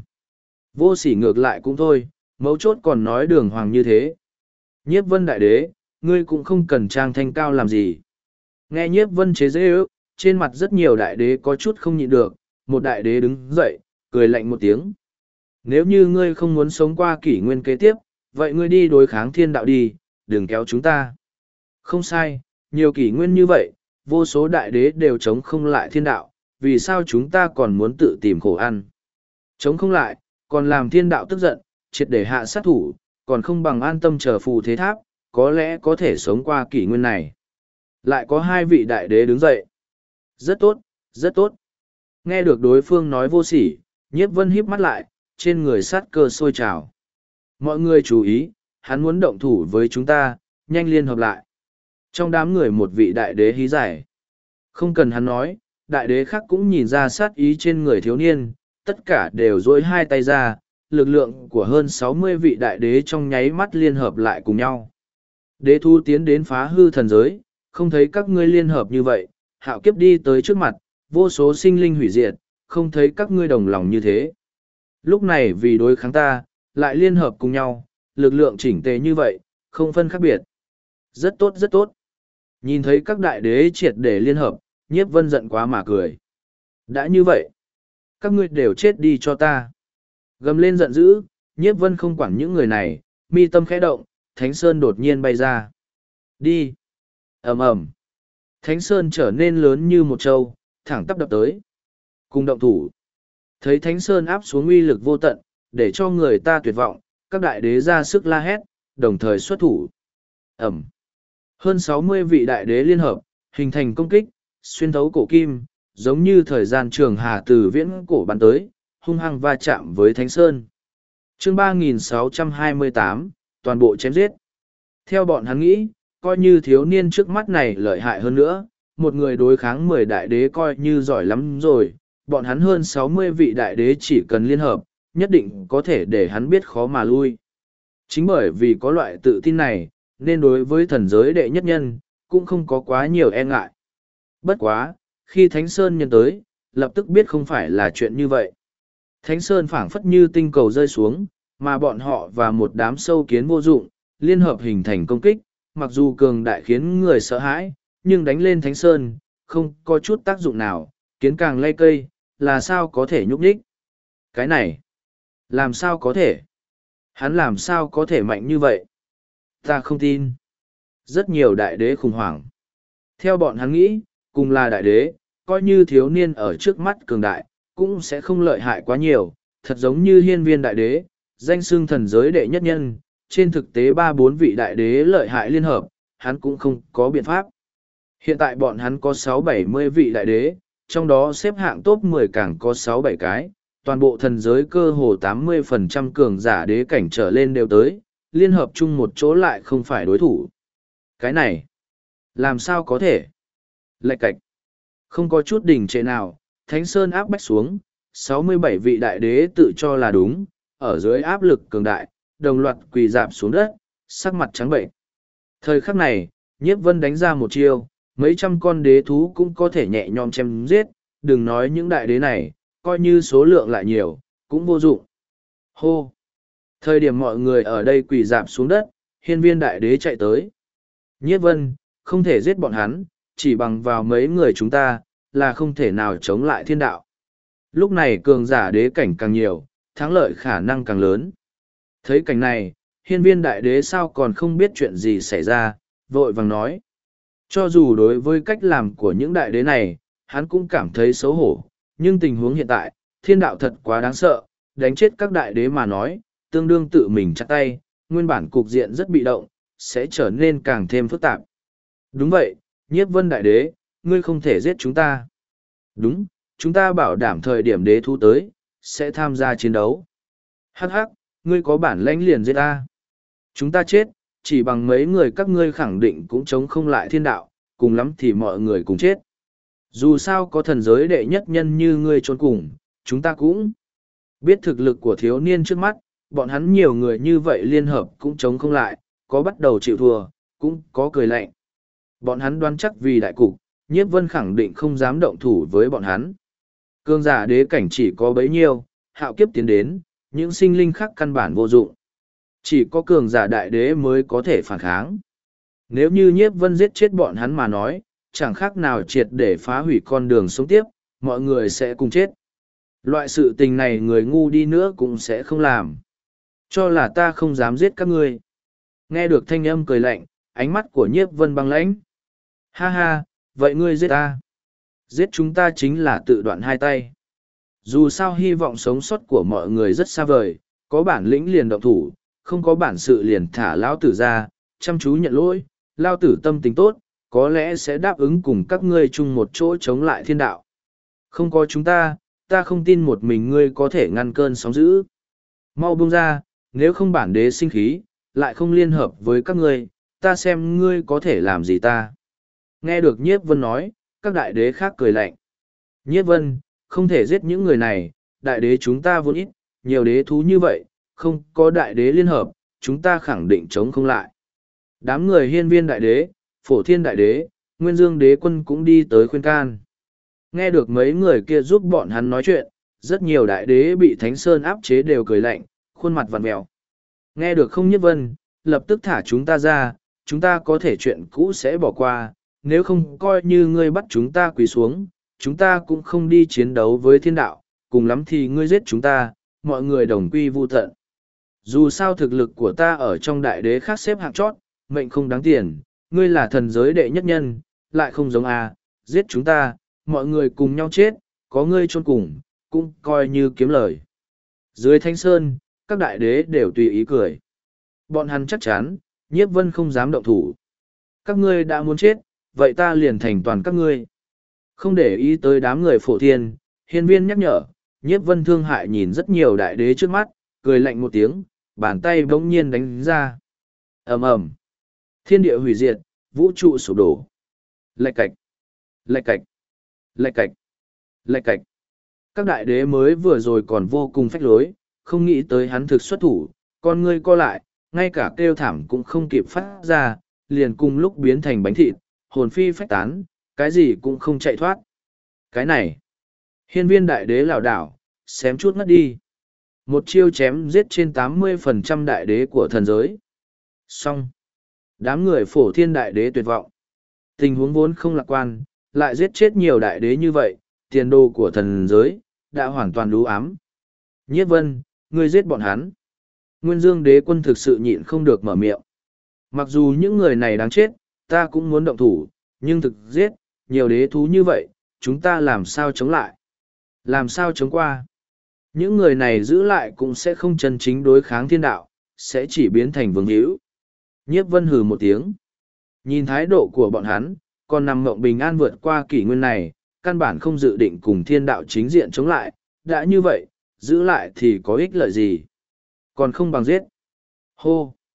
Vô sỉ ngược lại cũng thôi, mấu chốt còn nói đường hoàng như thế. Nhiếp vân đại đế, ngươi cũng không cần trang thanh cao làm gì. Nghe nhiếp vân chế dễ ước, trên mặt rất nhiều đại đế có chút không nhịn được, một đại đế đứng dậy, cười lạnh một tiếng. Nếu như ngươi không muốn sống qua kỷ nguyên kế tiếp, vậy ngươi đi đối kháng thiên đạo đi, đừng kéo chúng ta. Không sai, nhiều kỷ nguyên như vậy, vô số đại đế đều chống không lại thiên đạo, vì sao chúng ta còn muốn tự tìm khổ ăn. Chống không lại, còn làm thiên đạo tức giận, triệt để hạ sát thủ, còn không bằng an tâm chờ phù thế tháp, có lẽ có thể sống qua kỷ nguyên này. Lại có hai vị đại đế đứng dậy. Rất tốt, rất tốt. Nghe được đối phương nói vô sỉ, nhiếp vân híp mắt lại, trên người sát cơ sôi trào. Mọi người chú ý, hắn muốn động thủ với chúng ta, nhanh liên hợp lại. Trong đám người một vị đại đế hí giải. Không cần hắn nói, đại đế khác cũng nhìn ra sát ý trên người thiếu niên, tất cả đều dối hai tay ra, lực lượng của hơn sáu mươi vị đại đế trong nháy mắt liên hợp lại cùng nhau. Đế thu tiến đến phá hư thần giới, không thấy các ngươi liên hợp như vậy, hạo kiếp đi tới trước mặt, vô số sinh linh hủy diệt, không thấy các ngươi đồng lòng như thế. Lúc này vì đối kháng ta, lại liên hợp cùng nhau, lực lượng chỉnh tề như vậy, không phân khác biệt. Rất tốt rất tốt. Nhìn thấy các đại đế triệt để liên hợp, nhiếp vân giận quá mà cười. Đã như vậy, các ngươi đều chết đi cho ta. Gầm lên giận dữ, nhiếp vân không quản những người này, mi tâm khẽ động, Thánh Sơn đột nhiên bay ra. Đi. Ầm ầm. Thánh Sơn trở nên lớn như một trâu, thẳng tắp đập tới. Cùng động thủ. Thấy Thánh Sơn áp xuống uy lực vô tận, để cho người ta tuyệt vọng, các đại đế ra sức la hét, đồng thời xuất thủ. Ẩm. Hơn sáu mươi vị đại đế liên hợp, hình thành công kích, xuyên thấu cổ kim, giống như thời gian trường hà từ viễn cổ bắn tới, hung hăng va chạm với Thánh Sơn. Chương ba nghìn sáu trăm hai mươi tám, toàn bộ chém giết. Theo bọn hắn nghĩ, coi như thiếu niên trước mắt này lợi hại hơn nữa, một người đối kháng mười đại đế coi như giỏi lắm rồi, bọn hắn hơn sáu mươi vị đại đế chỉ cần liên hợp, nhất định có thể để hắn biết khó mà lui. Chính bởi vì có loại tự tin này, nên đối với thần giới đệ nhất nhân, cũng không có quá nhiều e ngại. Bất quá, khi Thánh Sơn nhân tới, lập tức biết không phải là chuyện như vậy. Thánh Sơn phảng phất như tinh cầu rơi xuống, mà bọn họ và một đám sâu kiến vô dụng, liên hợp hình thành công kích, mặc dù cường đại khiến người sợ hãi, nhưng đánh lên Thánh Sơn, không có chút tác dụng nào, kiến càng lay cây, là sao có thể nhúc nhích. Cái này, làm sao có thể? Hắn làm sao có thể mạnh như vậy? Ta không tin. Rất nhiều đại đế khủng hoảng. Theo bọn hắn nghĩ, cùng là đại đế, coi như thiếu niên ở trước mắt cường đại, cũng sẽ không lợi hại quá nhiều, thật giống như hiên viên đại đế, danh xưng thần giới đệ nhất nhân, trên thực tế ba bốn vị đại đế lợi hại liên hợp, hắn cũng không có biện pháp. Hiện tại bọn hắn có sáu bảy mươi vị đại đế, trong đó xếp hạng top mười càng có sáu bảy cái, toàn bộ thần giới cơ hồ tám mươi phần trăm cường giả đế cảnh trở lên đều tới, liên hợp chung một chỗ lại không phải đối thủ. Cái này, làm sao có thể? Lạch cạch. Không có chút đỉnh trệ nào, Thánh Sơn áp bách xuống, sáu mươi bảy vị đại đế tự cho là đúng, ở dưới áp lực cường đại, đồng loạt quỳ dạp xuống đất, sắc mặt trắng bệnh. Thời khắc này, Nhiếp Vân đánh ra một chiêu, mấy trăm con đế thú cũng có thể nhẹ nhõm chém giết, đừng nói những đại đế này, coi như số lượng lại nhiều, cũng vô dụng. Hô! Thời điểm mọi người ở đây quỳ dạp xuống đất, hiên viên đại đế chạy tới. Nhiếp Vân, không thể giết bọn hắn, chỉ bằng vào mấy người chúng ta, là không thể nào chống lại thiên đạo. Lúc này cường giả đế cảnh càng nhiều, thắng lợi khả năng càng lớn. Thấy cảnh này, hiên viên đại đế sao còn không biết chuyện gì xảy ra, vội vàng nói. Cho dù đối với cách làm của những đại đế này, hắn cũng cảm thấy xấu hổ, nhưng tình huống hiện tại, thiên đạo thật quá đáng sợ, đánh chết các đại đế mà nói, tương đương tự mình chặt tay, nguyên bản cục diện rất bị động, sẽ trở nên càng thêm phức tạp. Đúng vậy, Nhiếp Vân đại đế, ngươi không thể giết chúng ta. Đúng, chúng ta bảo đảm thời điểm đế thu tới, sẽ tham gia chiến đấu. Hắc hắc, ngươi có bản lãnh liền giết ta. Chúng ta chết, chỉ bằng mấy người các ngươi khẳng định cũng chống không lại thiên đạo, cùng lắm thì mọi người cùng chết. Dù sao có thần giới đệ nhất nhân như ngươi trốn cùng, chúng ta cũng biết thực lực của thiếu niên trước mắt, bọn hắn nhiều người như vậy liên hợp cũng chống không lại, có bắt đầu chịu thua, cũng có cười lạnh. Bọn hắn đoán chắc vì đại cục, Nhiếp Vân khẳng định không dám động thủ với bọn hắn. Cương giả đế cảnh chỉ có bấy nhiêu, hạo kiếp tiến đến, những sinh linh khác căn bản vô dụng. Chỉ có cường giả đại đế mới có thể phản kháng. Nếu như Nhiếp Vân giết chết bọn hắn mà nói, chẳng khác nào triệt để phá hủy con đường sống tiếp, mọi người sẽ cùng chết. Loại sự tình này người ngu đi nữa cũng sẽ không làm. Cho là ta không dám giết các ngươi. Nghe được thanh âm cười lạnh, ánh mắt của Nhiếp Vân băng lãnh. Ha ha, vậy ngươi giết ta. Giết chúng ta chính là tự đoạn hai tay. Dù sao hy vọng sống sót của mọi người rất xa vời, có bản lĩnh liền động thủ, không có bản sự liền thả lão tử ra, chăm chú nhận lỗi, lao tử tâm tính tốt, có lẽ sẽ đáp ứng cùng các ngươi chung một chỗ chống lại thiên đạo. Không có chúng ta, ta không tin một mình ngươi có thể ngăn cơn sóng dữ. Mau buông ra, nếu không bản đế sinh khí, lại không liên hợp với các ngươi, ta xem ngươi có thể làm gì ta. Nghe được Nhiếp Vân nói, các đại đế khác cười lạnh. Nhiếp Vân, không thể giết những người này, đại đế chúng ta vốn ít, nhiều đế thú như vậy, không có đại đế liên hợp, chúng ta khẳng định chống không lại. Đám người hiên viên đại đế, phổ thiên đại đế, nguyên dương đế quân cũng đi tới khuyên can. Nghe được mấy người kia giúp bọn hắn nói chuyện, rất nhiều đại đế bị Thánh Sơn áp chế đều cười lạnh, khuôn mặt vặn vẹo. Nghe được không Nhiếp Vân, lập tức thả chúng ta ra, chúng ta có thể chuyện cũ sẽ bỏ qua, nếu không coi như ngươi bắt chúng ta quỳ xuống, chúng ta cũng không đi chiến đấu với thiên đạo, cùng lắm thì ngươi giết chúng ta, mọi người đồng quy vu tận. Dù sao thực lực của ta ở trong đại đế khác xếp hạng chót, mệnh không đáng tiền, ngươi là thần giới đệ nhất nhân, lại không giống a, giết chúng ta, mọi người cùng nhau chết, có ngươi chôn cùng, cũng coi như kiếm lời. Dưới Thanh Sơn, các đại đế đều tùy ý cười. Bọn hắn chắc chắn, Nhiếp Vân không dám động thủ. Các ngươi đã muốn chết, vậy ta liền thành toàn các ngươi. Không để ý tới đám người phổ thiên, hiên viên nhắc nhở, Nhiếp Vân thương hại nhìn rất nhiều đại đế trước mắt, cười lạnh một tiếng, bàn tay bỗng nhiên đánh ra. Ầm ầm, thiên địa hủy diệt, vũ trụ sụp đổ. Lạch cạch, lạch cạch, lạch cạch, lạch cạch. Các đại đế mới vừa rồi còn vô cùng phách lối, không nghĩ tới hắn thực xuất thủ, con ngươi co lại, ngay cả kêu thảm cũng không kịp phát ra, liền cùng lúc biến thành bánh thịt, hồn phi phách tán, cái gì cũng không chạy thoát. Cái này, hiên viên đại đế lảo đảo, xém chút ngất đi. Một chiêu chém giết trên tám mươi phần trăm đại đế của thần giới. Xong. Đám người phổ thiên đại đế tuyệt vọng. Tình huống vốn không lạc quan, lại giết chết nhiều đại đế như vậy, tiền đồ của thần giới, đã hoàn toàn lú ám. Nhiếp Vân, ngươi giết bọn hắn. Nguyên Dương đế quân thực sự nhịn không được mở miệng. Mặc dù những người này đáng chết, ta cũng muốn động thủ, nhưng thực giết, nhiều đế thú như vậy, chúng ta làm sao chống lại? Làm sao chống qua? Những người này giữ lại cũng sẽ không chân chính đối kháng thiên đạo, sẽ chỉ biến thành vương hữu. Nhiếp Vân hừ một tiếng. Nhìn thái độ của bọn hắn, còn nằm mộng bình an vượt qua kỷ nguyên này, căn bản không dự định cùng thiên đạo chính diện chống lại, đã như vậy, giữ lại thì có ích lợi gì? Còn không bằng giết. Hô!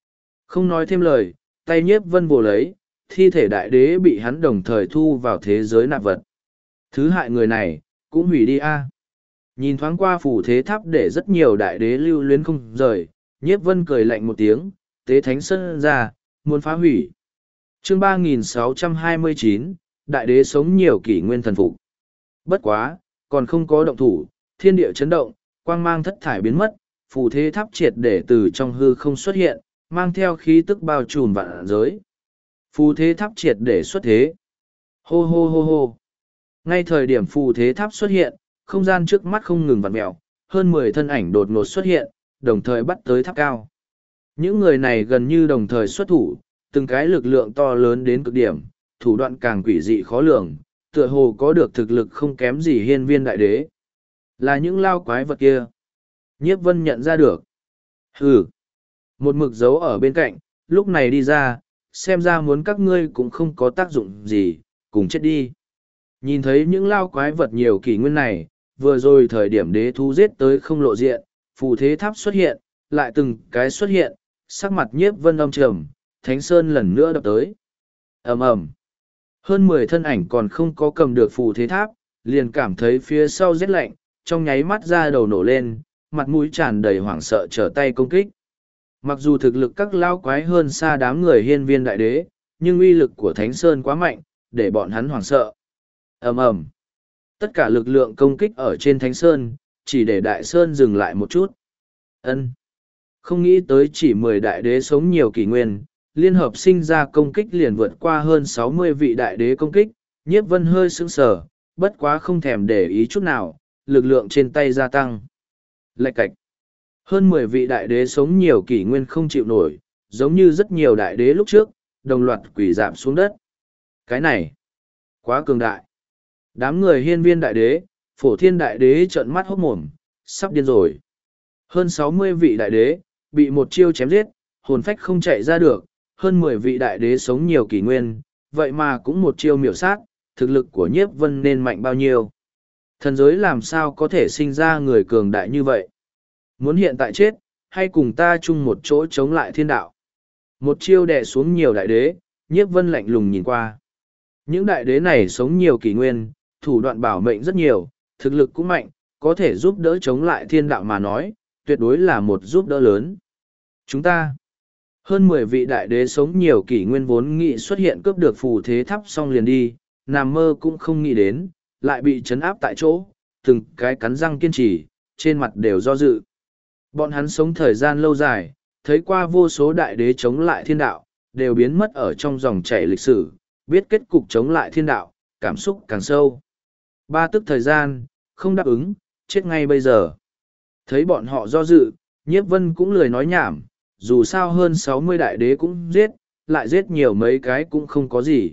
Không nói thêm lời, tay nhiếp vân vồ lấy, thi thể đại đế bị hắn đồng thời thu vào thế giới nạp vật. Thứ hại người này, cũng hủy đi a. Nhìn thoáng qua phủ thế tháp để rất nhiều đại đế lưu luyến không rời, nhiếp vân cười lạnh một tiếng, tế thánh sơn ra, muốn phá hủy. Chương ba nghìn sáu trăm hai mươi chín, đại đế sống nhiều kỷ nguyên thần phục. Bất quá, còn không có động thủ, thiên địa chấn động, quang mang thất thải biến mất, phủ thế tháp triệt để từ trong hư không xuất hiện, mang theo khí tức bao trùm vạn giới. Phù thế tháp triệt để xuất thế. Hô hô hô hô. Ngay thời điểm phù thế tháp xuất hiện, không gian trước mắt không ngừng vặn mèo, hơn mười thân ảnh đột ngột xuất hiện, đồng thời bắt tới tháp cao. Những người này gần như đồng thời xuất thủ, từng cái lực lượng to lớn đến cực điểm, thủ đoạn càng quỷ dị khó lường, tựa hồ có được thực lực không kém gì hiên viên đại đế. Là những lao quái vật kia. Nhiếp vân nhận ra được. Hừ. Một mực dấu ở bên cạnh, lúc này đi ra, xem ra muốn các ngươi cũng không có tác dụng gì, cùng chết đi. Nhìn thấy những lao quái vật nhiều kỷ nguyên này, vừa rồi thời điểm đế thú giết tới không lộ diện, phù thế tháp xuất hiện, lại từng cái xuất hiện, sắc mặt nhiếp vân âm trầm, thánh sơn lần nữa đập tới. Ầm ầm. Hơn mười thân ảnh còn không có cầm được phù thế tháp, liền cảm thấy phía sau rét lạnh, trong nháy mắt ra đầu nổ lên, mặt mũi tràn đầy hoảng sợ trở tay công kích. Mặc dù thực lực các lao quái hơn xa đám người hiên viên đại đế, nhưng uy lực của Thánh Sơn quá mạnh, để bọn hắn hoảng sợ. Ầm ầm. Tất cả lực lượng công kích ở trên Thánh Sơn, chỉ để Đại Sơn dừng lại một chút. Ân. Không nghĩ tới chỉ mười đại đế sống nhiều kỷ nguyên, liên hợp sinh ra công kích liền vượt qua hơn sáu mươi vị đại đế công kích, nhiếp vân hơi sững sờ, bất quá không thèm để ý chút nào, lực lượng trên tay gia tăng. Lạch cạch. Hơn mười vị đại đế sống nhiều kỷ nguyên không chịu nổi, giống như rất nhiều đại đế lúc trước, đồng loạt quỷ giảm xuống đất. Cái này, quá cường đại. Đám người hiên viên đại đế, phổ thiên đại đế trợn mắt hốt mồm, sắp điên rồi. Hơn sáu mươi vị đại đế, bị một chiêu chém giết, hồn phách không chạy ra được, hơn mười vị đại đế sống nhiều kỷ nguyên, vậy mà cũng một chiêu miểu sát, thực lực của nhiếp vân nên mạnh bao nhiêu. Thần giới làm sao có thể sinh ra người cường đại như vậy? Muốn hiện tại chết, hay cùng ta chung một chỗ chống lại thiên đạo? Một chiêu đè xuống nhiều đại đế, nhiếp vân lạnh lùng nhìn qua. Những đại đế này sống nhiều kỷ nguyên, thủ đoạn bảo mệnh rất nhiều, thực lực cũng mạnh, có thể giúp đỡ chống lại thiên đạo mà nói, tuyệt đối là một giúp đỡ lớn. Chúng ta, hơn mười vị đại đế sống nhiều kỷ nguyên vốn nghị xuất hiện cướp được phù thế tháp xong liền đi, nằm mơ cũng không nghĩ đến, lại bị trấn áp tại chỗ, từng cái cắn răng kiên trì, trên mặt đều do dự. Bọn hắn sống thời gian lâu dài, thấy qua vô số đại đế chống lại thiên đạo, đều biến mất ở trong dòng chảy lịch sử, biết kết cục chống lại thiên đạo, cảm xúc càng sâu. Ba tức thời gian, không đáp ứng, chết ngay bây giờ. Thấy bọn họ do dự, nhiếp vân cũng lười nói nhảm, dù sao hơn sáu mươi đại đế cũng giết, lại giết nhiều mấy cái cũng không có gì.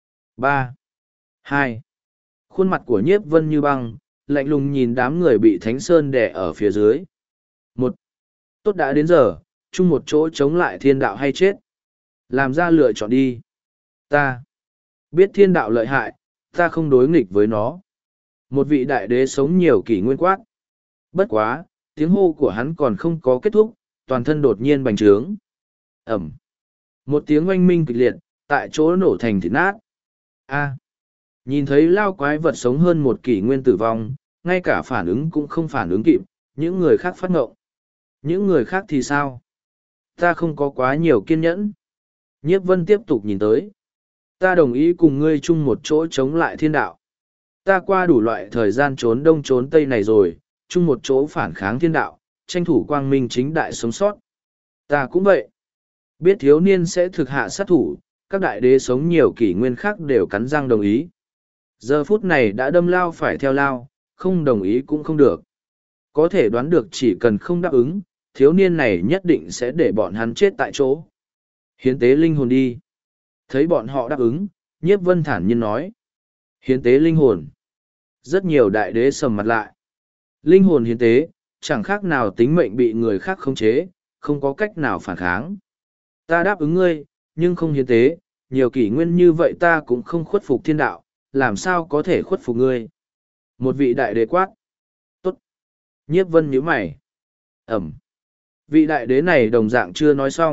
Ba, hai, khuôn mặt của nhiếp vân như băng, lạnh lùng nhìn đám người bị Thánh Sơn đè ở phía dưới. Một, tốt đã đến giờ, chung một chỗ chống lại thiên đạo hay chết. Làm ra lựa chọn đi. Ta biết thiên đạo lợi hại, ta không đối nghịch với nó. Một vị đại đế sống nhiều kỷ nguyên quát. Bất quá, tiếng hô của hắn còn không có kết thúc, toàn thân đột nhiên bành trướng. Ẩm. Một tiếng oanh minh kịch liệt, tại chỗ nổ thành thịt nát. A. Nhìn thấy lao quái vật sống hơn một kỷ nguyên tử vong, ngay cả phản ứng cũng không phản ứng kịp, những người khác phát ngộng. Những người khác thì sao? Ta không có quá nhiều kiên nhẫn. Nhiếp vân tiếp tục nhìn tới. Ta đồng ý cùng ngươi chung một chỗ chống lại thiên đạo. Ta qua đủ loại thời gian trốn đông trốn tây này rồi, chung một chỗ phản kháng thiên đạo, tranh thủ quang minh chính đại sống sót. Ta cũng vậy. Biết thiếu niên sẽ thực hạ sát thủ, các đại đế sống nhiều kỷ nguyên khác đều cắn răng đồng ý. Giờ phút này đã đâm lao phải theo lao, không đồng ý cũng không được. Có thể đoán được chỉ cần không đáp ứng, thiếu niên này nhất định sẽ để bọn hắn chết tại chỗ. Hiến tế linh hồn đi. Thấy bọn họ đáp ứng, nhiếp vân thản nhiên nói. Hiến tế linh hồn. Rất nhiều đại đế sầm mặt lại. Linh hồn hiến tế, chẳng khác nào tính mệnh bị người khác khống chế, không có cách nào phản kháng. Ta đáp ứng ngươi, nhưng không hiến tế, nhiều kỷ nguyên như vậy ta cũng không khuất phục thiên đạo, làm sao có thể khuất phục ngươi. Một vị đại đế quát. Tốt. Nhiếp vân nhíu mày. Ẩm. Vị đại đế này đồng dạng chưa nói xong,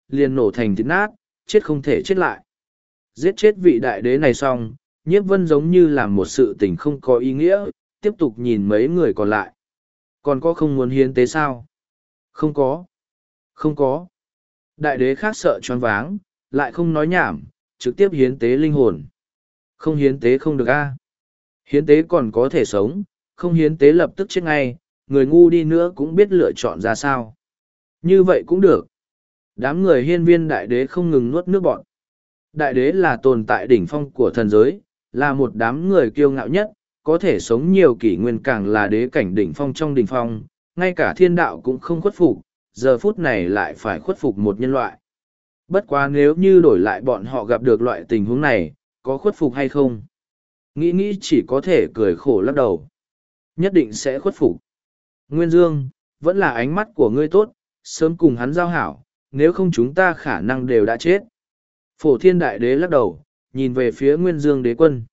liền nổ thành thịt nát, chết không thể chết lại. Giết chết vị đại đế này xong, nhiếp vân giống như làm một sự tình không có ý nghĩa, tiếp tục nhìn mấy người còn lại. Còn có không muốn hiến tế sao? Không có. Không có. Đại đế khác sợ choáng váng, lại không nói nhảm, trực tiếp hiến tế linh hồn. Không hiến tế không được a. Hiến tế còn có thể sống, không hiến tế lập tức chết ngay, người ngu đi nữa cũng biết lựa chọn ra sao. Như vậy cũng được. Đám người hiên viên đại đế không ngừng nuốt nước bọn. Đại đế là tồn tại đỉnh phong của thần giới, là một đám người kiêu ngạo nhất, có thể sống nhiều kỷ nguyên càng là đế cảnh đỉnh phong trong đỉnh phong, ngay cả thiên đạo cũng không khuất phục, giờ phút này lại phải khuất phục một nhân loại. Bất quá nếu như đổi lại bọn họ gặp được loại tình huống này, có khuất phục hay không? Nghĩ nghĩ chỉ có thể cười khổ lắc đầu. Nhất định sẽ khuất phục. Nguyên Dương, vẫn là ánh mắt của ngươi tốt, sớm cùng hắn giao hảo, nếu không chúng ta khả năng đều đã chết. Phổ thiên đại đế lắc đầu, nhìn về phía Nguyên Dương đế quân.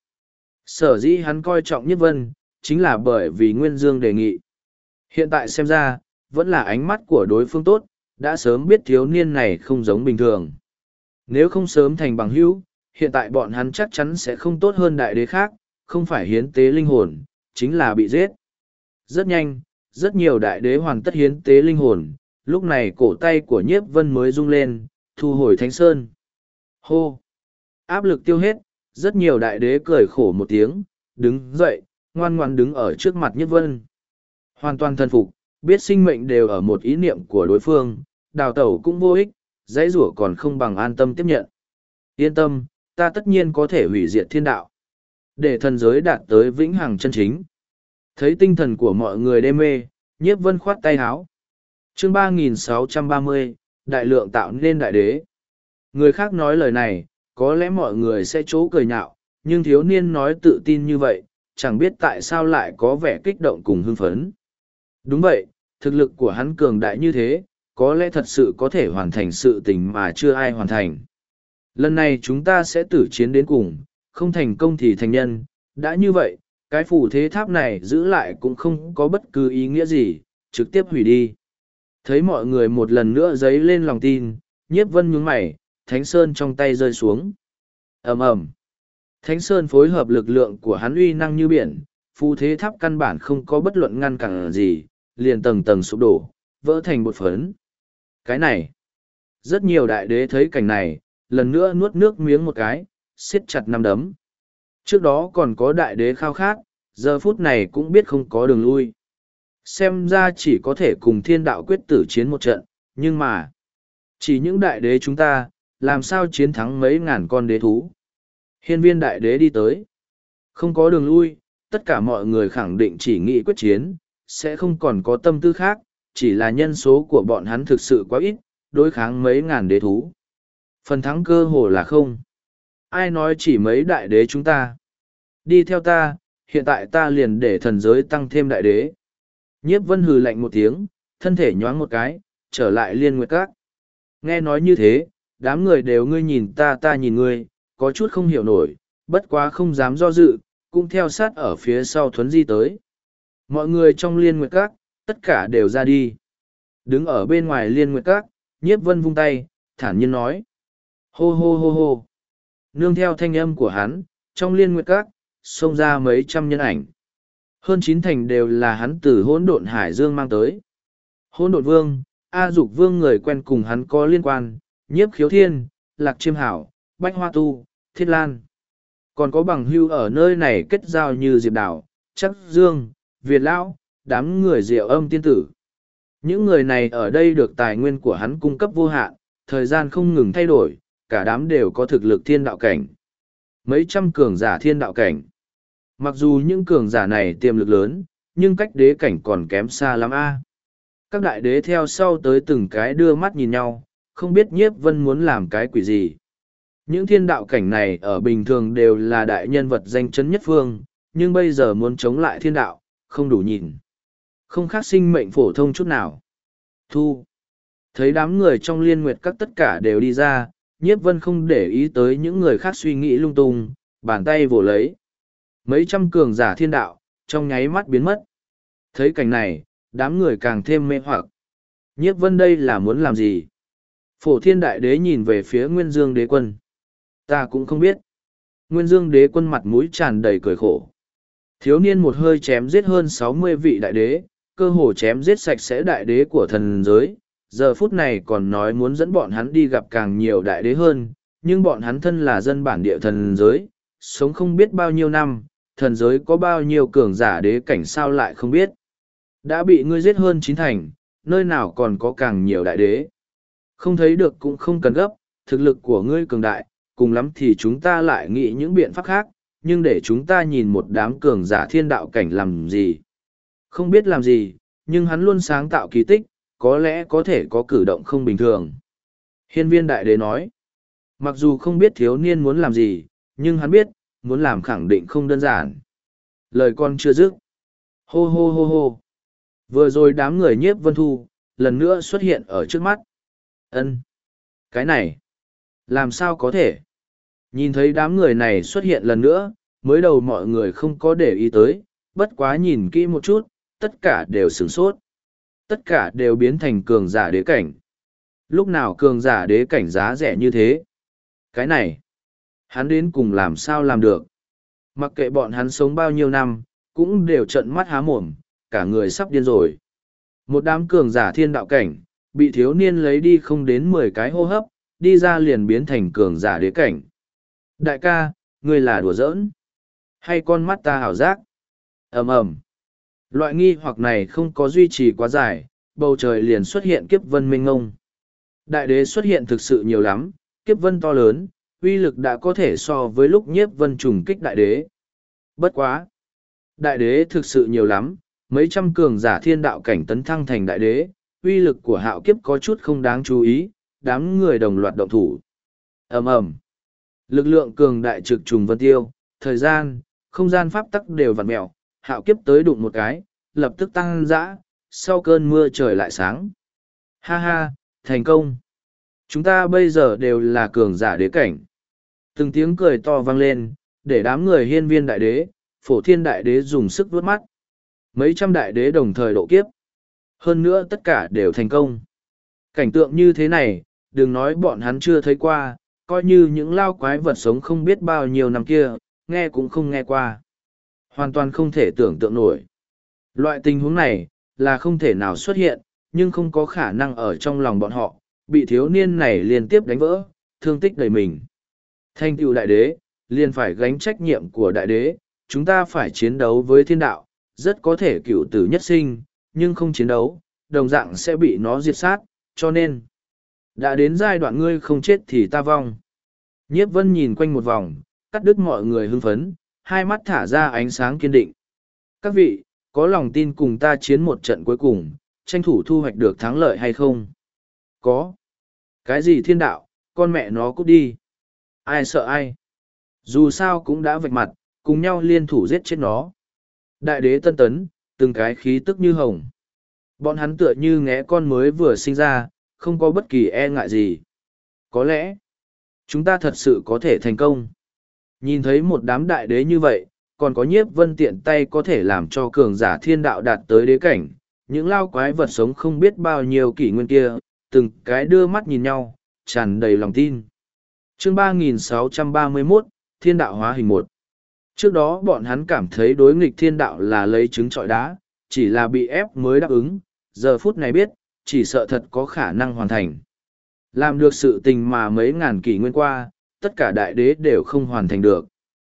Sở dĩ hắn coi trọng Nhất Vân, chính là bởi vì Nguyên Dương đề nghị. Hiện tại xem ra, vẫn là ánh mắt của đối phương tốt, đã sớm biết thiếu niên này không giống bình thường. Nếu không sớm thành bằng hữu, hiện tại bọn hắn chắc chắn sẽ không tốt hơn đại đế khác, không phải hiến tế linh hồn, chính là bị giết. Rất nhanh, rất nhiều đại đế hoàn tất hiến tế linh hồn, lúc này cổ tay của Nhiếp Vân mới rung lên, thu hồi Thánh Sơn. Hô! Áp lực tiêu hết, rất nhiều đại đế cười khổ một tiếng, đứng dậy, ngoan ngoan đứng ở trước mặt Nhiếp Vân. Hoàn toàn thân phục, biết sinh mệnh đều ở một ý niệm của đối phương, đào tẩu cũng vô ích, dãy rủa còn không bằng an tâm tiếp nhận. Yên tâm, ta tất nhiên có thể hủy diệt thiên đạo, để thần giới đạt tới vĩnh hằng chân chính. Thấy tinh thần của mọi người đê mê, Nhiếp Vân khoát tay háo. Chương ba nghìn sáu trăm ba mươi, đại lượng tạo nên đại đế. Người khác nói lời này, có lẽ mọi người sẽ chố cười nhạo, nhưng thiếu niên nói tự tin như vậy, chẳng biết tại sao lại có vẻ kích động cùng hưng phấn. Đúng vậy, thực lực của hắn cường đại như thế, có lẽ thật sự có thể hoàn thành sự tình mà chưa ai hoàn thành. Lần này chúng ta sẽ tử chiến đến cùng, không thành công thì thành nhân, đã như vậy, cái phù thế tháp này giữ lại cũng không có bất cứ ý nghĩa gì, trực tiếp hủy đi. Thấy mọi người một lần nữa dấy lên lòng tin, Nhiếp Vân nhướng mày, Thánh Sơn trong tay rơi xuống. Ầm ầm. Thánh Sơn phối hợp lực lượng của hắn uy năng như biển, phù thế tháp căn bản không có bất luận ngăn cản gì, liền tầng tầng sụp đổ, vỡ thành bột phấn. Cái này. Rất nhiều đại đế thấy cảnh này, lần nữa nuốt nước miếng một cái, siết chặt nắm đấm. Trước đó còn có đại đế khao khát, giờ phút này cũng biết không có đường lui. Xem ra chỉ có thể cùng thiên đạo quyết tử chiến một trận, nhưng mà, chỉ những đại đế chúng ta, làm sao chiến thắng mấy ngàn con đế thú. Hiên viên đại đế đi tới. Không có đường lui, tất cả mọi người khẳng định chỉ nghĩ quyết chiến, sẽ không còn có tâm tư khác, chỉ là nhân số của bọn hắn thực sự quá ít, đối kháng mấy ngàn đế thú. Phần thắng cơ hồ là không. Ai nói chỉ mấy đại đế chúng ta. Đi theo ta, hiện tại ta liền để thần giới tăng thêm đại đế. Nhiếp Vân hừ lạnh một tiếng, thân thể nhoáng một cái, trở lại Liên Nguyệt Các. Nghe nói như thế, đám người đều ngươi nhìn ta ta nhìn ngươi, có chút không hiểu nổi, bất quá không dám do dự, cũng theo sát ở phía sau Thuấn Di tới. Mọi người trong Liên Nguyệt Các, tất cả đều ra đi. Đứng ở bên ngoài Liên Nguyệt Các, Nhiếp Vân vung tay, thản nhiên nói. Hô hô hô hô. Nương theo thanh âm của hắn, trong Liên Nguyệt Các, xông ra mấy trăm nhân ảnh. Hơn chín thành đều là hắn từ hỗn độn hải dương mang tới. Hỗn độn vương, A Dục vương người quen cùng hắn có liên quan, Nhiếp Khiếu Thiên, Lạc Chiêm Hảo, Bách Hoa Tu, Thiết Lan. Còn có bằng hưu ở nơi này kết giao như Diệp Đảo, Chắc Dương, Việt Lão, đám người Diệu Âm tiên tử. Những người này ở đây được tài nguyên của hắn cung cấp vô hạn, thời gian không ngừng thay đổi, cả đám đều có thực lực thiên đạo cảnh. Mấy trăm cường giả thiên đạo cảnh. Mặc dù những cường giả này tiềm lực lớn, nhưng cách đế cảnh còn kém xa lắm a. Các đại đế theo sau tới từng cái đưa mắt nhìn nhau, không biết Nhiếp Vân muốn làm cái quỷ gì. Những thiên đạo cảnh này ở bình thường đều là đại nhân vật danh chấn nhất phương, nhưng bây giờ muốn chống lại thiên đạo, không đủ nhìn. Không khác sinh mệnh phổ thông chút nào. Thu. Thấy đám người trong Liên Nguyệt Các tất cả đều đi ra, Nhiếp Vân không để ý tới những người khác suy nghĩ lung tung, bàn tay vồ lấy. Mấy trăm cường giả thiên đạo, trong nháy mắt biến mất. Thấy cảnh này, đám người càng thêm mê hoặc. Nhiếp Vân đây là muốn làm gì? Phổ thiên đại đế nhìn về phía Nguyên Dương đế quân. Ta cũng không biết. Nguyên Dương đế quân mặt mũi tràn đầy cười khổ. Thiếu niên một hơi chém giết hơn sáu mươi vị đại đế, cơ hồ chém giết sạch sẽ đại đế của thần giới. Giờ phút này còn nói muốn dẫn bọn hắn đi gặp càng nhiều đại đế hơn, nhưng bọn hắn thân là dân bản địa thần giới, sống không biết bao nhiêu năm, thần giới có bao nhiêu cường giả đế cảnh sao lại không biết. Đã bị ngươi giết hơn chín thành, nơi nào còn có càng nhiều đại đế. Không thấy được cũng không cần gấp, thực lực của ngươi cường đại, cùng lắm thì chúng ta lại nghĩ những biện pháp khác, nhưng để chúng ta nhìn một đám cường giả thiên đạo cảnh làm gì. Không biết làm gì, nhưng hắn luôn sáng tạo kỳ tích, có lẽ có thể có cử động không bình thường. Hiên viên đại đế nói, mặc dù không biết thiếu niên muốn làm gì, nhưng hắn biết, muốn làm khẳng định không đơn giản. Lời con chưa dứt. Hô hô hô hô. Vừa rồi đám người nhiếp vân thu, lần nữa xuất hiện ở trước mắt. Ân, cái này, làm sao có thể? Nhìn thấy đám người này xuất hiện lần nữa, mới đầu mọi người không có để ý tới, bất quá nhìn kỹ một chút, tất cả đều sửng sốt. Tất cả đều biến thành cường giả đế cảnh. Lúc nào cường giả đế cảnh giá rẻ như thế? Cái này, hắn đến cùng làm sao làm được? Mặc kệ bọn hắn sống bao nhiêu năm, cũng đều trợn mắt há mồm, cả người sắp điên rồi. Một đám cường giả thiên đạo cảnh, bị thiếu niên lấy đi không đến mười cái hô hấp, đi ra liền biến thành cường giả đế cảnh. Đại ca, ngươi là đùa giỡn? Hay con mắt ta hảo giác? Ầm ầm. Loại nghi hoặc này không có duy trì quá dài, bầu trời liền xuất hiện kiếp vân minh ngông. Đại đế xuất hiện thực sự nhiều lắm, kiếp vân to lớn, uy lực đã có thể so với lúc nhiếp vân trùng kích đại đế. Bất quá. Đại đế thực sự nhiều lắm, mấy trăm cường giả thiên đạo cảnh tấn thăng thành đại đế, uy lực của hạo kiếp có chút không đáng chú ý, đám người đồng loạt động thủ. Ầm ầm. Lực lượng cường đại trực trùng vân tiêu, thời gian, không gian pháp tắc đều vặn mẹo, hạo kiếp tới đụng một cái, lập tức tăng dã, sau cơn mưa trời lại sáng. Ha ha, thành công. Chúng ta bây giờ đều là cường giả đế cảnh. Từng tiếng cười to vang lên, để đám người hiên viên đại đế, phổ thiên đại đế dùng sức vuốt mắt. Mấy trăm đại đế đồng thời độ kiếp. Hơn nữa tất cả đều thành công. Cảnh tượng như thế này, đừng nói bọn hắn chưa thấy qua, coi như những lao quái vật sống không biết bao nhiêu năm kia, nghe cũng không nghe qua. Hoàn toàn không thể tưởng tượng nổi. Loại tình huống này, là không thể nào xuất hiện, nhưng không có khả năng ở trong lòng bọn họ, bị thiếu niên này liên tiếp đánh vỡ, thương tích đầy mình. Thành tựu đại đế, liền phải gánh trách nhiệm của đại đế, chúng ta phải chiến đấu với thiên đạo, rất có thể cựu tử nhất sinh, nhưng không chiến đấu, đồng dạng sẽ bị nó diệt sát, cho nên, đã đến giai đoạn ngươi không chết thì ta vong. Nhiếp vân nhìn quanh một vòng, cắt đứt mọi người hưng phấn, hai mắt thả ra ánh sáng kiên định. Các vị, có lòng tin cùng ta chiến một trận cuối cùng, tranh thủ thu hoạch được thắng lợi hay không? Có. Cái gì thiên đạo, con mẹ nó cút đi. Ai sợ ai? Dù sao cũng đã vạch mặt, cùng nhau liên thủ giết chết nó. Đại đế tân tấn, từng cái khí tức như hồng. Bọn hắn tựa như ngẽ con mới vừa sinh ra, không có bất kỳ e ngại gì. Có lẽ, chúng ta thật sự có thể thành công. Nhìn thấy một đám đại đế như vậy, còn có nhiếp vân tiện tay có thể làm cho cường giả thiên đạo đạt tới đế cảnh. Những lao quái vật sống không biết bao nhiêu kỷ nguyên kia, từng cái đưa mắt nhìn nhau, tràn đầy lòng tin. Chương ba nghìn sáu trăm ba mươi mốt, Thiên đạo hóa hình một. Trước đó bọn hắn cảm thấy đối nghịch thiên đạo là lấy trứng trọi đá, chỉ là bị ép mới đáp ứng, giờ phút này biết, chỉ sợ thật có khả năng hoàn thành. Làm được sự tình mà mấy ngàn kỷ nguyên qua, tất cả đại đế đều không hoàn thành được.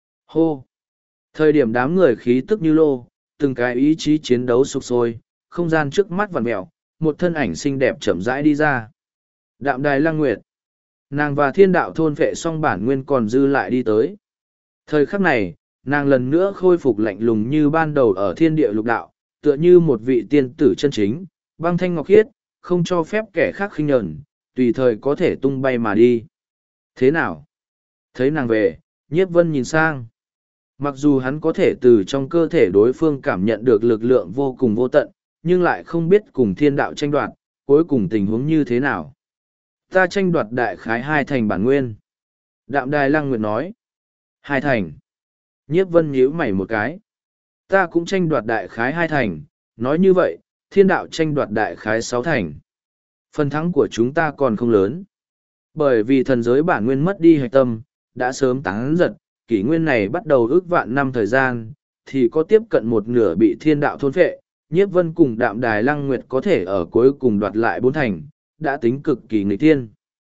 Hô! Thời điểm đám người khí tức như lô, từng cái ý chí chiến đấu sục sôi, không gian trước mắt vằn mẹo, một thân ảnh xinh đẹp chậm rãi đi ra. Đạm đài lăng nguyệt. Nàng và thiên đạo thôn vệ xong bản nguyên còn dư lại đi tới. Thời khắc này, nàng lần nữa khôi phục lạnh lùng như ban đầu ở thiên địa lục đạo, tựa như một vị tiên tử chân chính, băng thanh ngọc khiết, không cho phép kẻ khác khinh nhẫn, tùy thời có thể tung bay mà đi. Thế nào? Thấy nàng về, nhiếp vân nhìn sang. Mặc dù hắn có thể từ trong cơ thể đối phương cảm nhận được lực lượng vô cùng vô tận, nhưng lại không biết cùng thiên đạo tranh đoạt, cuối cùng tình huống như thế nào. Ta tranh đoạt đại khái hai thành bản nguyên. Đạm đài lăng nguyệt nói. Hai thành. Nhiếp vân nhíu mày một cái. Ta cũng tranh đoạt đại khái hai thành, nói như vậy, thiên đạo tranh đoạt đại khái sáu thành. Phần thắng của chúng ta còn không lớn. Bởi vì thần giới bản nguyên mất đi hạch tâm, đã sớm tán giật, kỷ nguyên này bắt đầu ước vạn năm thời gian, thì có tiếp cận một nửa bị thiên đạo thôn phệ, Nhiếp Vân cùng Đạm Đài Lăng Nguyệt có thể ở cuối cùng đoạt lại bốn thành, đã tính cực kỳ nghịch thiên.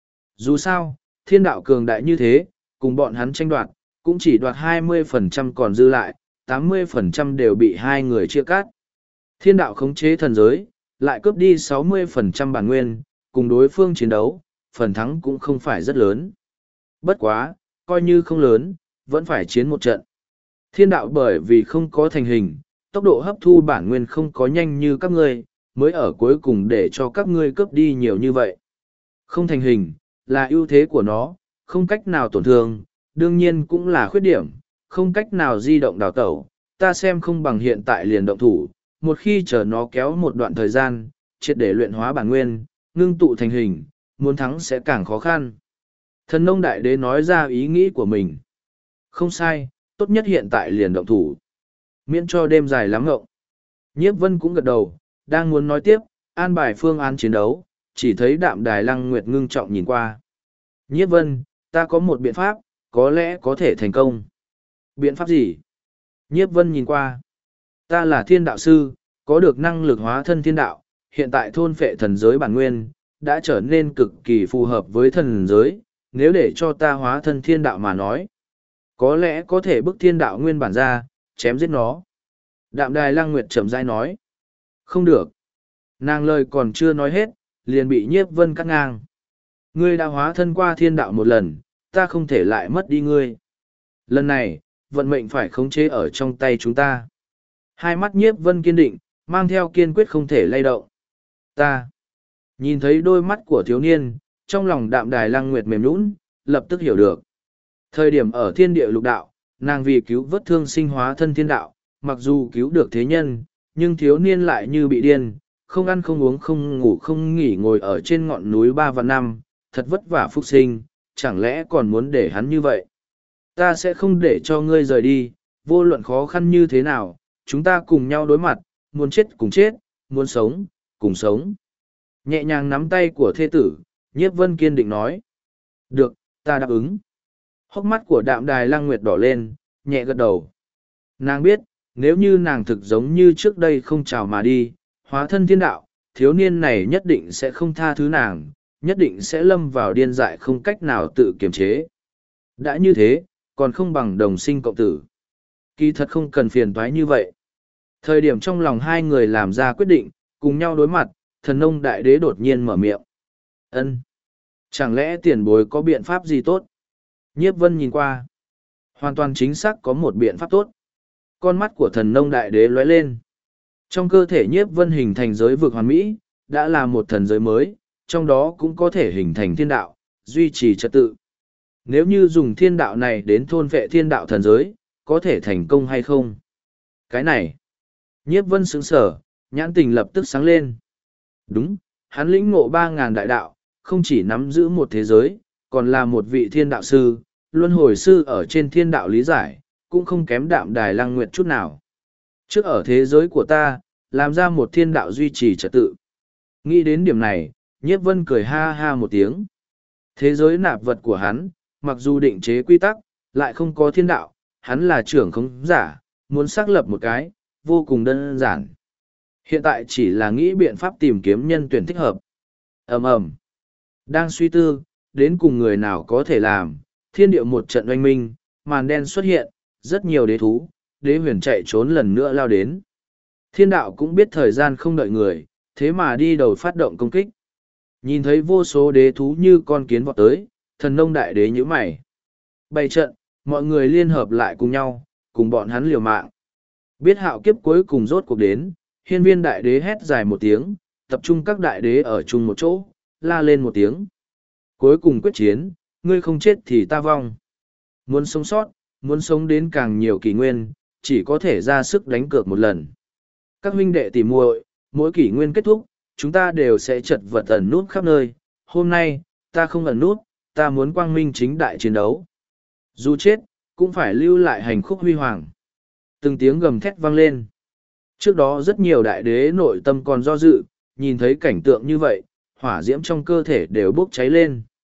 Dù sao, thiên đạo cường đại như thế, cùng bọn hắn tranh đoạt, cũng chỉ đoạt hai mươi phần trăm còn dư lại, tám mươi phần trăm đều bị hai người chia cắt. Thiên đạo khống chế thần giới, lại cướp đi sáu mươi phần trăm bản nguyên, cùng đối phương chiến đấu, phần thắng cũng không phải rất lớn. Bất quá, coi như không lớn, vẫn phải chiến một trận. Thiên đạo bởi vì không có thành hình, tốc độ hấp thu bản nguyên không có nhanh như các ngươi, mới ở cuối cùng để cho các ngươi cướp đi nhiều như vậy. Không thành hình, là ưu thế của nó, không cách nào tổn thương, đương nhiên cũng là khuyết điểm, không cách nào di động đào tẩu, ta xem không bằng hiện tại liền động thủ, một khi chờ nó kéo một đoạn thời gian, triệt để luyện hóa bản nguyên, ngưng tụ thành hình, muốn thắng sẽ càng khó khăn. Thần nông đại đế nói ra ý nghĩ của mình. Không sai, tốt nhất hiện tại liền động thủ. Miễn cho đêm dài lắm ngộng. Nhiếp Vân cũng gật đầu, đang muốn nói tiếp, an bài phương án chiến đấu, chỉ thấy Đạm Đài Lăng Nguyệt ngưng trọng nhìn qua. Nhiếp Vân, ta có một biện pháp, có lẽ có thể thành công. Biện pháp gì? Nhiếp Vân nhìn qua. Ta là thiên đạo sư, có được năng lực hóa thân thiên đạo, hiện tại thôn phệ thần giới bản nguyên, đã trở nên cực kỳ phù hợp với thần giới, nếu để cho ta hóa thân thiên đạo mà nói. Có lẽ có thể bức thiên đạo nguyên bản ra, chém giết nó. Đạm Đài Lăng Nguyệt chậm rãi nói. Không được. Nàng lời còn chưa nói hết, liền bị Nhiếp Vân cắt ngang. Ngươi đã hóa thân qua thiên đạo một lần, ta không thể lại mất đi ngươi. Lần này, vận mệnh phải khống chế ở trong tay chúng ta. Hai mắt Nhiếp Vân kiên định, mang theo kiên quyết không thể lay động. Ta. Nhìn thấy đôi mắt của thiếu niên, trong lòng Đạm Đài Lăng Nguyệt mềm nhũn, lập tức hiểu được. Thời điểm ở thiên địa lục đạo, nàng vì cứu vớt thương sinh hóa thân thiên đạo, mặc dù cứu được thế nhân, nhưng thiếu niên lại như bị điên, không ăn không uống không ngủ không nghỉ ngồi ở trên ngọn núi ba vạn năm, thật vất vả phúc sinh, chẳng lẽ còn muốn để hắn như vậy? Ta sẽ không để cho ngươi rời đi, vô luận khó khăn như thế nào, chúng ta cùng nhau đối mặt, muốn chết cùng chết, muốn sống, cùng sống. Nhẹ nhàng nắm tay của thê tử, Nhiếp Vân kiên định nói. Được, ta đáp ứng. Hốc mắt của Đạm Đài Lăng Nguyệt đỏ lên, nhẹ gật đầu. Nàng biết, nếu như nàng thực giống như trước đây không chào mà đi, hóa thân thiên đạo, thiếu niên này nhất định sẽ không tha thứ nàng, nhất định sẽ lâm vào điên dại không cách nào tự kiềm chế. Đã như thế, còn không bằng đồng sinh cộng tử. Kỳ thật không cần phiền toái như vậy. Thời điểm trong lòng hai người làm ra quyết định, cùng nhau đối mặt, thần nông đại đế đột nhiên mở miệng. Ân, chẳng lẽ tiền bối có biện pháp gì tốt? Nhiếp Vân nhìn qua. Hoàn toàn chính xác có một biện pháp tốt. Con mắt của thần nông đại đế lóe lên. Trong cơ thể Nhiếp Vân hình thành giới vực hoàn mỹ, đã là một thần giới mới, trong đó cũng có thể hình thành thiên đạo, duy trì trật tự. Nếu như dùng thiên đạo này đến thôn vệ thiên đạo thần giới, có thể thành công hay không? Cái này. Nhiếp Vân sững sở, nhãn tình lập tức sáng lên. Đúng, hắn lĩnh ngộ ba ngàn đại đạo, không chỉ nắm giữ một thế giới, còn là một vị thiên đạo sư, luân hồi sư ở trên thiên đạo lý giải, cũng không kém Đạm Đài Lăng Nguyệt chút nào. Trước ở thế giới của ta, làm ra một thiên đạo duy trì trật tự. Nghĩ đến điểm này, Nhiếp Vân cười ha ha một tiếng. Thế giới nạp vật của hắn, mặc dù định chế quy tắc, lại không có thiên đạo, hắn là trưởng không giả, muốn xác lập một cái, vô cùng đơn giản. Hiện tại chỉ là nghĩ biện pháp tìm kiếm nhân tuyển thích hợp. Ầm ầm. Đang suy tư, đến cùng người nào có thể làm, thiên địa một trận oanh minh, màn đen xuất hiện, rất nhiều đế thú, đế huyền chạy trốn lần nữa lao đến. Thiên đạo cũng biết thời gian không đợi người, thế mà đi đầu phát động công kích. Nhìn thấy vô số đế thú như con kiến vọt tới, thần nông đại đế nhíu mày. Bày trận, mọi người liên hợp lại cùng nhau, cùng bọn hắn liều mạng. Biết hạo kiếp cuối cùng rốt cuộc đến, hiên viên đại đế hét dài một tiếng, tập trung các đại đế ở chung một chỗ, la lên một tiếng. Cuối cùng quyết chiến, ngươi không chết thì ta vong. Muốn sống sót, muốn sống đến càng nhiều kỷ nguyên, chỉ có thể ra sức đánh cược một lần. Các huynh đệ tỉ muội, mỗi kỷ nguyên kết thúc, chúng ta đều sẽ chật vật ẩn nút khắp nơi. Hôm nay, ta không ẩn nút, ta muốn quang minh chính đại chiến đấu. Dù chết, cũng phải lưu lại hành khúc huy hoàng. Từng tiếng gầm thét vang lên. Trước đó rất nhiều đại đế nội tâm còn do dự, nhìn thấy cảnh tượng như vậy, hỏa diễm trong cơ thể đều bốc cháy lên.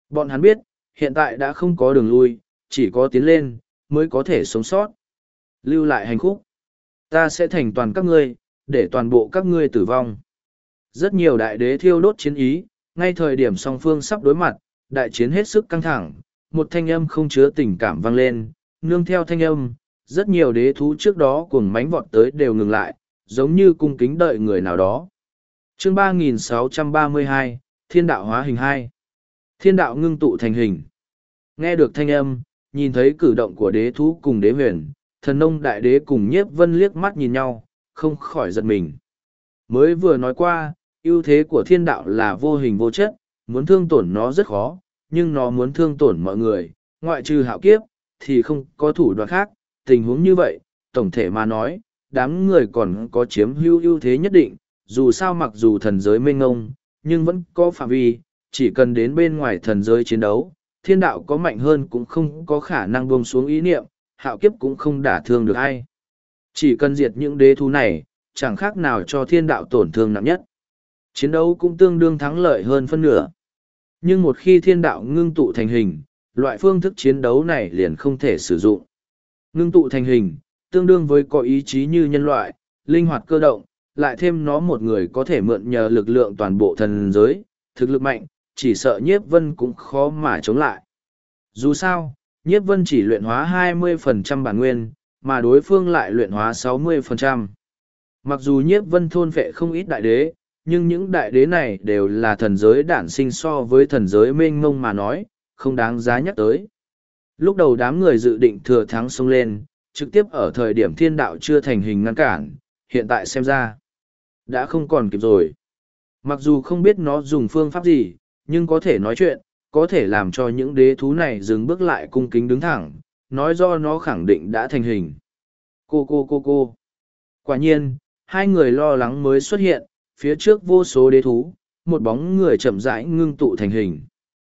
Bọn hắn biết, hiện tại đã không có đường lui, chỉ có tiến lên, mới có thể sống sót. Lưu lại hành khúc. Ta sẽ thành toàn các ngươi, để toàn bộ các ngươi tử vong. Rất nhiều đại đế thiêu đốt chiến ý, ngay thời điểm song phương sắp đối mặt, đại chiến hết sức căng thẳng, một thanh âm không chứa tình cảm vang lên, nương theo thanh âm, rất nhiều đế thú trước đó cuồng mánh vọt tới đều ngừng lại, giống như cung kính đợi người nào đó. Chương ba nghìn sáu trăm ba mươi hai, Thiên đạo hóa hình hai. Thiên đạo ngưng tụ thành hình. Nghe được thanh âm, nhìn thấy cử động của đế thú cùng đế huyền, thần nông đại đế cùng nhiếp vân liếc mắt nhìn nhau, không khỏi giật mình. Mới vừa nói qua, ưu thế của thiên đạo là vô hình vô chất, muốn thương tổn nó rất khó, nhưng nó muốn thương tổn mọi người, ngoại trừ hạo kiếp, thì không có thủ đoạn khác. Tình huống như vậy, tổng thể mà nói, đám người còn có chiếm hữu ưu thế nhất định, dù sao mặc dù thần giới mênh ngông, nhưng vẫn có phạm vi, chỉ cần đến bên ngoài thần giới chiến đấu, thiên đạo có mạnh hơn cũng không có khả năng buông xuống ý niệm, hạo kiếp cũng không đả thương được ai. Chỉ cần diệt những đế thú này, chẳng khác nào cho thiên đạo tổn thương nặng nhất. Chiến đấu cũng tương đương thắng lợi hơn phân nửa. Nhưng một khi thiên đạo ngưng tụ thành hình, loại phương thức chiến đấu này liền không thể sử dụng. Ngưng tụ thành hình, tương đương với có ý chí như nhân loại, linh hoạt cơ động, lại thêm nó một người có thể mượn nhờ lực lượng toàn bộ thần giới, thực lực mạnh, chỉ sợ nhiếp vân cũng khó mà chống lại. Dù sao, nhiếp vân chỉ luyện hóa hai mươi phần trăm bản nguyên, mà đối phương lại luyện hóa sáu mươi phần trăm. Mặc dù nhiếp vân thôn vệ không ít đại đế, nhưng những đại đế này đều là thần giới đản sinh, so với thần giới mênh mông mà nói, không đáng giá nhắc tới. Lúc đầu đám người dự định thừa thắng xông lên, trực tiếp ở thời điểm thiên đạo chưa thành hình ngăn cản, hiện tại xem ra, đã không còn kịp rồi. Mặc dù không biết nó dùng phương pháp gì, nhưng có thể nói chuyện, có thể làm cho những đế thú này dừng bước lại cung kính đứng thẳng, nói do nó khẳng định đã thành hình. Cô cô cô cô. Quả nhiên, hai người lo lắng mới xuất hiện, phía trước vô số đế thú, một bóng người chậm rãi ngưng tụ thành hình.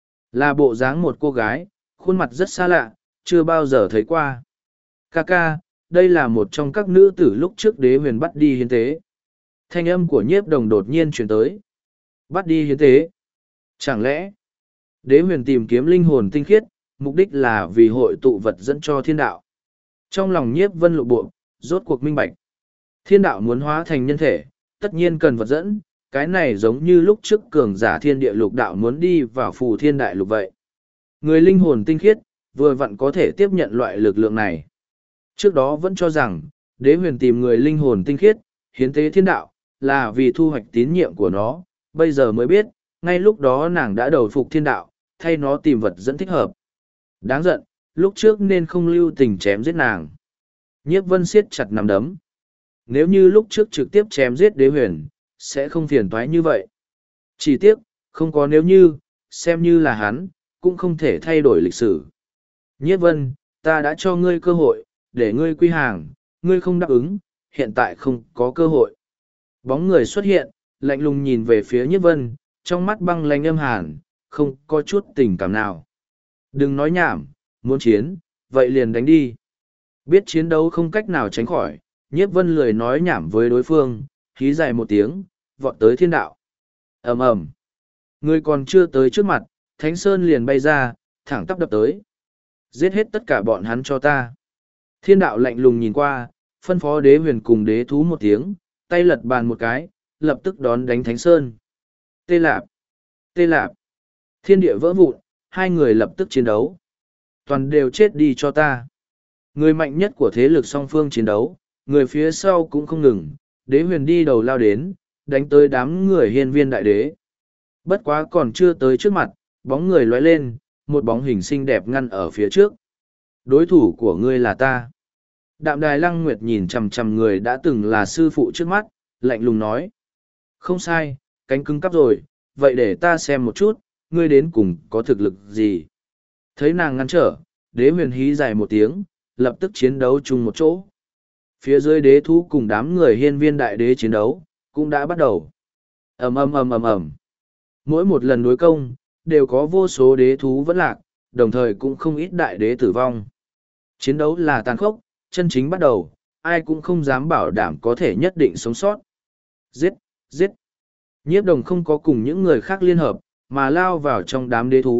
Là bộ dáng một cô gái, khuôn mặt rất xa lạ, chưa bao giờ thấy qua. Kaka, đây là một trong các nữ tử lúc trước đế huyền bắt đi hiến tế. Thanh âm của nhiếp đồng đột nhiên chuyển tới. Bắt đi hiến tế. Chẳng lẽ, đế huyền tìm kiếm linh hồn tinh khiết, mục đích là vì hội tụ vật dẫn cho thiên đạo. Trong lòng nhiếp vân lộ bộ, rốt cuộc minh bạch. Thiên đạo muốn hóa thành nhân thể, tất nhiên cần vật dẫn, cái này giống như lúc trước cường giả thiên địa lục đạo muốn đi vào phù thiên đại lục vậy. Người linh hồn tinh khiết, vừa vặn có thể tiếp nhận loại lực lượng này. Trước đó vẫn cho rằng, đế huyền tìm người linh hồn tinh khiết, hiến tế thiên đạo, là vì thu hoạch tín nhiệm của nó, bây giờ mới biết, ngay lúc đó nàng đã đầu phục thiên đạo, thay nó tìm vật dẫn thích hợp. Đáng giận, lúc trước nên không lưu tình chém giết nàng. Nhiếp vân siết chặt nắm đấm. Nếu như lúc trước trực tiếp chém giết đế huyền, sẽ không phiền toái như vậy. Chỉ tiếc, không có nếu như, xem như là hắn, cũng không thể thay đổi lịch sử. Nhiếp vân, ta đã cho ngươi cơ hội, để ngươi quy hàng, ngươi không đáp ứng, hiện tại không có cơ hội. Bóng người xuất hiện, lạnh lùng nhìn về phía nhiếp vân, trong mắt băng lạnh âm hàn, không có chút tình cảm nào. Đừng nói nhảm, muốn chiến, vậy liền đánh đi. Biết chiến đấu không cách nào tránh khỏi, nhiếp vân lười nói nhảm với đối phương, khí dài một tiếng, vọt tới thiên đạo. ầm ầm, người còn chưa tới trước mặt, Thánh Sơn liền bay ra, thẳng tắp đập tới. Giết hết tất cả bọn hắn cho ta. Thiên đạo lạnh lùng nhìn qua, phân phó đế huyền cùng đế thú một tiếng, tay lật bàn một cái, lập tức đón đánh Thánh Sơn. Tê lạp, tê lạp, thiên địa vỡ vụn, hai người lập tức chiến đấu. Toàn đều chết đi cho ta. Người mạnh nhất của thế lực song phương chiến đấu, người phía sau cũng không ngừng, đế huyền đi đầu lao đến, đánh tới đám người hiên viên đại đế. Bất quá còn chưa tới trước mặt, bóng người lóe lên, một bóng hình xinh đẹp ngăn ở phía trước. Đối thủ của ngươi là ta. Đạm Đài Lăng Nguyệt nhìn chằm chằm người đã từng là sư phụ trước mắt, lạnh lùng nói. Không sai, cánh cứng cắp rồi, vậy để ta xem một chút, ngươi đến cùng có thực lực gì. Thấy nàng ngăn trở, đế huyền hí dài một tiếng, lập tức chiến đấu chung một chỗ. Phía dưới đế thú cùng đám người hiên viên đại đế chiến đấu, cũng đã bắt đầu. ầm ầm ầm ầm ầm. Mỗi một lần đối công, đều có vô số đế thú vẫn lạc, đồng thời cũng không ít đại đế tử vong. Chiến đấu là tàn khốc, chân chính bắt đầu, ai cũng không dám bảo đảm có thể nhất định sống sót. Giết, giết. Nhiếp đồng không có cùng những người khác liên hợp, mà lao vào trong đám đế thú,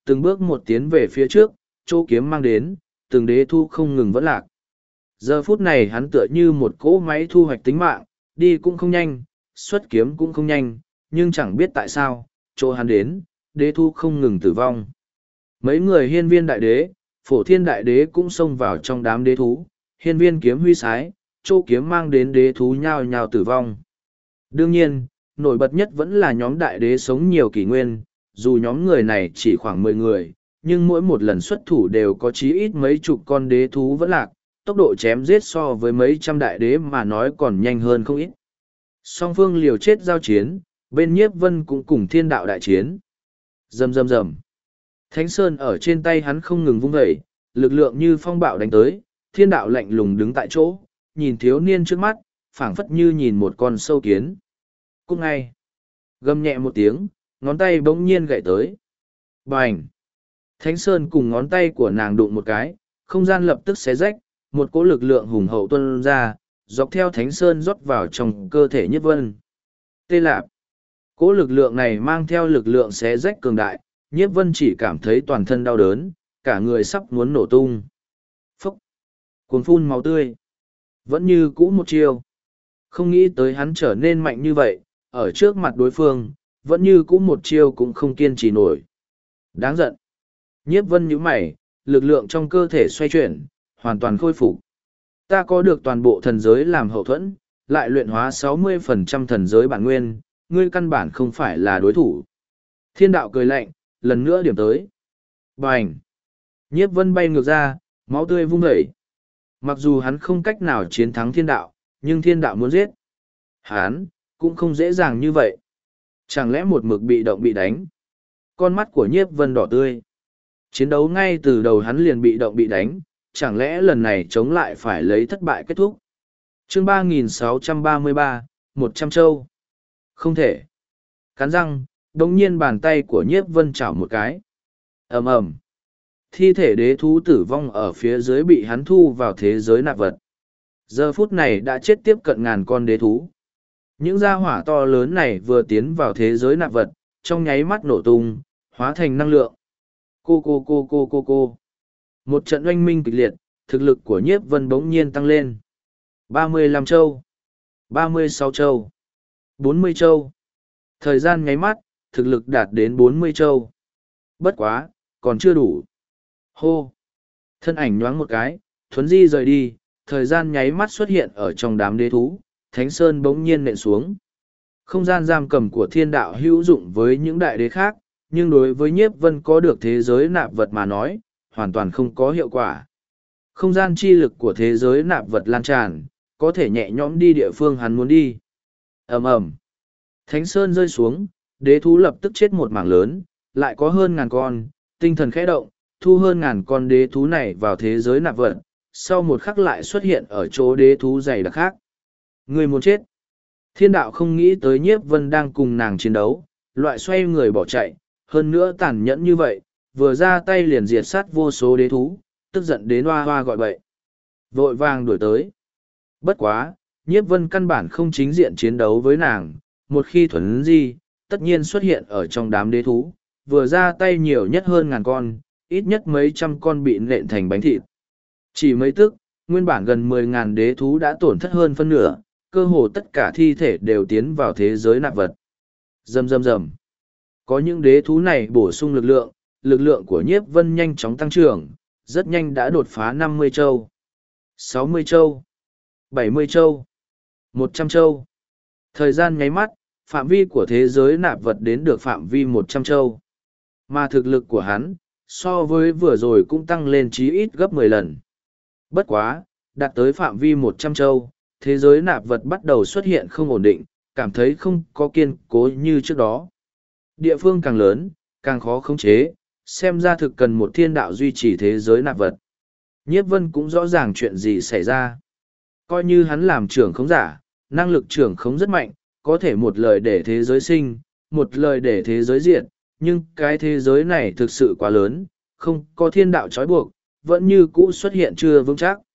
từng bước một tiến về phía trước, chỗ kiếm mang đến, từng đế thu không ngừng vẫn lạc. Giờ phút này hắn tựa như một cỗ máy thu hoạch tính mạng, đi cũng không nhanh, xuất kiếm cũng không nhanh, nhưng chẳng biết tại sao, chỗ hắn đến, đế thu không ngừng tử vong. Mấy người hiên viên đại đế, phổ thiên đại đế cũng xông vào trong đám đế thú, hiên viên kiếm huy sái, chỗ kiếm mang đến đế thú nhao nhao tử vong. Đương nhiên, nổi bật nhất vẫn là nhóm đại đế sống nhiều kỷ nguyên, dù nhóm người này chỉ khoảng mười người, nhưng mỗi một lần xuất thủ đều có chí ít mấy chục con đế thú vẫn lạc, tốc độ chém giết so với mấy trăm đại đế mà nói còn nhanh hơn không ít. Song phương liều chết giao chiến, bên nhiếp vân cũng cùng thiên đạo đại chiến. Rầm rầm rầm. Thánh Sơn ở trên tay hắn không ngừng vung vẩy, lực lượng như phong bạo đánh tới, thiên đạo lạnh lùng đứng tại chỗ, nhìn thiếu niên trước mắt, phảng phất như nhìn một con sâu kiến. Cũng ngay, gầm nhẹ một tiếng, ngón tay bỗng nhiên gậy tới. Bành! Thánh Sơn cùng ngón tay của nàng đụng một cái, không gian lập tức xé rách, một cỗ lực lượng hùng hậu tuôn ra, dọc theo Thánh Sơn rót vào trong cơ thể Nhiếp Vân. Tê lạp! Cỗ lực lượng này mang theo lực lượng xé rách cường đại, Nhiếp Vân chỉ cảm thấy toàn thân đau đớn, cả người sắp muốn nổ tung. Phúc! Cuồng phun máu tươi. Vẫn như cũ một chiêu. Không nghĩ tới hắn trở nên mạnh như vậy, ở trước mặt đối phương, vẫn như cũ một chiêu cũng không kiên trì nổi. Đáng giận. Nhiếp Vân nhíu mày, lực lượng trong cơ thể xoay chuyển, hoàn toàn khôi phục. Ta có được toàn bộ thần giới làm hậu thuẫn, lại luyện hóa sáu mươi phần trăm thần giới bản nguyên, ngươi căn bản không phải là đối thủ. Thiên đạo cười lạnh, lần nữa điểm tới. Bành! Nhiếp Vân bay ngược ra, máu tươi vung dậy. Mặc dù hắn không cách nào chiến thắng thiên đạo, nhưng thiên đạo muốn giết hắn, cũng không dễ dàng như vậy. Chẳng lẽ một mực bị động bị đánh? Con mắt của Nhiếp Vân đỏ tươi. Chiến đấu ngay từ đầu hắn liền bị động bị đánh, chẳng lẽ lần này chống lại phải lấy thất bại kết thúc? Chương ba nghìn sáu trăm ba mươi ba, một trăm châu. Không thể. Cắn răng, đống nhiên bàn tay của Nhiếp Vân chảo một cái. Ầm ầm. Thi thể đế thú tử vong ở phía dưới bị hắn thu vào thế giới nạp vật. Giờ phút này đã chết tiếp cận ngàn con đế thú. Những gia hỏa to lớn này vừa tiến vào thế giới nạp vật, trong nháy mắt nổ tung, hóa thành năng lượng. Cô cô cô cô cô cô. Một trận oanh minh kịch liệt, thực lực của Nhiếp Vân bỗng nhiên tăng lên. ba mươi lăm châu, ba mươi sáu châu, bốn mươi châu. Thời gian nháy mắt, thực lực đạt đến bốn mươi châu. Bất quá, còn chưa đủ. Hô! Thân ảnh nhoáng một cái, thuấn di rời đi, thời gian nháy mắt xuất hiện ở trong đám đế thú, Thánh Sơn bỗng nhiên nện xuống. Không gian giam cầm của thiên đạo hữu dụng với những đại đế khác, nhưng đối với Nhiếp Vân có được thế giới nạp vật mà nói, hoàn toàn không có hiệu quả. Không gian chi lực của thế giới nạp vật lan tràn, có thể nhẹ nhõm đi địa phương hắn muốn đi. Ầm ầm. Thánh Sơn rơi xuống, đế thú lập tức chết một mảng lớn, lại có hơn ngàn con, tinh thần khẽ động, thu hơn ngàn con đế thú này vào thế giới nạp vật, sau một khắc lại xuất hiện ở chỗ đế thú dày đặc khác. Người muốn chết. Thiên đạo không nghĩ tới Nhiếp Vân đang cùng nàng chiến đấu, loại xoay người bỏ chạy, hơn nữa tàn nhẫn như vậy, vừa ra tay liền diệt sát vô số đế thú, tức giận đến hoa hoa gọi bậy. Vội vàng đuổi tới. Bất quá, Nhiếp Vân căn bản không chính diện chiến đấu với nàng, một khi thuấn di, tất nhiên xuất hiện ở trong đám đế thú, vừa ra tay nhiều nhất hơn ngàn con, ít nhất mấy trăm con bị nện thành bánh thịt. Chỉ mấy tức, nguyên bản gần mười ngàn đế thú đã tổn thất hơn phân nửa, cơ hồ tất cả thi thể đều tiến vào thế giới nạp vật. Rầm rầm rầm. Có những đế thú này bổ sung lực lượng, lực lượng của Nhiếp Vân nhanh chóng tăng trưởng, rất nhanh đã đột phá năm mươi châu, sáu mươi châu, bảy mươi châu, một trăm châu. Thời gian nháy mắt, phạm vi của thế giới nạp vật đến được phạm vi một trăm châu. Mà thực lực của hắn, so với vừa rồi cũng tăng lên chí ít gấp mười lần. Bất quá, đạt tới phạm vi một trăm châu, thế giới nạp vật bắt đầu xuất hiện không ổn định, cảm thấy không có kiên cố như trước đó. Địa phương càng lớn, càng khó khống chế, xem ra thực cần một thiên đạo duy trì thế giới nạp vật. Nhiếp Vân cũng rõ ràng chuyện gì xảy ra. Coi như hắn làm trưởng khống giả, năng lực trưởng khống rất mạnh, có thể một lời để thế giới sinh, một lời để thế giới diệt, nhưng cái thế giới này thực sự quá lớn, không có thiên đạo trói buộc, vẫn như cũ xuất hiện chưa vững chắc.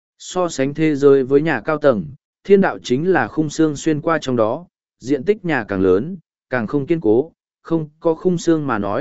So sánh thế giới với nhà cao tầng, thiên đạo chính là khung xương xuyên qua trong đó, diện tích nhà càng lớn, càng không kiên cố, không có khung xương mà nói,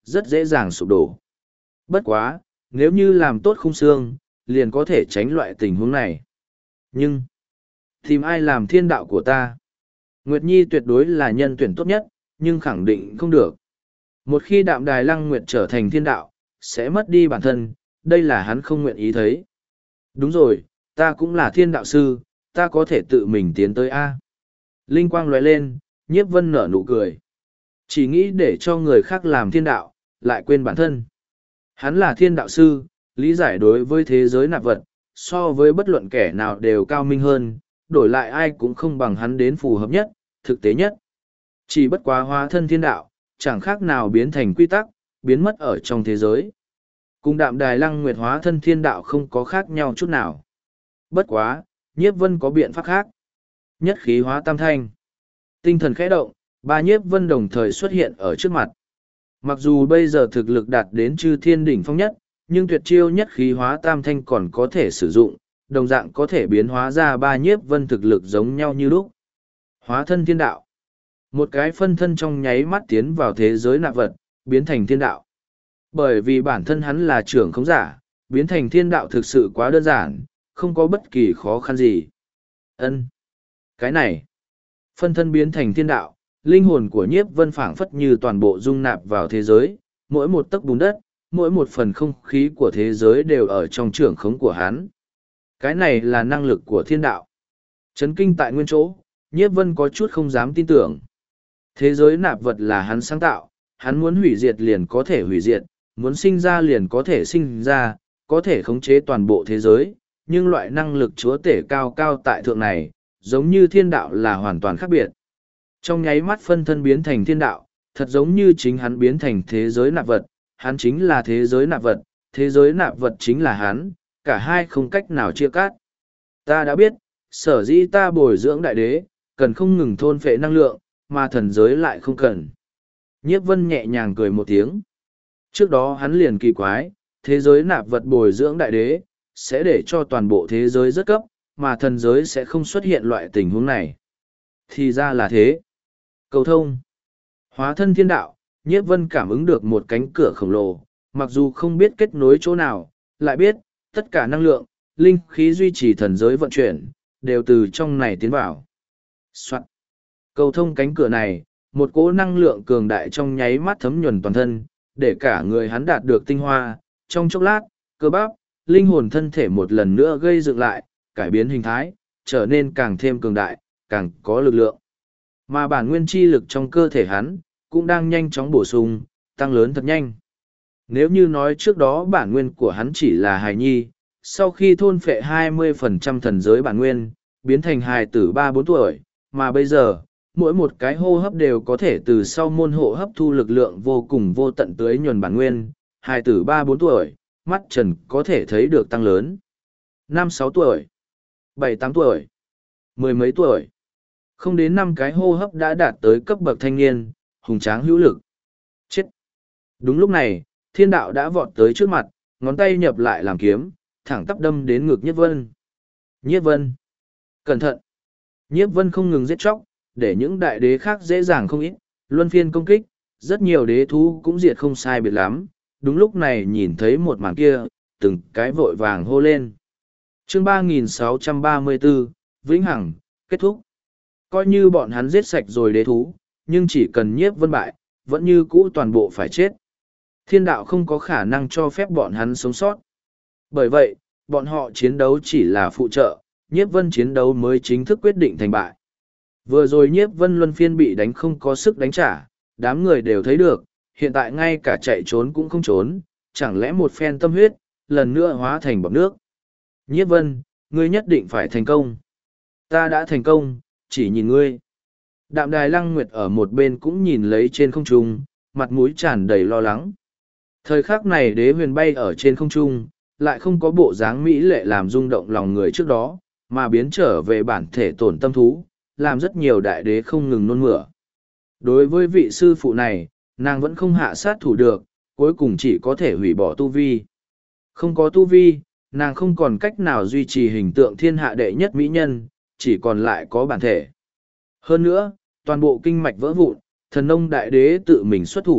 rất dễ dàng sụp đổ. Bất quá, nếu như làm tốt khung xương, liền có thể tránh loại tình huống này. Nhưng, tìm ai làm thiên đạo của ta? Nguyệt Nhi tuyệt đối là nhân tuyển tốt nhất, nhưng khẳng định không được. Một khi Đạm Đài Lăng Nguyệt trở thành thiên đạo, sẽ mất đi bản thân, đây là hắn không nguyện ý thấy. Đúng rồi, ta cũng là thiên đạo sư, ta có thể tự mình tiến tới A. Linh quang lóe lên, Nhiếp Vân nở nụ cười. Chỉ nghĩ để cho người khác làm thiên đạo, lại quên bản thân. Hắn là thiên đạo sư, lý giải đối với thế giới nạp vật, so với bất luận kẻ nào đều cao minh hơn, đổi lại ai cũng không bằng hắn đến phù hợp nhất, thực tế nhất. Chỉ bất quá hóa thân thiên đạo, chẳng khác nào biến thành quy tắc, biến mất ở trong thế giới. Cùng Đạm Đài Lăng Nguyệt hóa thân thiên đạo không có khác nhau chút nào. Bất quá, Nhiếp Vân có biện pháp khác. Nhất khí hóa tam thanh. Tinh thần khẽ động, ba Nhiếp Vân đồng thời xuất hiện ở trước mặt. Mặc dù bây giờ thực lực đạt đến chư thiên đỉnh phong nhất, nhưng tuyệt chiêu nhất khí hóa tam thanh còn có thể sử dụng, đồng dạng có thể biến hóa ra ba Nhiếp Vân thực lực giống nhau như lúc. Hóa thân thiên đạo. Một cái phân thân trong nháy mắt tiến vào thế giới nạp vật, biến thành thiên đạo. Bởi vì bản thân hắn là trưởng khống giả, biến thành thiên đạo thực sự quá đơn giản, không có bất kỳ khó khăn gì. Ân, cái này, phân thân biến thành thiên đạo, linh hồn của Nhiếp Vân phảng phất như toàn bộ dung nạp vào thế giới, mỗi một tấc bùn đất, mỗi một phần không khí của thế giới đều ở trong trưởng khống của hắn. Cái này là năng lực của thiên đạo. Chấn kinh tại nguyên chỗ, Nhiếp Vân có chút không dám tin tưởng. Thế giới nạp vật là hắn sáng tạo, hắn muốn hủy diệt liền có thể hủy diệt, muốn sinh ra liền có thể sinh ra, có thể khống chế toàn bộ thế giới, nhưng loại năng lực chúa tể cao cao tại thượng này, giống như thiên đạo là hoàn toàn khác biệt. Trong nháy mắt phân thân biến thành thiên đạo, thật giống như chính hắn biến thành thế giới nạp vật, hắn chính là thế giới nạp vật, thế giới nạp vật chính là hắn, cả hai không cách nào chia cắt. Ta đã biết, sở dĩ ta bồi dưỡng đại đế, cần không ngừng thôn phệ năng lượng, mà thần giới lại không cần. Nhiếp Vân nhẹ nhàng cười một tiếng. Trước đó hắn liền kỳ quái, thế giới nạp vật bồi dưỡng đại đế, sẽ để cho toàn bộ thế giới rất cấp, mà thần giới sẽ không xuất hiện loại tình huống này. Thì ra là thế. Cầu thông. Hóa thân thiên đạo, Nhiếp Vân cảm ứng được một cánh cửa khổng lồ, mặc dù không biết kết nối chỗ nào, lại biết, tất cả năng lượng, linh khí duy trì thần giới vận chuyển, đều từ trong này tiến vào. Soạn. Cầu thông cánh cửa này, một cỗ năng lượng cường đại trong nháy mắt thấm nhuần toàn thân, để cả người hắn đạt được tinh hoa, trong chốc lát, cơ bắp, linh hồn thân thể một lần nữa gây dựng lại, cải biến hình thái, trở nên càng thêm cường đại, càng có lực lượng. Mà bản nguyên chi lực trong cơ thể hắn, cũng đang nhanh chóng bổ sung, tăng lớn thật nhanh. Nếu như nói trước đó bản nguyên của hắn chỉ là hài nhi, sau khi thôn phệ hai mươi phần trăm thần giới bản nguyên, biến thành hài tử ba bốn tuổi, mà bây giờ, mỗi một cái hô hấp đều có thể từ sau môn hộ hấp thu lực lượng vô cùng vô tận tưới nhuần bản nguyên, hài tử ba bốn tuổi, mắt trần có thể thấy được tăng lớn. Năm sáu tuổi, bảy tám tuổi, mười mấy tuổi. Không đến năm cái hô hấp đã đạt tới cấp bậc thanh niên, hùng tráng hữu lực. Chết! Đúng lúc này, thiên đạo đã vọt tới trước mặt, ngón tay nhập lại làm kiếm, thẳng tắp đâm đến ngực Nhiếp Vân. Nhiếp Vân! Cẩn thận! Nhiếp Vân không ngừng giết chóc, để những đại đế khác dễ dàng không ít, luân phiên công kích, rất nhiều đế thú cũng diệt không sai biệt lắm. Đúng lúc này nhìn thấy một màn kia, từng cái vội vàng hô lên. Chương ba nghìn sáu trăm ba mươi bốn, Vĩnh Hằng, kết thúc. Coi như bọn hắn giết sạch rồi đế thú, nhưng chỉ cần Nhiếp Vân bại, vẫn như cũ toàn bộ phải chết. Thiên đạo không có khả năng cho phép bọn hắn sống sót. Bởi vậy, bọn họ chiến đấu chỉ là phụ trợ, Nhiếp Vân chiến đấu mới chính thức quyết định thành bại. Vừa rồi Nhiếp Vân luân phiên bị đánh không có sức đánh trả, đám người đều thấy được, hiện tại ngay cả chạy trốn cũng không trốn, chẳng lẽ một phen tâm huyết, lần nữa hóa thành bọt nước. Nhiếp Vân, ngươi nhất định phải thành công. Ta đã thành công, chỉ nhìn ngươi. Đạm Đài Lăng Nguyệt ở một bên cũng nhìn lấy trên không trung, mặt mũi tràn đầy lo lắng. Thời khắc này đế huyền bay ở trên không trung, lại không có bộ dáng mỹ lệ làm rung động lòng người trước đó, mà biến trở về bản thể tổn tâm thú, làm rất nhiều đại đế không ngừng nôn mửa. Đối với vị sư phụ này, nàng vẫn không hạ sát thủ được, cuối cùng chỉ có thể hủy bỏ tu vi. Không có tu vi, nàng không còn cách nào duy trì hình tượng thiên hạ đệ nhất mỹ nhân, chỉ còn lại có bản thể. Hơn nữa, toàn bộ kinh mạch vỡ vụn, thần nông đại đế tự mình xuất thủ,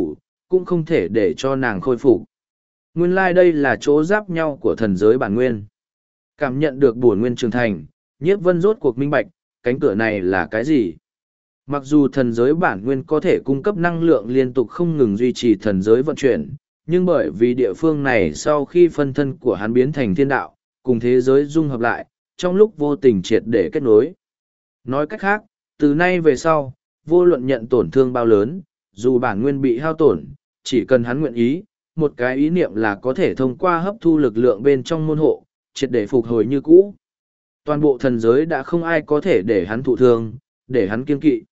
cũng không thể để cho nàng khôi phục. Nguyên lai đây là chỗ giáp nhau của thần giới bản nguyên. Cảm nhận được bổn nguyên trưởng thành, Nhiếp Vân rốt cuộc minh bạch, cánh cửa này là cái gì? Mặc dù thần giới bản nguyên có thể cung cấp năng lượng liên tục không ngừng duy trì thần giới vận chuyển, nhưng bởi vì địa phương này sau khi phân thân của hắn biến thành thiên đạo, cùng thế giới dung hợp lại, trong lúc vô tình triệt để kết nối. Nói cách khác, từ nay về sau, vô luận nhận tổn thương bao lớn, dù bản nguyên bị hao tổn, chỉ cần hắn nguyện ý, một cái ý niệm là có thể thông qua hấp thu lực lượng bên trong môn hộ, triệt để phục hồi như cũ. Toàn bộ thần giới đã không ai có thể để hắn thụ thương, để hắn kiên kỵ.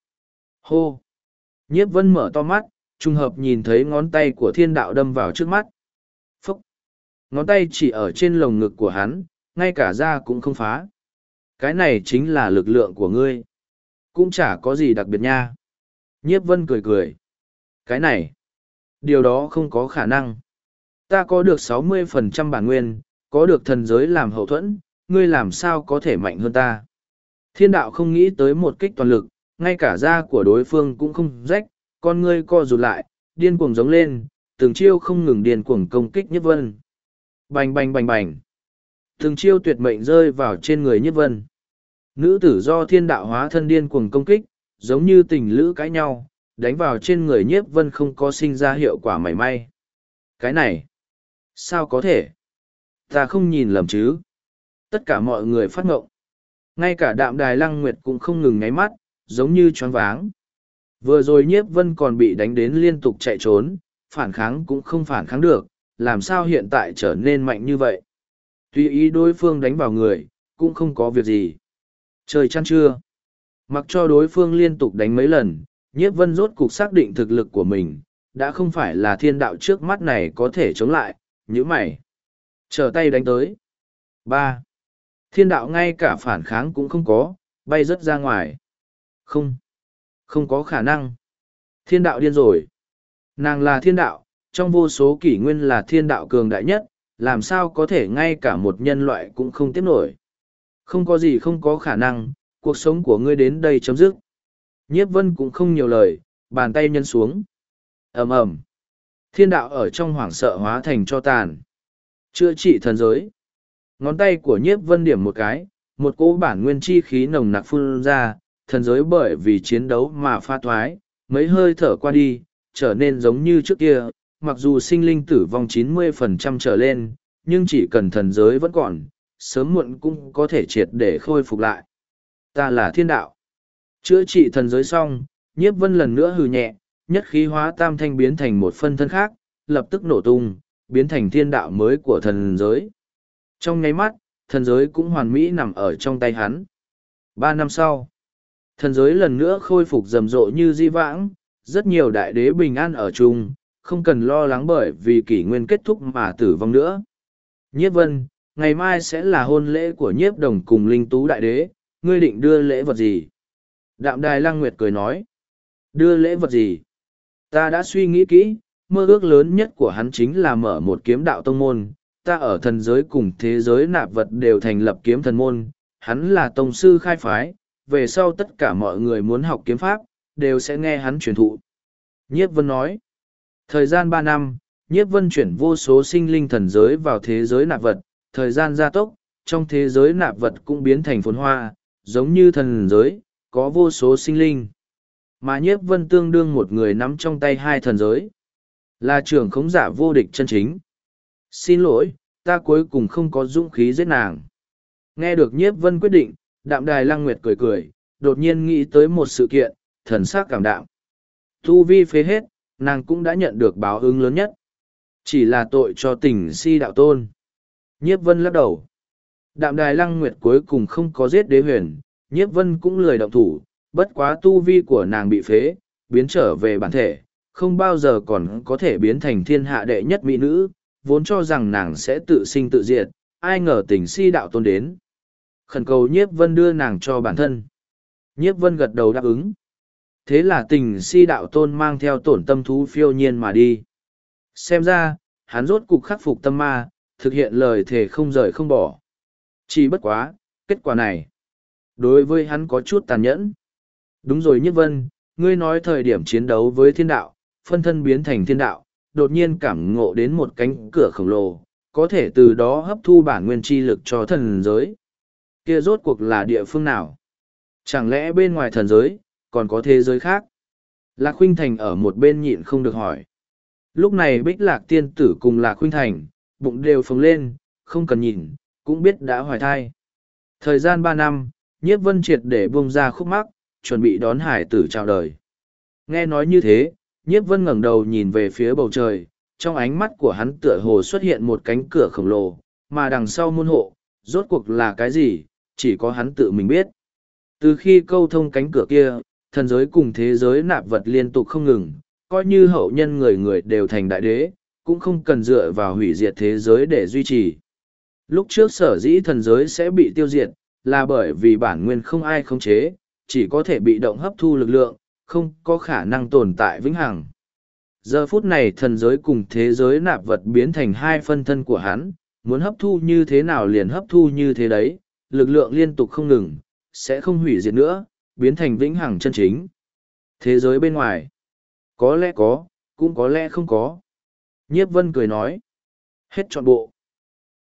Hô! Nhiếp Vân mở to mắt, trùng hợp nhìn thấy ngón tay của thiên đạo đâm vào trước mắt. Phúc! Ngón tay chỉ ở trên lồng ngực của hắn, ngay cả da cũng không phá. Cái này chính là lực lượng của ngươi. Cũng chả có gì đặc biệt nha. Nhiếp Vân cười cười. Cái này, điều đó không có khả năng. Ta có được sáu mươi phần trăm bản nguyên, có được thần giới làm hậu thuẫn, ngươi làm sao có thể mạnh hơn ta. Thiên đạo không nghĩ tới một kích toàn lực, ngay cả da của đối phương cũng không rách, con ngươi co rụt lại, điên cuồng giống lên, từng chiêu không ngừng điên cuồng công kích Nhiếp Vân. Bành bành bành bành. Từng chiêu tuyệt mệnh rơi vào trên người Nhiếp Vân. Nữ tử do thiên đạo hóa thân điên cuồng công kích, giống như tình lữ cãi nhau, đánh vào trên người Nhiếp Vân không có sinh ra hiệu quả mảy may. Cái này, sao có thể? Ta không nhìn lầm chứ? Tất cả mọi người phát ngộng. Ngay cả Đạm Đài Lăng Nguyệt cũng không ngừng ngáy mắt, giống như choáng váng. Vừa rồi Nhiếp Vân còn bị đánh đến liên tục chạy trốn, phản kháng cũng không phản kháng được, làm sao hiện tại trở nên mạnh như vậy? Tuy ý đối phương đánh vào người, cũng không có việc gì. Trời chăn chưa? Mặc cho đối phương liên tục đánh mấy lần, Nhiếp Vân rốt cục xác định thực lực của mình, đã không phải là thiên đạo trước mắt này có thể chống lại, nhíu mày. Trở tay đánh tới. Ba. Thiên đạo ngay cả phản kháng cũng không có, bay rất ra ngoài. Không. Không có khả năng. Thiên đạo điên rồi. Nàng là thiên đạo, trong vô số kỷ nguyên là thiên đạo cường đại nhất, làm sao có thể ngay cả một nhân loại cũng không tiếp nổi. Không có gì không có khả năng, cuộc sống của ngươi đến đây chấm dứt. Nhiếp Vân cũng không nhiều lời, bàn tay nhân xuống. Ầm ầm. Thiên đạo ở trong hoảng sợ hóa thành cho tàn. Chữa trị thần giới. Ngón tay của Nhiếp Vân điểm một cái, một cỗ bản nguyên chi khí nồng nặc phun ra, thần giới bởi vì chiến đấu mà pha thoái, mấy hơi thở qua đi, trở nên giống như trước kia, mặc dù sinh linh tử vong chín mươi phần trăm trở lên, nhưng chỉ cần thần giới vẫn còn, sớm muộn cũng có thể triệt để khôi phục lại. Ta là thiên đạo. Chữa trị thần giới xong, Nhiếp Vân lần nữa hừ nhẹ, nhất khí hóa tam thanh biến thành một phân thân khác, lập tức nổ tung, biến thành thiên đạo mới của thần giới. Trong nháy mắt, thần giới cũng hoàn mỹ nằm ở trong tay hắn. Ba năm sau, thần giới lần nữa khôi phục rầm rộ như di vãng, rất nhiều đại đế bình an ở chung, không cần lo lắng bởi vì kỷ nguyên kết thúc mà tử vong nữa. Nhiếp Vân, ngày mai sẽ là hôn lễ của Nhiếp Đồng cùng Linh Tú đại đế, ngươi định đưa lễ vật gì? Đạm Đài Lăng Nguyệt cười nói. Đưa lễ vật gì? Ta đã suy nghĩ kỹ, mơ ước lớn nhất của hắn chính là mở một kiếm đạo tông môn. Ta ở thần giới cùng thế giới nạp vật đều thành lập kiếm thần môn. Hắn là tông sư khai phái, về sau tất cả mọi người muốn học kiếm pháp, đều sẽ nghe hắn truyền thụ. Nhiếp Vân nói. Thời gian ba năm, Nhiếp Vân chuyển vô số sinh linh thần giới vào thế giới nạp vật, thời gian gia tốc, trong thế giới nạp vật cũng biến thành phồn hoa, giống như thần giới, có vô số sinh linh. Mà Nhiếp Vân tương đương một người nắm trong tay hai thần giới. Là trưởng khống giả vô địch chân chính. Xin lỗi, ta cuối cùng không có dũng khí giết nàng. Nghe được Nhiếp Vân quyết định, Đạm Đài Lăng Nguyệt cười cười, đột nhiên nghĩ tới một sự kiện, thần sắc cảm đạm. Tu vi phế hết, nàng cũng đã nhận được báo ứng lớn nhất. Chỉ là tội cho tình si đạo tôn. Nhiếp Vân lắc đầu. Đạm Đài Lăng Nguyệt cuối cùng không có giết đế huyền, Nhiếp Vân cũng lười động thủ, bất quá tu vi của nàng bị phế, biến trở về bản thể, không bao giờ còn có thể biến thành thiên hạ đệ nhất mỹ nữ, vốn cho rằng nàng sẽ tự sinh tự diệt, ai ngờ tình si đạo tôn đến. Khẩn cầu Nhiếp Vân đưa nàng cho bản thân. Nhiếp Vân gật đầu đáp ứng. Thế là tình si đạo tôn mang theo tổn tâm thú phiêu nhiên mà đi. Xem ra, hắn rốt cục khắc phục tâm ma, thực hiện lời thề không rời không bỏ. Chỉ bất quá, kết quả này. Đối với hắn có chút tàn nhẫn. Đúng rồi Nhiếp Vân, ngươi nói thời điểm chiến đấu với thiên đạo, phân thân biến thành thiên đạo, đột nhiên cảm ngộ đến một cánh cửa khổng lồ, có thể từ đó hấp thu bản nguyên chi lực cho thần giới. Kia rốt cuộc là địa phương nào? Chẳng lẽ bên ngoài thần giới, còn có thế giới khác? Lạc Khuynh Thành ở một bên nhịn không được hỏi. Lúc này Bích Lạc tiên tử cùng Lạc Khuynh Thành, bụng đều phồng lên, không cần nhìn, cũng biết đã hoài thai. Thời gian ba năm, Nhiếp Vân triệt để buông ra khúc mắc, chuẩn bị đón hải tử chào đời. Nghe nói như thế, Nhiếp Vân ngẩng đầu nhìn về phía bầu trời, trong ánh mắt của hắn tựa hồ xuất hiện một cánh cửa khổng lồ, mà đằng sau môn hộ, rốt cuộc là cái gì, chỉ có hắn tự mình biết. Từ khi câu thông cánh cửa kia, thần giới cùng thế giới nạp vật liên tục không ngừng, coi như hậu nhân người người đều thành đại đế, cũng không cần dựa vào hủy diệt thế giới để duy trì. Lúc trước sở dĩ thần giới sẽ bị tiêu diệt, là bởi vì bản nguyên không ai khống chế, chỉ có thể bị động hấp thu lực lượng, không có khả năng tồn tại vĩnh hằng. Giờ phút này thần giới cùng thế giới nạp vật biến thành hai phân thân của hắn, muốn hấp thu như thế nào liền hấp thu như thế đấy, lực lượng liên tục không ngừng, sẽ không hủy diệt nữa, biến thành vĩnh hằng chân chính. Thế giới bên ngoài, có lẽ có, cũng có lẽ không có. Nhiếp Vân cười nói, hết trọn bộ.